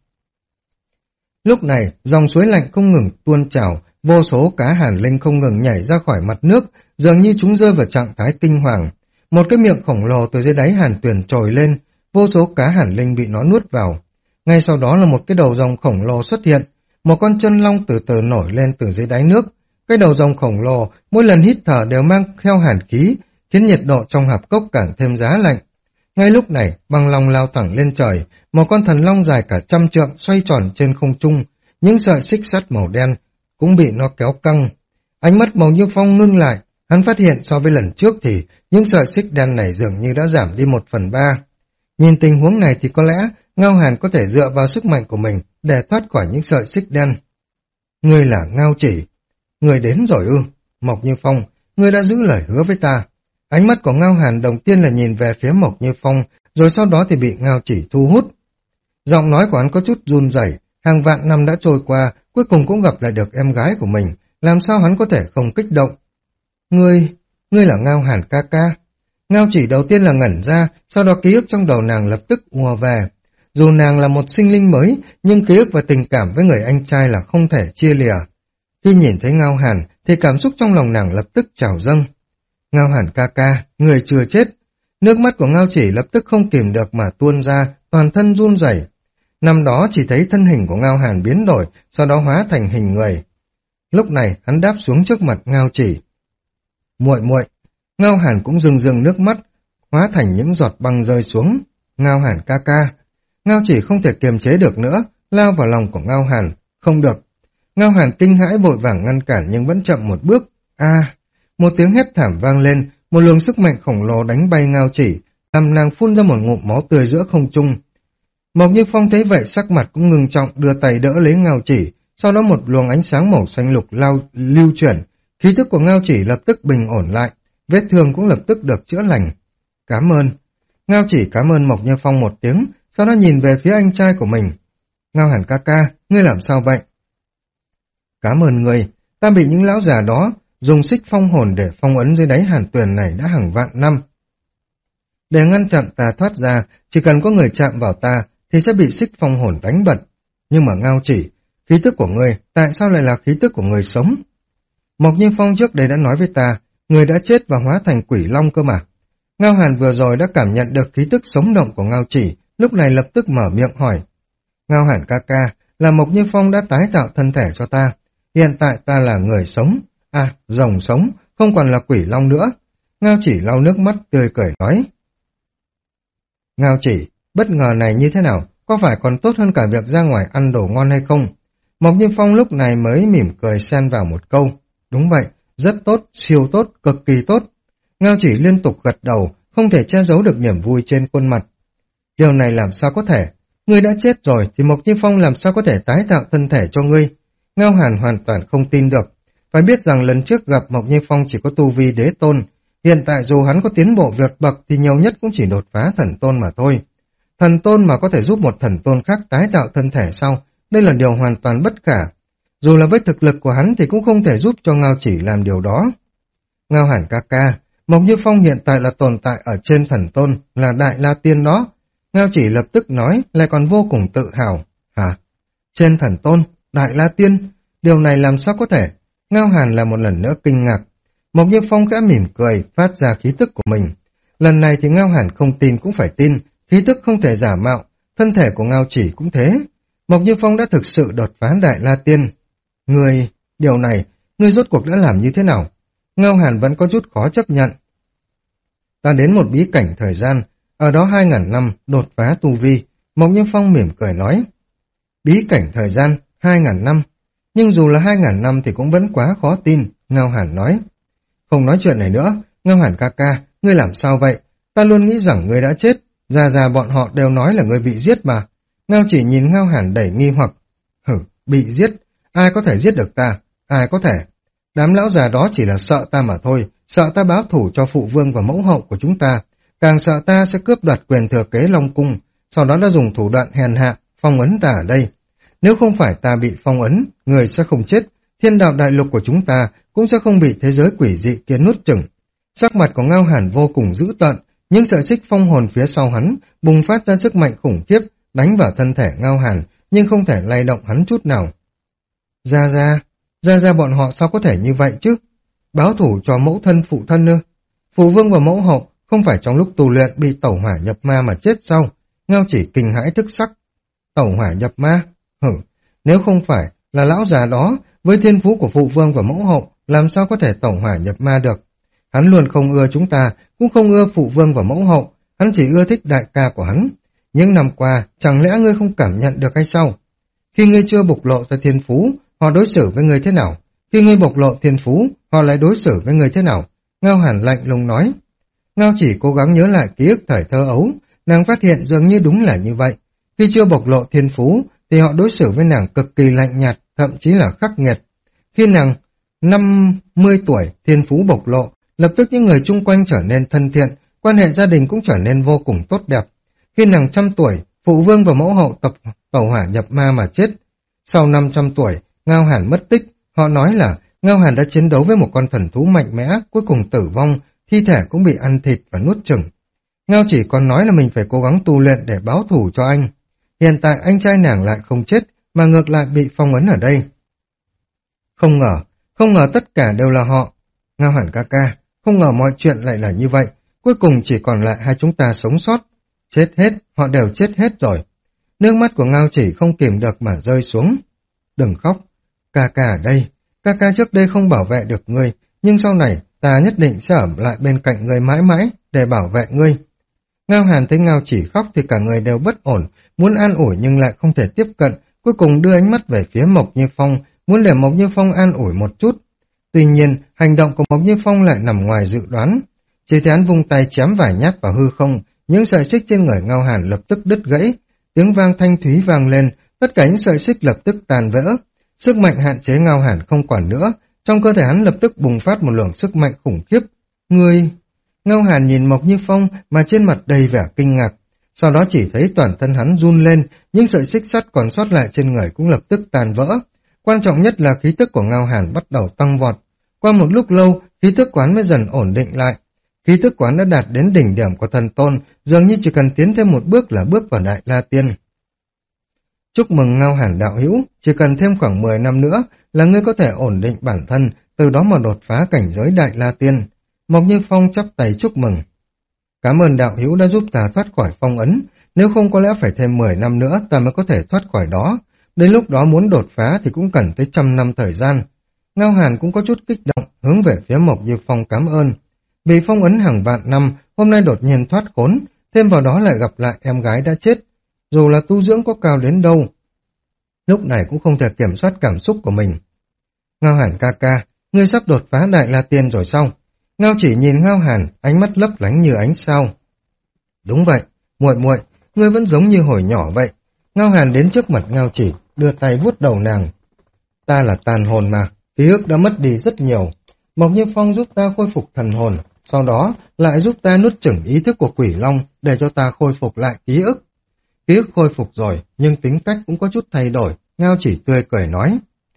Lúc này, dòng suối lạnh không ngừng tuôn trào, vô số cá hàn linh không ngừng nhảy ra khỏi mặt nước, dường như chúng rơi vào trạng thái kinh hoàng. Một cái miệng khổng lồ từ dưới đáy hàn tuyền trồi lên, vô số cá hàn linh bị nó nuốt vào. Ngay sau đó là một cái đầu rồng khổng lồ xuất hiện, một con chân long từ từ nổi lên từ dưới đáy nước. Cái đầu rồng khổng lồ mỗi lần hít thở đều mang theo hàn khí, khiến nhiệt độ trong hạp cốc càng thêm giá lạnh. Ngay lúc này, băng long lao thẳng lên trời, một con thần long dài cả trăm trượng xoay tròn trên không trung, những sợi xích sắt màu đen cũng bị nó kéo căng. Ánh mắt Mộc Như Phong ngưng lại, hắn phát hiện so với lần trước thì những sợi xích đen này dường như đã giảm đi một phần ba. Nhìn tình huống này thì có lẽ Ngao Hàn có thể dựa vào sức mạnh của mình để thoát khỏi những sợi xích đen. Ngươi là Ngao Chỉ. Ngươi đến rồi ư? Mộc Như Phong, ngươi đã giữ lời hứa với ta. Ánh mắt của Ngao Hàn đầu tiên là nhìn về phía Mộc Như Phong, rồi sau đó thì bị Ngao Chỉ thu hút. Giọng nói của hắn có chút run rẩy, hàng vạn năm đã trôi qua, cuối cùng cũng gặp lại được em gái của mình, làm sao hắn có thể không kích động? Ngươi, ngươi là Ngao Hàn ca ca. Ngao Chỉ đầu tiên là ngẩn ra, sau đó ký ức trong đầu nàng lập tức ùa về. Dù nàng là một sinh linh mới, nhưng ký ức và tình cảm với người anh trai là không thể chia lìa. Khi nhìn thấy Ngao Hàn, thì cảm xúc trong lòng nàng lập tức trào dâng. Ngao Hàn ca ca, người chưa chết. Nước mắt của Ngao Chỉ lập tức không kìm được mà tuôn ra, toàn thân run rẩy. Năm đó chỉ thấy thân hình của Ngao Hàn biến đổi, sau đó hóa thành hình người. Lúc này hắn đáp xuống trước mặt Ngao Chỉ. Muội muội. Ngao Hàn cũng rưng rưng nước mắt, hóa thành những giọt băng rơi xuống. Ngao Hàn ca ca. Ngao Chỉ không thể kiềm chế được nữa, lao vào lòng của Ngao Hàn. Không được. Ngao Hàn kinh hãi vội vàng ngăn cản nhưng vẫn chậm một bước. A, một tiếng hét thảm vang lên, một luồng sức mạnh khổng lồ đánh bay Ngao Chỉ, làm nàng phun ra một ngụm máu tươi giữa không trung. Mộc Như Phong thấy vậy sắc mặt cũng ngưng trọng, đưa tay đỡ lấy Ngao Chỉ, sau đó một luồng ánh sáng màu xanh lục lao lưu chuyển, khí thức của Ngao Chỉ lập tức bình ổn lại, vết thương cũng lập tức được chữa lành. Cảm ơn. Ngao Chỉ cảm ơn Mộc Như Phong một tiếng, sau đó nhìn về phía anh trai của mình. Ngao Hàn ca ca, ngươi làm sao vậy? Cảm ơn ngươi, ta bị những lão già đó dùng xích phong hồn để phong ấn dưới đáy hàn tuyền này đã hàng vạn năm. Để ngăn chặn ta thoát ra, chỉ cần có người chạm vào ta thì sẽ bị xích phong hồn đánh bật. Nhưng mà Ngao Chỉ, khí tức của ngươi tại sao lại là khí tức của người sống? Mộc Như Phong trước đây đã nói với ta, người đã chết và hóa thành quỷ long cơ mà. Ngao Hàn vừa rồi đã cảm nhận được khí tức sống động của Ngao Chỉ, lúc này lập tức mở miệng hỏi. Ngao Hàn ca ca, là Mộc Như Phong đã tái tạo thân thể cho ta. Hiện tại ta là người sống, À, rồng sống, không còn là quỷ long nữa. Ngao Chỉ lau nước mắt tươi cười nói. Ngao Chỉ, bất ngờ này như thế nào, có phải còn tốt hơn cả việc ra ngoài ăn đồ ngon hay không? Mộc Như Phong lúc này mới mỉm cười xen vào một câu. Đúng vậy, rất tốt, siêu tốt, cực kỳ tốt. Ngao Chỉ liên tục gật đầu, không thể che giấu được niềm vui trên khuôn mặt. Điều này làm sao có thể? Ngươi đã chết rồi thì Mộc Như Phong làm sao có thể tái tạo thân thể cho ngươi? Ngao Hàn hoàn toàn không tin được. Phải biết rằng lần trước gặp Mộc Như Phong chỉ có tu vi đế tôn. Hiện tại dù hắn có tiến bộ vượt bậc thì nhiều nhất cũng chỉ đột phá thần tôn mà thôi. Thần tôn mà có thể giúp một thần tôn khác tái tạo thân thể sau, đây là điều hoàn toàn bất khả. Dù là với thực lực của hắn thì cũng không thể giúp cho Ngao Chỉ làm điều đó. Ngao Hàn ca ca, Mộc Như Phong hiện tại là tồn tại ở trên thần tôn, là Đại La Tiên đó. Ngao Chỉ lập tức nói, lại còn vô cùng tự hào. Hả? Trên thần tôn, Đại La Tiên, điều này làm sao có thể? Ngao Hàn là một lần nữa kinh ngạc. Mộc Như Phong khẽ mỉm cười, phát ra khí tức của mình. Lần này thì Ngao Hàn không tin cũng phải tin, khí tức không thể giả mạo, thân thể của Ngao Chỉ cũng thế. Mộc Như Phong đã thực sự đột phá Đại La Tiên. Người, điều này, ngươi rốt cuộc đã làm như thế nào? Ngao Hàn vẫn có chút khó chấp nhận. Ta đến một bí cảnh thời gian, ở đó hai ngàn năm đột phá tu vi. Mộc Như Phong mỉm cười nói. Bí cảnh thời gian, hai ngàn năm. Nhưng dù là hai ngàn năm thì cũng vẫn quá khó tin, Ngao Hàn nói. Không nói chuyện này nữa, Ngao Hàn ca ca, ngươi làm sao vậy? Ta luôn nghĩ rằng ngươi đã chết, già già bọn họ đều nói là ngươi bị giết mà. Ngao Chỉ nhìn Ngao Hàn đầy nghi hoặc. Hử, bị giết? Ai có thể giết được ta? Ai có thể? Đám lão già đó chỉ là sợ ta mà thôi, sợ ta báo thủ cho phụ vương và mẫu hậu của chúng ta, càng sợ ta sẽ cướp đoạt quyền thừa kế Long Cung, sau đó đã dùng thủ đoạn hèn hạ, phong ấn ta ở đây. Nếu không phải ta bị phong ấn, người sẽ không chết, thiên đạo đại lục của chúng ta cũng sẽ không bị thế giới quỷ dị kia nuốt chửng. Sắc mặt của Ngao Hàn vô cùng dữ tợn, nhưng sợi xích phong hồn phía sau hắn bùng phát ra sức mạnh khủng khiếp, đánh vào thân thể Ngao Hàn, nhưng không thể lay động hắn chút nào. Ra ra, ra ra bọn họ sao có thể như vậy chứ? Báo thủ cho mẫu thân phụ thân ư? Phụ vương và mẫu hậu không phải trong lúc tu luyện bị tẩu hỏa nhập ma mà chết sao? Ngao Chỉ kinh hãi thức sắc. Tẩu hỏa nhập ma? Hử, nếu không phải là lão già đó, với thiên phú của phụ vương và mẫu hậu, làm sao có thể tẩu hỏa nhập ma được? Hắn luôn không ưa chúng ta, cũng không ưa phụ vương và mẫu hậu, hắn chỉ ưa thích đại ca của hắn. Những năm qua, chẳng lẽ ngươi không cảm nhận được hay sao? Khi ngươi chưa bộc lộ ra thiên phú, họ đối xử với ngươi thế nào? Khi ngươi bộc lộ thiên phú, họ lại đối xử với ngươi thế nào? Ngao Hàn lạnh lùng nói. Ngao Chỉ cố gắng nhớ lại ký ức thời thơ ấu, nàng phát hiện dường như đúng là như vậy. Khi chưa bộc lộ thiên phú, thì họ đối xử với nàng cực kỳ lạnh nhạt, thậm chí là khắc nghiệt. Khi nàng năm mươi tuổi, thiên phú bộc lộ, lập tức những người chung quanh trở nên thân thiện, quan hệ gia đình cũng trở nên vô cùng tốt đẹp. Khi nàng trăm tuổi, phụ vương và mẫu hậu tập tẩu hỏa nhập ma mà chết. Sau năm trăm tuổi, Ngao Hàn mất tích. Họ nói là Ngao Hàn đã chiến đấu với một con thần thú mạnh mẽ, cuối cùng tử vong, thi thể cũng bị ăn thịt và nuốt chửng. Ngao Chỉ còn nói là mình phải cố gắng tu luyện để báo thù cho anh. Hiện tại anh trai nàng lại không chết, mà ngược lại bị phong ấn ở đây. Không ngờ, không ngờ tất cả đều là họ. Ngao Hàn ca ca, không ngờ mọi chuyện lại là như vậy. Cuối cùng chỉ còn lại hai chúng ta sống sót. Chết hết, họ đều chết hết rồi. Nước mắt của Ngao Chỉ không kìm được mà rơi xuống. Đừng khóc, ca ca ở đây. Ca ca trước đây không bảo vệ được ngươi, nhưng sau này ta nhất định sẽ ở lại bên cạnh ngươi mãi mãi để bảo vệ ngươi. Ngao Hàn thấy Ngao Chỉ khóc thì cả người đều bất ổn, muốn an ủi nhưng lại không thể tiếp cận, cuối cùng đưa ánh mắt về phía Mộc Như Phong, muốn để Mộc Như Phong an ủi một chút. Tuy nhiên, hành động của Mộc Như Phong lại nằm ngoài dự đoán. Chỉ thấy hắn vung tay chém vài nhát vào hư không, những sợi xích trên người Ngao Hàn lập tức đứt gãy, tiếng vang thanh thúy vang lên, tất cả những sợi xích lập tức tàn vỡ. Sức mạnh hạn chế Ngao Hàn không còn nữa, trong cơ thể hắn lập tức bùng phát một luồng sức mạnh khủng khiếp. Ngươi... Ngao Hàn nhìn Mộc Như Phong mà trên mặt đầy vẻ kinh ngạc, sau đó chỉ thấy toàn thân hắn run lên, những sợi xích sắt còn sót lại trên người cũng lập tức tàn vỡ. Quan trọng nhất là khí tức của Ngao Hàn bắt đầu tăng vọt. Qua một lúc lâu, khí tức quán mới dần ổn định lại. Khí tức quán đã đạt đến đỉnh điểm của thần tôn, dường như chỉ cần tiến thêm một bước là bước vào Đại La Tiên. Chúc mừng Ngao Hàn đạo hữu, chỉ cần thêm khoảng mười năm nữa là ngươi có thể ổn định bản thân, từ đó mà đột phá cảnh giới Đại La Tiên. Mộc Như Phong chắp tay chúc mừng. Cảm ơn đạo hữu đã giúp ta thoát khỏi phong ấn, nếu không có lẽ phải thêm mười năm nữa ta mới có thể thoát khỏi đó. Đến lúc đó muốn đột phá thì cũng cần tới trăm năm thời gian. Ngao Hàn cũng có chút kích động, hướng về phía Mộc Như Phong cảm ơn. Bị phong ấn hàng vạn năm, hôm nay đột nhiên thoát khốn, thêm vào đó lại gặp lại em gái đã chết. Dù là tu dưỡng có cao đến đâu, lúc này cũng không thể kiểm soát cảm xúc của mình. Ngao Hàn ca ca, ngươi sắp đột phá Đại La Tiên rồi sao? Ngao Chỉ nhìn Ngao Hàn, ánh mắt lấp lánh như ánh sao. Đúng vậy, muội muội, ngươi vẫn giống như hồi nhỏ vậy. Ngao Hàn đến trước mặt Ngao Chỉ, đưa tay vuốt đầu nàng. Ta là tàn hồn mà, ký ức đã mất đi rất nhiều. Mộc Như Phong giúp ta khôi phục thần hồn, sau đó lại giúp ta nuốt chửng ý thức của Quỷ Long để cho ta khôi phục lại ký ức. Ký ức khôi phục rồi, nhưng tính cách cũng có chút thay đổi, Ngao Chỉ tươi cười nói.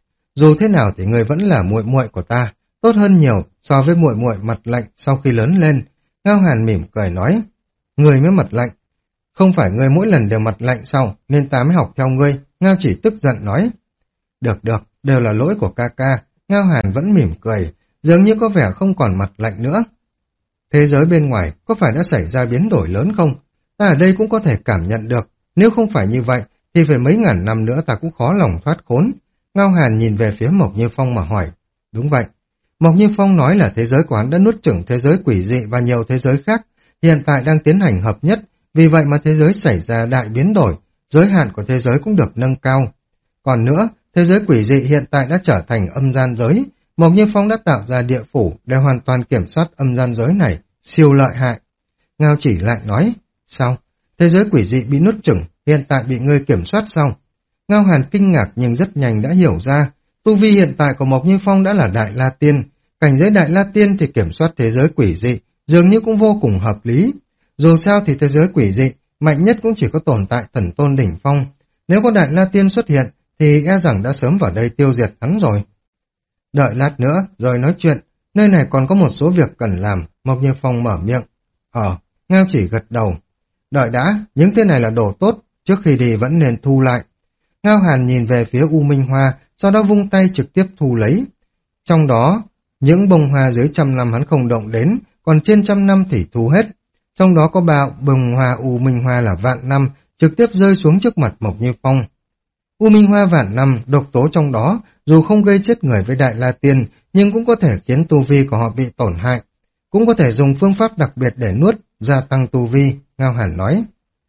Dù thế nào thì ngươi vẫn là muội muội của ta, tốt hơn nhiều so với muội muội mặt lạnh sau khi lớn lên. Ngao Hàn mỉm cười nói, ngươi mới mặt lạnh. Không phải ngươi mỗi lần đều mặt lạnh sao, nên ta mới học theo ngươi. Ngao Chỉ tức giận nói. Được được, đều là lỗi của ca ca. Ngao Hàn vẫn mỉm cười, dường như có vẻ không còn mặt lạnh nữa. Thế giới bên ngoài có phải đã xảy ra biến đổi lớn không? Ta ở đây cũng có thể cảm nhận được. Nếu không phải như vậy, thì phải mấy ngàn năm nữa ta cũng khó lòng thoát khốn. Ngao Hàn nhìn về phía Mộc Như Phong mà hỏi. Đúng vậy. Mộc Như Phong nói là thế giới của hắn đã nuốt chửng thế giới quỷ dị và nhiều thế giới khác, hiện tại đang tiến hành hợp nhất, vì vậy mà thế giới xảy ra đại biến đổi, giới hạn của thế giới cũng được nâng cao. Còn nữa, thế giới quỷ dị hiện tại đã trở thành âm gian giới, Mộc Như Phong đã tạo ra địa phủ để hoàn toàn kiểm soát âm gian giới này, siêu lợi hại. Ngao Chỉ lại nói, sao? Thế giới quỷ dị bị nuốt chửng, hiện tại bị ngươi kiểm soát sao? Ngao Hàn kinh ngạc nhưng rất nhanh đã hiểu ra, tu vi hiện tại của Mộc Như Phong đã là Đại La Tiên, cảnh giới Đại La Tiên thì kiểm soát thế giới quỷ dị, dường như cũng vô cùng hợp lý. Dù sao thì thế giới quỷ dị, mạnh nhất cũng chỉ có tồn tại thần tôn đỉnh phong. Nếu có Đại La Tiên xuất hiện, thì e rằng đã sớm vào đây tiêu diệt hắn rồi. Đợi lát nữa, rồi nói chuyện, nơi này còn có một số việc cần làm, Mộc Như Phong mở miệng. Ờ, Ngao Chỉ gật đầu. Đợi đã, những thứ này là đồ tốt, trước khi đi vẫn nên thu lại. Ngao Hàn nhìn về phía U Minh Hoa, sau đó vung tay trực tiếp thu lấy. Trong đó, những bông hoa dưới trăm năm hắn không động đến, còn trên trăm năm thì thu hết. Trong đó có ba bông hoa U Minh Hoa là vạn năm, trực tiếp rơi xuống trước mặt Mộc Như Phong. U Minh Hoa vạn năm, độc tố trong đó, dù không gây chết người với Đại La Tiên, nhưng cũng có thể khiến tu vi của họ bị tổn hại. Cũng có thể dùng phương pháp đặc biệt để nuốt, gia tăng tu vi, Ngao Hàn nói.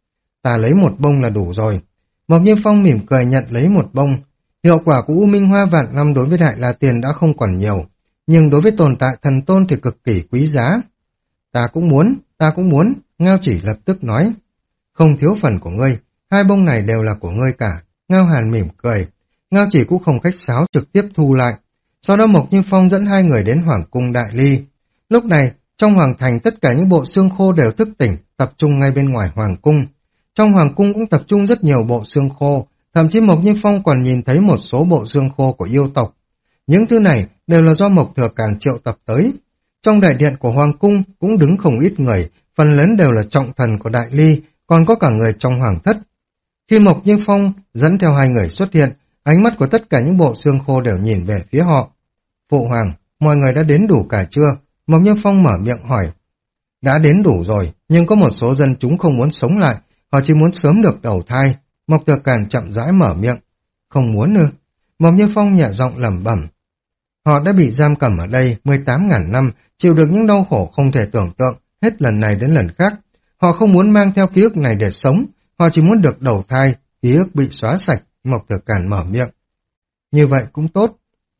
Ta lấy một bông là đủ rồi. Mộc Như Phong mỉm cười nhận lấy một bông. Hiệu quả của U Minh Hoa vạn năm đối với Đại La Tiên đã không còn nhiều, nhưng đối với tồn tại thần tôn thì cực kỳ quý giá. Ta cũng muốn, ta cũng muốn, Ngao Chỉ lập tức nói. Không thiếu phần của ngươi, hai bông này đều là của ngươi cả. Ngao Hàn mỉm cười. Ngao Chỉ cũng không khách sáo trực tiếp thu lại. Sau đó Mộc Như Phong dẫn hai người đến Hoàng cung Đại Ly. Lúc này, trong Hoàng thành tất cả những bộ xương khô đều thức tỉnh, tập trung ngay bên ngoài Hoàng cung. Trong Hoàng cung cũng tập trung rất nhiều bộ xương khô, thậm chí Mộc Như Phong còn nhìn thấy một số bộ xương khô của yêu tộc. Những thứ này đều là do Mộc Thừa Càn triệu tập tới. Trong đại điện của Hoàng cung cũng đứng không ít người, phần lớn đều là trọng thần của Đại Ly, còn có cả người trong Hoàng thất. Khi Mộc Như Phong dẫn theo hai người xuất hiện, ánh mắt của tất cả những bộ xương khô đều nhìn về phía họ. Phụ hoàng, mọi người đã đến đủ cả chưa? Mộc Như Phong mở miệng hỏi. Đã đến đủ rồi, nhưng có một số dân chúng không muốn sống lại, họ chỉ muốn sớm được đầu thai. Mộc Thừa Càn chậm rãi mở miệng. Không muốn nữa. Mộc Như Phong nhẹ giọng lẩm bẩm. Họ đã bị giam cầm ở đây mười tám ngàn năm, chịu được những đau khổ không thể tưởng tượng, hết lần này đến lần khác. Họ không muốn mang theo ký ức này để sống, họ chỉ muốn được đầu thai, ký ức bị xóa sạch, Mộc Thừa Càn mở miệng. Như vậy cũng tốt.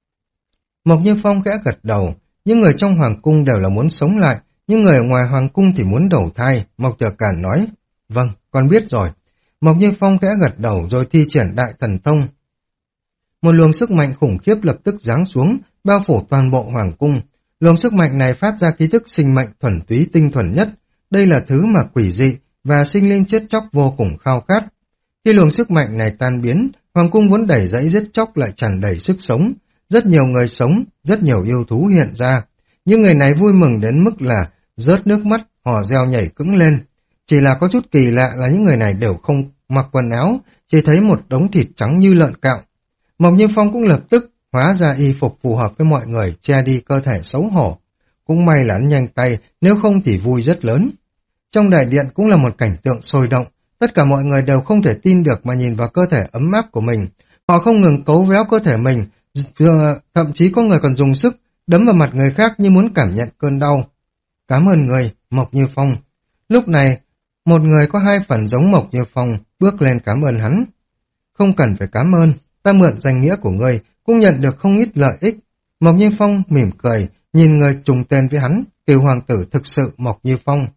Mộc Như Phong khẽ gật đầu, những người trong Hoàng cung đều là muốn sống lại, những người ở ngoài Hoàng cung thì muốn đầu thai, Mộc Thừa Càn nói. Vâng, con biết rồi. Mộc Như Phong khẽ gật đầu rồi thi triển đại thần thông. Một luồng sức mạnh khủng khiếp lập tức giáng xuống, bao phủ toàn bộ Hoàng cung. Luồng sức mạnh này phát ra ký thức sinh mệnh thuần túy tinh thuần nhất. Đây là thứ mà quỷ dị và sinh linh chết chóc vô cùng khao khát. Khi luồng sức mạnh này tan biến, Hoàng cung vốn đẩy dãy giết chóc lại tràn đầy sức sống. Rất nhiều người sống, rất nhiều yêu thú hiện ra. Những người này vui mừng đến mức là rớt nước mắt, hò reo nhảy cẫng lên. Chỉ là có chút kỳ lạ là những người này đều không mặc quần áo, chỉ thấy một đống thịt trắng như lợn cạo. Mộc Như Phong cũng lập tức hóa ra y phục phù hợp với mọi người, che đi cơ thể xấu hổ. Cũng may là hắn nhanh tay, nếu không thì vui rất lớn. Trong đại điện cũng là một cảnh tượng sôi động, tất cả mọi người đều không thể tin được mà nhìn vào cơ thể ấm áp của mình. Họ không ngừng cấu véo cơ thể mình, Giờ, thậm chí có người còn dùng sức đấm vào mặt người khác như muốn cảm nhận cơn đau. Cảm ơn người, Mộc Như Phong. Lúc này, một người có hai phần giống Mộc Như Phong bước lên cảm ơn hắn. Không cần phải cảm ơn, ta mượn danh nghĩa của ngươi cũng nhận được không ít lợi ích. Mộc Như Phong mỉm cười, nhìn người trùng tên với hắn, Cửu hoàng tử thực sự Mộc Như Phong.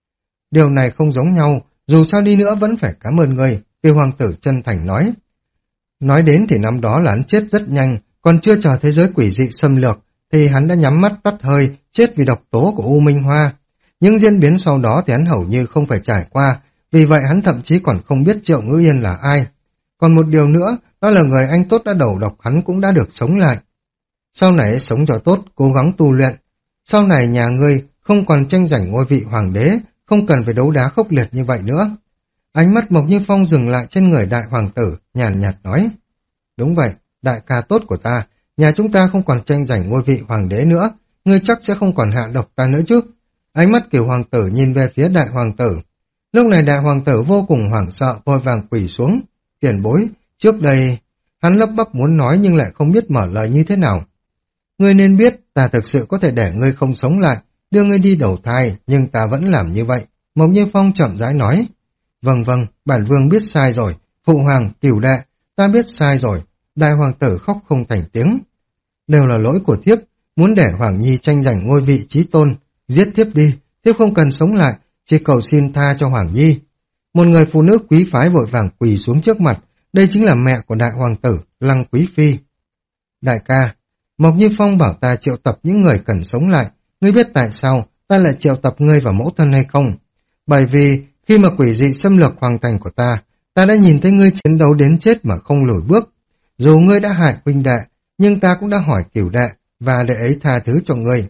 Điều này không giống nhau, dù sao đi nữa vẫn phải cảm ơn ngươi, Cửu hoàng tử chân thành nói. Nói đến thì năm đó là hắn chết rất nhanh, còn chưa chờ thế giới quỷ dị xâm lược, thì hắn đã nhắm mắt tắt hơi, chết vì độc tố của U Minh Hoa. Những diễn biến sau đó thì hắn hầu như không phải trải qua, vì vậy hắn thậm chí còn không biết Triệu Ngữ Yên là ai. Còn một điều nữa, đó là người anh tốt đã đầu độc hắn cũng đã được sống lại. Sau này sống cho tốt, cố gắng tu luyện. Sau này nhà ngươi không còn tranh giành ngôi vị hoàng đế, không cần phải đấu đá khốc liệt như vậy nữa. Ánh mắt Mộc Như Phong dừng lại trên người đại hoàng tử, nhàn nhạt nói. Đúng vậy, đại ca tốt của ta, nhà chúng ta không còn tranh giành ngôi vị hoàng đế nữa, ngươi chắc sẽ không còn hạ độc ta nữa chứ. Ánh mắt Cửu hoàng tử nhìn về phía đại hoàng tử. Lúc này đại hoàng tử vô cùng hoảng sợ, vội vàng quỳ xuống. Tiền bối, trước đây, hắn lắp bắp muốn nói nhưng lại không biết mở lời như thế nào. Ngươi nên biết, ta thực sự có thể để ngươi không sống lại, đưa ngươi đi đầu thai, nhưng ta vẫn làm như vậy. Mộc Như Phong chậm rãi nói. Vâng vâng, bản vương biết sai rồi, phụ hoàng, Cửu đệ, ta biết sai rồi. Đại hoàng tử khóc không thành tiếng. Đều là lỗi của thiếp, muốn để Hoàng Nhi tranh giành ngôi vị chí tôn. Giết thiếp đi, thiếp không cần sống lại, chỉ cầu xin tha cho Hoàng Nhi. Một người phụ nữ quý phái vội vàng quỳ xuống trước mặt, đây chính là mẹ của đại hoàng tử, Lăng Quý Phi. Đại ca, Mộc Như Phong bảo ta triệu tập những người cần sống lại, ngươi biết tại sao ta lại triệu tập ngươi vào mẫu thân hay không? Bởi vì khi mà quỷ dị xâm lược hoàng thành của ta, ta đã nhìn thấy ngươi chiến đấu đến chết mà không lùi bước. Dù ngươi đã hại huynh đệ, nhưng ta cũng đã hỏi Cửu đệ, và đệ ấy tha thứ cho ngươi.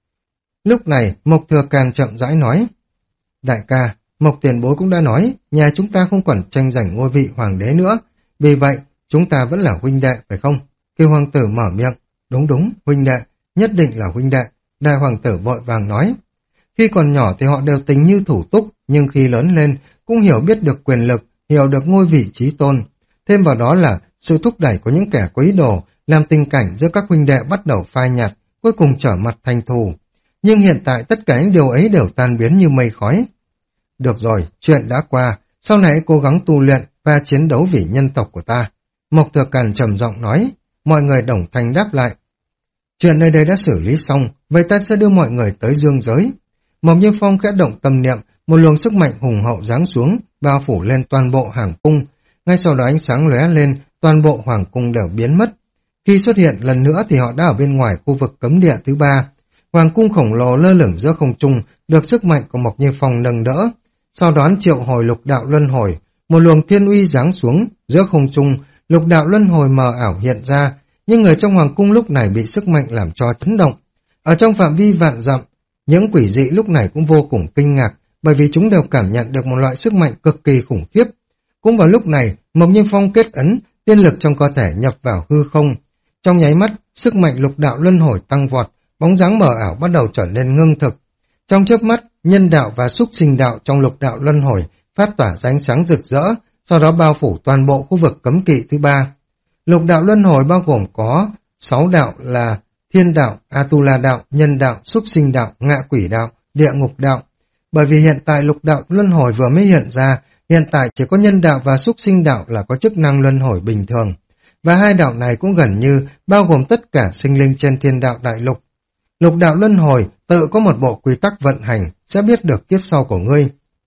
Lúc này, Mộc Thừa Càn chậm rãi nói, đại ca, Mộc tiền bối cũng đã nói, nhà chúng ta không còn tranh giành ngôi vị hoàng đế nữa, vì vậy, chúng ta vẫn là huynh đệ, phải không? Cửu hoàng tử mở miệng, đúng đúng, huynh đệ, nhất định là huynh đệ. Đại hoàng tử vội vàng nói, khi còn nhỏ thì họ đều tình như thủ túc, nhưng khi lớn lên, cũng hiểu biết được quyền lực, hiểu được ngôi vị chí tôn. Thêm vào đó là sự thúc đẩy của những kẻ có ý đồ, làm tình cảnh giữa các huynh đệ bắt đầu phai nhạt, cuối cùng trở mặt thành thù. Nhưng hiện tại tất cả những điều ấy đều tan biến như mây khói. Được rồi, chuyện đã qua, sau này cố gắng tu luyện và chiến đấu vì nhân tộc của ta. Mộc Thừa Càn trầm giọng nói, mọi người đồng thanh đáp lại. Chuyện nơi đây đã xử lý xong, vậy ta sẽ đưa mọi người tới dương giới. Mộc Như Phong khẽ động tâm niệm, một luồng sức mạnh hùng hậu giáng xuống, bao phủ lên toàn bộ hoàng cung. Ngay sau đó ánh sáng lóe lên, toàn bộ hoàng cung đều biến mất. Khi xuất hiện lần nữa thì họ đã ở bên ngoài khu vực cấm địa thứ ba. Hoàng cung khổng lồ lơ lửng giữa không trung, được sức mạnh của Mộc Như Phong nâng đỡ. Sau đó triệu hồi lục đạo luân hồi, một luồng thiên uy giáng xuống giữa không trung, lục đạo luân hồi mờ ảo hiện ra, nhưng người trong hoàng cung lúc này bị sức mạnh làm cho chấn động. Ở trong phạm vi vạn dặm, những quỷ dị lúc này cũng vô cùng kinh ngạc, bởi vì chúng đều cảm nhận được một loại sức mạnh cực kỳ khủng khiếp. Cũng vào lúc này, Mộc Như Phong kết ấn, tiên lực trong cơ thể nhập vào hư không. Trong nháy mắt, sức mạnh lục đạo luân hồi tăng vọt, bóng dáng mờ ảo bắt đầu trở nên ngưng thực. Trong chớp mắt, nhân đạo và xúc sinh đạo trong lục đạo luân hồi phát tỏa ra ánh sáng rực rỡ, sau đó bao phủ toàn bộ khu vực cấm kỵ thứ ba. Lục đạo luân hồi bao gồm có sáu đạo là thiên đạo, Atula đạo, nhân đạo, xúc sinh đạo, ngạ quỷ đạo, địa ngục đạo. Bởi vì hiện tại lục đạo luân hồi vừa mới hiện ra, hiện tại chỉ có nhân đạo và xúc sinh đạo là có chức năng luân hồi bình thường. Và hai đạo này cũng gần như bao gồm tất cả sinh linh trên thiên đạo đại lục. Lục đạo luân hồi tự có một bộ quy tắc vận hành, sẽ biết được kiếp sau của ngươi.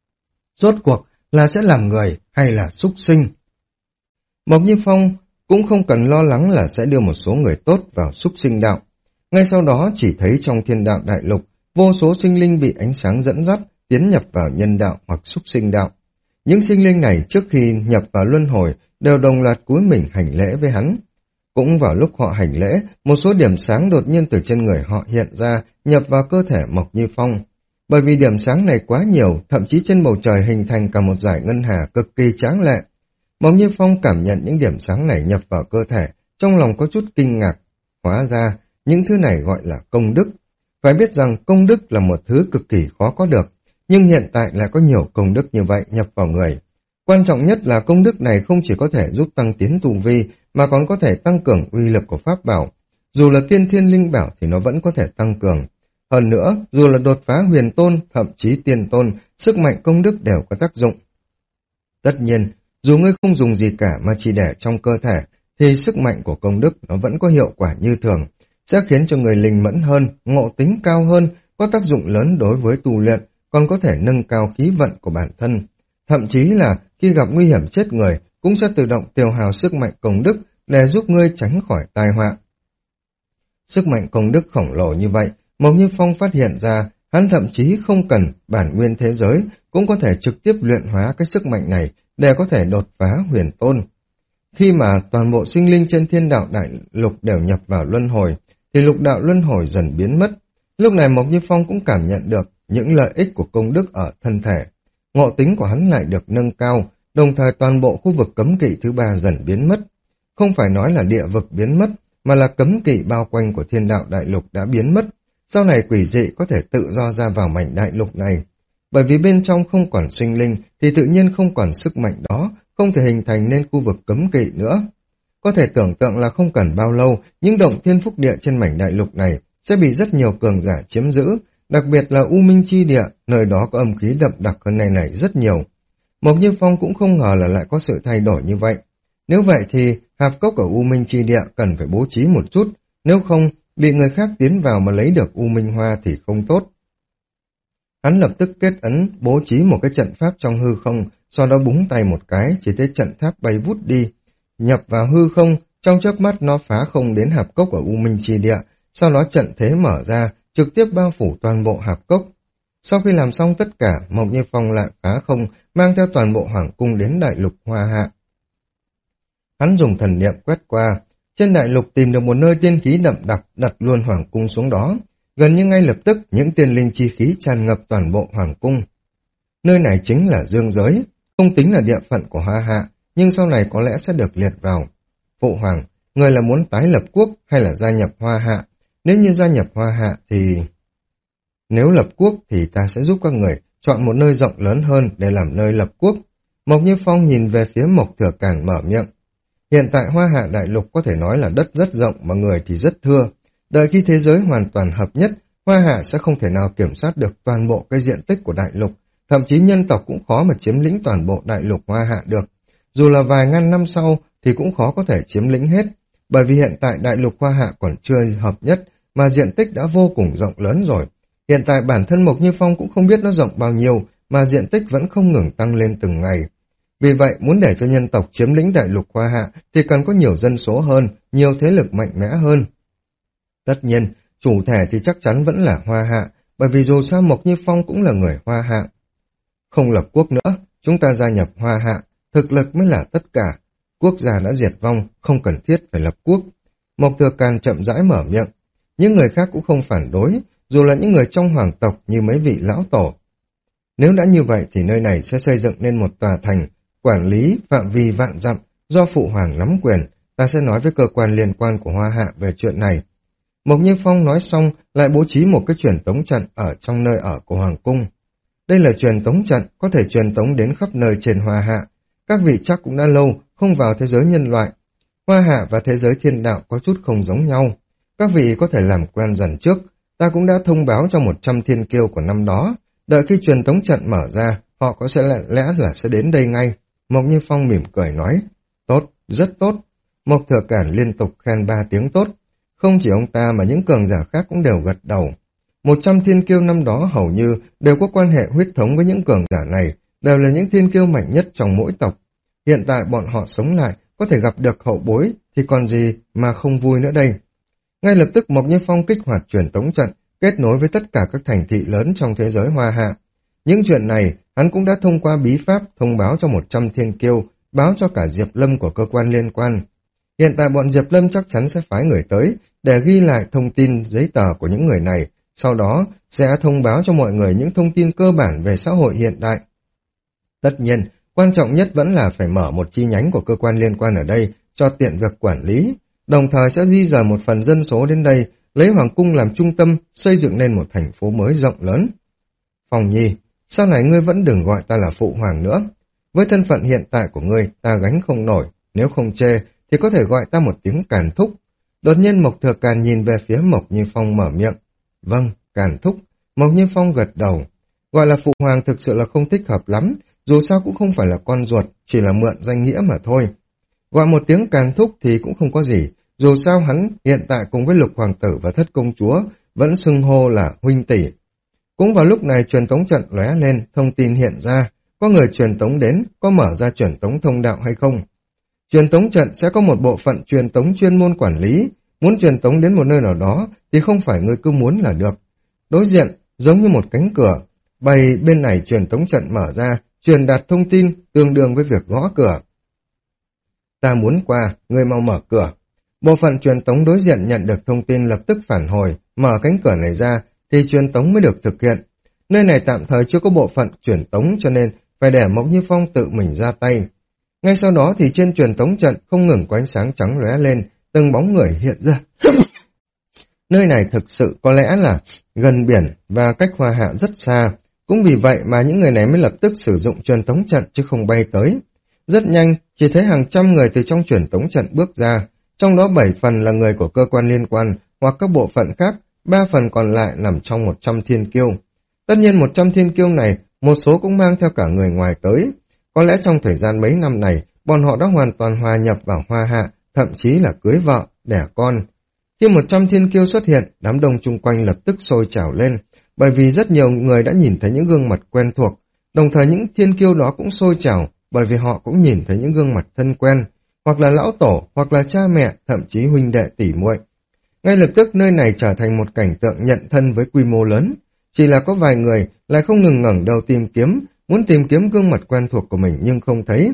Rốt cuộc là sẽ làm người hay là xúc sinh. Mộc Như Phong cũng không cần lo lắng là sẽ đưa một số người tốt vào xúc sinh đạo. Ngay sau đó chỉ thấy trong thiên đạo đại lục, vô số sinh linh bị ánh sáng dẫn dắt, tiến nhập vào nhân đạo hoặc xúc sinh đạo. Những sinh linh này trước khi nhập vào luân hồi đều đồng loạt cúi mình hành lễ với hắn. Cũng vào lúc họ hành lễ, một số điểm sáng đột nhiên từ trên người họ hiện ra, nhập vào cơ thể Mộc Như Phong. Bởi vì điểm sáng này quá nhiều, thậm chí trên bầu trời hình thành cả một dải ngân hà cực kỳ tráng lệ. Mộc Như Phong cảm nhận những điểm sáng này nhập vào cơ thể, trong lòng có chút kinh ngạc. Hóa ra, những thứ này gọi là công đức. Phải biết rằng công đức là một thứ cực kỳ khó có được, nhưng hiện tại lại có nhiều công đức như vậy nhập vào người. Quan trọng nhất là công đức này không chỉ có thể giúp tăng tiến tu vi, mà còn có thể tăng cường uy lực của pháp bảo. Dù là tiên thiên linh bảo thì nó vẫn có thể tăng cường. Hơn nữa, dù là đột phá huyền tôn, thậm chí tiên tôn, sức mạnh công đức đều có tác dụng. Tất nhiên, dù ngươi không dùng gì cả mà chỉ để trong cơ thể, thì sức mạnh của công đức nó vẫn có hiệu quả như thường, sẽ khiến cho người linh mẫn hơn, ngộ tính cao hơn, có tác dụng lớn đối với tu luyện, còn có thể nâng cao khí vận của bản thân. Thậm chí là khi gặp nguy hiểm chết người, cũng sẽ tự động tiêu hao sức mạnh công đức để giúp ngươi tránh khỏi tai họa. Sức mạnh công đức khổng lồ như vậy, Mộc Như Phong phát hiện ra, hắn thậm chí không cần bản nguyên thế giới, cũng có thể trực tiếp luyện hóa cái sức mạnh này để có thể đột phá huyền tôn. Khi mà toàn bộ sinh linh trên thiên đạo đại lục đều nhập vào luân hồi, thì lục đạo luân hồi dần biến mất. Lúc này Mộc Như Phong cũng cảm nhận được những lợi ích của công đức ở thân thể. Ngộ tính của hắn lại được nâng cao, đồng thời toàn bộ khu vực cấm kỵ thứ ba dần biến mất. Không phải nói là địa vực biến mất, mà là cấm kỵ bao quanh của thiên đạo đại lục đã biến mất. Sau này quỷ dị có thể tự do ra vào mảnh đại lục này. Bởi vì bên trong không còn sinh linh, thì tự nhiên không còn sức mạnh đó, không thể hình thành nên khu vực cấm kỵ nữa. Có thể tưởng tượng là không cần bao lâu, những động thiên phúc địa trên mảnh đại lục này sẽ bị rất nhiều cường giả chiếm giữ, đặc biệt là U Minh Chi Địa, nơi đó có âm khí đậm đặc hơn này này rất nhiều. Mộc Như Phong cũng không ngờ là lại có sự thay đổi như vậy. Nếu vậy thì hạp cốc ở U Minh Chi Địa cần phải bố trí một chút, nếu không bị người khác tiến vào mà lấy được U Minh Hoa thì không tốt. Hắn lập tức kết ấn bố trí một cái trận pháp trong hư không, sau đó búng tay một cái, chỉ thấy trận pháp bay vút đi, nhập vào hư không, trong chớp mắt nó phá không đến hạp cốc ở U Minh Chi Địa, sau đó trận thế mở ra, trực tiếp bao phủ toàn bộ hạp cốc. Sau khi làm xong tất cả, Mộc Như Phong lại phá không, mang theo toàn bộ hoàng cung đến đại lục Hoa Hạ. Hắn dùng thần niệm quét qua, trên đại lục tìm được một nơi tiên khí đậm đặc, đặt luôn hoàng cung xuống đó. Gần như ngay lập tức, những tiên linh chi khí tràn ngập toàn bộ hoàng cung. Nơi này chính là dương giới, không tính là địa phận của Hoa Hạ, nhưng sau này có lẽ sẽ được liệt vào. Phụ hoàng, người là muốn tái lập quốc hay là gia nhập Hoa Hạ? Nếu như gia nhập Hoa Hạ thì... Nếu lập quốc thì ta sẽ giúp các người chọn một nơi rộng lớn hơn để làm nơi lập quốc. Mộc Như Phong nhìn về phía Mộc Thừa Càn mở miệng. Hiện tại Hoa Hạ đại lục có thể nói là đất rất rộng mà người thì rất thưa. Đợi khi thế giới hoàn toàn hợp nhất, Hoa Hạ sẽ không thể nào kiểm soát được toàn bộ cái diện tích của đại lục, thậm chí nhân tộc cũng khó mà chiếm lĩnh toàn bộ đại lục Hoa Hạ được. Dù là vài ngàn năm sau thì cũng khó có thể chiếm lĩnh hết, bởi vì hiện tại đại lục Hoa Hạ còn chưa hợp nhất mà diện tích đã vô cùng rộng lớn rồi. Hiện tại bản thân Mộc Như Phong cũng không biết nó rộng bao nhiêu mà diện tích vẫn không ngừng tăng lên từng ngày. Vì vậy, muốn để cho nhân tộc chiếm lĩnh đại lục Hoa Hạ thì cần có nhiều dân số hơn, nhiều thế lực mạnh mẽ hơn. Tất nhiên, chủ thể thì chắc chắn vẫn là Hoa Hạ, bởi vì dù sao Mộc Như Phong cũng là người Hoa Hạ. Không lập quốc nữa, chúng ta gia nhập Hoa Hạ, thực lực mới là tất cả. Quốc gia đã diệt vong, không cần thiết phải lập quốc. Mộc Thừa Càn chậm rãi mở miệng. Những người khác cũng không phản đối, dù là những người trong hoàng tộc như mấy vị lão tổ. Nếu đã như vậy thì nơi này sẽ xây dựng nên một tòa thành, quản lý phạm vi vạn dặm, do phụ hoàng nắm quyền, ta sẽ nói với cơ quan liên quan của Hoa Hạ về chuyện này. Mộc Như Phong nói xong lại bố trí một cái truyền tống trận ở trong nơi ở của hoàng cung. Đây là truyền tống trận có thể truyền tống đến khắp nơi trên Hoa Hạ. Các vị chắc cũng đã lâu không vào thế giới nhân loại. Hoa Hạ và thế giới thiên đạo có chút không giống nhau. Các vị có thể làm quen dần trước. Ta cũng đã thông báo cho một trăm thiên kiêu của năm đó. Đợi khi truyền tống trận mở ra, họ có sẽ lẽ, lẽ là sẽ đến đây ngay. Mộc Như Phong mỉm cười nói. Tốt, rất tốt. Mộc Thừa Cản liên tục khen ba tiếng tốt. Không chỉ ông ta mà những cường giả khác cũng đều gật đầu. Một trăm thiên kiêu năm đó hầu như đều có quan hệ huyết thống với những cường giả này, đều là những thiên kiêu mạnh nhất trong mỗi tộc. Hiện tại bọn họ sống lại, có thể gặp được hậu bối, thì còn gì mà không vui nữa đây. Ngay lập tức Mộc Như Phong kích hoạt truyền tống trận, kết nối với tất cả các thành thị lớn trong thế giới Hoa Hạ. Những chuyện này, hắn cũng đã thông qua bí pháp thông báo cho một trăm thiên kiêu, báo cho cả Diệp Lâm của cơ quan liên quan. Hiện tại bọn Diệp Lâm chắc chắn sẽ phái người tới để ghi lại thông tin giấy tờ của những người này, sau đó sẽ thông báo cho mọi người những thông tin cơ bản về xã hội hiện đại. Tất nhiên, quan trọng nhất vẫn là phải mở một chi nhánh của cơ quan liên quan ở đây cho tiện việc quản lý, đồng thời sẽ di dời một phần dân số đến đây, lấy Hoàng Cung làm trung tâm, xây dựng nên một thành phố mới rộng lớn. Phong Nhi, sau này ngươi vẫn đừng gọi ta là phụ hoàng nữa. Với thân phận hiện tại của ngươi, ta gánh không nổi, nếu không chê, thì có thể gọi ta một tiếng Càn thúc. Đột nhiên Mộc Thừa Càn nhìn về phía Mộc Như Phong mở miệng. Vâng, Càn thúc. Mộc Như Phong gật đầu. Gọi là phụ hoàng thực sự là không thích hợp lắm, dù sao cũng không phải là con ruột, chỉ là mượn danh nghĩa mà thôi. Gọi một tiếng Càn thúc thì cũng không có gì, dù sao hắn hiện tại cùng với Lục hoàng tử và Thất công chúa vẫn xưng hô là huynh tỷ. Cũng vào lúc này truyền tống trận lóe lên, thông tin hiện ra, có người truyền tống đến, có mở ra truyền tống thông đạo hay không. Truyền tống trận sẽ có một bộ phận truyền tống chuyên môn quản lý, muốn truyền tống đến một nơi nào đó thì không phải người cứ muốn là được. Đối diện, giống như một cánh cửa, bày bên này truyền tống trận mở ra, truyền đạt thông tin tương đương với việc gõ cửa. Ta muốn qua, người mau mở cửa. Bộ phận truyền tống đối diện nhận được thông tin lập tức phản hồi, mở cánh cửa này ra thì truyền tống mới được thực hiện. Nơi này tạm thời chưa có bộ phận truyền tống cho nên phải để Mộc Như Phong tự mình ra tay. Ngay sau đó thì trên truyền tống trận không ngừng có ánh sáng trắng lóe lên, từng bóng người hiện ra. Nơi này thực sự có lẽ là gần biển và cách Hoa Hạ rất xa, cũng vì vậy mà những người này mới lập tức sử dụng truyền tống trận chứ không bay tới. Rất nhanh, chỉ thấy hàng trăm người từ trong truyền tống trận bước ra, trong đó bảy phần là người của cơ quan liên quan hoặc các bộ phận khác, ba phần còn lại nằm trong một trăm thiên kiêu. Tất nhiên một trăm thiên kiêu này, một số cũng mang theo cả người ngoài tới. Có lẽ trong thời gian mấy năm này, bọn họ đã hoàn toàn hòa nhập vào Hoa Hạ, thậm chí là cưới vợ, đẻ con. Khi một trăm thiên kiêu xuất hiện, đám đông chung quanh lập tức sôi trào lên, bởi vì rất nhiều người đã nhìn thấy những gương mặt quen thuộc, đồng thời những thiên kiêu đó cũng sôi trào, bởi vì họ cũng nhìn thấy những gương mặt thân quen, hoặc là lão tổ, hoặc là cha mẹ, thậm chí huynh đệ tỷ muội. Ngay lập tức nơi này trở thành một cảnh tượng nhận thân với quy mô lớn, chỉ là có vài người lại không ngừng ngẩng đầu tìm kiếm, muốn tìm kiếm gương mặt quen thuộc của mình nhưng không thấy.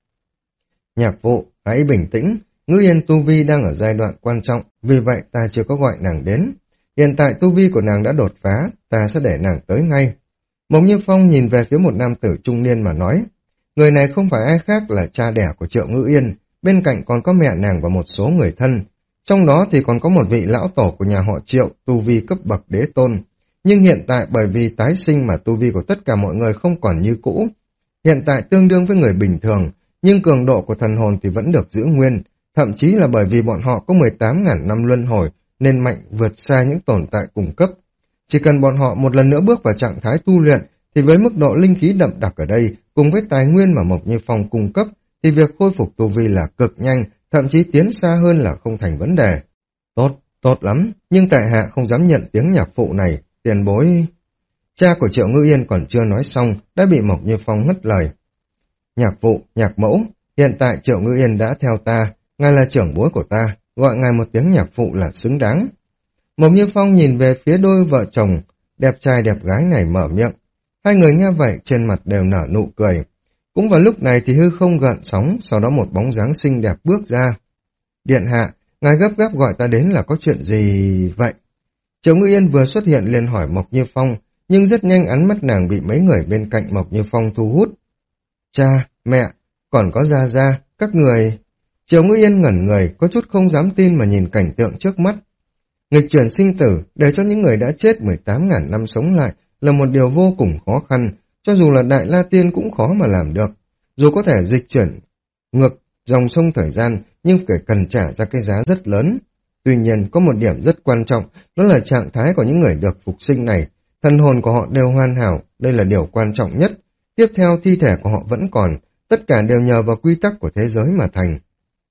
Nhạc Vụ, hãy bình tĩnh, Ngữ Yên tu vi đang ở giai đoạn quan trọng, vì vậy ta chưa có gọi nàng đến. Hiện tại tu vi của nàng đã đột phá, ta sẽ để nàng tới ngay. Mộc Như Phong nhìn về phía một nam tử trung niên mà nói, người này không phải ai khác là cha đẻ của Triệu Ngữ Yên, bên cạnh còn có mẹ nàng và một số người thân. Trong đó thì còn có một vị lão tổ của nhà họ Triệu, tu vi cấp bậc đế tôn. Nhưng hiện tại bởi vì tái sinh mà tu vi của tất cả mọi người không còn như cũ. Hiện tại tương đương với người bình thường, nhưng cường độ của thần hồn thì vẫn được giữ nguyên, thậm chí là bởi vì bọn họ có mười tám nghìn năm luân hồi nên mạnh vượt xa những tồn tại cùng cấp. Chỉ cần bọn họ một lần nữa bước vào trạng thái tu luyện thì với mức độ linh khí đậm đặc ở đây cùng với tài nguyên mà Mộc Như Phong cung cấp thì việc khôi phục tu vi là cực nhanh, thậm chí tiến xa hơn là không thành vấn đề. Tốt, tốt lắm, nhưng tại hạ không dám nhận tiếng nhạc phụ này, tiền bối. Cha của Triệu Ngữ Yên còn chưa nói xong, đã bị Mộc Như Phong ngắt lời. Nhạc phụ, nhạc mẫu, hiện tại Triệu Ngữ Yên đã theo ta, ngài là trưởng bối của ta, gọi ngài một tiếng nhạc phụ là xứng đáng. Mộc Như Phong nhìn về phía đôi vợ chồng, đẹp trai đẹp gái này mở miệng. Hai người nghe vậy trên mặt đều nở nụ cười. Cũng vào lúc này thì hư không gợn sóng, sau đó một bóng dáng xinh đẹp bước ra. Điện hạ, ngài gấp gáp gọi ta đến là có chuyện gì vậy? Triệu Ngữ Yên vừa xuất hiện liền hỏi Mộc Như Phong, nhưng rất nhanh ánh mắt nàng bị mấy người bên cạnh Mộc Như Phong thu hút. Cha, mẹ, còn có Gia Gia, các người... Triệu Ngữ Yên ngẩn người, có chút không dám tin mà nhìn cảnh tượng trước mắt. Nghịch chuyển sinh tử, để cho những người đã chết mười tám nghìn năm sống lại là một điều vô cùng khó khăn, cho dù là Đại La Tiên cũng khó mà làm được. Dù có thể dịch chuyển ngược dòng sông thời gian, nhưng phải cần trả ra cái giá rất lớn. Tuy nhiên, có một điểm rất quan trọng, đó là trạng thái của những người được phục sinh này. Thần hồn của họ đều hoàn hảo, đây là điều quan trọng nhất. Tiếp theo, thi thể của họ vẫn còn, tất cả đều nhờ vào quy tắc của thế giới mà thành.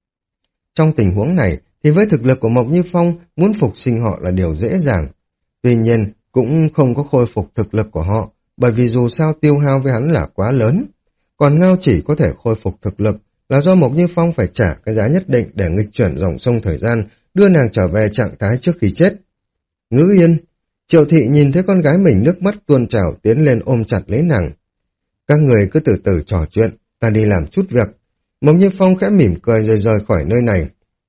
Trong tình huống này, thì với thực lực của Mộc Như Phong, muốn phục sinh họ là điều dễ dàng. Tuy nhiên, cũng không có khôi phục thực lực của họ, bởi vì dù sao tiêu hao với hắn là quá lớn. Còn Ngao Chỉ có thể khôi phục thực lực, là do Mộc Như Phong phải trả cái giá nhất định để nghịch chuyển dòng sông thời gian, đưa nàng trở về trạng thái trước khi chết. Ngữ Yên, Triệu Thị nhìn thấy con gái mình nước mắt tuôn trào tiến lên ôm chặt lấy nàng. Các người cứ từ từ trò chuyện, ta đi làm chút việc. Mộc Như Phong khẽ mỉm cười rồi rời khỏi nơi này.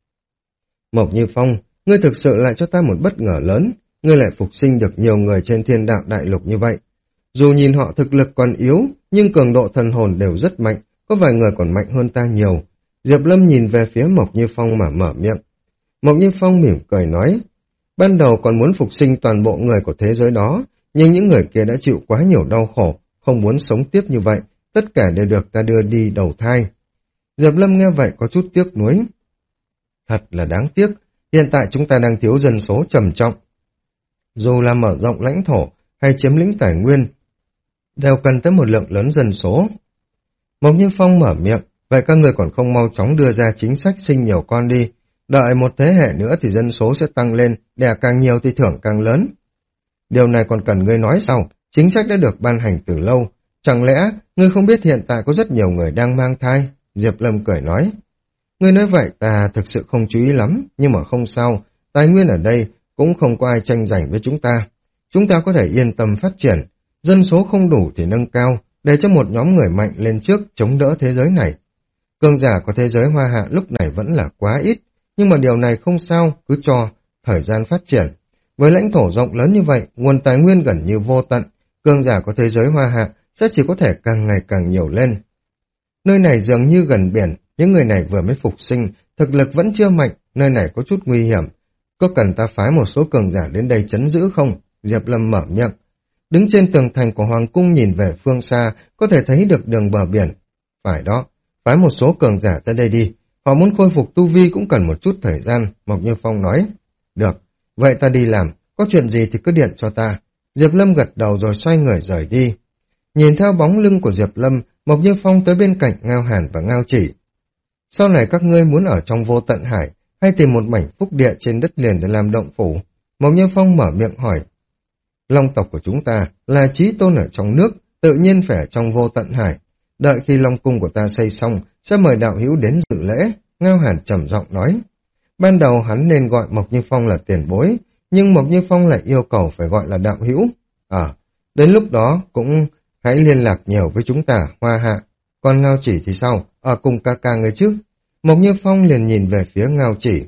Mộc Như Phong, ngươi thực sự lại cho ta một bất ngờ lớn, ngươi lại phục sinh được nhiều người trên thiên đạo đại lục như vậy. Dù nhìn họ thực lực còn yếu, nhưng cường độ thần hồn đều rất mạnh, có vài người còn mạnh hơn ta nhiều. Diệp Lâm nhìn về phía Mộc Như Phong mà mở miệng. Mộc Như Phong mỉm cười nói, ban đầu còn muốn phục sinh toàn bộ người của thế giới đó, nhưng những người kia đã chịu quá nhiều đau khổ, không muốn sống tiếp như vậy, tất cả đều được ta đưa đi đầu thai. Diệp Lâm nghe vậy có chút tiếc nuối. thật là đáng tiếc. Hiện tại chúng ta đang thiếu dân số trầm trọng. Dù là mở rộng lãnh thổ hay chiếm lĩnh tài nguyên, đều cần tới một lượng lớn dân số. Mộc Như Phong mở miệng, vậy các người còn không mau chóng đưa ra chính sách sinh nhiều con đi. Đợi một thế hệ nữa thì dân số sẽ tăng lên, đẻ càng nhiều thì thưởng càng lớn. Điều này còn cần ngươi nói sao? Chính sách đã được ban hành từ lâu. Chẳng lẽ ngươi không biết hiện tại có rất nhiều người đang mang thai? Diệp Lâm cười nói. Ngươi nói vậy ta thực sự không chú ý lắm, nhưng mà không sao, tài nguyên ở đây cũng không có ai tranh giành với chúng ta. Chúng ta có thể yên tâm phát triển, dân số không đủ thì nâng cao, để cho một nhóm người mạnh lên trước chống đỡ thế giới này. Cường giả của thế giới Hoa Hạ lúc này vẫn là quá ít, nhưng mà điều này không sao, cứ cho thời gian phát triển. Với lãnh thổ rộng lớn như vậy, nguồn tài nguyên gần như vô tận, cường giả của thế giới Hoa Hạ sẽ chỉ có thể càng ngày càng nhiều lên. Nơi này dường như gần biển, những người này vừa mới phục sinh, thực lực vẫn chưa mạnh, nơi này có chút nguy hiểm. Có cần ta phái một số cường giả đến đây trấn giữ không? Diệp Lâm mở miệng. Đứng trên tường thành của Hoàng cung nhìn về phương xa, có thể thấy được đường bờ biển. Phải đó, phái một số cường giả tới đây đi. Họ muốn khôi phục tu vi cũng cần một chút thời gian, Mộc Như Phong nói. Được, vậy ta đi làm, có chuyện gì thì cứ điện cho ta. Diệp Lâm gật đầu rồi xoay người rời đi. Nhìn theo bóng lưng của Diệp Lâm, Mộc Như Phong tới bên cạnh Ngao Hàn và Ngao Chỉ. Sau này các ngươi muốn ở trong Vô Tận Hải, hay tìm một mảnh phúc địa trên đất liền để làm động phủ? Mộc Như Phong mở miệng hỏi. Long tộc của chúng ta là chí tôn ở trong nước, tự nhiên phải ở trong Vô Tận Hải. Đợi khi Long cung của ta xây xong, sẽ mời đạo hữu đến dự lễ, Ngao Hàn trầm giọng nói. Ban đầu hắn nên gọi Mộc Như Phong là tiền bối, nhưng Mộc Như Phong lại yêu cầu phải gọi là đạo hữu. À, đến lúc đó cũng hãy liên lạc nhiều với chúng ta, Hoa Hạ. Còn Ngao Chỉ thì sao? Ở cùng ca ca người chứ? Mộc Như Phong liền nhìn về phía Ngao Chỉ.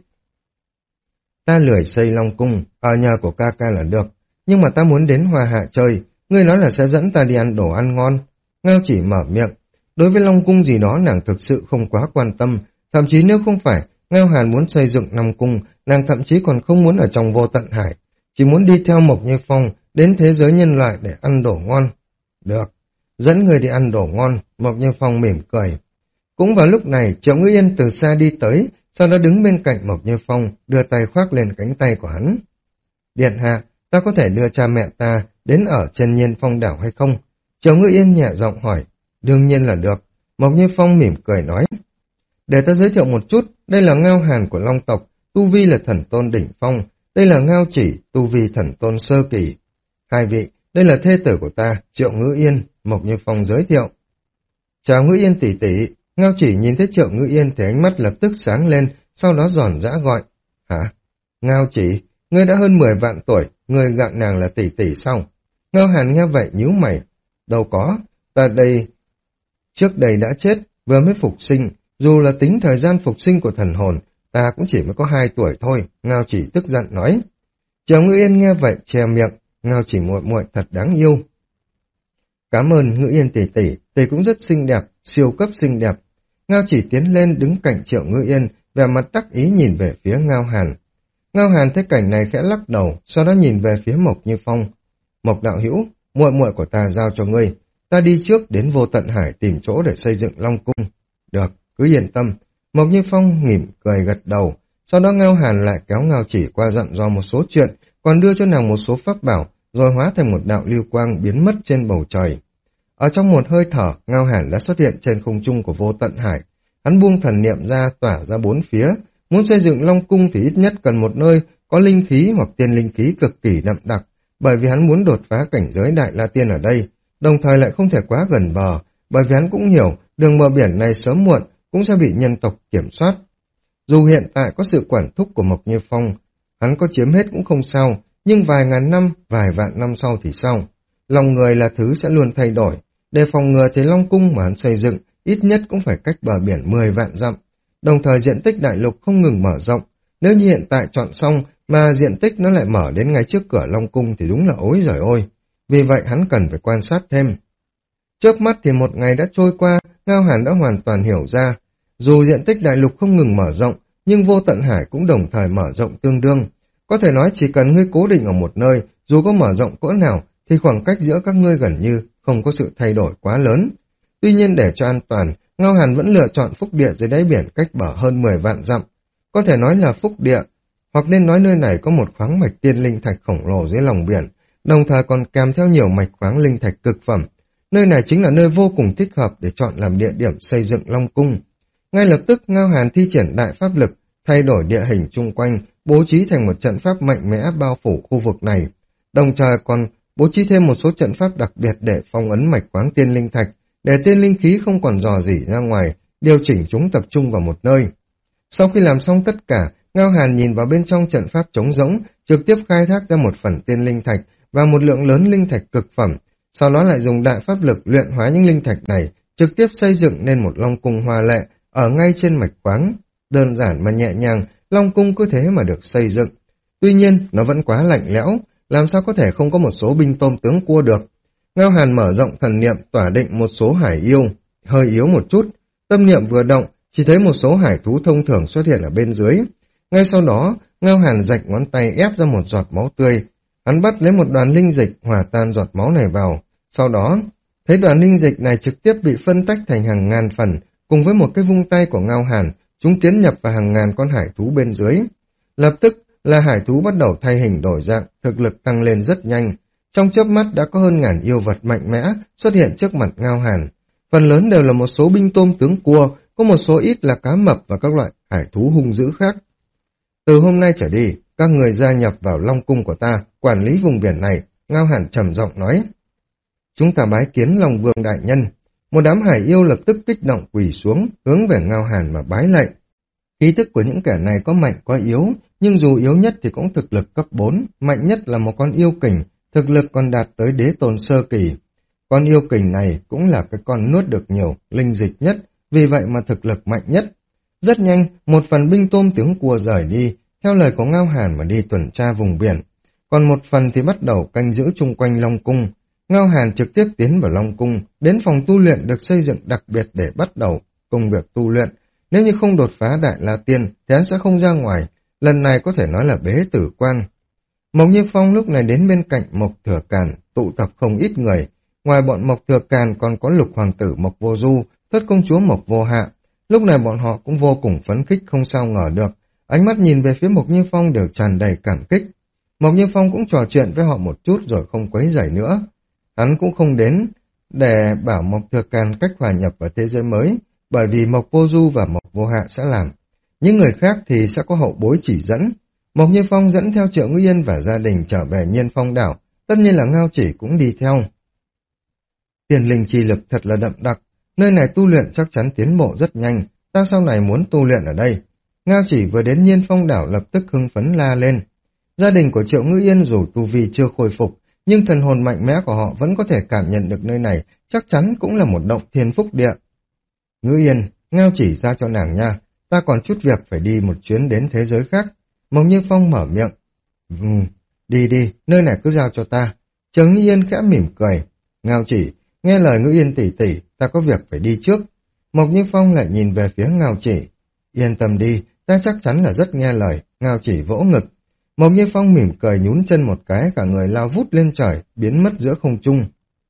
Ta lười xây Long cung, ở nhà của ca ca là được, nhưng mà ta muốn đến Hoa Hạ chơi, ngươi nói là sẽ dẫn ta đi ăn đồ ăn ngon. Ngao Chỉ mở miệng. Đối với Long cung gì đó nàng thực sự không quá quan tâm, thậm chí nếu không phải Ngao Hàn muốn xây dựng Long cung, nàng thậm chí còn không muốn ở trong Vô Tận Hải, chỉ muốn đi theo Mộc Như Phong đến thế giới nhân loại để ăn đồ ngon. Được, dẫn người đi ăn đồ ngon, Mộc Như Phong mỉm cười. Cũng vào lúc này, Triệu Ngữ Yên từ xa đi tới, sau đó đứng bên cạnh Mộc Như Phong, đưa tay khoác lên cánh tay của hắn. Điện hạ, ta có thể đưa cha mẹ ta đến ở trên Nhiên Phong đảo hay không? Triệu Ngữ Yên nhẹ giọng hỏi. Đương nhiên là được, Mộc Như Phong mỉm cười nói. Để ta giới thiệu một chút, đây là Ngao Hàn của Long tộc, tu vi là thần tôn đỉnh phong, đây là Ngao Chỉ, tu vi thần tôn sơ kỳ. Hai vị, đây là thê tử của ta, Triệu Ngữ Yên, Mộc Như Phong giới thiệu. Chào Ngữ Yên tỷ tỷ. Ngao Chỉ nhìn thấy Triệu Ngữ Yên thì ánh mắt lập tức sáng lên, sau đó giòn giã gọi. Hả? Ngao Chỉ, ngươi đã hơn mười vạn tuổi, ngươi gặng nàng là tỷ tỷ sao? Ngao Hàn nghe vậy nhíu mày. Đâu có, ta đây... Trước đây đã chết, vừa mới phục sinh, dù là tính thời gian phục sinh của thần hồn, ta cũng chỉ mới có hai tuổi thôi, Ngao Chỉ tức giận nói. Triệu Ngữ Yên nghe vậy che miệng, Ngao Chỉ muội muội thật đáng yêu. Cảm ơn Ngữ Yên tỷ tỷ, tỷ cũng rất xinh đẹp, siêu cấp xinh đẹp. Ngao Chỉ tiến lên đứng cạnh Triệu Ngữ Yên, vẻ mặt đắc ý nhìn về phía Ngao Hàn. Ngao Hàn thấy cảnh này khẽ lắc đầu, sau đó nhìn về phía Mộc Như Phong. Mộc đạo hữu, muội muội của ta giao cho ngươi, ta đi trước đến Vô Tận Hải tìm chỗ để xây dựng Long cung. Được, cứ yên tâm. Mộc Như Phong mỉm cười gật đầu, sau đó Ngao Hàn lại kéo Ngao Chỉ qua dặn dò một số chuyện, còn đưa cho nàng một số pháp bảo, rồi hóa thành một đạo lưu quang biến mất trên bầu trời. Ở trong một hơi thở, Ngao Hàn đã xuất hiện trên không trung của Vô Tận Hải. Hắn buông thần niệm ra, tỏa ra bốn phía. Muốn xây dựng Long cung thì ít nhất cần một nơi có linh khí hoặc tiên linh khí cực kỳ đậm đặc, bởi vì hắn muốn đột phá cảnh giới Đại La Tiên ở đây, đồng thời lại không thể quá gần bờ, bởi vì hắn cũng hiểu đường bờ biển này sớm muộn cũng sẽ bị nhân tộc kiểm soát. Dù hiện tại có sự quản thúc của Mộc Như Phong, hắn có chiếm hết cũng không sao, nhưng vài ngàn năm, vài vạn năm sau thì sao? Lòng người là thứ sẽ luôn thay đổi. Để phòng ngừa thì Long cung mà hắn xây dựng ít nhất cũng phải cách bờ biển mười vạn dặm. Đồng thời diện tích đại lục không ngừng mở rộng. Nếu như hiện tại chọn xong mà diện tích nó lại mở đến ngay trước cửa Long cung thì đúng là ối giời ôi. Vì vậy hắn cần phải quan sát thêm. Chớp mắt thì một ngày đã trôi qua, Ngao Hàn đã hoàn toàn hiểu ra. Dù diện tích đại lục không ngừng mở rộng, nhưng Vô Tận Hải cũng đồng thời mở rộng tương đương. Có thể nói chỉ cần ngươi cố định ở một nơi, dù có mở rộng cỡ nào, thì khoảng cách giữa các ngươi gần như không có sự thay đổi quá lớn. Tuy nhiên để cho an toàn, Ngao Hàn vẫn lựa chọn phúc địa dưới đáy biển cách bờ hơn mười vạn dặm. có thể nói là phúc địa, hoặc nên nói nơi này có một khoáng mạch tiên linh thạch khổng lồ dưới lòng biển, đồng thời còn kèm theo nhiều mạch khoáng linh thạch cực phẩm. Nơi này chính là nơi vô cùng thích hợp để chọn làm địa điểm xây dựng Long Cung. Ngay lập tức Ngao Hàn thi triển đại pháp lực, thay đổi địa hình chung quanh, bố trí thành một trận pháp mạnh mẽ bao phủ khu vực này. Đồng thời còn bố trí thêm một số trận pháp đặc biệt để phong ấn mạch khoáng tiên linh thạch, để tiên linh khí không còn dò dỉ ra ngoài, điều chỉnh chúng tập trung vào một nơi. Sau khi làm xong tất cả, Ngao Hàn nhìn vào bên trong trận pháp trống rỗng, trực tiếp khai thác ra một phần tiên linh thạch và một lượng lớn linh thạch cực phẩm, sau đó lại dùng đại pháp lực luyện hóa những linh thạch này, trực tiếp xây dựng nên một Long Cung hoa lệ ở ngay trên mạch khoáng. Đơn giản mà nhẹ nhàng, Long Cung cứ thế mà được xây dựng. Tuy nhiên, nó vẫn quá lạnh lẽo, làm sao có thể không có một số binh tôm tướng cua được. Ngao Hàn mở rộng thần niệm tỏa định một số hải yêu, hơi yếu một chút, tâm niệm vừa động, chỉ thấy một số hải thú thông thường xuất hiện ở bên dưới. Ngay sau đó, Ngao Hàn rạch ngón tay ép ra một giọt máu tươi. Hắn bắt lấy một đoàn linh dịch hòa tan giọt máu này vào. Sau đó, thấy đoàn linh dịch này trực tiếp bị phân tách thành hàng ngàn phần, cùng với một cái vung tay của Ngao Hàn, chúng tiến nhập vào hàng ngàn con hải thú bên dưới. Lập tức là hải thú bắt đầu thay hình đổi dạng, thực lực tăng lên rất nhanh. Trong chớp mắt đã có hơn ngàn yêu vật mạnh mẽ xuất hiện trước mặt Ngao Hàn. Phần lớn đều là một số binh tôm tướng cua, có một số ít là cá mập và các loại hải thú hung dữ khác. Từ hôm nay trở đi, các người gia nhập vào Long Cung của ta, quản lý vùng biển này, Ngao Hàn trầm giọng nói. Chúng ta bái kiến Long Vương đại nhân. Một đám hải yêu lập tức kích động quỳ xuống, hướng về Ngao Hàn mà bái lạy. Khí thức của những kẻ này có mạnh có yếu, nhưng dù yếu nhất thì cũng thực lực cấp bốn, mạnh nhất là một con yêu kình, thực lực còn đạt tới đế tôn sơ kỳ. Con yêu kình này cũng là cái con nuốt được nhiều linh dịch nhất, vì vậy mà thực lực mạnh nhất. Rất nhanh, một phần binh tôm tướng cua rời đi, theo lời của Ngao Hàn mà đi tuần tra vùng biển. Còn một phần thì bắt đầu canh giữ chung quanh Long Cung. Ngao Hàn trực tiếp tiến vào Long Cung, đến phòng tu luyện được xây dựng đặc biệt để bắt đầu công việc tu luyện. Nếu như không đột phá Đại La Tiên, thì hắn sẽ không ra ngoài. Lần này có thể nói là bế tử quan. Mộc Như Phong lúc này đến bên cạnh Mộc Thừa Càn, tụ tập không ít người. Ngoài bọn Mộc Thừa Càn còn có Lục Hoàng tử Mộc Vô Du, Thất Công chúa Mộc Vô Hạ. Lúc này bọn họ cũng vô cùng phấn khích không sao ngờ được. Ánh mắt nhìn về phía Mộc Như Phong đều tràn đầy cảm kích. Mộc Như Phong cũng trò chuyện với họ một chút rồi không quấy rầy nữa. Hắn cũng không đến để bảo Mộc Thừa Càn cách hòa nhập vào thế giới mới, bởi vì Mộc Vô Du và Mộc Vô Hạ sẽ làm. Những người khác thì sẽ có hậu bối chỉ dẫn. Mộc Như Phong dẫn theo Triệu Ngữ Yên và gia đình trở về Nhiên Phong đảo, tất nhiên là Ngao Chỉ cũng đi theo. Tiền linh chi lực thật là đậm đặc, nơi này tu luyện chắc chắn tiến bộ rất nhanh, ta sau này muốn tu luyện ở đây. Ngao Chỉ vừa đến Nhiên Phong đảo lập tức hưng phấn la lên. Gia đình của Triệu Ngữ Yên dù tu vi chưa khôi phục, nhưng thần hồn mạnh mẽ của họ vẫn có thể cảm nhận được nơi này, chắc chắn cũng là một động thiên phúc địa. Ngữ Yên, Ngao Chỉ ra cho nàng nha, ta còn chút việc phải đi một chuyến đến thế giới khác. Mộc Như Phong mở miệng. Ừ, đi đi, nơi này cứ giao cho ta. Triệu Ngữ Yên khẽ mỉm cười. Ngao Chỉ, nghe lời Ngữ Yên tỷ tỷ, ta có việc phải đi trước. Mộc Như Phong lại nhìn về phía Ngao Chỉ. Yên tâm đi, ta chắc chắn là rất nghe lời. Ngao Chỉ vỗ ngực. Mộc Như Phong mỉm cười nhún chân một cái, cả người lao vút lên trời, biến mất giữa không trung.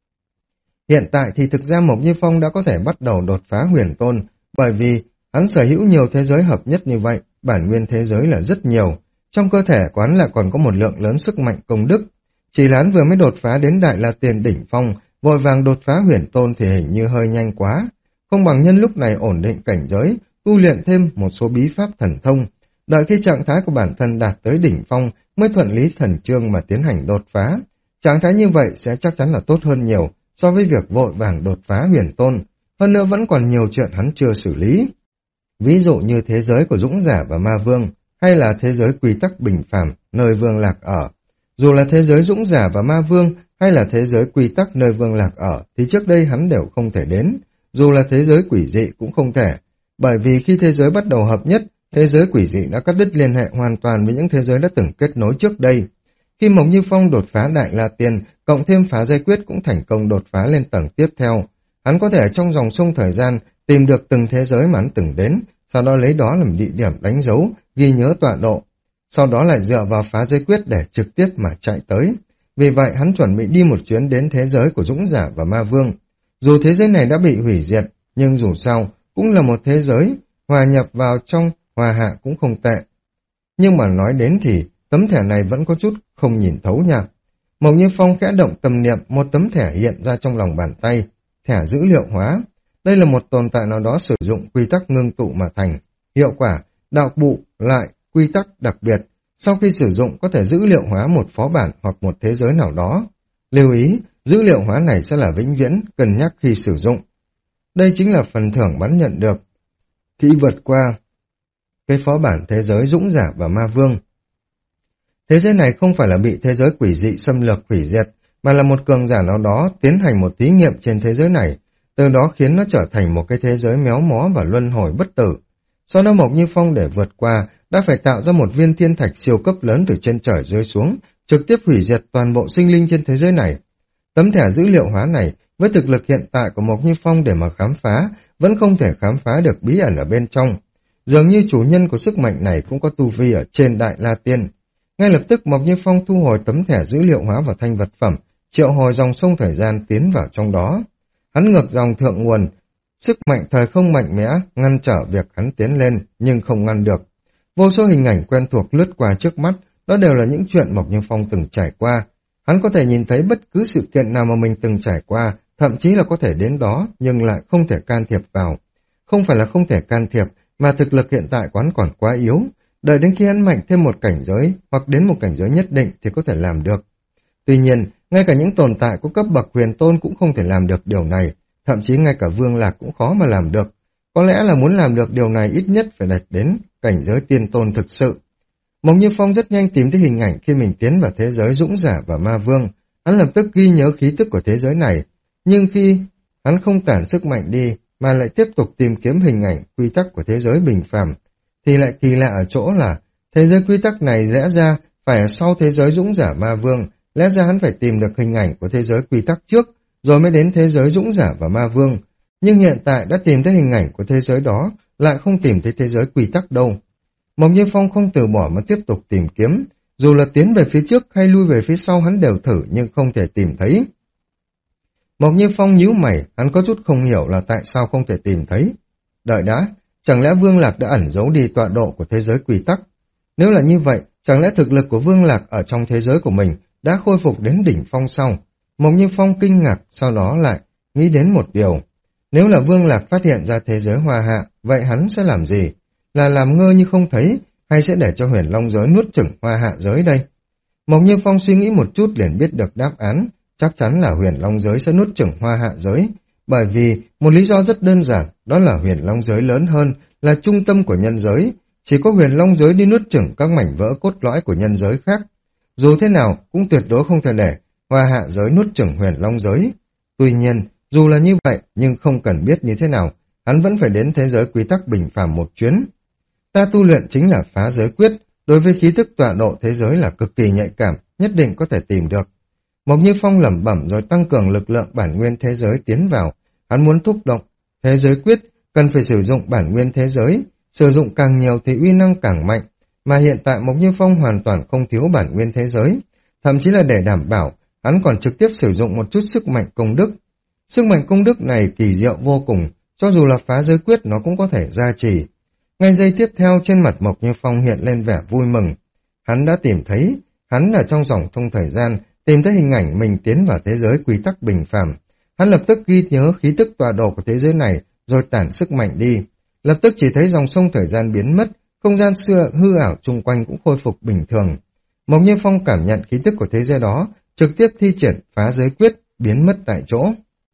Hiện tại thì thực ra Mộc Như Phong đã có thể bắt đầu đột phá huyền tôn, bởi vì hắn sở hữu nhiều thế giới hợp nhất như vậy, bản nguyên thế giới là rất nhiều. Trong cơ thể của hắn lại còn có một lượng lớn sức mạnh công đức. Chỉ là hắn vừa mới đột phá đến Đại La Tiên đỉnh phong, vội vàng đột phá huyền tôn thì hình như hơi nhanh quá. Không bằng nhân lúc này ổn định cảnh giới, tu luyện thêm một số bí pháp thần thông. Đợi khi trạng thái của bản thân đạt tới đỉnh phong mới thuận lý thần chương mà tiến hành đột phá. Trạng thái như vậy sẽ chắc chắn là tốt hơn nhiều so với việc vội vàng đột phá huyền tôn. Hơn nữa vẫn còn nhiều chuyện hắn chưa xử lý. Ví dụ như thế giới của Dũng Giả và Ma Vương, hay là thế giới quy tắc bình phàm nơi Vương Lạc ở. Dù là thế giới Dũng Giả và Ma Vương, hay là thế giới quy tắc nơi Vương Lạc ở, thì trước đây hắn đều không thể đến. Dù là thế giới quỷ dị cũng không thể. Bởi vì khi thế giới bắt đầu hợp nhất, thế giới quỷ dị đã cắt đứt liên hệ hoàn toàn với những thế giới đã từng kết nối trước đây. Khi Mộc Như Phong đột phá Đại La Tiên, cộng thêm phá dây quyết cũng thành công đột phá lên tầng tiếp theo. Hắn có thể trong dòng sông thời gian tìm được từng thế giới mà hắn từng đến, sau đó lấy đó làm địa điểm đánh dấu, ghi nhớ tọa độ. Sau đó lại dựa vào phá dây quyết để trực tiếp mà chạy tới. Vì vậy hắn chuẩn bị đi một chuyến đến thế giới của Dũng Giả và Ma Vương. Dù thế giới này đã bị hủy diệt, nhưng dù sao cũng là một thế giới hòa nhập vào trong Hoa Hạ cũng không tệ. Nhưng mà nói đến thì tấm thẻ này vẫn có chút không nhìn thấu nha. Mộc Như Phong khẽ động tâm niệm, một tấm thẻ hiện ra trong lòng bàn tay, thẻ dữ liệu hóa. Đây là một tồn tại nào đó sử dụng quy tắc ngưng tụ mà thành. Hiệu quả, đạo bụ lại quy tắc đặc biệt. Sau khi sử dụng có thể dữ liệu hóa một phó bản hoặc một thế giới nào đó. Lưu ý, dữ liệu hóa này sẽ là vĩnh viễn, cân nhắc khi sử dụng. Đây chính là phần thưởng bắn nhận được. Khi vượt qua cái phó bản thế giới dũng giả và ma vương. Thế giới này không phải là bị thế giới quỷ dị xâm lược hủy diệt, mà là một cường giả nào đó tiến hành một thí nghiệm trên thế giới này, từ đó khiến nó trở thành một cái thế giới méo mó và luân hồi bất tử. Sau đó Mộc Như Phong để vượt qua, đã phải tạo ra một viên thiên thạch siêu cấp lớn từ trên trời rơi xuống, trực tiếp hủy diệt toàn bộ sinh linh trên thế giới này. Tấm thẻ dữ liệu hóa này, với thực lực hiện tại của Mộc Như Phong để mà khám phá, vẫn không thể khám phá được bí ẩn ở bên trong. Dường như chủ nhân của sức mạnh này cũng có tu vi ở trên Đại La Tiên. Ngay lập tức Mộc Như Phong thu hồi tấm thẻ dữ liệu hóa vào thanh vật phẩm, triệu hồi dòng sông thời gian tiến vào trong đó. Hắn ngược dòng thượng nguồn, sức mạnh thời không mạnh mẽ, ngăn trở việc hắn tiến lên, nhưng không ngăn được. Vô số hình ảnh quen thuộc lướt qua trước mắt, đó đều là những chuyện Mộc Như Phong từng trải qua. Hắn có thể nhìn thấy bất cứ sự kiện nào mà mình từng trải qua, thậm chí là có thể đến đó, nhưng lại không thể can thiệp vào. Không phải là không thể can thiệp, mà thực lực hiện tại của hắn còn quá yếu. Đợi đến khi hắn mạnh thêm một cảnh giới, hoặc đến một cảnh giới nhất định thì có thể làm được. Tuy nhiên, ngay cả những tồn tại của cấp bậc huyền tôn cũng không thể làm được điều này, thậm chí ngay cả Vương Lạc cũng khó mà làm được. Có lẽ là muốn làm được điều này ít nhất phải đạt đến cảnh giới tiên tôn thực sự. Mộc Như Phong rất nhanh tìm thấy hình ảnh khi mình tiến vào thế giới dũng giả và ma vương. Hắn lập tức ghi nhớ khí tức của thế giới này, nhưng khi hắn không tản sức mạnh đi mà lại tiếp tục tìm kiếm hình ảnh quy tắc của thế giới bình phàm, thì lại kỳ lạ ở chỗ là thế giới quy tắc này lẽ ra phải ở sau thế giới dũng giả ma vương, lẽ ra hắn phải tìm được hình ảnh của thế giới quy tắc trước, rồi mới đến thế giới dũng giả và ma vương. Nhưng hiện tại đã tìm thấy hình ảnh của thế giới đó, lại không tìm thấy thế giới quy tắc đâu. Mộc Như Phong không từ bỏ mà tiếp tục tìm kiếm, dù là tiến về phía trước hay lui về phía sau hắn đều thử nhưng không thể tìm thấy. Mộc Như Phong nhíu mày, hắn có chút không hiểu là tại sao không thể tìm thấy. Đợi đã, chẳng lẽ Vương Lạc đã ẩn giấu đi tọa độ của thế giới quy tắc? Nếu là như vậy, chẳng lẽ thực lực của Vương Lạc ở trong thế giới của mình đã khôi phục đến đỉnh phong sau? Mộc Như Phong kinh ngạc, sau đó lại nghĩ đến một điều. Nếu là Vương Lạc phát hiện ra thế giới Hoa Hạ, vậy hắn sẽ làm gì? Là làm ngơ như không thấy, hay sẽ để cho Huyền Long giới nuốt chửng Hoa Hạ giới đây? Mộc Như Phong suy nghĩ một chút liền biết được đáp án, chắc chắn là Huyền Long giới sẽ nuốt chửng Hoa Hạ giới, bởi vì một lý do rất đơn giản, đó là Huyền Long giới lớn hơn, là trung tâm của nhân giới, chỉ có Huyền Long giới đi nuốt chửng các mảnh vỡ cốt lõi của nhân giới khác. Dù thế nào cũng tuyệt đối không thể để Hoa Hạ giới nuốt chửng Huyền Long giới. Tuy nhiên, dù là như vậy, nhưng không cần biết như thế nào, hắn vẫn phải đến thế giới quy tắc bình phàm một chuyến. Ta tu luyện chính là phá giới quyết, đối với khí thức tọa độ thế giới là cực kỳ nhạy cảm, nhất định có thể tìm được. Mộc Như Phong lẩm bẩm rồi tăng cường lực lượng bản nguyên thế giới tiến vào, hắn muốn thúc động thế giới quyết, cần phải sử dụng bản nguyên thế giới, sử dụng càng nhiều thì uy năng càng mạnh, mà hiện tại Mộc Như Phong hoàn toàn không thiếu bản nguyên thế giới, thậm chí là để đảm bảo, hắn còn trực tiếp sử dụng một chút sức mạnh công đức. Sức mạnh công đức này kỳ diệu vô cùng, cho dù là phá giới quyết nó cũng có thể gia trì. Ngay giây tiếp theo trên mặt Mộc Như Phong hiện lên vẻ vui mừng. Hắn đã tìm thấy, hắn ở trong dòng thông thời gian, tìm thấy hình ảnh mình tiến vào thế giới quy tắc bình phàm. Hắn lập tức ghi nhớ khí tức tọa độ của thế giới này, rồi tản sức mạnh đi. Lập tức chỉ thấy dòng sông thời gian biến mất, không gian xưa hư ảo chung quanh cũng khôi phục bình thường. Mộc Như Phong cảm nhận khí tức của thế giới đó, trực tiếp thi triển phá giới quyết, biến mất tại chỗ.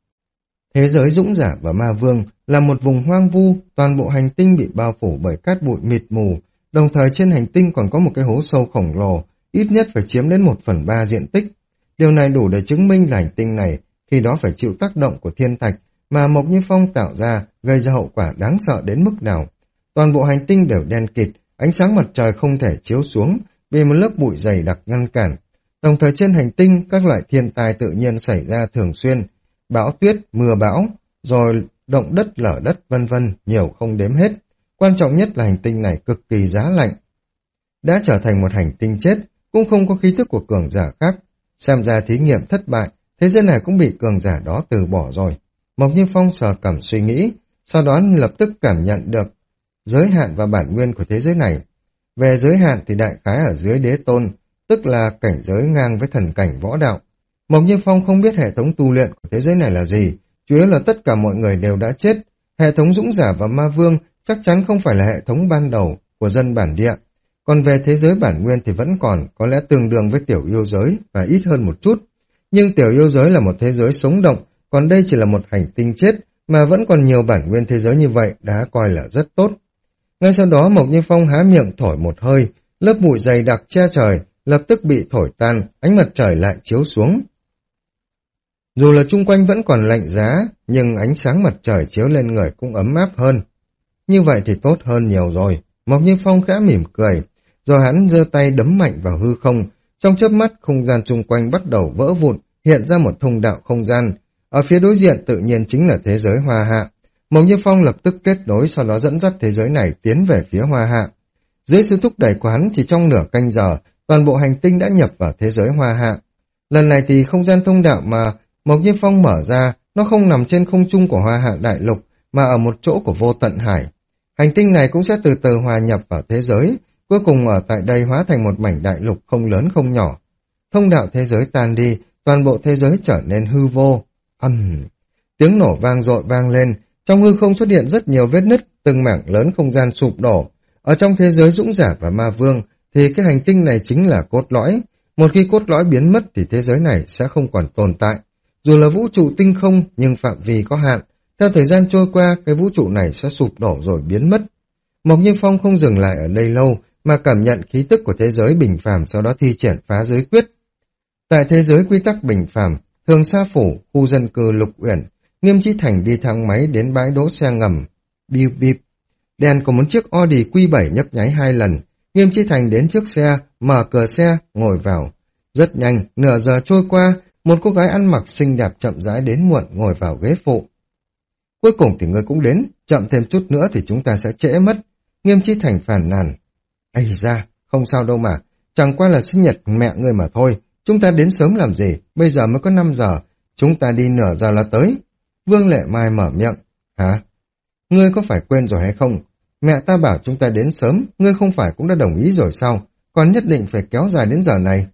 Thế giới dũng giả và ma vương là một vùng hoang vu, toàn bộ hành tinh bị bao phủ bởi cát bụi mịt mù, đồng thời trên hành tinh còn có một cái hố sâu khổng lồ, ít nhất phải chiếm đến một phần ba diện tích. Điều này đủ để chứng minh là hành tinh này khi đó phải chịu tác động của thiên thạch mà Mộc Như Phong tạo ra, gây ra hậu quả đáng sợ đến mức nào. Toàn bộ hành tinh đều đen kịt, ánh sáng mặt trời không thể chiếu xuống vì một lớp bụi dày đặc ngăn cản. Đồng thời trên hành tinh các loại thiên tai tự nhiên xảy ra thường xuyên, bão tuyết, mưa bão, rồi động đất lở đất vân vân, nhiều không đếm hết. Quan trọng nhất là hành tinh này cực kỳ giá lạnh. Đã trở thành một hành tinh chết, cũng không có khí thức của cường giả khác. Xem ra thí nghiệm thất bại, thế giới này cũng bị cường giả đó từ bỏ rồi. Mộc Như Phong sờ cằm suy nghĩ, sau đó lập tức cảm nhận được giới hạn và bản nguyên của thế giới này. Về giới hạn thì đại khái ở dưới đế tôn, tức là cảnh giới ngang với thần cảnh võ đạo. Mộc Như Phong không biết hệ thống tu luyện của thế giới này là gì, chủ yếu là tất cả mọi người đều đã chết. Hệ thống dũng giả và ma vương chắc chắn không phải là hệ thống ban đầu của dân bản địa. Còn về thế giới bản nguyên thì vẫn còn, có lẽ tương đương với tiểu yêu giới và ít hơn một chút. Nhưng tiểu yêu giới là một thế giới sống động, còn đây chỉ là một hành tinh chết, mà vẫn còn nhiều bản nguyên thế giới như vậy đã coi là rất tốt. Ngay sau đó Mộc Như Phong há miệng thổi một hơi, lớp bụi dày đặc che trời, lập tức bị thổi tan, ánh mặt trời lại chiếu xuống. Dù là chung quanh vẫn còn lạnh giá, nhưng ánh sáng mặt trời chiếu lên người cũng ấm áp hơn. Như vậy thì tốt hơn nhiều rồi. Mộc Như Phong khẽ mỉm cười, rồi hắn giơ tay đấm mạnh vào hư không. Trong chớp mắt, không gian chung quanh bắt đầu vỡ vụn, hiện ra một thông đạo không gian. Ở phía đối diện tự nhiên chính là thế giới Hoa Hạ. Mộc Như Phong lập tức kết nối, sau đó dẫn dắt thế giới này tiến về phía Hoa Hạ. Dưới sự thúc đẩy của hắn thì trong nửa canh giờ, toàn bộ hành tinh đã nhập vào thế giới Hoa Hạ. Lần này thì không gian thông đạo mà Mộc Như Phong mở ra, nó không nằm trên không trung của Hoa Hạ đại lục, mà ở một chỗ của vô tận hải. Hành tinh này cũng sẽ từ từ hòa nhập vào thế giới, cuối cùng ở tại đây hóa thành một mảnh đại lục không lớn không nhỏ. Thông đạo thế giới tan đi, toàn bộ thế giới trở nên hư vô. Ầm, tiếng nổ vang dội vang lên, trong hư không xuất hiện rất nhiều vết nứt, từng mảng lớn không gian sụp đổ. Ở trong thế giới dũng giả và ma vương thì cái hành tinh này chính là cốt lõi. Một khi cốt lõi biến mất thì thế giới này sẽ không còn tồn tại. Dù là vũ trụ tinh không nhưng phạm vi có hạn, theo thời gian trôi qua cái vũ trụ này sẽ sụp đổ rồi biến mất. Mộc Như Phong không dừng lại ở đây lâu mà cảm nhận khí tức của thế giới bình phàm, sau đó thi triển phá giới quyết. Tại thế giới quy tắc bình phàm, Thường Sa Phủ, khu dân cư Lục Uyển, Nghiêm Chí Thành đi thang máy đến bãi đỗ xe ngầm. Bip bip, đèn của một chiếc Audi Q bảy nhấp nháy hai lần. Nghiêm Chí Thành đến trước xe, mở cửa xe, ngồi vào. Rất nhanh, nửa giờ trôi qua, một cô gái ăn mặc xinh đẹp chậm rãi đến muộn ngồi vào ghế phụ. Cuối cùng thì ngươi cũng đến, chậm thêm chút nữa thì chúng ta sẽ trễ mất. Nghiêm Chí Thành phàn nàn. Ây da, không sao đâu mà, chẳng qua là sinh nhật mẹ ngươi mà thôi, chúng ta đến sớm làm gì, bây giờ mới có năm giờ, chúng ta đi nửa giờ là tới. Vương Lệ Mai mở miệng. Hả? Ngươi có phải quên rồi hay không? Mẹ ta bảo chúng ta đến sớm, ngươi không phải cũng đã đồng ý rồi sao? Còn nhất định phải kéo dài đến giờ này.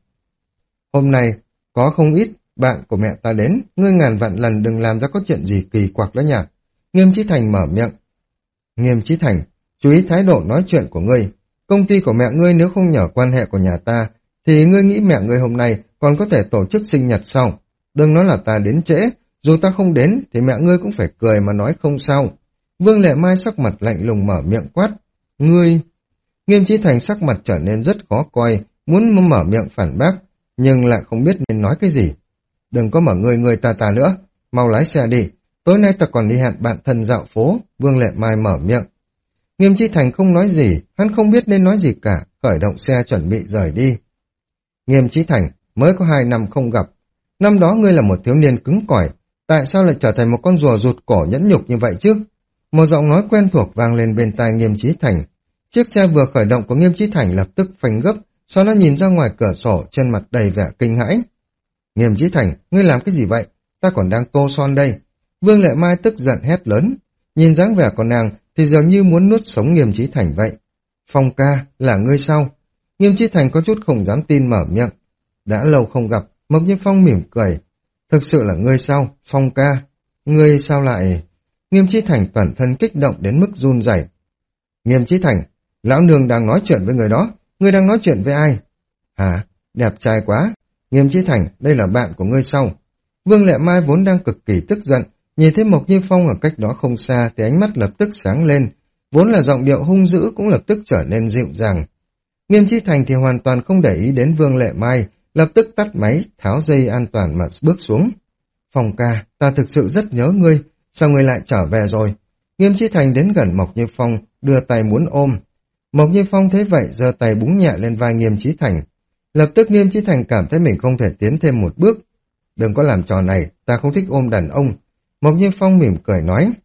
Hôm nay, có không ít bạn của mẹ ta đến, ngươi ngàn vạn lần đừng làm ra có chuyện gì kỳ quặc đó nha. Nghiêm Chí Thành mở miệng. Nghiêm Chí Thành, chú ý thái độ nói chuyện của ngươi. Công ty của mẹ ngươi nếu không nhờ quan hệ của nhà ta, thì ngươi nghĩ mẹ ngươi hôm nay còn có thể tổ chức sinh nhật sao? Đừng nói là ta đến trễ, dù ta không đến thì mẹ ngươi cũng phải cười mà nói không sao. Vương Lệ Mai sắc mặt lạnh lùng mở miệng quát. Ngươi... Nghiêm Chí Thành sắc mặt trở nên rất khó coi, muốn mở miệng phản bác, nhưng lại không biết nên nói cái gì. Đừng có mở người người ta ta nữa, mau lái xe đi. Tối nay ta còn đi hẹn bạn thân dạo phố. Vương Lệ Mai mở miệng. Nghiêm Chí Thành không nói gì, hắn không biết nên nói gì cả, khởi động xe chuẩn bị rời đi. Nghiêm Chí Thành, mới có hai năm không gặp. Năm đó ngươi là một thiếu niên cứng cỏi, tại sao lại trở thành một con rùa rụt cổ nhẫn nhục như vậy chứ? Một giọng nói quen thuộc vang lên bên tai Nghiêm Chí Thành. Chiếc xe vừa khởi động của Nghiêm Chí Thành lập tức phanh gấp, sau đó nhìn ra ngoài cửa sổ, trên mặt đầy vẻ kinh hãi. Nghiêm Chí Thành, ngươi làm cái gì vậy? Ta còn đang tô son đây. Vương Lệ Mai tức giận hét lớn. Nhìn dáng vẻ của nàng thì dường như muốn nuốt sống Nghiêm Chí Thành vậy. Phong ca, là ngươi sao? Nghiêm Chí Thành có chút không dám tin mở miệng. Đã lâu không gặp, Mộc Như Phong mỉm cười. Thực sự là ngươi sao, Phong ca? Ngươi sao lại... Nghiêm Chí Thành toàn thân kích động đến mức run rẩy. Nghiêm Chí Thành, lão nương đang nói chuyện với người đó, ngươi đang nói chuyện với ai? Hả, đẹp trai quá. Nghiêm Chí Thành, đây là bạn của ngươi sao? Vương Lệ Mai vốn đang cực kỳ tức giận, nhìn thấy Mộc Như Phong ở cách đó không xa thì ánh mắt lập tức sáng lên, vốn là giọng điệu hung dữ cũng lập tức trở nên dịu dàng. Nghiêm Chí Thành thì hoàn toàn không để ý đến Vương Lệ Mai, lập tức tắt máy, tháo dây an toàn mà bước xuống. Phong ca, ta thực sự rất nhớ ngươi, sao ngươi lại trở về rồi? Nghiêm Chí Thành đến gần Mộc Như Phong, đưa tay muốn ôm. Mộc Như Phong thấy vậy, giơ tay búng nhẹ lên vai Nghiêm Chí Thành. Lập tức Nghiêm Chí Thành cảm thấy mình không thể tiến thêm một bước. Đừng có làm trò này, ta không thích ôm đàn ông. Mộc Như Phong mỉm cười nói.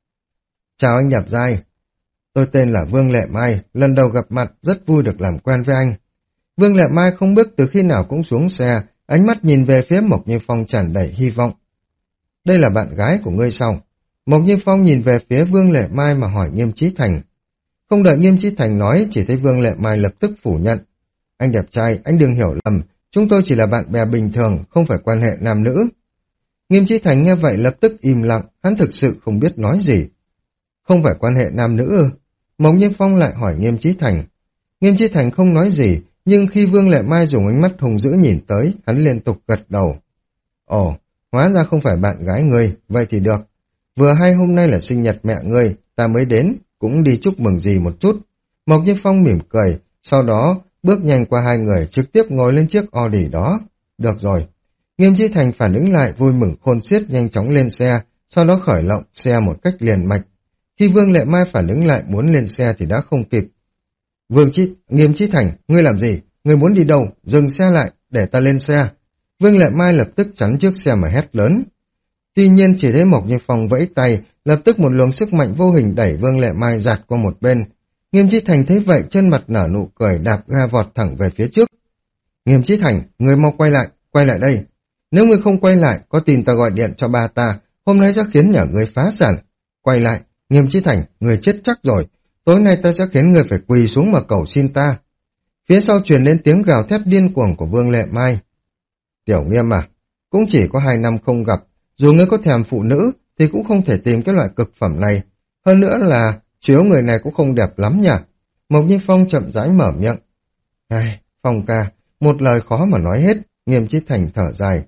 Chào anh đẹp trai. Tôi tên là Vương Lệ Mai, lần đầu gặp mặt rất vui được làm quen với anh. Vương Lệ Mai không bước từ khi nào cũng xuống xe, ánh mắt nhìn về phía Mộc Như Phong tràn đầy hy vọng. Đây là bạn gái của ngươi sao? Mộc Như Phong nhìn về phía Vương Lệ Mai mà hỏi Nghiêm Chí Thành. Không đợi Nghiêm Chí Thành nói, chỉ thấy Vương Lệ Mai lập tức phủ nhận. Anh đẹp trai, anh đừng hiểu lầm, chúng tôi chỉ là bạn bè bình thường, không phải quan hệ nam nữ. Nghiêm Chí Thành nghe vậy lập tức im lặng, hắn thực sự không biết nói gì. Không phải quan hệ nam nữ ư? Mộc Như Phong lại hỏi Nghiêm Chí Thành. Nghiêm Chí Thành không nói gì, nhưng khi Vương Lệ Mai dùng ánh mắt hung dữ nhìn tới, hắn liên tục gật đầu. Ồ, hóa ra không phải bạn gái ngươi, vậy thì được. Vừa hay hôm nay là sinh nhật mẹ ngươi, ta mới đến, cũng đi chúc mừng gì một chút. Mộc Như Phong mỉm cười, sau đó bước nhanh qua hai người trực tiếp ngồi lên chiếc Audi đó. Được rồi. Nghiêm Chí Thành phản ứng lại vui mừng khôn xiết nhanh chóng lên xe, sau đó khởi động xe một cách liền mạch. Khi Vương Lệ Mai phản ứng lại muốn lên xe thì đã không kịp. Vương Chí, Nghiêm Chí Thành, ngươi làm gì? Ngươi muốn đi đâu? Dừng xe lại, để ta lên xe. Vương Lệ Mai lập tức chắn trước xe mà hét lớn. Tuy nhiên chỉ thấy Mộc Như Phong vẫy tay, lập tức một luồng sức mạnh vô hình đẩy Vương Lệ Mai giạt qua một bên. Nghiêm Chí Thành thấy vậy chân mặt nở nụ cười đạp ga vọt thẳng về phía trước. Nghiêm Chí Thành, ngươi mau quay lại, quay lại đây. Nếu ngươi không quay lại, có tin ta gọi điện cho ba ta, hôm nay sẽ khiến nhà ngươi phá sản. Quay lại, Nghiêm Chí Thành, ngươi chết chắc rồi. Tối nay ta sẽ khiến ngươi phải quỳ xuống mà cầu xin ta. Phía sau truyền đến tiếng gào thét điên cuồng của Vương Lệ Mai. Tiểu Nghiêm à, cũng chỉ có hai năm không gặp, dù ngươi có thèm phụ nữ thì cũng không thể tìm cái loại cực phẩm này. Hơn nữa là chiếu người này cũng không đẹp lắm nhỉ. Mộc Như Phong chậm rãi mở miệng. Ai, Phong ca, một lời khó mà nói hết. Nghiêm Chí Thành thở dài.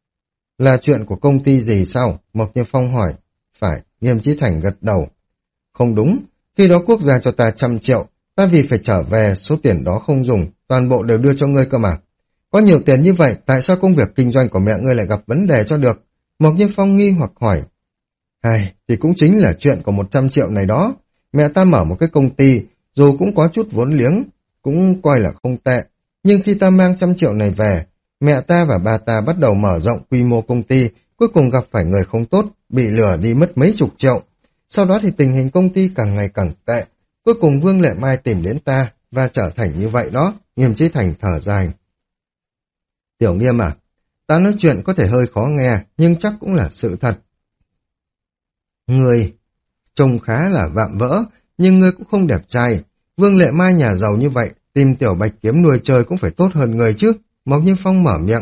Là chuyện của công ty gì sao? Mộc Như Phong hỏi. Phải, Nghiêm Chí Thành gật đầu. Không đúng, khi đó quốc gia cho ta trăm triệu, ta vì phải trở về, số tiền đó không dùng, toàn bộ đều đưa cho ngươi cơ mà. Có nhiều tiền như vậy, tại sao công việc kinh doanh của mẹ ngươi lại gặp vấn đề cho được? Mộc Như Phong nghi hoặc hỏi. Ai, thì cũng chính là chuyện của một trăm triệu này đó. Mẹ ta mở một cái công ty, dù cũng có chút vốn liếng, cũng coi là không tệ. Nhưng khi ta mang trăm triệu này về, mẹ ta và ba ta bắt đầu mở rộng quy mô công ty, cuối cùng gặp phải người không tốt, bị lừa đi mất mấy chục triệu. Sau đó thì tình hình công ty càng ngày càng tệ. Cuối cùng Vương Lệ Mai tìm đến ta và trở thành như vậy đó. Nghiêm Chí Thành thở dài. Tiểu Nghiêm à, ta nói chuyện có thể hơi khó nghe, nhưng chắc cũng là sự thật. Ngươi trông khá là vạm vỡ, nhưng ngươi cũng không đẹp trai. Vương Lệ Mai nhà giàu như vậy, tìm Tiểu Bạch Kiếm nuôi chơi cũng phải tốt hơn ngươi chứ. Mộc Như Phong mở miệng.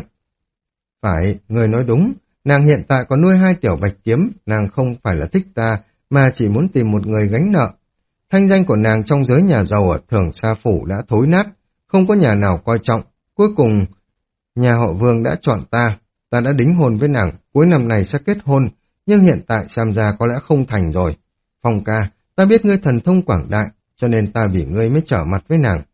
Phải, ngươi nói đúng. Nàng hiện tại có nuôi hai Tiểu Bạch Kiếm, nàng không phải là thích ta, mà chỉ muốn tìm một người gánh nợ. Thanh danh của nàng trong giới nhà giàu ở Thường Sa Phủ đã thối nát, không có nhà nào coi trọng. Cuối cùng, nhà họ Vương đã chọn ta, ta đã đính hôn với nàng, cuối năm này sẽ kết hôn, nhưng hiện tại xem ra có lẽ không thành rồi. Phong ca, ta biết ngươi thần thông quảng đại, cho nên ta vì ngươi mới trở mặt với nàng.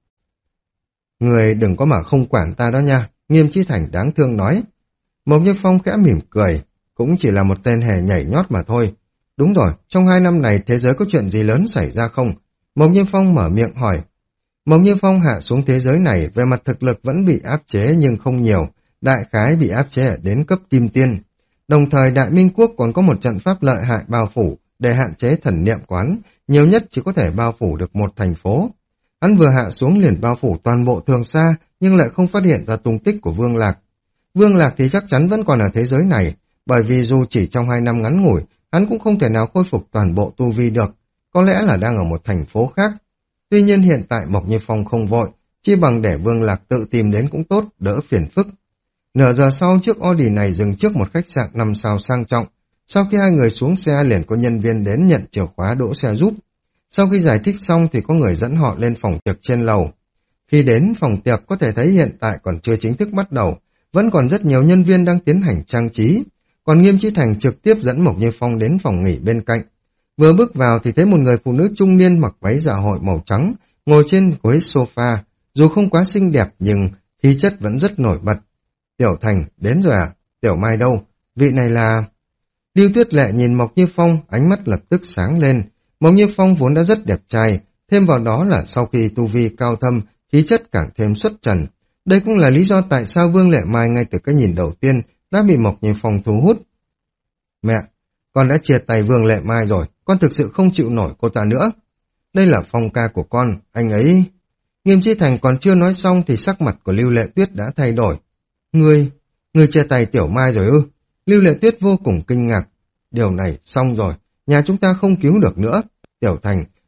Ngươi đừng có mà không quản ta đó nha, Nghiêm Chí Thành đáng thương nói. Mộc Như Phong khẽ mỉm cười, cũng chỉ là một tên hề nhảy nhót mà thôi. Đúng rồi, trong hai năm này thế giới có chuyện gì lớn xảy ra không? Mộc Như Phong mở miệng hỏi. Mộc Như Phong hạ xuống thế giới này về mặt thực lực vẫn bị áp chế nhưng không nhiều, đại khái bị áp chế đến cấp kim tiên. Đồng thời Đại Minh Quốc còn có một trận pháp lợi hại bao phủ để hạn chế thần niệm quán, nhiều nhất chỉ có thể bao phủ được một thành phố. Hắn vừa hạ xuống liền bao phủ toàn bộ Thường Sa nhưng lại không phát hiện ra tung tích của Vương Lạc. Vương Lạc thì chắc chắn vẫn còn ở thế giới này, bởi vì dù chỉ trong hai năm ngắn ngủi, hắn cũng không thể nào khôi phục toàn bộ tu vi được, có lẽ là đang ở một thành phố khác. Tuy nhiên hiện tại Mộc Như Phong không vội, chi bằng để Vương Lạc tự tìm đến cũng tốt, đỡ phiền phức. Nửa giờ sau chiếc Audi này dừng trước một khách sạn năm sao sang trọng. Sau khi hai người xuống xe liền có nhân viên đến nhận chìa khóa đỗ xe giúp. Sau khi giải thích xong thì có người dẫn họ lên phòng tiệc trên lầu. Khi đến phòng tiệc có thể thấy hiện tại còn chưa chính thức bắt đầu, vẫn còn rất nhiều nhân viên đang tiến hành trang trí. Còn Nghiêm Chí Thành trực tiếp dẫn Mộc Như Phong đến phòng nghỉ bên cạnh. Vừa bước vào thì thấy một người phụ nữ trung niên mặc váy dạ hội màu trắng, ngồi trên ghế sofa, dù không quá xinh đẹp nhưng khí chất vẫn rất nổi bật. Tiểu Thành, đến rồi à? Tiểu Mai đâu? Vị này là... Lưu Tuyết Lệ nhìn Mộc Như Phong, ánh mắt lập tức sáng lên. Mộc Như Phong vốn đã rất đẹp trai, thêm vào đó là sau khi tu vi cao thâm, khí chất càng thêm xuất trần. Đây cũng là lý do tại sao Vương Lệ Mai ngay từ cái nhìn đầu tiên đã bị Mộc Như Phong thu hút. Mẹ, con đã chia tay Vương Lệ Mai rồi, con thực sự không chịu nổi cô ta nữa. Đây là Phong ca của con, anh ấy... Nghiêm Chí Thành còn chưa nói xong thì sắc mặt của Lưu Lệ Tuyết đã thay đổi. Ngươi, ngươi chia tay Tiểu Mai rồi ư? Lưu Lệ Tuyết vô cùng kinh ngạc. Điều này xong rồi, nhà chúng ta không cứu được nữa. Tiểu Thành,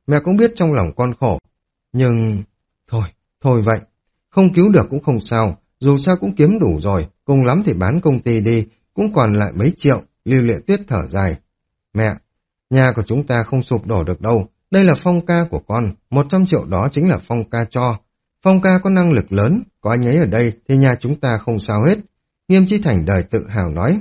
mẹ cũng biết trong lòng con khổ. Nhưng... Thôi, thôi vậy. Không cứu được cũng không sao, dù sao cũng kiếm đủ rồi, cùng lắm thì bán công ty đi, cũng còn lại mấy triệu. Lưu Lệ Tuyết thở dài. Mẹ, nhà của chúng ta không sụp đổ được đâu, đây là Phong ca của con, một trăm triệu đó chính là Phong ca cho. Phong ca có năng lực lớn, có anh ấy ở đây thì nhà chúng ta không sao hết. Nghiêm Chí Thành đời tự hào nói.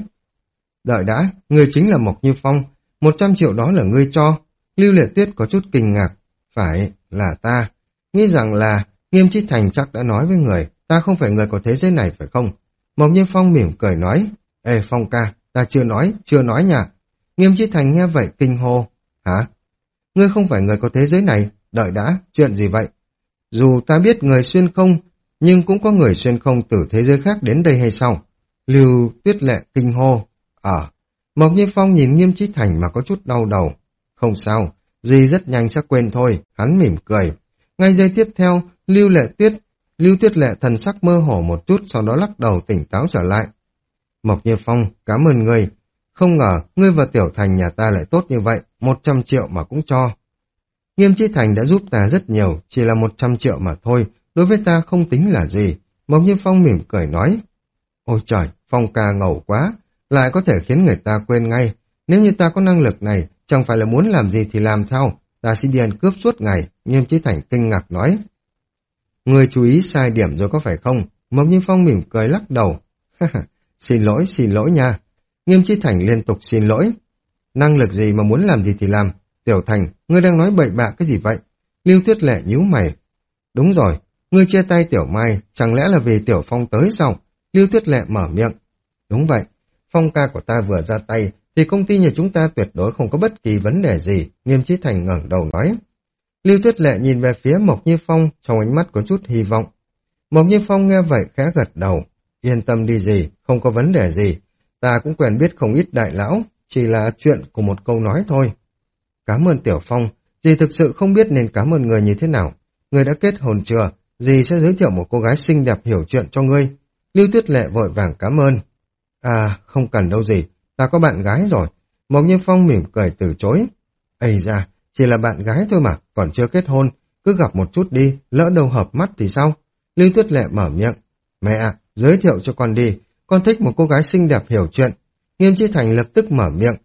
Đợi đã, người chính là Mộc Như Phong, một trăm triệu đó là ngươi cho. Lưu Lệ Tuyết có chút kinh ngạc. Phải, là ta. Nghĩ rằng là Nghiêm Chí Thành chắc đã nói với người, ta không phải người của thế giới này phải không? Mộc Như Phong mỉm cười nói. Ê Phong ca, ta chưa nói, chưa nói nha. Nghiêm Chí Thành nghe vậy kinh hô. Hả? Ngươi không phải người của thế giới này, đợi đã, chuyện gì vậy? Dù ta biết người xuyên không, nhưng cũng có người xuyên không từ thế giới khác đến đây hay sao? Lưu Tuyết Lệ kinh hô. Ờ, Mộc Như Phong nhìn Nghiêm Chí Thành mà có chút đau đầu. Không sao, dì rất nhanh sẽ quên thôi, hắn mỉm cười. Ngay giây tiếp theo, Lưu Lệ Tuyết, Lưu Tuyết Lệ thần sắc mơ hồ một chút, sau đó lắc đầu tỉnh táo trở lại. Mộc Như Phong, cảm ơn ngươi. Không ngờ, ngươi và Tiểu Thành nhà ta lại tốt như vậy, một trăm triệu mà cũng cho. Nghiêm Chí Thành đã giúp ta rất nhiều, chỉ là một trăm triệu mà thôi, đối với ta không tính là gì. Mộc Như Phong mỉm cười nói. Ôi trời, Phong ca ngầu quá, lại có thể khiến người ta quên ngay. Nếu như ta có năng lực này, chẳng phải là muốn làm gì thì làm theo, ta sẽ đi ăn cướp suốt ngày. Nghiêm Chí Thành kinh ngạc nói. Người chú ý sai điểm rồi có phải không? Mộc Như Phong mỉm cười lắc đầu. Xin lỗi, xin lỗi nha. Nghiêm Chí Thành liên tục xin lỗi. Năng lực gì mà muốn làm gì thì làm. Tiểu Thành, ngươi đang nói bậy bạ cái gì vậy? Lưu Tuyết Lệ nhíu mày. Đúng rồi, ngươi chia tay Tiểu Mai, chẳng lẽ là vì Tiểu Phong tới sao? Lưu Tuyết Lệ mở miệng. Đúng vậy, Phong ca của ta vừa ra tay, thì công ty nhà chúng ta tuyệt đối không có bất kỳ vấn đề gì. Nghiêm Chí Thành ngẩng đầu nói. Lưu Tuyết Lệ nhìn về phía Mộc Như Phong, trong ánh mắt có chút hy vọng. Mộc Như Phong nghe vậy khẽ gật đầu. Yên tâm đi gì, không có vấn đề gì. Ta cũng quen biết không ít đại lão, chỉ là chuyện của một câu nói thôi. Cảm ơn Tiểu Phong, dì thực sự không biết nên cảm ơn người như thế nào. Người đã kết hôn chưa, dì sẽ giới thiệu một cô gái xinh đẹp hiểu chuyện cho ngươi. Lưu Tuyết Lệ vội vàng cảm ơn. À, không cần đâu dì, ta có bạn gái rồi. Mộc Như Phong mỉm cười từ chối. Ây da, chỉ là bạn gái thôi mà, còn chưa kết hôn, cứ gặp một chút đi, lỡ đâu hợp mắt thì sao? Lưu Tuyết Lệ mở miệng. Mẹ ạ, giới thiệu cho con đi, con thích một cô gái xinh đẹp hiểu chuyện. Nghiêm Chí Thành lập tức mở miệng.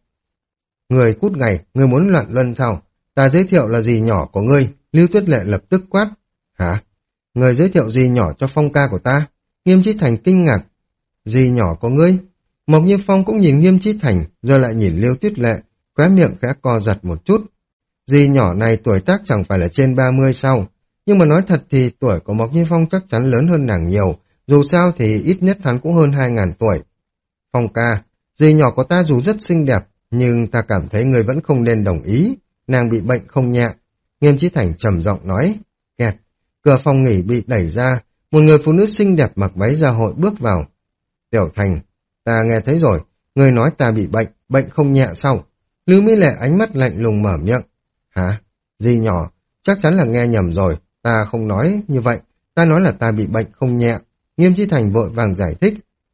Người cút ngày, người muốn loạn luân sao? Ta giới thiệu là dì nhỏ của ngươi. Lưu Tuyết Lệ lập tức quát. Hả? Người giới thiệu dì nhỏ cho Phong ca của ta? Nghiêm Chí Thành kinh ngạc. Dì nhỏ của ngươi? Mộc Như Phong cũng nhìn Nghiêm Chí Thành, rồi lại nhìn Lưu Tuyết Lệ, khóe miệng khẽ co giật một chút. Dì nhỏ này tuổi tác chẳng phải là trên ba mươi sao? Nhưng mà nói thật thì tuổi của Mộc Như Phong chắc chắn lớn hơn nàng nhiều, dù sao thì ít nhất hắn cũng hơn hai ngàn tuổi. Phong ca, dì nhỏ của ta dù rất xinh đẹp, nhưng ta cảm thấy người vẫn không nên đồng ý, nàng bị bệnh không nhẹ. Nghiêm Chí Thành trầm giọng nói. Kẹt, cửa phòng nghỉ bị đẩy ra, một người phụ nữ xinh đẹp mặc váy dạ hội bước vào. Tiểu Thành, ta nghe thấy rồi, người nói ta bị bệnh, bệnh không nhẹ sao? Lưu Mỹ Lệ ánh mắt lạnh lùng mở miệng. Hả? Dì nhỏ, chắc chắn là nghe nhầm rồi, ta không nói như vậy, ta nói là ta bị bệnh không nhẹ. Nghiêm Chí Thành vội vàng giải thích.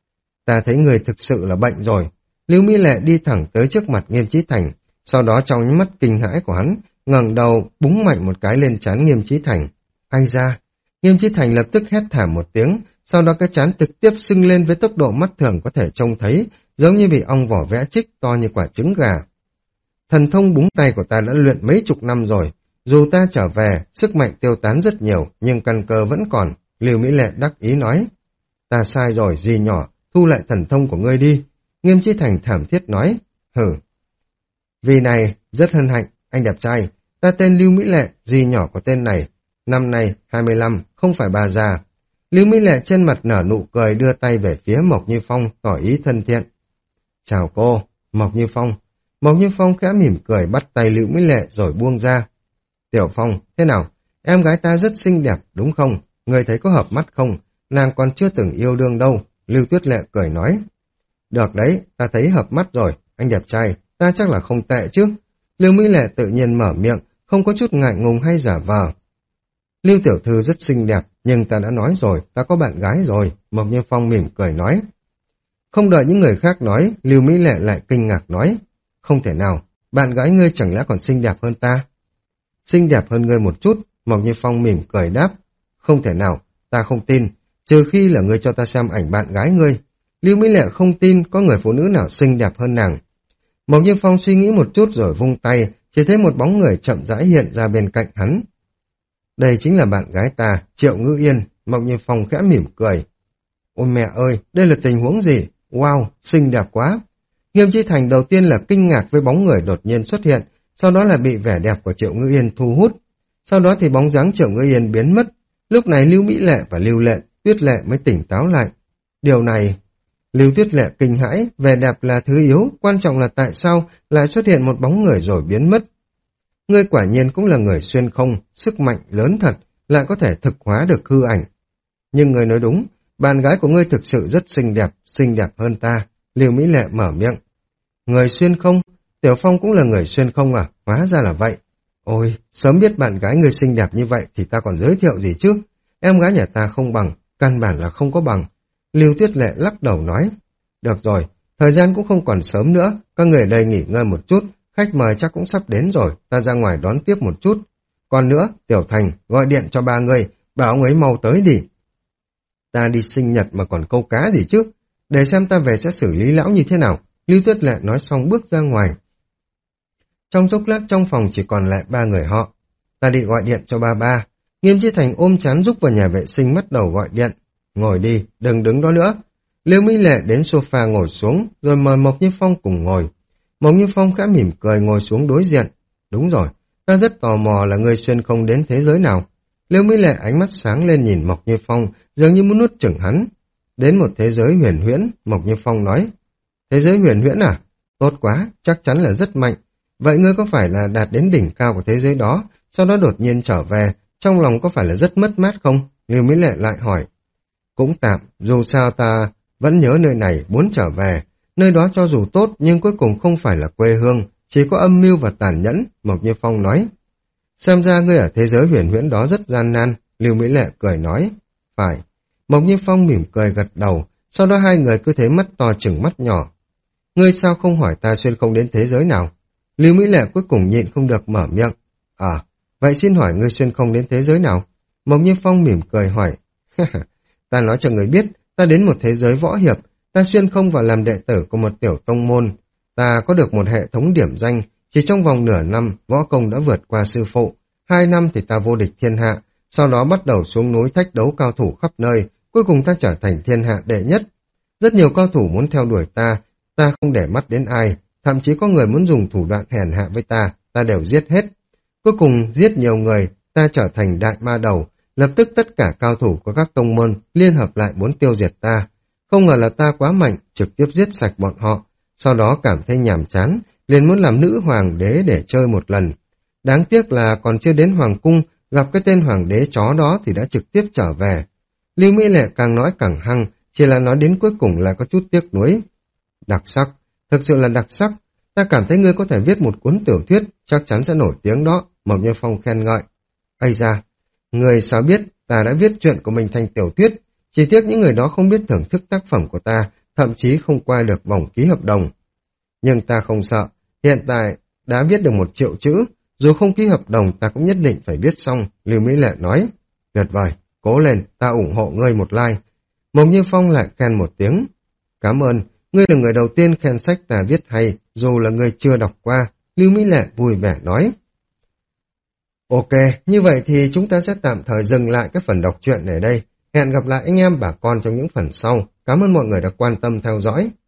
Ta thấy người thực sự là bệnh rồi. Lưu Mỹ Lệ đi thẳng tới trước mặt Nghiêm Chí Thành, sau đó trong ánh mắt kinh hãi của hắn, ngẩng đầu búng mạnh một cái lên trán Nghiêm Chí Thành. Ai ra? Nghiêm Chí Thành lập tức hét thảm một tiếng, sau đó cái trán trực tiếp sưng lên với tốc độ mắt thường có thể trông thấy, giống như bị ong vỏ vẽ chích to như quả trứng gà. Thần thông búng tay của ta đã luyện mấy chục năm rồi, dù ta trở về, sức mạnh tiêu tán rất nhiều, nhưng căn cơ vẫn còn. Lưu Mỹ Lệ đắc ý nói. Ta sai rồi, dì nhỏ, thu lại thần thông của ngươi đi. Nghiêm Chí Thành thảm thiết nói. Hử. Vì này, rất hân hạnh, anh đẹp trai, ta tên Lưu Mỹ Lệ, dì nhỏ của tên này. Năm nay, hai mươi lăm, không phải bà già. Lưu Mỹ Lệ trên mặt nở nụ cười đưa tay về phía Mộc Như Phong, tỏ ý thân thiện. Chào cô, Mộc Như Phong. Mộc Như Phong khẽ mỉm cười bắt tay Lưu Mỹ Lệ rồi buông ra. Tiểu Phong, thế nào? Em gái ta rất xinh đẹp, đúng không? Người thấy có hợp mắt không? Nàng còn chưa từng yêu đương đâu. Lưu Tuyết Lệ cười nói. Được đấy, ta thấy hợp mắt rồi, anh đẹp trai, ta chắc là không tệ chứ. Lưu Mỹ Lệ tự nhiên mở miệng, không có chút ngại ngùng hay giả vờ. Lưu tiểu thư rất xinh đẹp, nhưng ta đã nói rồi, ta có bạn gái rồi. Mộc Như Phong mỉm cười nói. Không đợi những người khác nói, Lưu Mỹ Lệ lại kinh ngạc nói. Không thể nào, bạn gái ngươi chẳng lẽ còn xinh đẹp hơn ta? xinh đẹp hơn ngươi một chút. Mộc Như Phong mỉm cười đáp. Không thể nào, ta không tin, trừ khi là ngươi cho ta xem ảnh bạn gái ngươi. Lưu Mỹ Lệ không tin có người phụ nữ nào xinh đẹp hơn nàng. Mộc Như Phong suy nghĩ một chút rồi vung tay, chỉ thấy một bóng người chậm rãi hiện ra bên cạnh hắn. Đây chính là bạn gái ta, Triệu Ngữ Yên. Mộc Như Phong khẽ mỉm cười. Ôi mẹ ơi, đây là tình huống gì? Wow, xinh đẹp quá. Nghiêm Chi Thành đầu tiên là kinh ngạc với bóng người đột nhiên xuất hiện, sau đó là bị vẻ đẹp của Triệu Ngữ Yên thu hút. Sau đó thì bóng dáng Triệu Ngữ Yên biến mất. Lúc này Lưu Mỹ Lệ và Lưu Lệ, Tuyết Lệ mới tỉnh táo lại. Điều này... Lưu Tuyết Lệ kinh hãi, vẻ đẹp là thứ yếu, quan trọng là tại sao lại xuất hiện một bóng người rồi biến mất. Ngươi quả nhiên cũng là người xuyên không, sức mạnh lớn thật, lại có thể thực hóa được hư ảnh. Nhưng ngươi nói đúng, bạn gái của ngươi thực sự rất xinh đẹp, xinh đẹp hơn ta. Lưu Mỹ Lệ mở miệng. Người xuyên không? Tiểu Phong cũng là người xuyên không à? Hóa ra là vậy. Ôi, sớm biết bạn gái ngươi xinh đẹp như vậy thì ta còn giới thiệu gì chứ? Em gái nhà ta không bằng, căn bản là không có bằng. Lưu Tuyết Lệ lắc đầu nói. Được rồi, thời gian cũng không còn sớm nữa, các người ở đây nghỉ ngơi một chút, khách mời chắc cũng sắp đến rồi, ta ra ngoài đón tiếp một chút. Còn nữa, Tiểu Thành, gọi điện cho ba người, bảo ông ấy mau tới đi. Ta đi sinh nhật mà còn câu cá gì chứ? Để xem ta về sẽ xử lý lão như thế nào. Lưu Tuyết Lệ nói xong bước ra ngoài. Trong chốc lát trong phòng chỉ còn lại ba người họ. Ta đi gọi điện cho ba ba. Nghiêm Chi Thành ôm chán giúp vào nhà vệ sinh bắt đầu gọi điện. Ngồi đi, đừng đứng đó nữa. Lưu Mỹ Lệ đến sofa ngồi xuống, rồi mời Mộc Như Phong cùng ngồi. Mộc Như Phong khẽ mỉm cười ngồi xuống đối diện. Đúng rồi, ta rất tò mò là người xuyên không đến thế giới nào. Lưu Mỹ Lệ ánh mắt sáng lên nhìn Mộc Như Phong, dường như muốn nuốt chửng hắn. Đến một thế giới huyền huyễn, Mộc Như Phong nói. Thế giới huyền huyễn à? Tốt quá, chắc chắn là rất mạnh. Vậy ngươi có phải là đạt đến đỉnh cao của thế giới đó, sau đó đột nhiên trở về, trong lòng có phải là rất mất mát không? Lưu Mỹ Lệ lại hỏi. Cũng tạm, dù sao ta vẫn nhớ nơi này, muốn trở về. Nơi đó cho dù tốt nhưng cuối cùng không phải là quê hương, chỉ có âm mưu và tàn nhẫn, Mộc Như Phong nói. Xem ra ngươi ở thế giới huyền huyễn đó rất gian nan, Lưu Mỹ Lệ cười nói. Phải. Mộc Như Phong mỉm cười gật đầu, sau đó hai người cứ thế mắt to chừng mắt nhỏ. Ngươi sao không hỏi ta xuyên không đến thế giới nào? Lưu Mỹ Lệ cuối cùng nhịn không được mở miệng. À, vậy xin hỏi ngươi xuyên không đến thế giới nào? Mộc Như Phong mỉm cười hỏi. Ta nói cho người biết, ta đến một thế giới võ hiệp, ta xuyên không vào làm đệ tử của một tiểu tông môn. Ta có được một hệ thống điểm danh, chỉ trong vòng nửa năm, võ công đã vượt qua sư phụ. Hai năm thì ta vô địch thiên hạ, sau đó bắt đầu xuống núi thách đấu cao thủ khắp nơi, cuối cùng ta trở thành thiên hạ đệ nhất. Rất nhiều cao thủ muốn theo đuổi ta, ta không để mắt đến ai, thậm chí có người muốn dùng thủ đoạn hèn hạ với ta, ta đều giết hết. Cuối cùng giết nhiều người, ta trở thành đại ma đầu, lập tức tất cả cao thủ của các tông môn liên hợp lại muốn tiêu diệt ta. Không ngờ là ta quá mạnh, trực tiếp giết sạch bọn họ, sau đó cảm thấy nhàm chán, liền muốn làm nữ hoàng đế để chơi một lần. Đáng tiếc là còn chưa đến hoàng cung, gặp cái tên hoàng đế chó đó thì đã trực tiếp trở về. Lưu Mỹ Lệ càng nói càng hăng, chỉ là nói đến cuối cùng là có chút tiếc nuối. Đặc sắc, thực sự là đặc sắc, ta cảm thấy ngươi có thể viết một cuốn tiểu thuyết, chắc chắn sẽ nổi tiếng đó, Mộc Như Phong khen ngợi. Ây da, người sao biết ta đã viết chuyện của mình thành tiểu thuyết, chỉ tiếc những người đó không biết thưởng thức tác phẩm của ta, thậm chí không qua được vòng ký hợp đồng. Nhưng ta không sợ, hiện tại đã viết được một triệu chữ, dù không ký hợp đồng ta cũng nhất định phải viết xong, Lưu Mỹ Lệ nói. Tuyệt vời, cố lên, ta ủng hộ ngươi một like. Mộc Như Phong lại khen một tiếng. Cảm ơn, ngươi là người đầu tiên khen sách ta viết hay, dù là người chưa đọc qua, Lưu Mỹ Lệ vui vẻ nói. Ok, như vậy thì chúng ta sẽ tạm thời dừng lại cái phần đọc truyện ở đây. Hẹn gặp lại anh em bà con trong những phần sau. Cảm ơn mọi người đã quan tâm theo dõi.